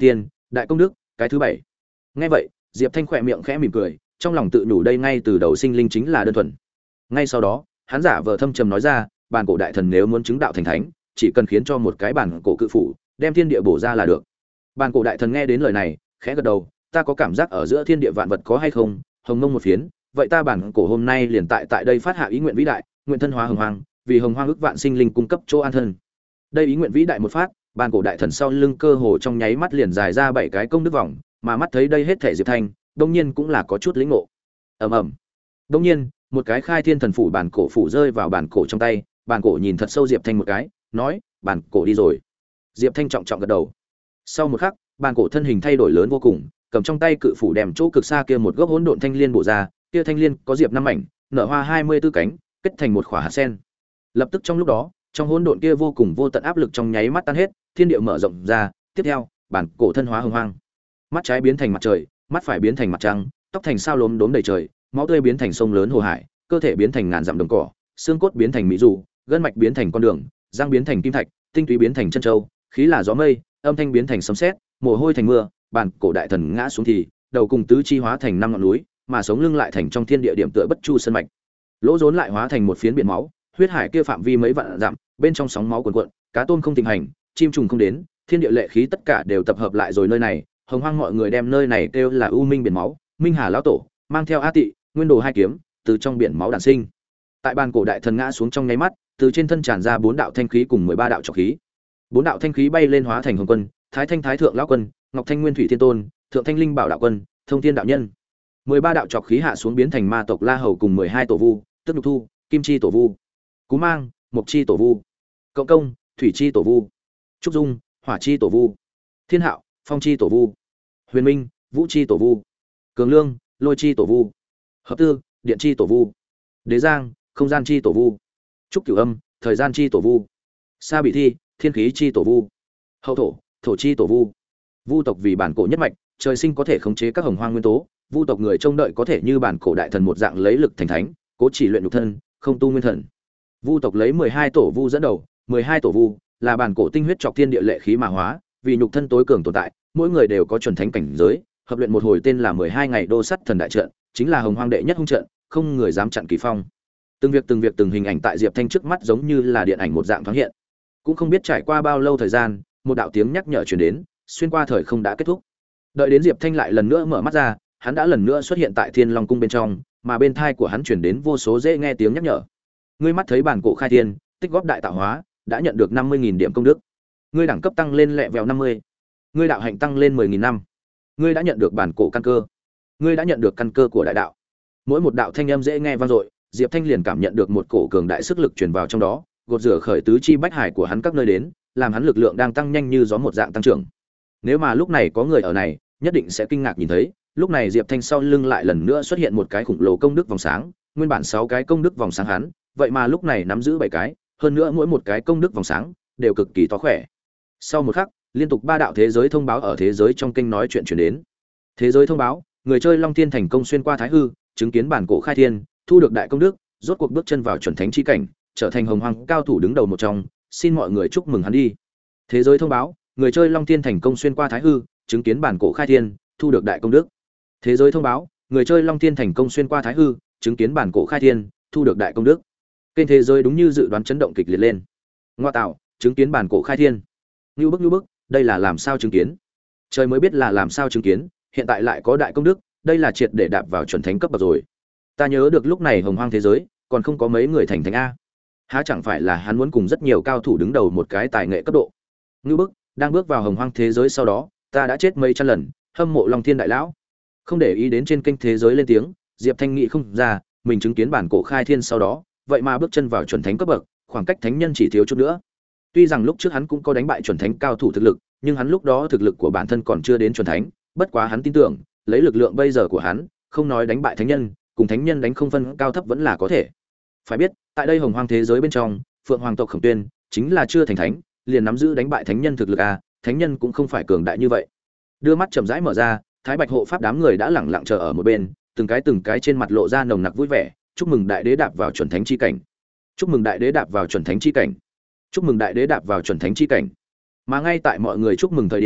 đại công đức, cái thứ bảy. Nghe vậy, Diệp Thanh khỏe miệng khẽ mỉm cười, trong lòng tự nhủ đây ngay từ đầu sinh linh chính là đơn thuần. Ngay sau đó, hắn giả vờ thâm trầm nói ra, bản cổ đại thần nếu muốn chứng đạo thành thánh, chỉ cần khiến cho một cái bản cổ cự phủ, đem thiên địa bổ ra là được. Bản cổ đại thần nghe đến lời này, khẽ gật đầu, ta có cảm giác ở giữa thiên địa vạn vật có hay không, hồng mông một phiến, vậy ta bản cổ hôm nay liền tại tại đây phát hạ ý nguyện vĩ đại, nguyện thân hóa hồng hoang, vì hồng hoang ức vạn sinh linh cung cấp chỗ an thân. Đây ý nguyện vĩ đại một phát, bản cổ đại thần sau lưng cơ hồ trong nháy mắt liền dài ra bảy cái công đức vòng, mà mắt thấy đây hết thể Diệp Thanh, đông nhiên cũng là có chút lĩnh ngộ. Ầm ầm. Đông nhiên, một cái khai thiên thần phủ bản cổ phủ rơi vào bản cổ trong tay, bản cổ nhìn thật sâu Diệp Thanh một cái, nói, bản cổ đi rồi. Diệp Thanh trọng trọng gật đầu. Sau một khắc, bản cổ thân hình thay đổi lớn vô cùng, cầm trong tay cự phủ đem chỗ cực xa kia một gốc hỗn độn thanh liên bổ ra, kia thanh liên có diệp năm mảnh, nở hoa hai mươi tư cánh, kết thành một khỏa hạt sen. Lập tức trong lúc đó, trong hỗn độn kia vô cùng vô tận áp lực trong nháy mắt tan hết, thiên địa mở rộng ra, tiếp theo, bản cổ thân hóa hồng hoang. Mắt trái biến thành mặt trời, mắt phải biến thành mặt trăng, tóc thành sao lốm đốm đầy trời, máu tươi biến thành sông lớn hồ hải, cơ thể biến thành ngàn dặm đồng cỏ, xương cốt biến thành mỹ dù, gân mạch biến thành con đường, răng biến thành kim thạch, tinh túy biến thành chân châu, khí là gió mây, âm thanh biến thành sấm sét, mồ hôi thành mưa, bản cổ đại thần ngã xuống thì, đầu cùng tứ chi hóa thành năm ngọn núi, mà sống lưng lại thành trong thiên địa điểm tựa bất chu sơn mạch. Lỗ rốn lại hóa thành một phiến biển máu, huyết hải kia phạm vi mấy vạn dặm, bên trong sóng máu cuồn cuộn, cá tôm không thịnh hành, chim trùng không đến, thiên địa lệ khí tất cả đều tập hợp lại rồi nơi này, hồng hoang mọi người đem nơi này kêu là u minh biển máu, minh hà lão tổ mang theo a tị, nguyên đồ hai kiếm, từ trong biển máu đản sinh. Tại bàn cổ đại thần ngã xuống trong nháy mắt, từ trên thân tràn ra bốn đạo thanh khí cùng mười ba đạo trọc khí. Bốn đạo thanh khí bay lên hóa thành hồng quân, thái thanh thái thượng lão quân, ngọc thanh nguyên thủy thiên tôn, thượng thanh linh bảo đạo quân, thông thiên đạo nhân. mười ba đạo trọc khí hạ xuống biến thành ma tộc La Hầu cùng mười hai tổ vu, tức Nhục Thu, Kim Chi tổ vu, Cú Mang, Mộc Chi tổ vu, Cộng Công, Thủy Chi tổ vu, Trúc Dung, Hỏa Chi tổ vu, Thiên Hạo, Phong Chi tổ vu, Huyền Minh, Vũ Chi tổ vu, Cường Lương, Lôi Chi tổ vu, Hợp Tư, Điện Chi tổ vu, Đế Giang, Không Gian Chi tổ vu, Trúc Cửu Âm, Thời Gian Chi tổ vu, Sa Bị Thi, Thiên Khí Chi tổ vu, Hậu Thổ, Thổ Chi tổ vu. Vu tộc vì bản cổ nhất mạch, trời sinh có thể khống chế các hồng hoang nguyên tố, vu tộc người trông đợi có thể như bản cổ đại thần một dạng lấy lực thành thánh, cố chỉ luyện nhục thân, không tu nguyên thần. Vu tộc lấy mười hai tổ vu dẫn đầu, mười hai tổ vu là bản cổ tinh huyết trọc thiên địa lệ khí mà hóa, vì nhục thân tối cường tồn tại, mỗi người đều có chuẩn thánh cảnh giới, hợp luyện một hồi tên là mười hai ngày đô sắt thần đại trận, chính là hồng hoang đệ nhất hung trận, không người dám chặn kỳ phong. Từng việc từng việc từng hình ảnh tại Diệp Thanh trước mắt giống như là điện ảnh một dạng thoáng hiện. Cũng không biết trải qua bao lâu thời gian, một đạo tiếng nhắc nhở truyền đến, xuyên qua thời không đã kết thúc. Đợi đến Diệp Thanh lại lần nữa mở mắt ra, hắn đã lần nữa xuất hiện tại Thiên Long cung bên trong, mà bên thai của hắn truyền đến vô số dễ nghe tiếng nhắc nhở. Ngươi mắt thấy bản cổ khai thiên, tích góp đại tạo hóa, đã nhận được năm mươi nghìn điểm công đức. Ngươi đẳng cấp tăng lên lẹ vèo năm mươi. Ngươi đạo hạnh tăng lên mười nghìn năm. Ngươi đã nhận được bản cổ căn cơ. Ngươi đã nhận được căn cơ của đại đạo. Mỗi một đạo thanh âm dễ nghe vang dội, Diệp Thanh liền cảm nhận được một cổ cường đại sức lực truyền vào trong đó, gột rửa khởi tứ chi bách hải của hắn các nơi đến, làm hắn lực lượng đang tăng nhanh như gió một dạng tăng trưởng. Nếu mà lúc này có người ở này, nhất định sẽ kinh ngạc nhìn thấy, lúc này Diệp Thanh sau lưng lại lần nữa xuất hiện một cái khủng lồ công đức vòng sáng, nguyên bản sáu cái công đức vòng sáng hắn, vậy mà lúc này nắm giữ bảy cái, hơn nữa mỗi một cái công đức vòng sáng đều cực kỳ to khỏe. Sau một khắc, liên tục ba đạo thế giới thông báo ở thế giới trong kênh nói chuyện truyền đến. Thế giới thông báo, người chơi Long Thiên thành công xuyên qua thái hư, chứng kiến bản cổ khai thiên, thu được đại công đức, rốt cuộc bước chân vào chuẩn thánh chi cảnh, trở thành hồng hoàng cao thủ đứng đầu một trong, xin mọi người chúc mừng hắn đi. Thế giới thông báo, người chơi Long Thiên thành công xuyên qua thái hư, chứng kiến bản cổ khai thiên, thu được đại công đức. Thế giới thông báo, người chơi Long Thiên thành công xuyên qua thái hư, chứng kiến bản cổ khai thiên, thu được đại công đức. Kênh thế giới đúng như dự đoán chấn động kịch liệt lên. Ngoa tạo, chứng kiến bản cổ khai thiên. Như bức như bức, đây là làm sao chứng kiến? Trời mới biết là làm sao chứng kiến, hiện tại lại có đại công đức, đây là triệt để đạp vào chuẩn thánh cấp bậc rồi. Ta nhớ được lúc này hồng hoang thế giới, còn không có mấy người thành thánh a. Há chẳng phải là hắn muốn cùng rất nhiều cao thủ đứng đầu một cái tài nghệ cấp độ. Như bức, đang bước vào hồng hoang thế giới sau đó, ta đã chết mấy trăm lần, hâm mộ Long Thiên đại lão. Không để ý đến trên kênh thế giới lên tiếng, Diệp Thanh nghĩ không ra, mình chứng kiến bản cổ khai thiên sau đó, vậy mà bước chân vào chuẩn thánh cấp bậc, khoảng cách thánh nhân chỉ thiếu chút nữa. Tuy rằng lúc trước hắn cũng có đánh bại chuẩn thánh cao thủ thực lực, nhưng hắn lúc đó thực lực của bản thân còn chưa đến chuẩn thánh, bất quá hắn tin tưởng, lấy lực lượng bây giờ của hắn, không nói đánh bại thánh nhân, cùng thánh nhân đánh không phân cao thấp vẫn là có thể. Phải biết, tại đây hồng hoang thế giới bên trong, Phượng Hoàng tộc Khổng Tuyên chính là chưa thành thánh, liền nắm giữ đánh bại thánh nhân thực lực a, thánh nhân cũng không phải cường đại như vậy. Đưa mắt chậm rãi mở ra, Thái Bạch hộ pháp đám người đã lẳng lặng chờ ở một bên, từng cái từng cái trên mặt lộ ra nồng nặc vui vẻ, chúc mừng đại đế đạp vào chuẩn thánh chi cảnh. Chúc mừng đại đế đạp vào chuẩn thánh chi cảnh. Chúc mừng đại đế đạp vào chuẩn thánh chi cảnh. Mà ngay tại mọi người chúc mừng thời điểm,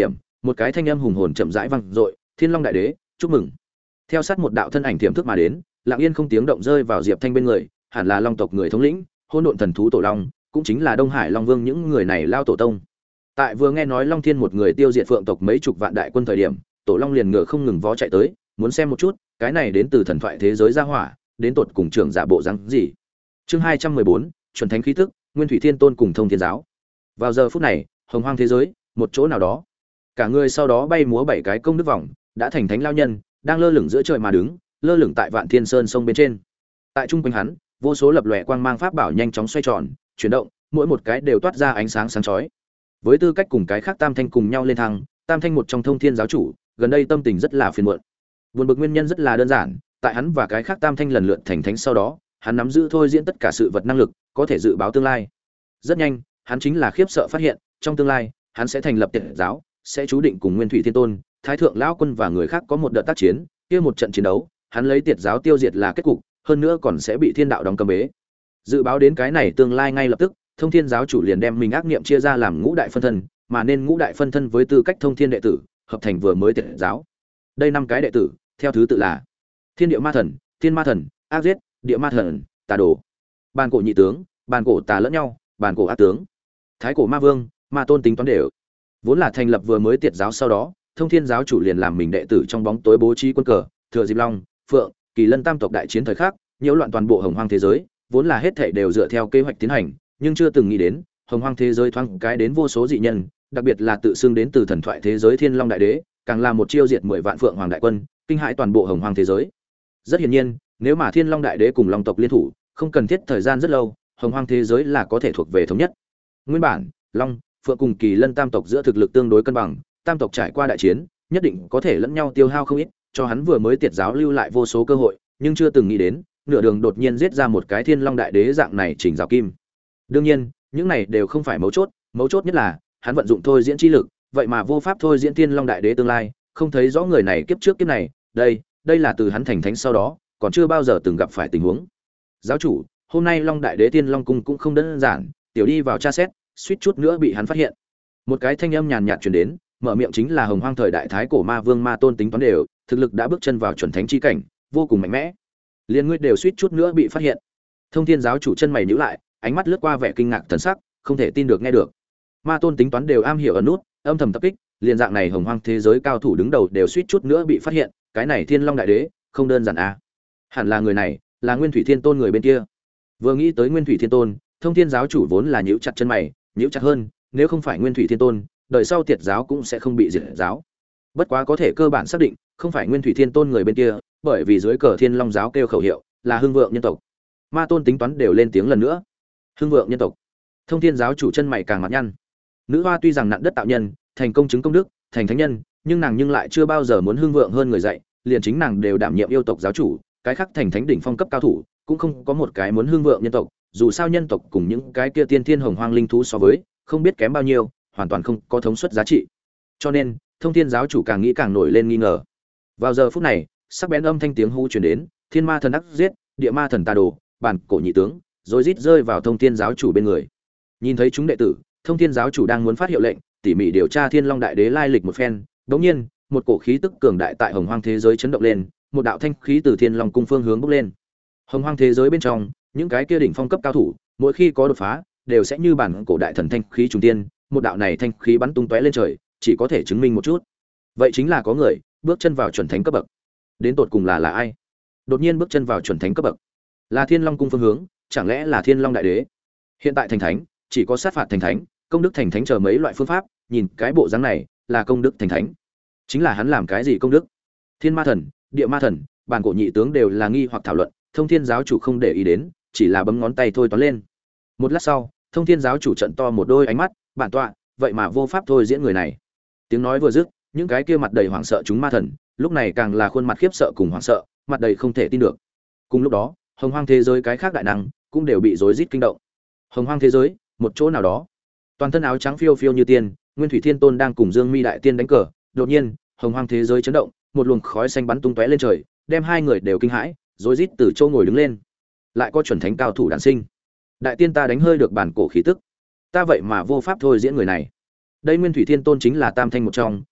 Một cái thanh âm hùng hồn chậm rãi vang dội, Thiên Long đại đế, chúc mừng. Theo sát một đạo thân ảnh tiềm thức mà đến, lặng yên không tiếng động rơi vào Diệp Thanh bên người, hẳn là Long tộc người thống lĩnh, Hỗn Độn thần thú tổ long, cũng chính là Đông Hải Long Vương những người này lao tổ tông. Tại vừa nghe nói Long Thiên một người tiêu diệt Phượng tộc mấy chục vạn đại quân thời điểm, tổ long liền ngựa không ngừng vó chạy tới, muốn xem một chút, cái này đến từ thần thoại thế giới gia hỏa, đến tột cùng trưởng giả bộ răng gì. Chương hai trăm mười bốn, chuẩn thánh khí tức, Nguyên Thủy Thiên Tôn cùng Thông Thiên giáo. Vào giờ phút này, hồng hoang thế giới, một chỗ nào đó, cả người sau đó bay múa bảy cái công đức vòng, đã thành thánh lao nhân, đang lơ lửng giữa trời mà đứng, lơ lửng tại Vạn Thiên Sơn sông bên trên. Tại trung quanh hắn, vô số lập lòe quang mang pháp bảo nhanh chóng xoay tròn, chuyển động, mỗi một cái đều toát ra ánh sáng sáng chói. Với tư cách cùng cái khác Tam Thanh cùng nhau lên thăng, Tam Thanh một trong Thông Thiên giáo chủ, gần đây tâm tình rất là phiền muộn. Buồn bực nguyên nhân rất là đơn giản, tại hắn và cái khác Tam Thanh lần lượt thành thánh sau đó, hắn nắm giữ thôi diễn tất cả sự vật năng lực, có thể dự báo tương lai. Rất nhanh, hắn chính là khiếp sợ phát hiện, trong tương lai, hắn sẽ thành lập Tiệt giáo, sẽ chú định cùng Nguyên Thủy Thiên Tôn, Thái Thượng lão quân và người khác có một đợt tác chiến, kia một trận chiến đấu, hắn lấy Tiệt giáo tiêu diệt là kết cục, hơn nữa còn sẽ bị thiên đạo đóng cầm bế. Dự báo đến cái này tương lai ngay lập tức, Thông Thiên giáo chủ liền đem mình ác niệm chia ra làm ngũ đại phân thân, mà nên ngũ đại phân thân với tư cách Thông Thiên đệ tử, hợp thành vừa mới Tiệt giáo. Đây năm cái đệ tử, theo thứ tự là Thiên Địa Ma Thần, Thiên Ma Thần, Ác Giết, Địa Ma Thần, Tà Đồ. Bàn cổ nhị tướng, bàn cổ tà lẫn nhau, bàn cổ ác tướng. Thái cổ ma vương, ma tôn tính toán đều. Vốn là thành lập vừa mới Tiệt giáo sau đó, Thông Thiên giáo chủ liền làm mình đệ tử trong bóng tối bố trí quân cờ, thừa dịp Long, Phượng, Kỳ Lân tam tộc đại chiến thời khắc, nhiễu loạn toàn bộ hồng hoang thế giới, vốn là hết thảy đều dựa theo kế hoạch tiến hành, nhưng chưa từng nghĩ đến, hồng hoang thế giới thoáng cái đến vô số dị nhân, đặc biệt là tự xưng đến từ thần thoại thế giới Thiên Long đại đế, càng là một chiêu diệt mười vạn phượng hoàng đại quân, kinh hãi toàn bộ hồng hoang thế giới. Rất hiển nhiên, nếu mà Thiên Long đại đế cùng Long tộc liên thủ, không cần thiết thời gian rất lâu, hồng hoang thế giới là có thể thuộc về thống nhất. Nguyên bản, Long, Phượng cùng Kỳ Lân tam tộc giữa thực lực tương đối cân bằng, tam tộc trải qua đại chiến, nhất định có thể lẫn nhau tiêu hao không ít, cho hắn vừa mới Tiệt giáo lưu lại vô số cơ hội, nhưng chưa từng nghĩ đến, nửa đường đột nhiên giết ra một cái Thiên Long đại đế dạng này chỉnh rào kim. Đương nhiên, những này đều không phải mấu chốt, mấu chốt nhất là, hắn vận dụng thôi diễn chi lực, vậy mà vô pháp thôi diễn Thiên Long đại đế tương lai, không thấy rõ người này kiếp trước kiếp này, đây, đây là từ hắn thành thánh sau đó, còn chưa bao giờ từng gặp phải tình huống. Giáo chủ, hôm nay Long đại đế Thiên Long cung cũng không đơn giản, tiểu đi vào tra xét, suýt chút nữa bị hắn phát hiện. Một cái thanh âm nhàn nhạt truyền đến, mở miệng chính là hồng hoang thời đại thái cổ ma vương ma tôn tính toán đều, thực lực đã bước chân vào chuẩn thánh chi cảnh, vô cùng mạnh mẽ. Liên ngươi đều suýt chút nữa bị phát hiện. Thông Thiên giáo chủ chân mày nhíu lại, ánh mắt lướt qua vẻ kinh ngạc thần sắc, không thể tin được nghe được. Ma tôn tính toán đều am hiểu ẩn nút, âm thầm tập kích, liền dạng này hồng hoang thế giới cao thủ đứng đầu đều suýt chút nữa bị phát hiện, cái này Thiên Long đại đế, không đơn giản à? Hẳn là người này, là Nguyên Thủy Thiên Tôn người bên kia. Vừa nghĩ tới Nguyên Thủy Thiên Tôn, Thông Thiên giáo chủ vốn là nhíu chặt chân mày, nhíu chặt hơn, nếu không phải Nguyên Thủy Thiên Tôn, đời sau Tiệt giáo cũng sẽ không bị diệt giáo. Bất quá có thể cơ bản xác định, không phải Nguyên Thủy Thiên Tôn người bên kia, bởi vì dưới cờ Thiên Long giáo kêu khẩu hiệu là Hưng Vượng nhân tộc. Ma tôn tính toán đều lên tiếng lần nữa. Hưng Vượng nhân tộc. Thông Thiên giáo chủ chân mày càng mặt nhăn. Nữ hoa tuy rằng nặn đất tạo nhân, thành công chứng công đức, thành thánh nhân, nhưng nàng nhưng lại chưa bao giờ muốn hưng vượng hơn người dạy, liền chính nàng đều đảm nhiệm yêu tộc giáo chủ, cái khác thành thánh đỉnh phong cấp cao thủ, cũng không có một cái muốn hưng vượng nhân tộc, dù sao nhân tộc cùng những cái kia tiên thiên hồng hoang linh thú so với, không biết kém bao nhiêu, hoàn toàn không có thống suất giá trị. Cho nên, Thông Thiên giáo chủ càng nghĩ càng nổi lên nghi ngờ. Vào giờ phút này, sắc bén âm thanh tiếng hú truyền đến, Thiên Ma thần Ác Giết, Địa Ma thần Tà Đồ, bản cổ nhị tướng, rồi rít rơi vào Thông Thiên giáo chủ bên người. Nhìn thấy chúng đệ tử, Thông Thiên giáo chủ đang muốn phát hiệu lệnh, tỉ mỉ điều tra Thiên Long đại đế lai lịch một phen, đột nhiên, một cổ khí tức cường đại tại hồng hoang thế giới chấn động lên, một đạo thanh khí từ Thiên Long cung phương hướng bốc lên. Hồng hoang thế giới bên trong, những cái kia đỉnh phong cấp cao thủ, mỗi khi có đột phá, đều sẽ như bản cổ đại thần thanh khí trùng tiên, một đạo này thanh khí bắn tung tóe lên trời, chỉ có thể chứng minh một chút. Vậy chính là có người bước chân vào chuẩn thánh cấp bậc. Đến tột cùng là là ai? Đột nhiên bước chân vào chuẩn thánh cấp bậc. Là Thiên Long cung phương hướng, chẳng lẽ là Thiên Long đại đế? Hiện tại thành thánh, chỉ có sát phạt thành thánh, công đức thành thánh chờ mấy loại phương pháp, nhìn cái bộ dáng này, là công đức thành thánh. Chính là hắn làm cái gì công đức? Thiên Ma thần, Địa Ma thần, bản cổ nhị tướng đều là nghi hoặc thảo luận, Thông Thiên giáo chủ không để ý đến, chỉ là bấm ngón tay thôi toán lên. Một lát sau, Thông Thiên giáo chủ trận to một đôi ánh mắt, bản tọa, vậy mà vô pháp thôi diễn người này. Tiếng nói vừa dứt, những cái kia mặt đầy hoảng sợ chúng ma thần, lúc này càng là khuôn mặt khiếp sợ cùng hoảng sợ, mặt đầy không thể tin được. Cùng lúc đó, hồng hoang thế giới cái khác đại năng cũng đều bị rối rít kinh động. Hồng hoang thế giới, một chỗ nào đó, toàn thân áo trắng phiêu phiêu như tiên, Nguyên Thủy Thiên Tôn đang cùng Dương Mi đại tiên đánh cờ, đột nhiên, hồng hoang thế giới chấn động, một luồng khói xanh bắn tung tóe lên trời, đem hai người đều kinh hãi, rối rít từ chỗ ngồi đứng lên. Lại có chuẩn thánh cao thủ đản sinh. Đại tiên ta đánh hơi được bản cổ khí tức, ta vậy mà vô pháp thôi diễn người này. Đây Nguyên Thủy Thiên Tôn chính là tam thanh một trong,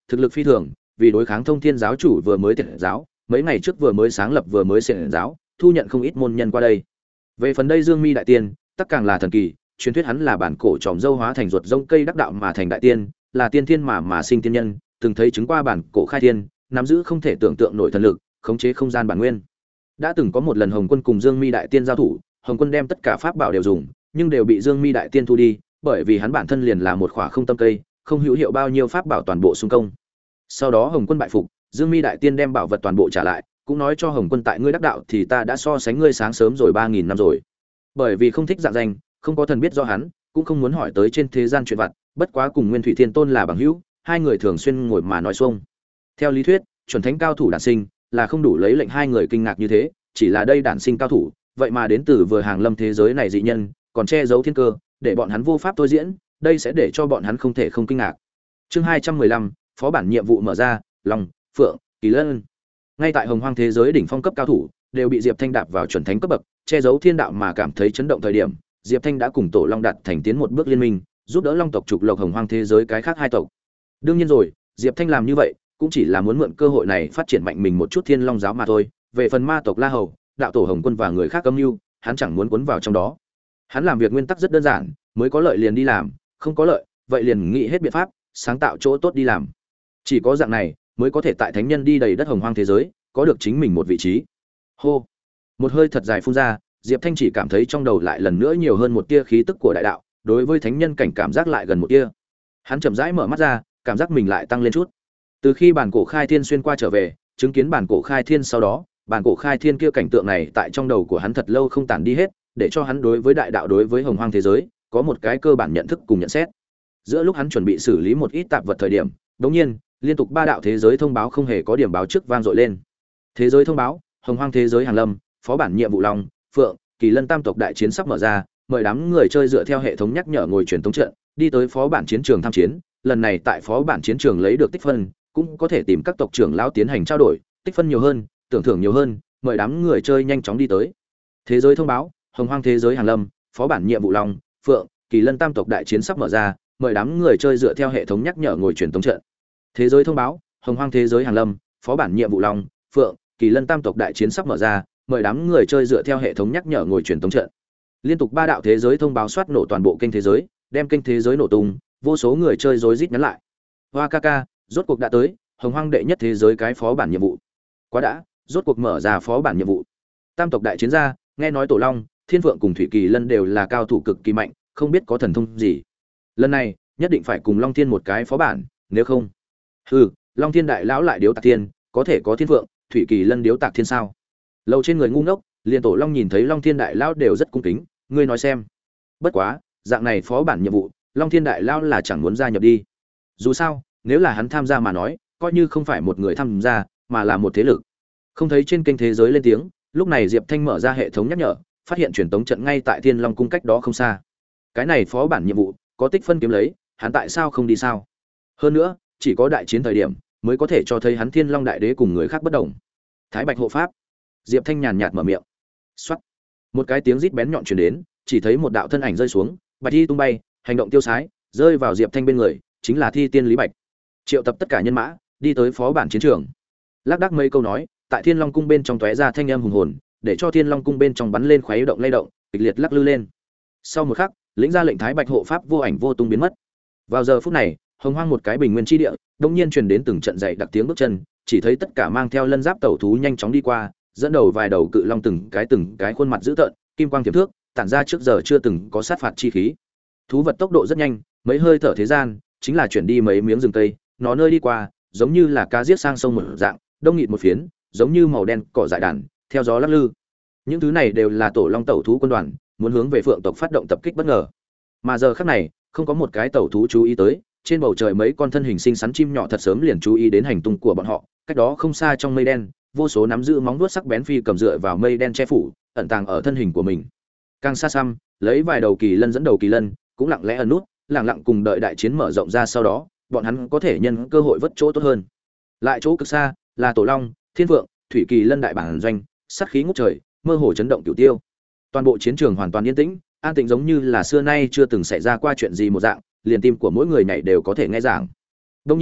thực lực phi thường, vì đối kháng Thông Thiên giáo chủ vừa mới tiệt giáo, mấy ngày trước vừa mới sáng lập vừa mới xiển giáo, thu nhận không ít môn nhân qua đây. Về phần đây Dương Mi đại tiên, tất càng là thần kỳ, truyền thuyết hắn là bản cổ tròm dâu hóa thành ruột rông cây đắc đạo mà thành đại tiên, là tiên thiên mà mà sinh tiên nhân, từng thấy chứng qua bản cổ khai thiên, nắm giữ không thể tưởng tượng nổi thần lực, khống chế không gian bản nguyên. Đã từng có một lần Hồng Quân cùng Dương Mi đại tiên giao thủ, Hồng Quân đem tất cả pháp bảo đều dùng, nhưng đều bị Dương Mi đại tiên thu đi, bởi vì hắn bản thân liền là một khỏa không tâm cây, không hữu hiệu bao nhiêu pháp bảo toàn bộ xung công. Sau đó Hồng Quân bại phục, Dương Mi đại tiên đem bảo vật toàn bộ trả lại, cũng nói cho Hồng Quân tại ngươi đắc đạo thì ta đã so sánh ngươi sáng sớm rồi ba nghìn năm rồi. Bởi vì không thích dạng danh, không có thần biết do hắn, cũng không muốn hỏi tới trên thế gian chuyện vặt, bất quá cùng Nguyên Thủy Thiên Tôn là bằng hữu, hai người thường xuyên ngồi mà nói xuông. Theo lý thuyết, chuẩn thánh cao thủ đản sinh, là không đủ lấy lệnh hai người kinh ngạc như thế, chỉ là đây đản sinh cao thủ, vậy mà đến từ vừa hàng lâm thế giới này dị nhân, còn che giấu thiên cơ, để bọn hắn vô pháp tôi diễn, đây sẽ để cho bọn hắn không thể không kinh ngạc. Chương hai trăm mười lăm, phó bản nhiệm vụ mở ra, Long, Phượng, Kỳ Lân. Ngay tại Hồng Hoang thế giới đỉnh phong cấp cao thủ, đều bị Diệp Thanh đạp vào chuẩn thánh cấp bậc, che giấu thiên đạo mà cảm thấy chấn động thời điểm, Diệp Thanh đã cùng Tổ Long đạt thành tiến một bước liên minh, giúp đỡ Long tộc trục lộc Hồng Hoang thế giới cái khác hai tộc. Đương nhiên rồi, Diệp Thanh làm như vậy, cũng chỉ là muốn mượn cơ hội này phát triển mạnh mình một chút Thiên Long giáo mà thôi. Về phần ma tộc La Hầu, đạo tổ Hồng Quân và người khác âm mưu, hắn chẳng muốn cuốn vào trong đó. Hắn làm việc nguyên tắc rất đơn giản, mới có lợi liền đi làm, không có lợi, vậy liền nghĩ hết biện pháp, sáng tạo chỗ tốt đi làm. Chỉ có dạng này, mới có thể tại thánh nhân đi đầy đất Hồng Hoang thế giới, có được chính mình một vị trí. Hô, một hơi thật dài phun ra, Diệp Thanh chỉ cảm thấy trong đầu lại lần nữa nhiều hơn một tia khí tức của đại đạo, đối với thánh nhân cảnh cảm giác lại gần một tia. Hắn chậm rãi mở mắt ra, cảm giác mình lại tăng lên chút. Từ khi bản cổ khai thiên xuyên qua trở về, chứng kiến bản cổ khai thiên sau đó, bản cổ khai thiên kia cảnh tượng này tại trong đầu của hắn thật lâu không tản đi hết, để cho hắn đối với đại đạo đối với Hồng Hoang thế giới có một cái cơ bản nhận thức cùng nhận xét. Giữa lúc hắn chuẩn bị xử lý một ít tạp vật thời điểm, đột nhiên, liên tục ba đạo thế giới thông báo không hề có điểm báo trước vang dội lên. Thế giới thông báo, Hồng Hoang thế giới hàng lâm, phó bản nhiệm vụ Long, Phượng, Kỳ Lân tam tộc đại chiến sắp mở ra, mời đám người chơi dựa theo hệ thống nhắc nhở ngồi truyền tống trận, đi tới phó bản chiến trường tham chiến, lần này tại phó bản chiến trường lấy được tích phân, cũng có thể tìm các tộc trưởng lão tiến hành trao đổi, tích phân nhiều hơn, tưởng thưởng nhiều hơn, mời đám người chơi nhanh chóng đi tới. Thế giới thông báo, Hồng Hoang thế giới hàng lâm, phó bản nhiệm vụ Long, Phượng, Kỳ Lân tam tộc đại chiến sắp mở ra, mời đám người chơi dựa theo hệ thống nhắc nhở ngồi truyền tống trận. Thế giới thông báo, Hồng Hoang thế giới hàng lâm, phó bản nhiệm vụ Long, Phượng, Kỳ Lân tam tộc đại chiến sắp mở ra, mời đám người chơi dựa theo hệ thống nhắc nhở ngồi truyền tống trận. Liên tục ba đạo thế giới thông báo soát nổ toàn bộ kênh thế giới, đem kênh thế giới nổ tung, vô số người chơi rối rít nhắn lại. Hoa ca ca, rốt cuộc đã tới, Hồng Hoang đệ nhất thế giới cái phó bản nhiệm vụ. Quá đã, rốt cuộc mở ra phó bản nhiệm vụ. Tam tộc đại chiến ra, nghe nói Tổ Long, Thiên Phượng cùng Thủy Kỳ Lân đều là cao thủ cực kỳ mạnh, không biết có thần thông gì. Lần này, nhất định phải cùng Long Thiên một cái phó bản, nếu không. Hừ, Long Thiên đại lão lại điếu tạc thiên, có thể có Thiên Phượng, Thủy Kỳ Lân điếu tạc thiên sao? Lâu trên người ngu ngốc, liền Tổ Long nhìn thấy Long Thiên đại lão đều rất cung kính, ngươi nói xem. Bất quá, dạng này phó bản nhiệm vụ, Long Thiên đại lão là chẳng muốn gia nhập đi. Dù sao, nếu là hắn tham gia mà nói, coi như không phải một người tham gia, mà là một thế lực. Không thấy trên kênh thế giới lên tiếng, lúc này Diệp Thanh mở ra hệ thống nhắc nhở, phát hiện truyền tống trận ngay tại Thiên Long cung cách đó không xa. Cái này phó bản nhiệm vụ, có tích phân kiếm lấy, hắn tại sao không đi sao? Hơn nữa, chỉ có đại chiến thời điểm mới có thể cho thấy hắn Thiên Long đại đế cùng người khác bất đồng. Thái Bạch hộ pháp. Diệp Thanh nhàn nhạt mở miệng. Soát. Một cái tiếng rít bén nhọn truyền đến, chỉ thấy một đạo thân ảnh rơi xuống, bạch y tung bay, hành động tiêu sái, rơi vào Diệp Thanh bên người, chính là Thi Tiên Lý Bạch. Triệu tập tất cả nhân mã, đi tới phó bản chiến trường. Lác đác mấy câu nói, tại Thiên Long cung bên trong tóe ra thanh âm hùng hồn, để cho Thiên Long cung bên trong bắn lên khuấy động lay động, kịch liệt lắc lư lên. Sau một khắc, lĩnh ra lệnh Thái Bạch hộ pháp vô ảnh vô tung biến mất. Vào giờ phút này, Hồng Hoang một cái bình nguyên chi địa, đột nhiên truyền đến từng trận dậy đặc tiếng bước chân, chỉ thấy tất cả mang theo lân giáp tẩu thú nhanh chóng đi qua, dẫn đầu vài đầu cự long từng cái từng cái khuôn mặt dữ tợn, kim quang tiềm thước, tản ra trước giờ chưa từng có sát phạt chi khí. Thú vật tốc độ rất nhanh, mấy hơi thở thế gian, chính là chuyển đi mấy miếng rừng cây, nó nơi đi qua, giống như là cá giết sang sông một dạng, đông nghịt một phiến, giống như màu đen cỏ dại đàn, theo gió lắc lư. Những thứ này đều là tổ long tẩu thú quân đoàn, muốn hướng về Phượng tộc phát động tập kích bất ngờ. Mà giờ khắc này, không có một cái tẩu thú chú ý tới, trên bầu trời mấy con thân hình xinh xắn chim nhỏ thật sớm liền chú ý đến hành tung của bọn họ, cách đó không xa trong mây đen, vô số nắm giữ móng vuốt sắc bén phi cầm dựa vào mây đen che phủ, ẩn tàng ở thân hình của mình. Càng xa xăm, lấy vài đầu kỳ lân dẫn đầu kỳ lân, cũng lặng lẽ ẩn nút, lặng lặng cùng đợi đại chiến mở rộng ra, sau đó, bọn hắn có thể nhân cơ hội vớt chỗ tốt hơn. Lại chỗ cực xa, là Tổ Long, Thiên Vượng, Thủy Kỳ Lân đại bản doanh, sát khí ngút trời, mơ hồ chấn động cửu tiêu. Toàn bộ chiến trường hoàn toàn yên tĩnh, an tĩnh giống như là xưa nay chưa từng xảy ra qua chuyện gì một dạng, liền tim của mỗi người nhảy đều có thể nghe giảng. Đương nhiên,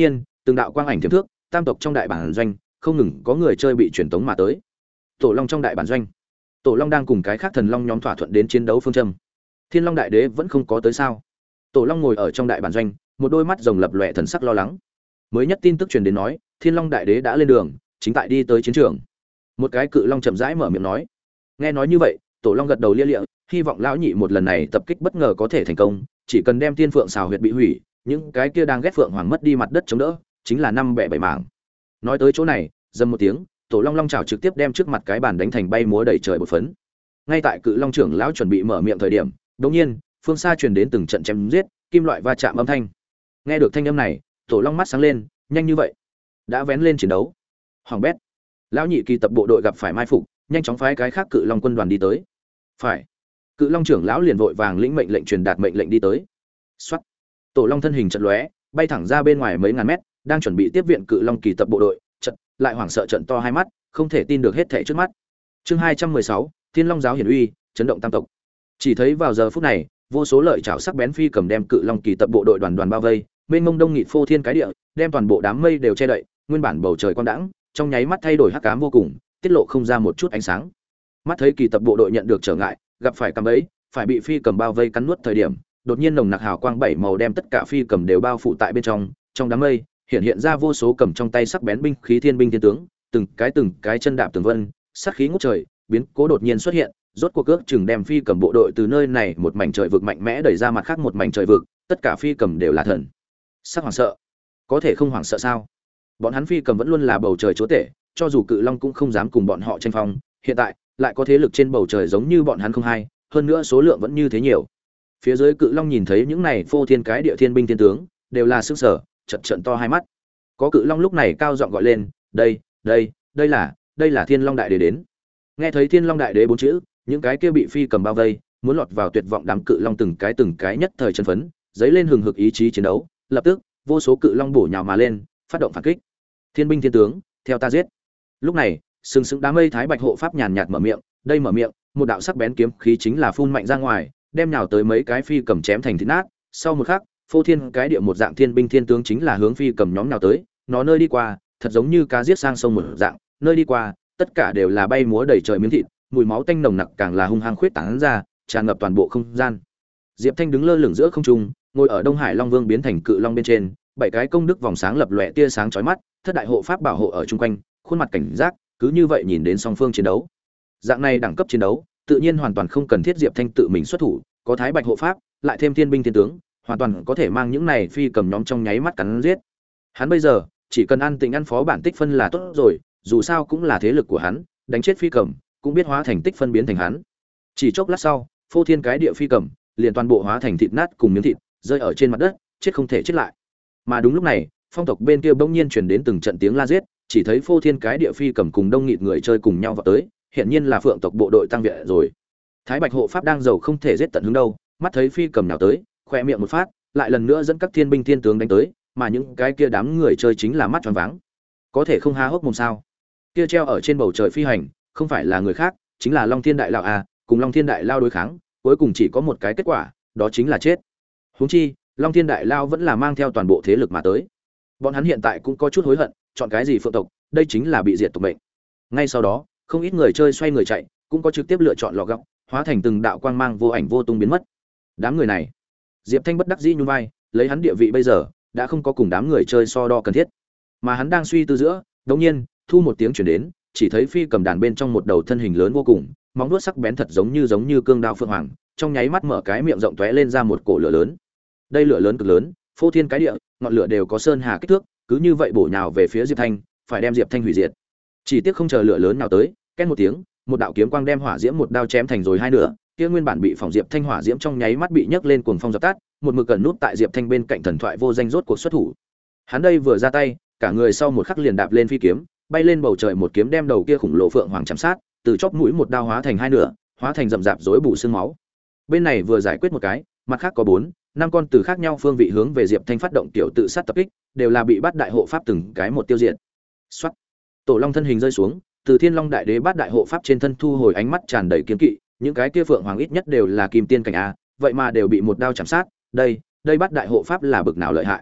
từng đạo quang ảnh thiểm thước, tam tộc trong đại bản doanh, không ngừng có người chơi bị truyền tống mà tới. Tổ Long trong đại bản doanh, Tổ Long đang cùng cái khác thần long nhóm thỏa thuận đến chiến đấu phương châm. Thiên Long đại đế vẫn không có tới sao? Tổ Long ngồi ở trong đại bản doanh, một đôi mắt rồng lập lòe thần sắc lo lắng. Mới nhất tin tức truyền đến nói, Thiên Long đại đế đã lên đường, chính tại đi tới chiến trường. Một cái cự long chậm rãi mở miệng nói. Nghe nói như vậy, Tổ Long gật đầu lia lịa, hy vọng lão nhị một lần này tập kích bất ngờ có thể thành công, chỉ cần đem Tiên Phượng xào huyệt bị hủy, những cái kia đang ghét Phượng Hoàng mất đi mặt đất chống đỡ, chính là năm bẻ bảy mảng. Nói tới chỗ này, dầm một tiếng, Tổ Long long chảo trực tiếp đem trước mặt cái bàn đánh thành bay múa đầy trời bột phấn. Ngay tại cự long trưởng lão chuẩn bị mở miệng thời điểm, đột nhiên, phương xa truyền đến từng trận chém giết, kim loại va chạm âm thanh. Nghe được thanh âm này, Tổ Long mắt sáng lên, nhanh như vậy, đã vén lên chiến đấu. Hoàng bét, lão nhị kỳ tập bộ đội gặp phải mai phục, nhanh chóng phái cái khác cự long quân đoàn đi tới. Phải. Cự long trưởng lão liền vội vàng lĩnh mệnh lệnh truyền đạt mệnh lệnh đi tới. Soát. Tổ Long thân hình chợt lóe, bay thẳng ra bên ngoài mấy ngàn mét, đang chuẩn bị tiếp viện cự long kỳ tập bộ đội, chợt lại hoảng sợ trợn to hai mắt, không thể tin được hết thảy trước mắt. Chương hai trăm mười sáu, Thiên Long giáo hiển uy, chấn động tam tộc. Chỉ thấy vào giờ phút này, vô số lợi chảo sắc bén phi cầm đem cự long kỳ tập bộ đội đoàn đoàn bao vây, mênh mông đông nghịt phô thiên cái địa, đem toàn bộ đám mây đều che đậy, nguyên bản bầu trời quang đãng, trong nháy mắt thay đổi hắc ám vô cùng, tiết lộ không ra một chút ánh sáng. Mắt thấy kỳ tập bộ đội nhận được trở ngại, gặp phải cạm bẫy, phải bị phi cầm bao vây cắn nuốt thời điểm, đột nhiên nồng nặc hào quang bảy màu đem tất cả phi cầm đều bao phủ tại bên trong, trong đám mây hiện hiện ra vô số cầm trong tay sắc bén binh khí thiên binh thiên tướng, từng cái từng cái chân đạp tường vân, sát khí ngút trời, biến cố đột nhiên xuất hiện, rốt cuộc cước chừng đem phi cầm bộ đội từ nơi này một mảnh trời vực mạnh mẽ đẩy ra mặt khác một mảnh trời vực, tất cả phi cầm đều là thần. Sắc hoảng sợ, có thể không hoảng sợ sao? Bọn hắn phi cầm vẫn luôn là bầu trời chúa tể, cho dù cự long cũng không dám cùng bọn họ tranh phong, hiện tại lại có thế lực trên bầu trời giống như bọn hắn không hay, hơn nữa số lượng vẫn như thế nhiều. Phía dưới cự long nhìn thấy những này phô thiên cái địa thiên binh thiên tướng, đều là sức sở, chật trận to hai mắt. Có cự long lúc này cao giọng gọi lên, "Đây, đây, đây là, đây là Thiên Long đại đế đến." Nghe thấy Thiên Long đại đế bốn chữ, những cái kia bị phi cầm bao vây, muốn lọt vào tuyệt vọng đám cự long từng cái từng cái nhất thời chân phấn, dấy lên hừng hực ý chí chiến đấu, lập tức, vô số cự long bổ nhào mà lên, phát động phản kích. Thiên binh thiên tướng, theo ta giết. Lúc này, sừng sững đám mây thái bạch hộ pháp nhàn nhạt mở miệng, đây mở miệng, một đạo sắc bén kiếm khí chính là phun mạnh ra ngoài, đem nhào tới mấy cái phi cầm chém thành thịt nát. Sau một khắc, phô thiên cái địa một dạng thiên binh thiên tướng chính là hướng phi cầm nhóm nhào tới, nó nơi đi qua, thật giống như cá giết sang sông một dạng, nơi đi qua, tất cả đều là bay múa đầy trời miếng thịt, mùi máu tanh nồng nặc càng là hung hăng khuyết tán ra, tràn ngập toàn bộ không gian. Diệp Thanh đứng lơ lửng giữa không trung, ngồi ở Đông Hải Long Vương biến thành cự long bên trên, bảy cái công đức vòng sáng lập lòe tia sáng chói mắt, thất đại hộ pháp bảo hộ ở chung quanh, khuôn mặt cảnh giác, cứ như vậy nhìn đến song phương chiến đấu. Dạng này đẳng cấp chiến đấu, tự nhiên hoàn toàn không cần thiết Diệp Thanh tự mình xuất thủ, có Thái Bạch hộ pháp, lại thêm thiên binh thiên tướng, hoàn toàn có thể mang những này phi cầm nhóm trong nháy mắt cắn giết. Hắn bây giờ chỉ cần ăn tịnh ăn phó bản tích phân là tốt rồi, dù sao cũng là thế lực của hắn, đánh chết phi cầm, cũng biết hóa thành tích phân biến thành hắn. Chỉ chốc lát sau, phô thiên cái địa phi cầm, liền toàn bộ hóa thành thịt nát cùng miếng thịt, rơi ở trên mặt đất, chết không thể chết lại. Mà đúng lúc này, phong tộc bên kia bỗng nhiên truyền đến từng trận tiếng la giết, chỉ thấy phô thiên cái địa phi cầm cùng đông nghịt người chơi cùng nhau vào tới, hiện nhiên là phượng tộc bộ đội tăng viện rồi. Thái Bạch hộ pháp đang giàu không thể giết tận hướng đâu, mắt thấy phi cầm nào tới, khoe miệng một phát, lại lần nữa dẫn các thiên binh thiên tướng đánh tới, mà những cái kia đám người chơi chính là mắt tròn váng. Có thể không há hốc mồm sao? Kia treo ở trên bầu trời phi hành, không phải là người khác, chính là Long Thiên Đại Lão à, cùng Long Thiên Đại Lao đối kháng, cuối cùng chỉ có một cái kết quả, đó chính là chết. Huống chi, Long Thiên Đại Lao vẫn là mang theo toàn bộ thế lực mà tới. Bọn hắn hiện tại cũng có chút hối hận, chọn cái gì phượng tộc, đây chính là bị diệt tộc mệnh. Ngay sau đó, không ít người chơi xoay người chạy, cũng có trực tiếp lựa chọn lọ góc, hóa thành từng đạo quang mang vô ảnh vô tung biến mất. Đám người này, Diệp Thanh bất đắc dĩ nhún vai, lấy hắn địa vị bây giờ, đã không có cùng đám người chơi so đo cần thiết. Mà hắn đang suy tư giữa, đột nhiên, thu một tiếng truyền đến, chỉ thấy phi cầm đàn bên trong một đầu thân hình lớn vô cùng, móng vuốt sắc bén thật giống như giống như cương đao phượng hoàng, trong nháy mắt mở cái miệng rộng tóe lên ra một cổ lửa lớn. Đây lửa lớn cực lớn, phô thiên cái địa, ngọn lửa đều có sơn hà kích thước, cứ như vậy bổ nhào về phía Diệp Thanh, phải đem Diệp Thanh hủy diệt. Chỉ tiếc không chờ lửa lớn nào tới, két một tiếng, một đạo kiếm quang đem hỏa diễm một đao chém thành rồi hai nửa, kia nguyên bản bị phòng Diệp Thanh hỏa diễm trong nháy mắt bị nhấc lên cuồng phong dập tắt, một mực cẩn nút tại Diệp Thanh bên cạnh thần thoại vô danh rốt cuộc xuất thủ. Hắn đây vừa ra tay, cả người sau một khắc liền đạp lên phi kiếm, bay lên bầu trời một kiếm đem đầu kia khủng lồ phượng hoàng chém sát, từ chóp mũi một đao hóa thành hai nửa, hóa thành rậm rạp rối bù xương máu. Bên này vừa giải quyết một cái, mặt khác có bốn, năm con từ khác nhau phương vị hướng về Diệp Thanh phát động tiểu tự sát tập kích, đều là bị Bát Đại hộ pháp từng cái một tiêu diệt. Soát. Tổ Long thân hình rơi xuống, từ Thiên Long Đại Đế Bát Đại hộ pháp trên thân thu hồi ánh mắt tràn đầy kiên kỵ, những cái kia phượng hoàng ít nhất đều là kim tiên cảnh a, vậy mà đều bị một đao chém sát, đây, đây Bát Đại hộ pháp là bực nào lợi hại.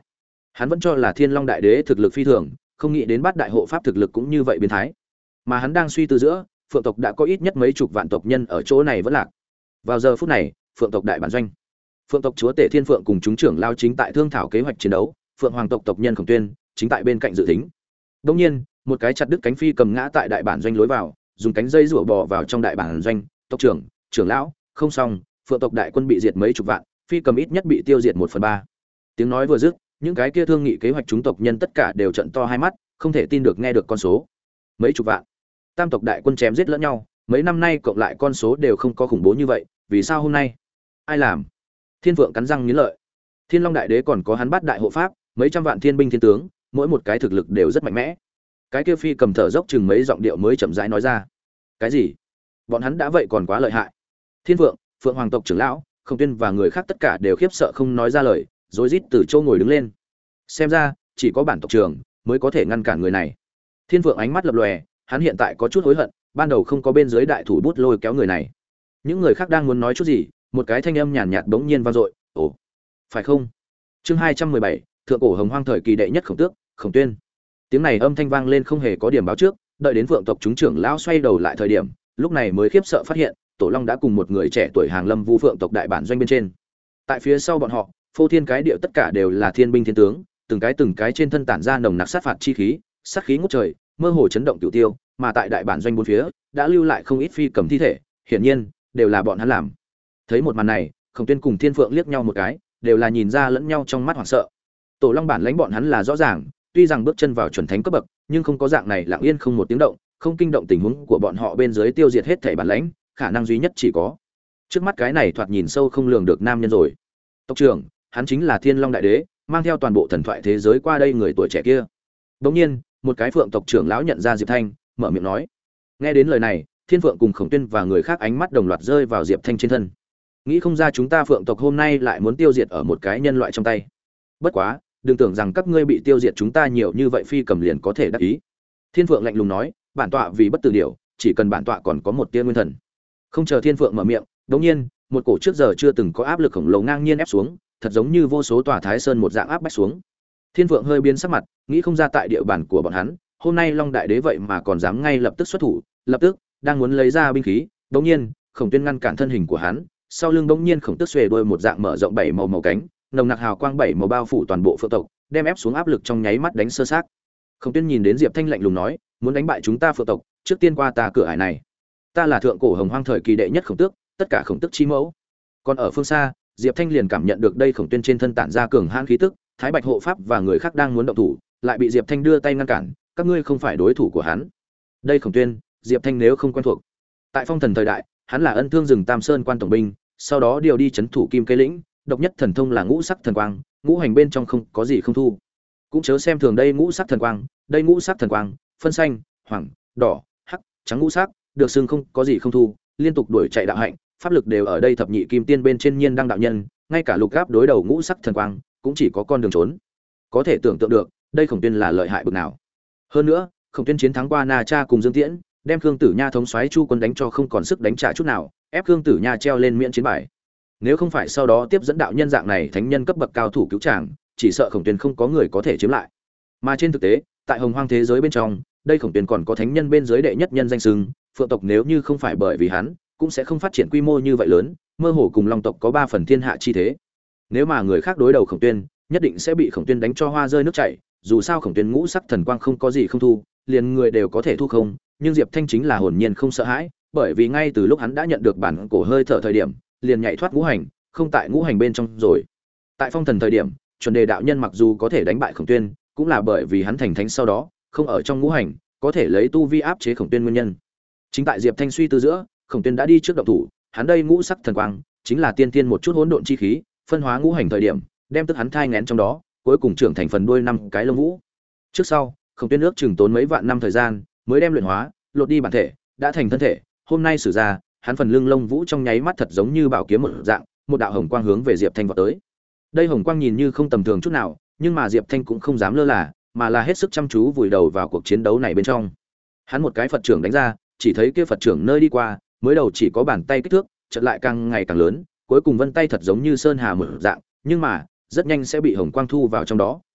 Hắn vẫn cho là Thiên Long Đại Đế thực lực phi thường, không nghĩ đến Bát Đại Hộ Pháp thực lực cũng như vậy biến thái. Mà hắn đang suy tư giữa, Phượng tộc đã có ít nhất mấy chục vạn tộc nhân ở chỗ này vẫn lạc. Vào giờ phút này, Phượng tộc đại bản doanh, Phượng tộc chúa tể Thiên Phượng cùng chúng trưởng lao chính tại thương thảo kế hoạch chiến đấu, Phượng Hoàng tộc tộc nhân Khổng Tuyên chính tại bên cạnh dự tính. Đương nhiên, một cái chặt đứt cánh phi cầm ngã tại đại bản doanh lối vào, dùng cánh dây rủa bò vào trong đại bản doanh, tộc trưởng, trưởng lão, không xong, Phượng tộc đại quân bị diệt mấy chục vạn, phi cầm ít nhất bị tiêu diệt một phần ba. Tiếng nói vừa dứt, những cái kia thương nghị kế hoạch chúng tộc nhân tất cả đều trợn to hai mắt, không thể tin được nghe được con số. Mấy chục vạn. Tam tộc đại quân chém giết lẫn nhau, mấy năm nay cộng lại con số đều không có khủng bố như vậy, vì sao hôm nay? Ai làm? Thiên Phượng cắn răng nghiến lợi. Thiên Long Đại Đế còn có hắn Bát Đại Hộ Pháp, mấy trăm vạn thiên binh thiên tướng, mỗi một cái thực lực đều rất mạnh mẽ. Cái kia phi cầm thở dốc chừng mấy giọng điệu mới chậm rãi nói ra. Cái gì? Bọn hắn đã vậy còn quá lợi hại. Thiên Phượng, Phượng Hoàng tộc trưởng lão, Khổng Tuyên và người khác tất cả đều khiếp sợ không nói ra lời, rối rít từ châu ngồi đứng lên. Xem ra, chỉ có bản tộc trưởng mới có thể ngăn cản người này. Thiên Phượng ánh mắt lập lòe, hắn hiện tại có chút hối hận, ban đầu không có bên dưới đại thủ bút lôi kéo người này. Những người khác đang muốn nói chút gì, một cái thanh âm nhàn nhạt bỗng nhiên vang dội, "Ồ, phải không?" Chương hai trăm mười bảy, thượng cổ hồng hoang thời kỳ đệ nhất Khổng Tước, Khổng Tuyên. Tiếng này âm thanh vang lên không hề có điểm báo trước, đợi đến Phượng tộc chúng trưởng lão xoay đầu lại thời điểm, lúc này mới khiếp sợ phát hiện, Tổ Long đã cùng một người trẻ tuổi hàng lâm Vu Phượng tộc đại bản doanh bên trên. Tại phía sau bọn họ, phô thiên cái địa tất cả đều là thiên binh thiên tướng, từng cái từng cái trên thân tản ra nồng nặc sát phạt chi khí, sát khí ngút trời, mơ hồ chấn động cửu tiêu, mà tại đại bản doanh bốn phía đã lưu lại không ít phi cầm thi thể, hiển nhiên đều là bọn hắn làm. Thấy một màn này, Khổng Tuyên cùng Thiên Phượng liếc nhau một cái, đều là nhìn ra lẫn nhau trong mắt hoảng sợ. Tổ Long bản lãnh bọn hắn là rõ ràng, tuy rằng bước chân vào chuẩn thánh cấp bậc, nhưng không có dạng này lặng yên không một tiếng động, không kinh động tình huống của bọn họ bên dưới tiêu diệt hết thảy bản lãnh, khả năng duy nhất chỉ có trước mắt cái này thoạt nhìn sâu không lường được nam nhân rồi. Tộc trưởng, hắn chính là Thiên Long Đại Đế, mang theo toàn bộ thần thoại thế giới qua đây người tuổi trẻ kia. Đống nhiên, một cái Phượng tộc trưởng lão nhận ra Diệp Thanh, mở miệng nói. Nghe đến lời này, Thiên Phượng cùng Khổng Tuyên và người khác ánh mắt đồng loạt rơi vào Diệp Thanh trên thân. Nghĩ không ra chúng ta Phượng tộc hôm nay lại muốn tiêu diệt ở một cái nhân loại trong tay. Bất quá, đừng tưởng rằng các ngươi bị tiêu diệt chúng ta nhiều như vậy phi cầm liền có thể đắc ý. Thiên Phượng lạnh lùng nói, bản tọa vì bất tử điều, chỉ cần bản tọa còn có một tia nguyên thần. Không chờ Thiên Phượng mở miệng, đống nhiên, một cổ trước giờ chưa từng có áp lực khổng lồ ngang nhiên ép xuống, thật giống như vô số tòa Thái Sơn một dạng áp bách xuống. Thiên Phượng hơi biến sắc mặt, nghĩ không ra tại địa bàn của bọn hắn, hôm nay Long Đại Đế vậy mà còn dám ngay lập tức xuất thủ, lập tức đang muốn lấy ra binh khí, đống nhiên, Khổng Tuyên ngăn cản thân hình của hắn, sau lưng đống nhiên Khổng Tước xuề đuôi một dạng mở rộng bảy màu màu cánh, nồng nặc hào quang bảy màu bao phủ toàn bộ Phượng tộc, đem ép xuống áp lực trong nháy mắt đánh sơ xác. Khổng Tuyên nhìn đến Diệp Thanh lạnh lùng nói, muốn đánh bại chúng ta Phượng tộc, trước tiên qua ta cửa ải này. Ta là thượng cổ hồng hoang thời kỳ đệ nhất Khổng Tước, tất cả Khổng Tước chi mẫu. Còn ở phương xa, Diệp Thanh liền cảm nhận được đây Khổng Tuyên trên thân tản ra cường hãn khí tức, Thái Bạch hộ pháp và người khác đang muốn động thủ, lại bị Diệp Thanh đưa tay ngăn cản, các ngươi không phải đối thủ của hắn. Đây Khổng Tuyên, Diệp Thanh nếu không quen thuộc. Tại Phong Thần thời đại, hắn là ân thương rừng Tam Sơn quan tổng binh, sau đó điều đi trấn thủ Kim Cây lĩnh, độc nhất thần thông là ngũ sắc thần quang, ngũ hành bên trong không có gì không thu. Cũng chớ xem thường đây ngũ sắc thần quang, đây ngũ sắc thần quang, phân xanh, hoàng, đỏ, hắc, trắng ngũ sắc, được xưng không có gì không thu, liên tục đuổi chạy đạo hạnh, pháp lực đều ở đây thập nhị kim tiên bên trên nhiên đăng đạo nhân, ngay cả lục gáp đối đầu ngũ sắc thần quang, cũng chỉ có con đường trốn. Có thể tưởng tượng được, đây Khổng Tuyên là lợi hại bực nào. Hơn nữa, Khổng Tuyên chiến thắng qua Na Cha cùng Dương Tiễn, đem Khương Tử Nha thống soái Chu quân đánh cho không còn sức đánh trả chút nào, ép Khương Tử Nha treo lên miễn chiến bài. Nếu không phải sau đó tiếp dẫn đạo nhân dạng này thánh nhân cấp bậc cao thủ cứu chàng, chỉ sợ Khổng Tuyên không có người có thể chiếm lại. Mà trên thực tế, tại hồng hoang thế giới bên trong, đây Khổng Tuyên còn có thánh nhân bên dưới đệ nhất nhân danh xưng, Phượng tộc nếu như không phải bởi vì hắn, cũng sẽ không phát triển quy mô như vậy lớn, mơ hồ cùng Long tộc có ba phần thiên hạ chi thế. Nếu mà người khác đối đầu Khổng Tuyên, nhất định sẽ bị Khổng Tuyên đánh cho hoa rơi nước chảy, dù sao Khổng Tuyên ngũ sắc thần quang không có gì không thu, liền người đều có thể thu không, nhưng Diệp Thanh chính là hồn nhiên không sợ hãi, bởi vì ngay từ lúc hắn đã nhận được bản cổ hơi thở thời điểm, liền nhảy thoát ngũ hành, không tại ngũ hành bên trong rồi. Tại Phong Thần thời điểm, chuẩn đề đạo nhân mặc dù có thể đánh bại Khổng Tuyên, cũng là bởi vì hắn thành thánh sau đó, không ở trong ngũ hành, có thể lấy tu vi áp chế Khổng Tuyên nguyên nhân. Chính tại Diệp Thanh suy tư giữa, Khổng Tuyên đã đi trước động thủ, hắn đây ngũ sắc thần quang, chính là tiên tiên một chút hỗn độn chi khí, phân hóa ngũ hành thời điểm, đem tức hắn thai nghén trong đó, cuối cùng trưởng thành phần đuôi năm cái lông vũ. Trước sau, Khổng Tuyên ước chừng tốn mấy vạn năm thời gian, mới đem luyện hóa, lột đi bản thể, đã thành thân thể, hôm nay sử ra, hắn phần lưng lông vũ trong nháy mắt thật giống như bảo kiếm một dạng, một đạo hồng quang hướng về Diệp Thanh vọt tới. Đây hồng quang nhìn như không tầm thường chút nào, nhưng mà Diệp Thanh cũng không dám lơ là, mà là hết sức chăm chú vùi đầu vào cuộc chiến đấu này bên trong. Hắn một cái Phật trưởng đánh ra, chỉ thấy kia Phật trưởng nơi đi qua, mới đầu chỉ có bàn tay kích thước, chợt lại càng ngày càng lớn, cuối cùng vân tay thật giống như sơn hà mở dạng, nhưng mà rất nhanh sẽ bị hồng quang thu vào trong đó,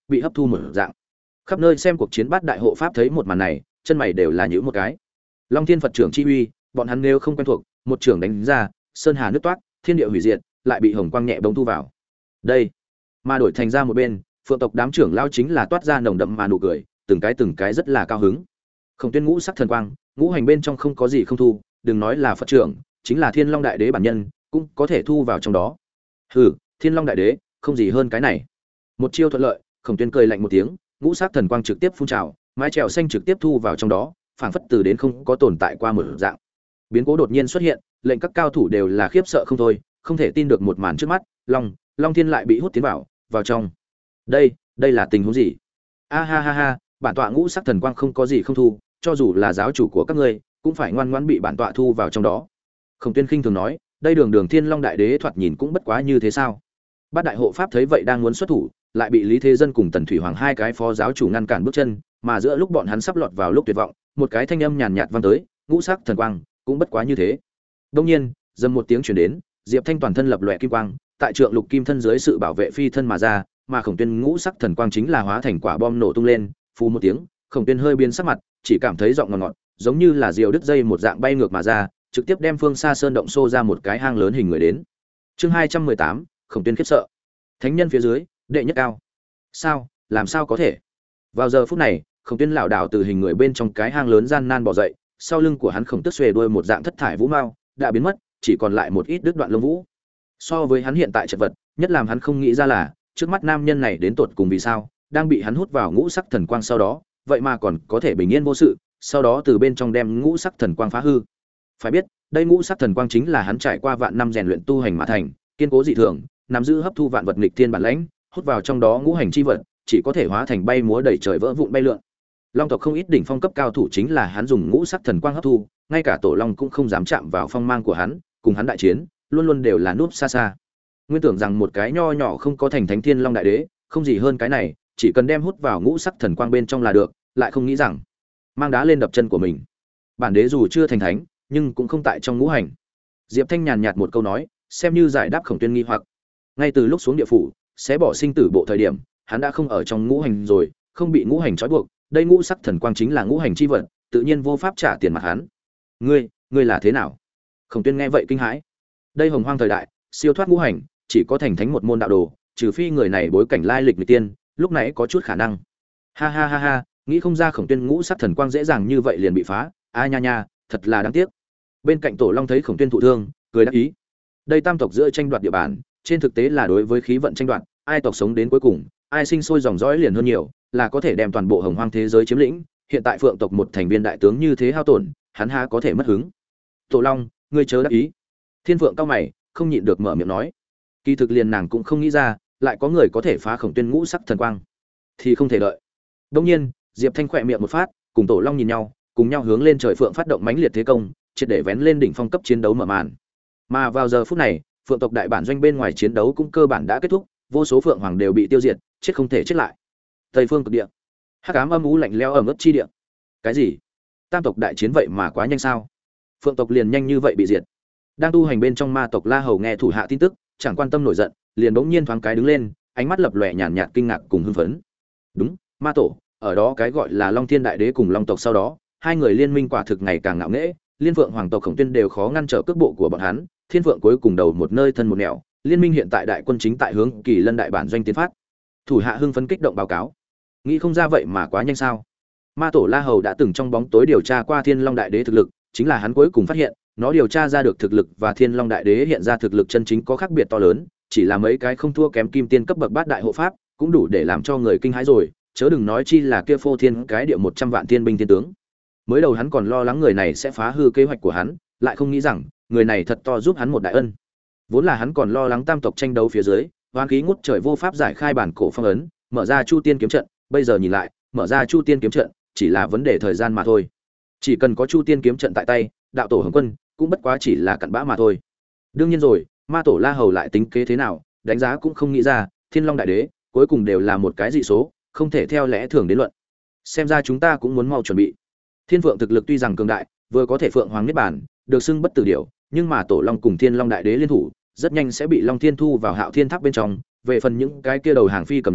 bị hấp thu một dạng. Khắp nơi xem cuộc chiến bát đại hộ pháp thấy một màn này, chân mày đều là nhíu một cái. Long Thiên Phật trưởng chi uy, bọn hắn nếu không quen thuộc, một trưởng đánh ra, sơn hà nứt toát, thiên địa hủy diệt, lại bị hồng quang nhẹ bỗng thu vào. Đây, mà đổi thành ra một bên, Phượng tộc đám trưởng lao chính là toát ra nồng đậm mà nụ cười, từng cái từng cái rất là cao hứng. Khổng Tuyên ngũ sắc thần quang, ngũ hành bên trong không có gì không thu, đừng nói là Phật trưởng, chính là Thiên Long Đại Đế bản nhân, cũng có thể thu vào trong đó. Hừ, Thiên Long Đại Đế, không gì hơn cái này. Một chiêu thuận lợi, Khổng Tuyên cười lạnh một tiếng, ngũ sắc thần quang trực tiếp phun trào, mái chèo xanh trực tiếp thu vào trong đó, phảng phất từ đến không có tồn tại qua một dạng. Biến cố đột nhiên xuất hiện, lệnh các cao thủ đều là khiếp sợ không thôi, không thể tin được một màn trước mắt, Long, Long Thiên lại bị hút tiến vào, vào trong. Đây, đây là tình huống gì? A ha ha ha, bản tọa ngũ sắc thần quang không có gì không thu, cho dù là giáo chủ của các ngươi, cũng phải ngoan ngoãn bị bản tọa thu vào trong đó. Khổng Tuyên khinh thường nói, đây Đường Đường Thiên Long Đại Đế thoạt nhìn cũng bất quá như thế sao? Bát đại hộ pháp thấy vậy đang muốn xuất thủ, lại bị Lý Thế Dân cùng Tần Thủy Hoàng hai cái phó giáo chủ ngăn cản bước chân, mà giữa lúc bọn hắn sắp lọt vào lúc tuyệt vọng, một cái thanh âm nhàn nhạt vang tới, ngũ sắc thần quang, cũng bất quá như thế. Đương nhiên, dầm một tiếng truyền đến, Diệp Thanh toàn thân lập lòe kim quang, tại trượng lục kim thân dưới sự bảo vệ phi thân mà ra, mà Khổng Tuyên ngũ sắc thần quang chính là hóa thành quả bom nổ tung lên, phù một tiếng, Khổng Tuyên hơi biến sắc mặt, chỉ cảm thấy giọng ngọt ngọt, giống như là diều đứt dây một dạng bay ngược mà ra, trực tiếp đem phương xa sơn động xô ra một cái hang lớn hình người đến. Chương hai trăm mười tám, Khổng Tuyên khiếp sợ. Thánh nhân phía dưới, đệ nhất cao. Sao, làm sao có thể? Vào giờ phút này, Khổng Tuyên lảo đảo từ hình người bên trong cái hang lớn gian nan bò dậy, sau lưng của hắn khổng tức xuề đuôi một dạng thất thải vũ mao đã biến mất, chỉ còn lại một ít đứt đoạn lông vũ. So với hắn hiện tại chật vật, nhất làm hắn không nghĩ ra là, trước mắt nam nhân này đến tột cùng vì sao, đang bị hắn hút vào ngũ sắc thần quang sau đó, vậy mà còn có thể bình yên vô sự, sau đó từ bên trong đem ngũ sắc thần quang phá hư. Phải biết, đây ngũ sắc thần quang chính là hắn trải qua vạn năm rèn luyện tu hành mà thành, kiên cố dị thường, nắm giữ hấp thu vạn vật nghịch thiên bản lãnh, hút vào trong đó ngũ hành chi vật, chỉ có thể hóa thành bay múa đầy trời vỡ vụn bay lượn. Long tộc không ít đỉnh phong cấp cao thủ chính là hắn dùng ngũ sắc thần quang hấp thu, ngay cả tổ long cũng không dám chạm vào phong mang của hắn, cùng hắn đại chiến, luôn luôn đều là núp xa xa. Nguyên tưởng rằng một cái nho nhỏ không có thành thánh thiên long đại đế, không gì hơn cái này, chỉ cần đem hút vào ngũ sắc thần quang bên trong là được, lại không nghĩ rằng mang đá lên đập chân của mình. Bản đế dù chưa thành thánh, nhưng cũng không tại trong ngũ hành. Diệp Thanh nhàn nhạt một câu nói, xem như giải đáp Khổng Tuyên nghi hoặc. Ngay từ lúc xuống địa phủ, sẽ bỏ sinh tử bộ thời điểm, hắn đã không ở trong ngũ hành rồi, không bị ngũ hành trói buộc, đây ngũ sắc thần quang chính là ngũ hành chi vật, tự nhiên vô pháp trả tiền mặt hắn. Ngươi, ngươi là thế nào? Khổng Tuyên nghe vậy kinh hãi. Đây hồng hoang thời đại, siêu thoát ngũ hành, chỉ có thành thánh một môn đạo đồ, trừ phi người này bối cảnh lai lịch người tiên, lúc nãy có chút khả năng. Ha ha ha ha, nghĩ không ra Khổng Tuyên ngũ sắc thần quang dễ dàng như vậy liền bị phá, a nha nha, thật là đáng tiếc. Bên cạnh Tổ Long thấy Khổng Tuyên thụ thương, cười đáp ý. Đây tam tộc giữa tranh đoạt địa bàn, trên thực tế là đối với khí vận tranh đoạt, ai tộc sống đến cuối cùng, ai sinh sôi dòng dõi liền hơn nhiều, là có thể đem toàn bộ hồng hoang thế giới chiếm lĩnh. Hiện tại Phượng tộc một thành viên đại tướng như thế hao tổn, hắn ha có thể mất hứng. Tổ Long, ngươi chớ đắc ý. Thiên Phượng cao mày, không nhịn được mở miệng nói. Kỳ thực liền nàng cũng không nghĩ ra, lại có người có thể phá Khổng Tuyên ngũ sắc thần quang, thì không thể đợi. Đương nhiên, Diệp Thanh khỏe miệng một phát, cùng Tổ Long nhìn nhau, cùng nhau hướng lên trời Phượng phát động mãnh liệt thế công, triệt để vén lên đỉnh phong cấp chiến đấu mở màn. Mà vào giờ phút này, Phượng tộc đại bản doanh bên ngoài chiến đấu cũng cơ bản đã kết thúc, vô số phượng hoàng đều bị tiêu diệt, chết không thể chết lại. Tây phương cực địa, hắc ám âm u lạnh lẽo ẩm ướt chi địa. Cái gì? Tam tộc đại chiến vậy mà quá nhanh sao? Phượng tộc liền nhanh như vậy bị diệt? Đang tu hành bên trong ma tộc La Hầu nghe thủ hạ tin tức, chẳng quan tâm nổi giận, liền bỗng nhiên thoáng cái đứng lên, ánh mắt lập lòe nhàn nhạt kinh ngạc cùng hưng phấn. Đúng, ma tổ, ở đó cái gọi là Long Thiên Đại Đế cùng Long tộc sau đó, hai người liên minh quả thực ngày càng ngạo nghễ, liên phượng hoàng tộc Khổng Tuyên đều khó ngăn trở cước bộ của bọn hắn, thiên phượng cuối cùng đầu một nơi thân một nẻo, liên minh hiện tại đại quân chính tại hướng Kỳ Lân đại bản doanh tiến phát. Thủ hạ hưng phấn kích động báo cáo. Nghĩ không ra vậy mà quá nhanh sao? Ma tổ La Hầu đã từng trong bóng tối điều tra qua Thiên Long Đại Đế thực lực, chính là hắn cuối cùng phát hiện, nó điều tra ra được thực lực và Thiên Long Đại Đế hiện ra thực lực chân chính có khác biệt to lớn, chỉ là mấy cái không thua kém kim tiên cấp bậc bát đại hộ pháp, cũng đủ để làm cho người kinh hãi rồi, chớ đừng nói chi là kia phô thiên cái địa một trăm vạn tiên binh tiên tướng. Mới đầu hắn còn lo lắng người này sẽ phá hư kế hoạch của hắn, lại không nghĩ rằng, người này thật to giúp hắn một đại ân. Vốn là hắn còn lo lắng tam tộc tranh đấu phía dưới, hoán khí ngút trời vô pháp giải khai bản cổ phong ấn, mở ra Chu Tiên kiếm trận, bây giờ nhìn lại, mở ra Chu Tiên kiếm trận chỉ là vấn đề thời gian mà thôi. Chỉ cần có Chu Tiên kiếm trận tại tay, đạo tổ Hồng Quân cũng bất quá chỉ là cặn bã mà thôi. Đương nhiên rồi, ma tổ La Hầu lại tính kế thế nào, đánh giá cũng không nghĩ ra, Thiên Long Đại Đế cuối cùng đều là một cái dị số, không thể theo lẽ thường đến luận. Xem ra chúng ta cũng muốn mau chuẩn bị. Thiên Phượng thực lực tuy rằng cường đại, vừa có thể Phượng Hoàng niết bàn, được xưng bất tử điểu, nhưng mà Tổ Long cùng Thiên Long Đại Đế liên thủ, rất nhanh sẽ bị Long Thiên thu vào Hạo Thiên Tháp bên trong, về phần những cái kia đầu hàng phi cầm nhóm,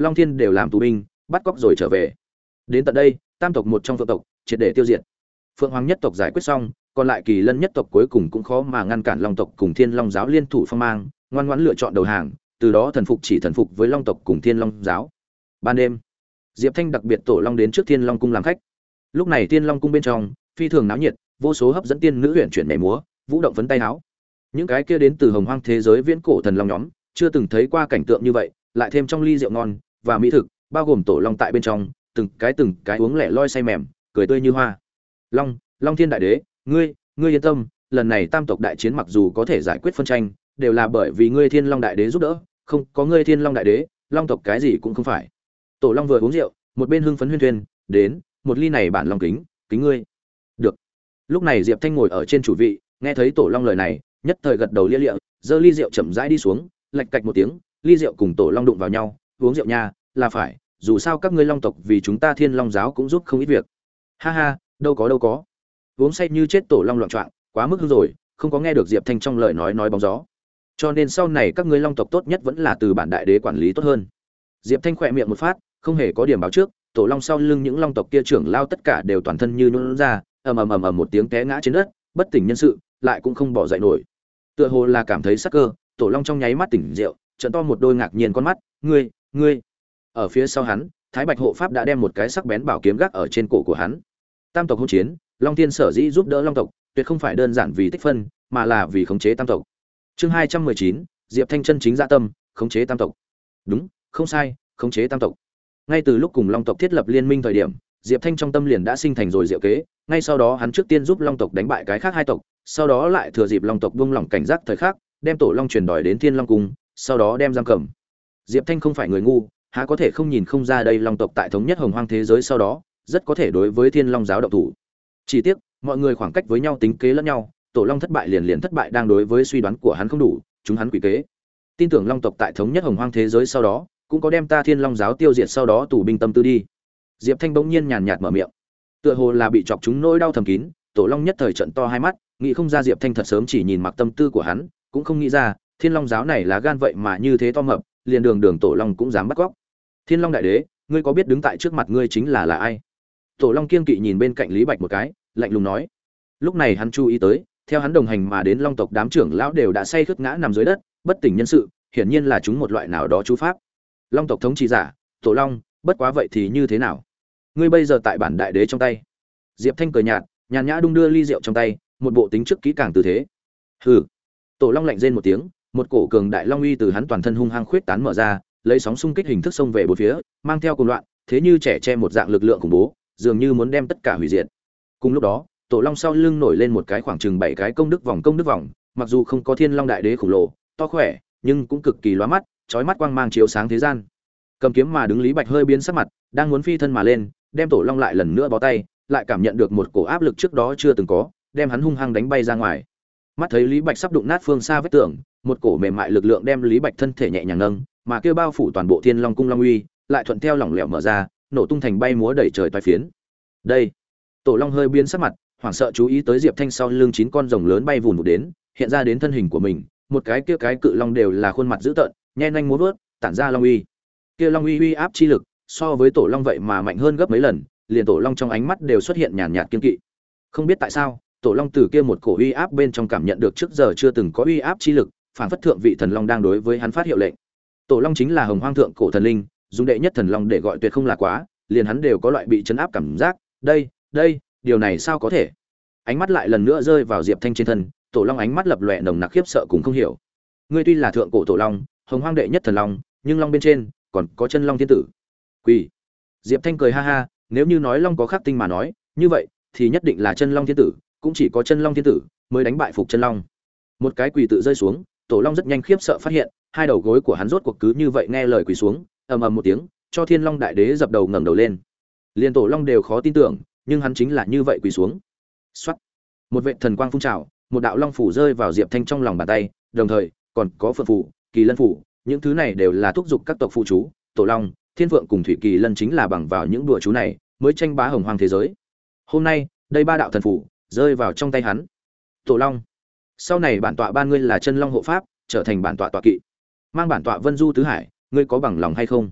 Long Thiên đều làm tù binh, bắt cóc rồi trở về. Đến tận đây, tam tộc một trong Phượng tộc triệt để tiêu diệt. Phượng Hoàng nhất tộc giải quyết xong, còn lại Kỳ Lân nhất tộc cuối cùng cũng khó mà ngăn cản Long tộc cùng Thiên Long giáo liên thủ phong mang, ngoan ngoãn lựa chọn đầu hàng, từ đó thần phục chỉ thần phục với Long tộc cùng Thiên Long giáo. Ban đêm, Diệp Thanh đặc biệt tổ long đến trước Thiên Long cung làm khách. Lúc này Thiên Long cung bên trong phi thường náo nhiệt, vô số hấp dẫn tiên nữ huyền chuyển nhảy múa, vũ động phấn tay áo. Những cái kia đến từ hồng hoang thế giới viễn cổ thần long nhóm, chưa từng thấy qua cảnh tượng như vậy, lại thêm trong ly rượu ngon và mỹ thực, bao gồm tổ long tại bên trong, từng cái từng cái uống lẻ loi say mềm, cười tươi như hoa. Long, Long Thiên đại đế, ngươi, ngươi yên tâm, lần này tam tộc đại chiến mặc dù có thể giải quyết phân tranh, đều là bởi vì ngươi Thiên Long đại đế giúp đỡ, không có ngươi Thiên Long đại đế, long tộc cái gì cũng không phải. Tổ long vừa uống rượu, một bên hưng phấn huyên thuyên, đến, một ly này bản long kính, kính ngươi. Được. Lúc này Diệp Thanh ngồi ở trên chủ vị, nghe thấy tổ long lời này, nhất thời gật đầu lia lịa, giơ ly rượu chậm rãi đi xuống, lạch cạch một tiếng, ly rượu cùng tổ long đụng vào nhau, uống rượu nha, là phải, dù sao các ngươi long tộc vì chúng ta Thiên Long giáo cũng giúp không ít việc. Ha ha, đâu có đâu có. Uống say như chết tổ long loạn choạng, quá mức hư rồi, không có nghe được Diệp Thanh trong lời nói nói bóng gió. Cho nên sau này các ngươi long tộc tốt nhất vẫn là từ bản đại đế quản lý tốt hơn. Diệp Thanh khỏe miệng một phát, không hề có điểm báo trước, tổ long sau lưng những long tộc kia trưởng lao tất cả đều toàn thân như nhũn ra, ầm ầm ầm ầm một tiếng té ngã trên đất, bất tỉnh nhân sự, lại cũng không bỏ dậy nổi. Tựa hồ là cảm thấy sắc cơ, tổ long trong nháy mắt tỉnh rượu, trợn to một đôi ngạc nhiên con mắt, "Ngươi, ngươi?" Ở phía sau hắn, Thái Bạch hộ pháp đã đem một cái sắc bén bảo kiếm gác ở trên cổ của hắn. Tam tộc hỗn chiến, Long Tiên sở dĩ giúp đỡ long tộc, tuyệt không phải đơn giản vì tích phân, mà là vì khống chế tam tộc. Chương hai trăm mười chín, Diệp Thanh chân chính dạ tâm, khống chế tam tộc. Đúng, không sai, khống chế tam tộc. Ngay từ lúc cùng long tộc thiết lập liên minh thời điểm, Diệp Thanh trong tâm liền đã sinh thành rồi diệu kế, ngay sau đó hắn trước tiên giúp long tộc đánh bại cái khác hai tộc, sau đó lại thừa dịp long tộc buông lỏng cảnh giác thời khắc, đem tổ long truyền đòi đến Thiên Long cung, sau đó đem giam cầm. Diệp Thanh không phải người ngu, há có thể không nhìn không ra đây long tộc tại thống nhất hồng hoang thế giới sau đó, rất có thể đối với Thiên Long giáo động thủ. Chỉ tiếc, mọi người khoảng cách với nhau tính kế lẫn nhau, tổ long thất bại liền liền thất bại đang đối với suy đoán của hắn không đủ, chúng hắn quỷ kế. Tin tưởng long tộc tại thống nhất hồng hoang thế giới sau đó, cũng có đem ta Thiên Long giáo tiêu diệt sau đó tù binh tâm tư đi. Diệp Thanh bỗng nhiên nhàn nhạt mở miệng, tựa hồ là bị chọc chúng nỗi đau thầm kín, tổ long nhất thời trận to hai mắt, nghĩ không ra Diệp Thanh thật sớm chỉ nhìn mặc tâm tư của hắn, cũng không nghĩ ra Thiên Long giáo này là gan vậy mà như thế to mập, liền đường đường tổ long cũng dám bắt cóc. Thiên Long đại đế, ngươi có biết đứng tại trước mặt ngươi chính là là ai? Tổ long kiên kỵ nhìn bên cạnh Lý Bạch một cái, lạnh lùng nói. Lúc này hắn chú ý tới, theo hắn đồng hành mà đến long tộc đám trưởng lão đều đã say khướt ngã nằm dưới đất, bất tỉnh nhân sự, hiển nhiên là chúng một loại nào đó chú pháp. Long tộc thống trị giả, tổ long, bất quá vậy thì như thế nào? Ngươi bây giờ tại bản đại đế trong tay. Diệp Thanh cười nhạt, nhàn nhã đung đưa ly rượu trong tay, một bộ tính trước kỹ càng tư thế. Hừ. Tổ long lạnh rên một tiếng, một cổ cường đại long uy từ hắn toàn thân hung hăng khuyết tán mở ra, lấy sóng xung kích hình thức xông về bốn phía, mang theo cuồng loạn, thế như trẻ che một dạng lực lượng khủng bố, dường như muốn đem tất cả hủy diệt. Cùng lúc đó, tổ long sau lưng nổi lên một cái khoảng chừng bảy cái công đức vòng công đức vòng, mặc dù không có Thiên Long đại đế khổng lồ, to khỏe, nhưng cũng cực kỳ lóa mắt, chói mắt quang mang chiếu sáng thế gian. Cầm kiếm mà đứng Lý Bạch hơi biến sắc mặt, đang muốn phi thân mà lên, đem tổ long lại lần nữa bó tay, lại cảm nhận được một cổ áp lực trước đó chưa từng có, đem hắn hung hăng đánh bay ra ngoài. Mắt thấy Lý Bạch sắp đụng nát phương xa vách tường, một cổ mềm mại lực lượng đem Lý Bạch thân thể nhẹ nhàng nâng, mà kêu bao phủ toàn bộ Thiên Long cung long uy, lại thuận theo lỏng lẻo mở ra, nổ tung thành bay múa đầy trời toái phiến. Đây, tổ long hơi biến sắc mặt, hoảng sợ chú ý tới Diệp Thanh sau lưng chín con rồng lớn bay vụn vụt đến, hiện ra đến thân hình của mình, một cái kia cái cự long đều là khuôn mặt dữ tợn, nhe nanh múa vớt, tản ra long uy. Kia long uy uy áp chi lực, so với tổ long vậy mà mạnh hơn gấp mấy lần, liền tổ long trong ánh mắt đều xuất hiện nhàn nhạt kiên kỵ. Không biết tại sao, tổ long từ kia một cổ uy áp bên trong cảm nhận được trước giờ chưa từng có uy áp chi lực, phản phất thượng vị thần long đang đối với hắn phát hiệu lệnh. Tổ long chính là hồng hoang thượng cổ thần linh, dùng đệ nhất thần long để gọi tuyệt không là quá, liền hắn đều có loại bị chấn áp cảm giác. Đây, đây, điều này sao có thể? Ánh mắt lại lần nữa rơi vào Diệp Thanh trên thân, tổ long ánh mắt lập lòe nồng nặc khiếp sợ cũng không hiểu. Ngươi tuy là thượng cổ tổ long, hồng hoang đệ nhất thần long, nhưng long bên trên còn có chân long thiên tử. Quỷ. Diệp Thanh cười ha ha, nếu như nói long có khắc tinh mà nói, như vậy thì nhất định là chân long thiên tử, cũng chỉ có chân long thiên tử mới đánh bại phục chân long. Một cái quỳ tự rơi xuống, tổ long rất nhanh khiếp sợ phát hiện, hai đầu gối của hắn rốt cuộc cứ như vậy nghe lời quỳ xuống, ầm ầm một tiếng, cho Thiên Long đại đế dập đầu ngẩng đầu lên. Liên tổ long đều khó tin tưởng, nhưng hắn chính là như vậy quỳ xuống. Soát. Một vệt thần quang phun trào, một đạo long phủ rơi vào Diệp Thanh trong lòng bàn tay, đồng thời còn có phượng phủ, kỳ lân phủ, những thứ này đều là thúc giục các tộc phụ chú, tổ long, thiên phượng cùng thủy kỳ lân chính là bằng vào những đùa chú này mới tranh bá hồng hoang thế giới. Hôm nay, đây ba đạo thần phủ rơi vào trong tay hắn. Tổ long, sau này bản tọa ban ngươi là chân long hộ pháp, trở thành bản tọa tọa kỵ, mang bản tọa vân du tứ hải, ngươi có bằng lòng hay không?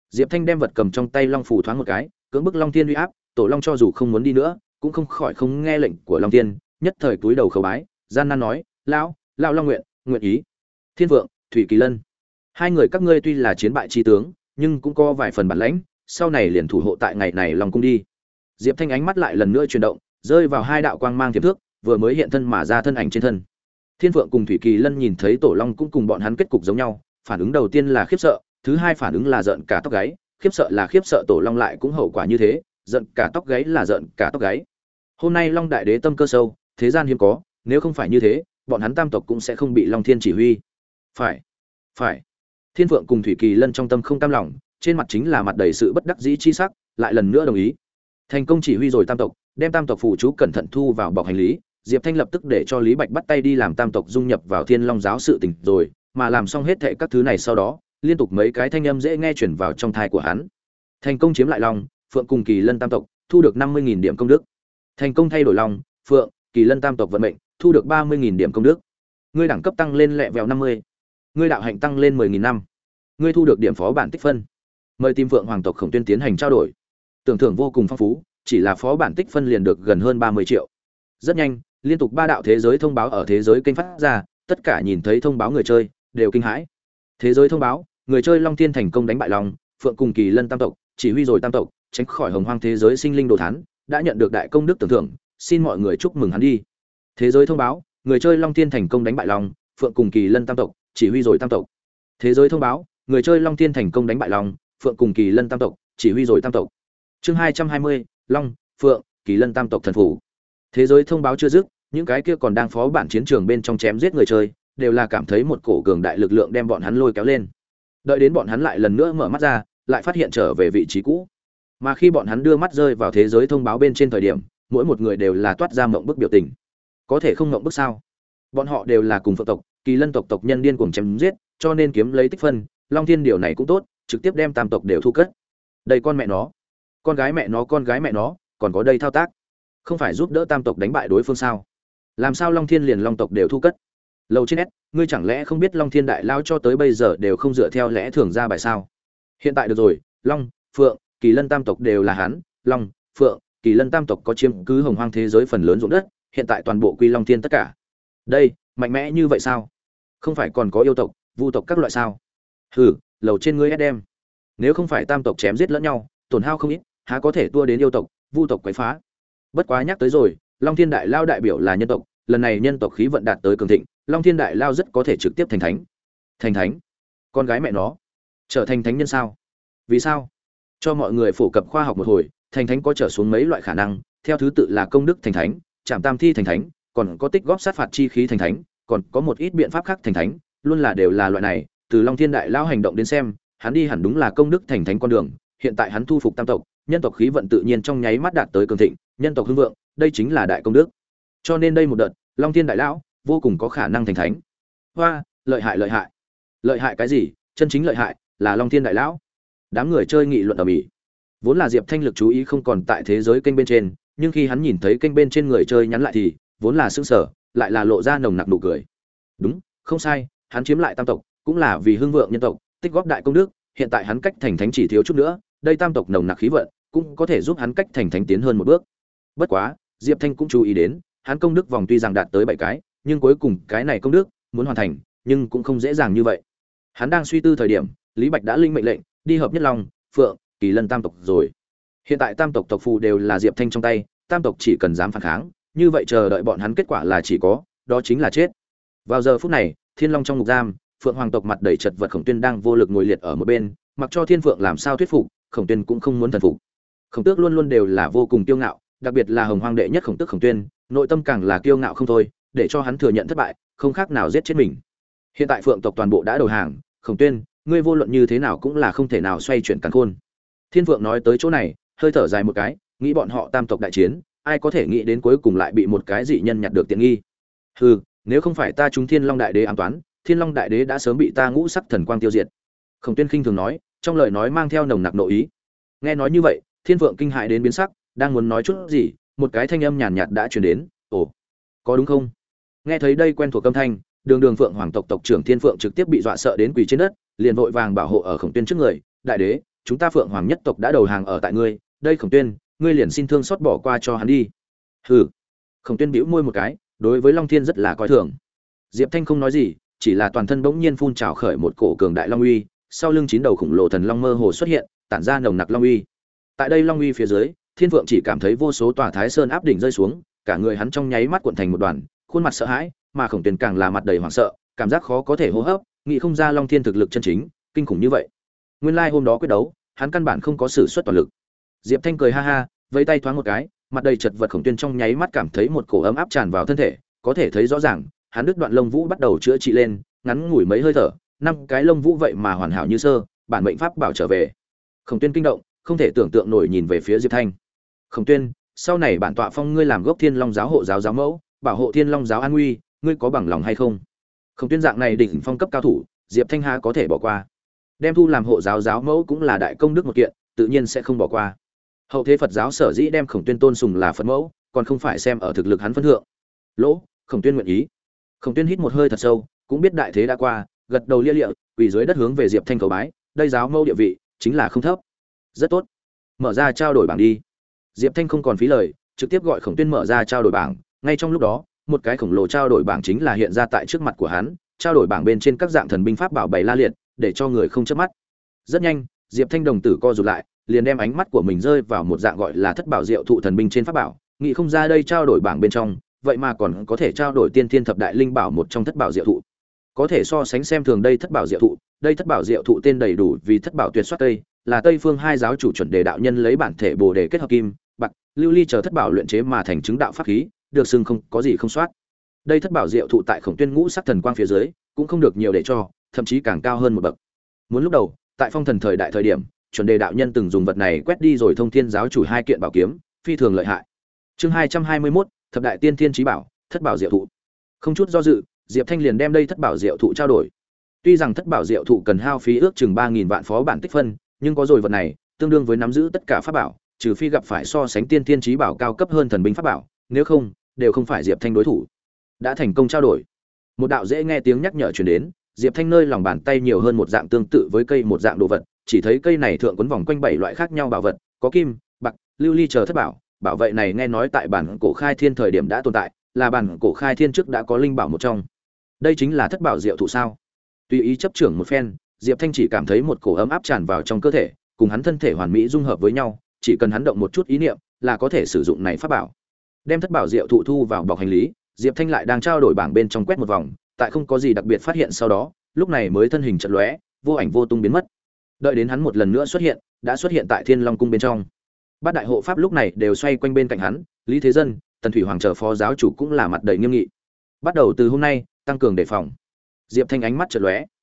Diệp Thanh đem vật cầm trong tay long phủ thoáng một cái, cưỡng bức Long Thiên uy áp, Tổ Long cho dù không muốn đi nữa, cũng không khỏi không nghe lệnh của Long Thiên, nhất thời cúi đầu khấu bái, gian nan nói: "Lão, lão Long nguyện, nguyện ý." Thiên Vượng, Thủy Kỳ Lân, hai người các ngươi tuy là chiến bại chi tướng, nhưng cũng có vài phần bản lãnh, sau này liền thủ hộ tại ngày này Long cung đi. Diệp Thanh ánh mắt lại lần nữa chuyển động, rơi vào hai đạo quang mang tiềm thước, vừa mới hiện thân mà ra thân ảnh trên thân. Thiên Vượng cùng Thủy Kỳ Lân nhìn thấy Tổ Long cũng cùng bọn hắn kết cục giống nhau, phản ứng đầu tiên là khiếp sợ, thứ hai phản ứng là giận cả tóc gáy, khiếp sợ là khiếp sợ Tổ Long lại cũng hậu quả như thế, giận cả tóc gáy là giận cả tóc gáy. Hôm nay Long Đại Đế tâm cơ sâu, thế gian hiếm có, nếu không phải như thế, bọn hắn tam tộc cũng sẽ không bị Long Thiên chỉ huy. Phải, phải. Thiên Vượng cùng Thủy Kỳ Lân trong tâm không cam lòng, trên mặt chính là mặt đầy sự bất đắc dĩ chi sắc, lại lần nữa đồng ý. Thành công chỉ huy rồi tam tộc, đem tam tộc phụ chú cẩn thận thu vào bọc hành lý, Diệp Thanh lập tức để cho Lý Bạch bắt tay đi làm tam tộc dung nhập vào Thiên Long giáo sự tình rồi, mà làm xong hết thảy các thứ này sau đó, liên tục mấy cái thanh âm dễ nghe truyền vào trong tai của hắn. Thành công chiếm lại Long, Phượng cùng Kỳ Lân tam tộc, thu được năm mươi nghìn điểm công đức. Thành công thay đổi Long, Phượng, Kỳ Lân tam tộc vận mệnh, thu được ba mươi nghìn điểm công đức. Ngươi đẳng cấp tăng lên lẹ vèo năm mươi. Ngươi đạo hạnh tăng lên mười nghìn năm. Ngươi thu được điểm phó bản tích phân. Mời tìm Phượng hoàng tộc Khổng Tuyên tiến hành trao đổi. Tưởng thưởng vô cùng phong phú, chỉ là phó bản tích phân liền được gần hơn ba mươi triệu. Rất nhanh, liên tục ba đạo thế giới thông báo ở thế giới kênh phát ra, tất cả nhìn thấy thông báo người chơi đều kinh hãi. Thế giới thông báo, người chơi Long Thiên thành công đánh bại Long, Phượng cùng Kỳ Lân tam tộc, chỉ huy rồi tam tộc, tránh khỏi hồng hoang thế giới sinh linh đồ thán, đã nhận được đại công đức tưởng thưởng, xin mọi người chúc mừng hắn đi. Thế giới thông báo, người chơi Long Thiên thành công đánh bại Long, Phượng cùng Kỳ Lân tam tộc, chỉ huy rồi tam tộc. Thế giới thông báo, người chơi Long Thiên thành công đánh bại Long, Phượng cùng Kỳ Lân tam tộc, chỉ huy rồi tam tộc. Chương hai trăm hai mươi, Long, Phượng, Kỳ Lân tam tộc thần phủ. Thế giới thông báo chưa dứt, những cái kia còn đang phó bản chiến trường bên trong chém giết người chơi, đều là cảm thấy một cổ cường đại lực lượng đem bọn hắn lôi kéo lên. Đợi đến bọn hắn lại lần nữa mở mắt ra, lại phát hiện trở về vị trí cũ. Mà khi bọn hắn đưa mắt rơi vào thế giới thông báo bên trên thời điểm, mỗi một người đều là toát ra mộng bức biểu tình. Có thể không mộng bức sao? Bọn họ đều là cùng Phượng tộc, Kỳ Lân tộc tộc nhân điên cuồng chém giết, cho nên kiếm lấy tích phân, Long Thiên điều này cũng tốt, trực tiếp đem tam tộc đều thu cất. Đây con mẹ nó, con gái mẹ nó, con gái mẹ nó, còn có đây thao tác. Không phải giúp đỡ tam tộc đánh bại đối phương sao? Làm sao Long Thiên liền Long tộc đều thu cất? Lầu trên S, ngươi chẳng lẽ không biết Long Thiên đại lao cho tới bây giờ đều không dựa theo lẽ thường ra bài sao? Hiện tại được rồi, Long, Phượng, Kỳ Lân tam tộc đều là hắn, Long, Phượng, Kỳ Lân tam tộc có chiếm cứ hồng hoang thế giới phần lớn ruộng đất, hiện tại toàn bộ quy Long Thiên tất cả. Đây, mạnh mẽ như vậy sao? Không phải còn có yêu tộc, vu tộc các loại sao? Hừ, lầu trên ngươi ép đem. Nếu không phải tam tộc chém giết lẫn nhau, tổn hao không ít, há có thể tua đến yêu tộc, vu tộc quấy phá. Bất quá nhắc tới rồi, Long Thiên đại lao đại biểu là nhân tộc, lần này nhân tộc khí vận đạt tới cường thịnh, Long Thiên đại lao rất có thể trực tiếp thành thánh. Thành thánh? Con gái mẹ nó, trở thành thánh nhân sao? Vì sao? Cho mọi người phổ cập khoa học một hồi, thành thánh có trở xuống mấy loại khả năng, theo thứ tự là công đức thành thánh, trảm tam thi thành thánh, còn có tích góp sát phạt chi khí thành thánh, còn có một ít biện pháp khác thành thánh, luôn là đều là loại này. Từ Long Thiên đại lao hành động đến xem, hắn đi hẳn đúng là công đức thành thánh con đường, hiện tại hắn thu phục tam tộc, nhân tộc khí vận tự nhiên trong nháy mắt đạt tới cường thịnh, nhân tộc hưng vượng, đây chính là đại công đức. Cho nên đây một đợt, Long Thiên đại lão vô cùng có khả năng thành thánh. Hoa, lợi hại lợi hại. Lợi hại cái gì? Chân chính lợi hại là Long Thiên đại lão. Đám người chơi nghị luận ầm ĩ. Vốn là Diệp Thanh lực chú ý không còn tại thế giới kênh bên trên, nhưng khi hắn nhìn thấy kênh bên trên người chơi nhắn lại thì, vốn là sững sờ, lại là lộ ra nồng nặc nụ cười. Đúng, không sai, hắn chiếm lại tam tộc, cũng là vì hưng vượng nhân tộc, tích góp đại công đức, hiện tại hắn cách thành thánh chỉ thiếu chút nữa, đây tam tộc nồng nặc khí vận, cũng có thể giúp hắn cách thành thánh tiến hơn một bước. Bất quá, Diệp Thanh cũng chú ý đến, hắn công đức vòng tuy rằng đạt tới bảy cái, nhưng cuối cùng cái này công đức muốn hoàn thành, nhưng cũng không dễ dàng như vậy. Hắn đang suy tư thời điểm, Lý Bạch đã linh mệnh lệnh, đi hợp nhất Long, Phượng, Kỳ Lân tam tộc rồi. Hiện tại tam tộc tộc phù đều là Diệp Thanh trong tay, tam tộc chỉ cần dám phản kháng, như vậy chờ đợi bọn hắn kết quả là chỉ có, đó chính là chết. Vào giờ phút này, Thiên Long trong ngục giam, Phượng hoàng tộc mặt đầy chật vật Khổng Tuyên đang vô lực ngồi liệt ở một bên, mặc cho Thiên Phượng làm sao thuyết phục, Khổng Tuyên cũng không muốn thần phục. Khổng Tước luôn luôn đều là vô cùng kiêu ngạo, đặc biệt là hồng hoang đệ nhất Khổng Tước Khổng Tuyên, nội tâm càng là kiêu ngạo không thôi, để cho hắn thừa nhận thất bại, không khác nào giết chết mình. Hiện tại Phượng tộc toàn bộ đã đầu hàng, Khổng Tuyên, ngươi vô luận như thế nào cũng là không thể nào xoay chuyển càn khôn. Thiên Phượng nói tới chỗ này, hơi thở dài một cái, nghĩ bọn họ tam tộc đại chiến, ai có thể nghĩ đến cuối cùng lại bị một cái dị nhân nhặt được tiện nghi. Hừ, nếu không phải ta trúng Thiên Long đại đế ám toán, Thiên Long đại đế đã sớm bị ta ngũ sắc thần quang tiêu diệt. Khổng Tuyên khinh thường nói, trong lời nói mang theo nồng nặc nội ý. Nghe nói như vậy, Thiên Phượng kinh hãi đến biến sắc, đang muốn nói chút gì, một cái thanh âm nhàn nhạt đã truyền đến, "Ồ, có đúng không?" Nghe thấy đây quen thuộc âm thanh, Đường Đường Phượng hoàng tộc tộc trưởng Thiên Phượng trực tiếp bị dọa sợ đến quỳ trên đất, liền vội vàng bảo hộ ở Khổng Tuyên trước người, "Đại đế, chúng ta Phượng Hoàng nhất tộc đã đầu hàng ở tại ngươi, đây Khổng Tuyên, ngươi liền xin thương xót bỏ qua cho hắn đi." Hừ. Khổng Tuyên bĩu môi một cái, đối với Long Thiên rất là coi thường. Diệp Thanh không nói gì, chỉ là toàn thân bỗng nhiên phun trào khởi một cổ cường đại long uy, sau lưng chín đầu khủng lồ thần long mơ hồ xuất hiện, tản ra nồng nặc long uy. Tại đây long uy phía dưới, Thiên Phượng chỉ cảm thấy vô số tòa Thái Sơn áp đỉnh rơi xuống, cả người hắn trong nháy mắt cuộn thành một đoàn, khuôn mặt sợ hãi, mà Khổng Tuyên càng là mặt đầy hoảng sợ, cảm giác khó có thể hô hấp, nghĩ không ra Long Thiên thực lực chân chính, kinh khủng như vậy. Nguyên lai like hôm đó quyết đấu, hắn căn bản không có sử xuất toàn lực. Diệp Thanh cười ha ha, vẫy tay thoáng một cái, mặt đầy chật vật Khổng Tuyên trong nháy mắt cảm thấy một cổ ấm áp tràn vào thân thể, có thể thấy rõ ràng, hắn đứt đoạn lông vũ bắt đầu chữa trị lên, ngắn ngủi mấy hơi thở, năm cái lông vũ vậy mà hoàn hảo như sơ, bản mệnh pháp bảo trở về. Khổng Tuyên kinh động, không thể tưởng tượng nổi nhìn về phía Diệp Thanh. "Khổng Tuyên, sau này bản tọa phong ngươi làm gốc Thiên Long giáo hộ giáo giáo mẫu, bảo hộ Thiên Long giáo an nguy, ngươi có bằng lòng hay không?" Khổng Tuyên dạng này đỉnh phong cấp cao thủ, Diệp Thanh há có thể bỏ qua. Đem thu làm hộ giáo giáo mẫu cũng là đại công đức một kiện, tự nhiên sẽ không bỏ qua. Hậu thế Phật giáo sở dĩ đem Khổng Tuyên tôn sùng là Phật mẫu, còn không phải xem ở thực lực hắn phân thượng. Lỗ, Khổng Tuyên nguyện ý. Khổng Tuyên hít một hơi thật sâu, cũng biết đại thế đã qua, gật đầu lia lịa, quỳ dưới đất hướng về Diệp Thanh cầu bái, đây giáo mẫu địa vị chính là không thấp. Rất tốt. Mở ra trao đổi bảng đi. Diệp Thanh không còn phí lời, trực tiếp gọi Khổng Tuyên mở ra trao đổi bảng, ngay trong lúc đó, một cái khổng lồ trao đổi bảng chính là hiện ra tại trước mặt của hắn, trao đổi bảng bên trên các dạng thần binh pháp bảo bày la liệt, để cho người không chớp mắt. Rất nhanh, Diệp Thanh đồng tử co rụt lại, liền đem ánh mắt của mình rơi vào một dạng gọi là thất bảo diệu thụ thần binh trên pháp bảo, nghĩ không ra đây trao đổi bảng bên trong, vậy mà còn có thể trao đổi tiên thiên thập đại linh bảo một trong thất bảo diệu thụ. Có thể so sánh xem thường đây thất bảo diệu thụ, đây thất bảo diệu thụ tên đầy đủ vì thất bảo tuyệt xuất tây, là Tây phương hai giáo chủ chuẩn đề đạo nhân lấy bản thể Bồ đề kết hợp kim, bạc, lưu ly chờ thất bảo luyện chế mà thành chứng đạo pháp khí, được xưng không có gì không soát. Đây thất bảo diệu thụ tại Khổng Tuyên ngũ sắc thần quang phía dưới, cũng không được nhiều để cho, thậm chí càng cao hơn một bậc. Muốn lúc đầu, tại phong thần thời đại thời điểm, chuẩn đề đạo nhân từng dùng vật này quét đi rồi thông thiên giáo chủ hai kiện bảo kiếm, phi thường lợi hại. Chương hai trăm hai mươi mốt, thập đại tiên thiên chí bảo, thất bảo diệu thụ. Không chút do dự, Diệp Thanh liền đem đây thất bảo diệu thụ trao đổi. Tuy rằng thất bảo diệu thụ cần hao phí ước chừng ba nghìn vạn phó bản tích phân, nhưng có rồi vật này, tương đương với nắm giữ tất cả pháp bảo, trừ phi gặp phải so sánh tiên thiên chí bảo cao cấp hơn thần binh pháp bảo, nếu không, đều không phải Diệp Thanh đối thủ. Đã thành công trao đổi. Một đạo dễ nghe tiếng nhắc nhở truyền đến, Diệp Thanh nơi lòng bàn tay nhiều hơn một dạng tương tự với cây một dạng đồ vật, chỉ thấy cây này thượng quấn vòng quanh bảy loại khác nhau bảo vật, có kim, bạc, lưu ly chờ thất bảo, bảo vệ này nghe nói tại bản cổ khai thiên thời điểm đã tồn tại, là bản cổ khai thiên trước đã có linh bảo một trong. Đây chính là thất bảo diệu thụ sao? Tùy ý chấp trưởng một phen, Diệp Thanh chỉ cảm thấy một cổ ấm áp tràn vào trong cơ thể, cùng hắn thân thể hoàn mỹ dung hợp với nhau, chỉ cần hắn động một chút ý niệm, là có thể sử dụng này pháp bảo. Đem thất bảo diệu thụ thu vào bọc hành lý, Diệp Thanh lại đang trao đổi bảng bên trong quét một vòng, tại không có gì đặc biệt phát hiện sau đó, lúc này mới thân hình chợt lóe, vô ảnh vô tung biến mất. Đợi đến hắn một lần nữa xuất hiện, đã xuất hiện tại Thiên Long cung bên trong. Bát đại hộ pháp lúc này đều xoay quanh bên cạnh hắn, Lý Thế Dân, Tần Thủy Hoàng chờ phó giáo chủ cũng là mặt đầy nghiêm nghị. Bắt đầu từ hôm nay, tăng cường đề phòng. Diệp Thanh ánh mắt chợt lóe.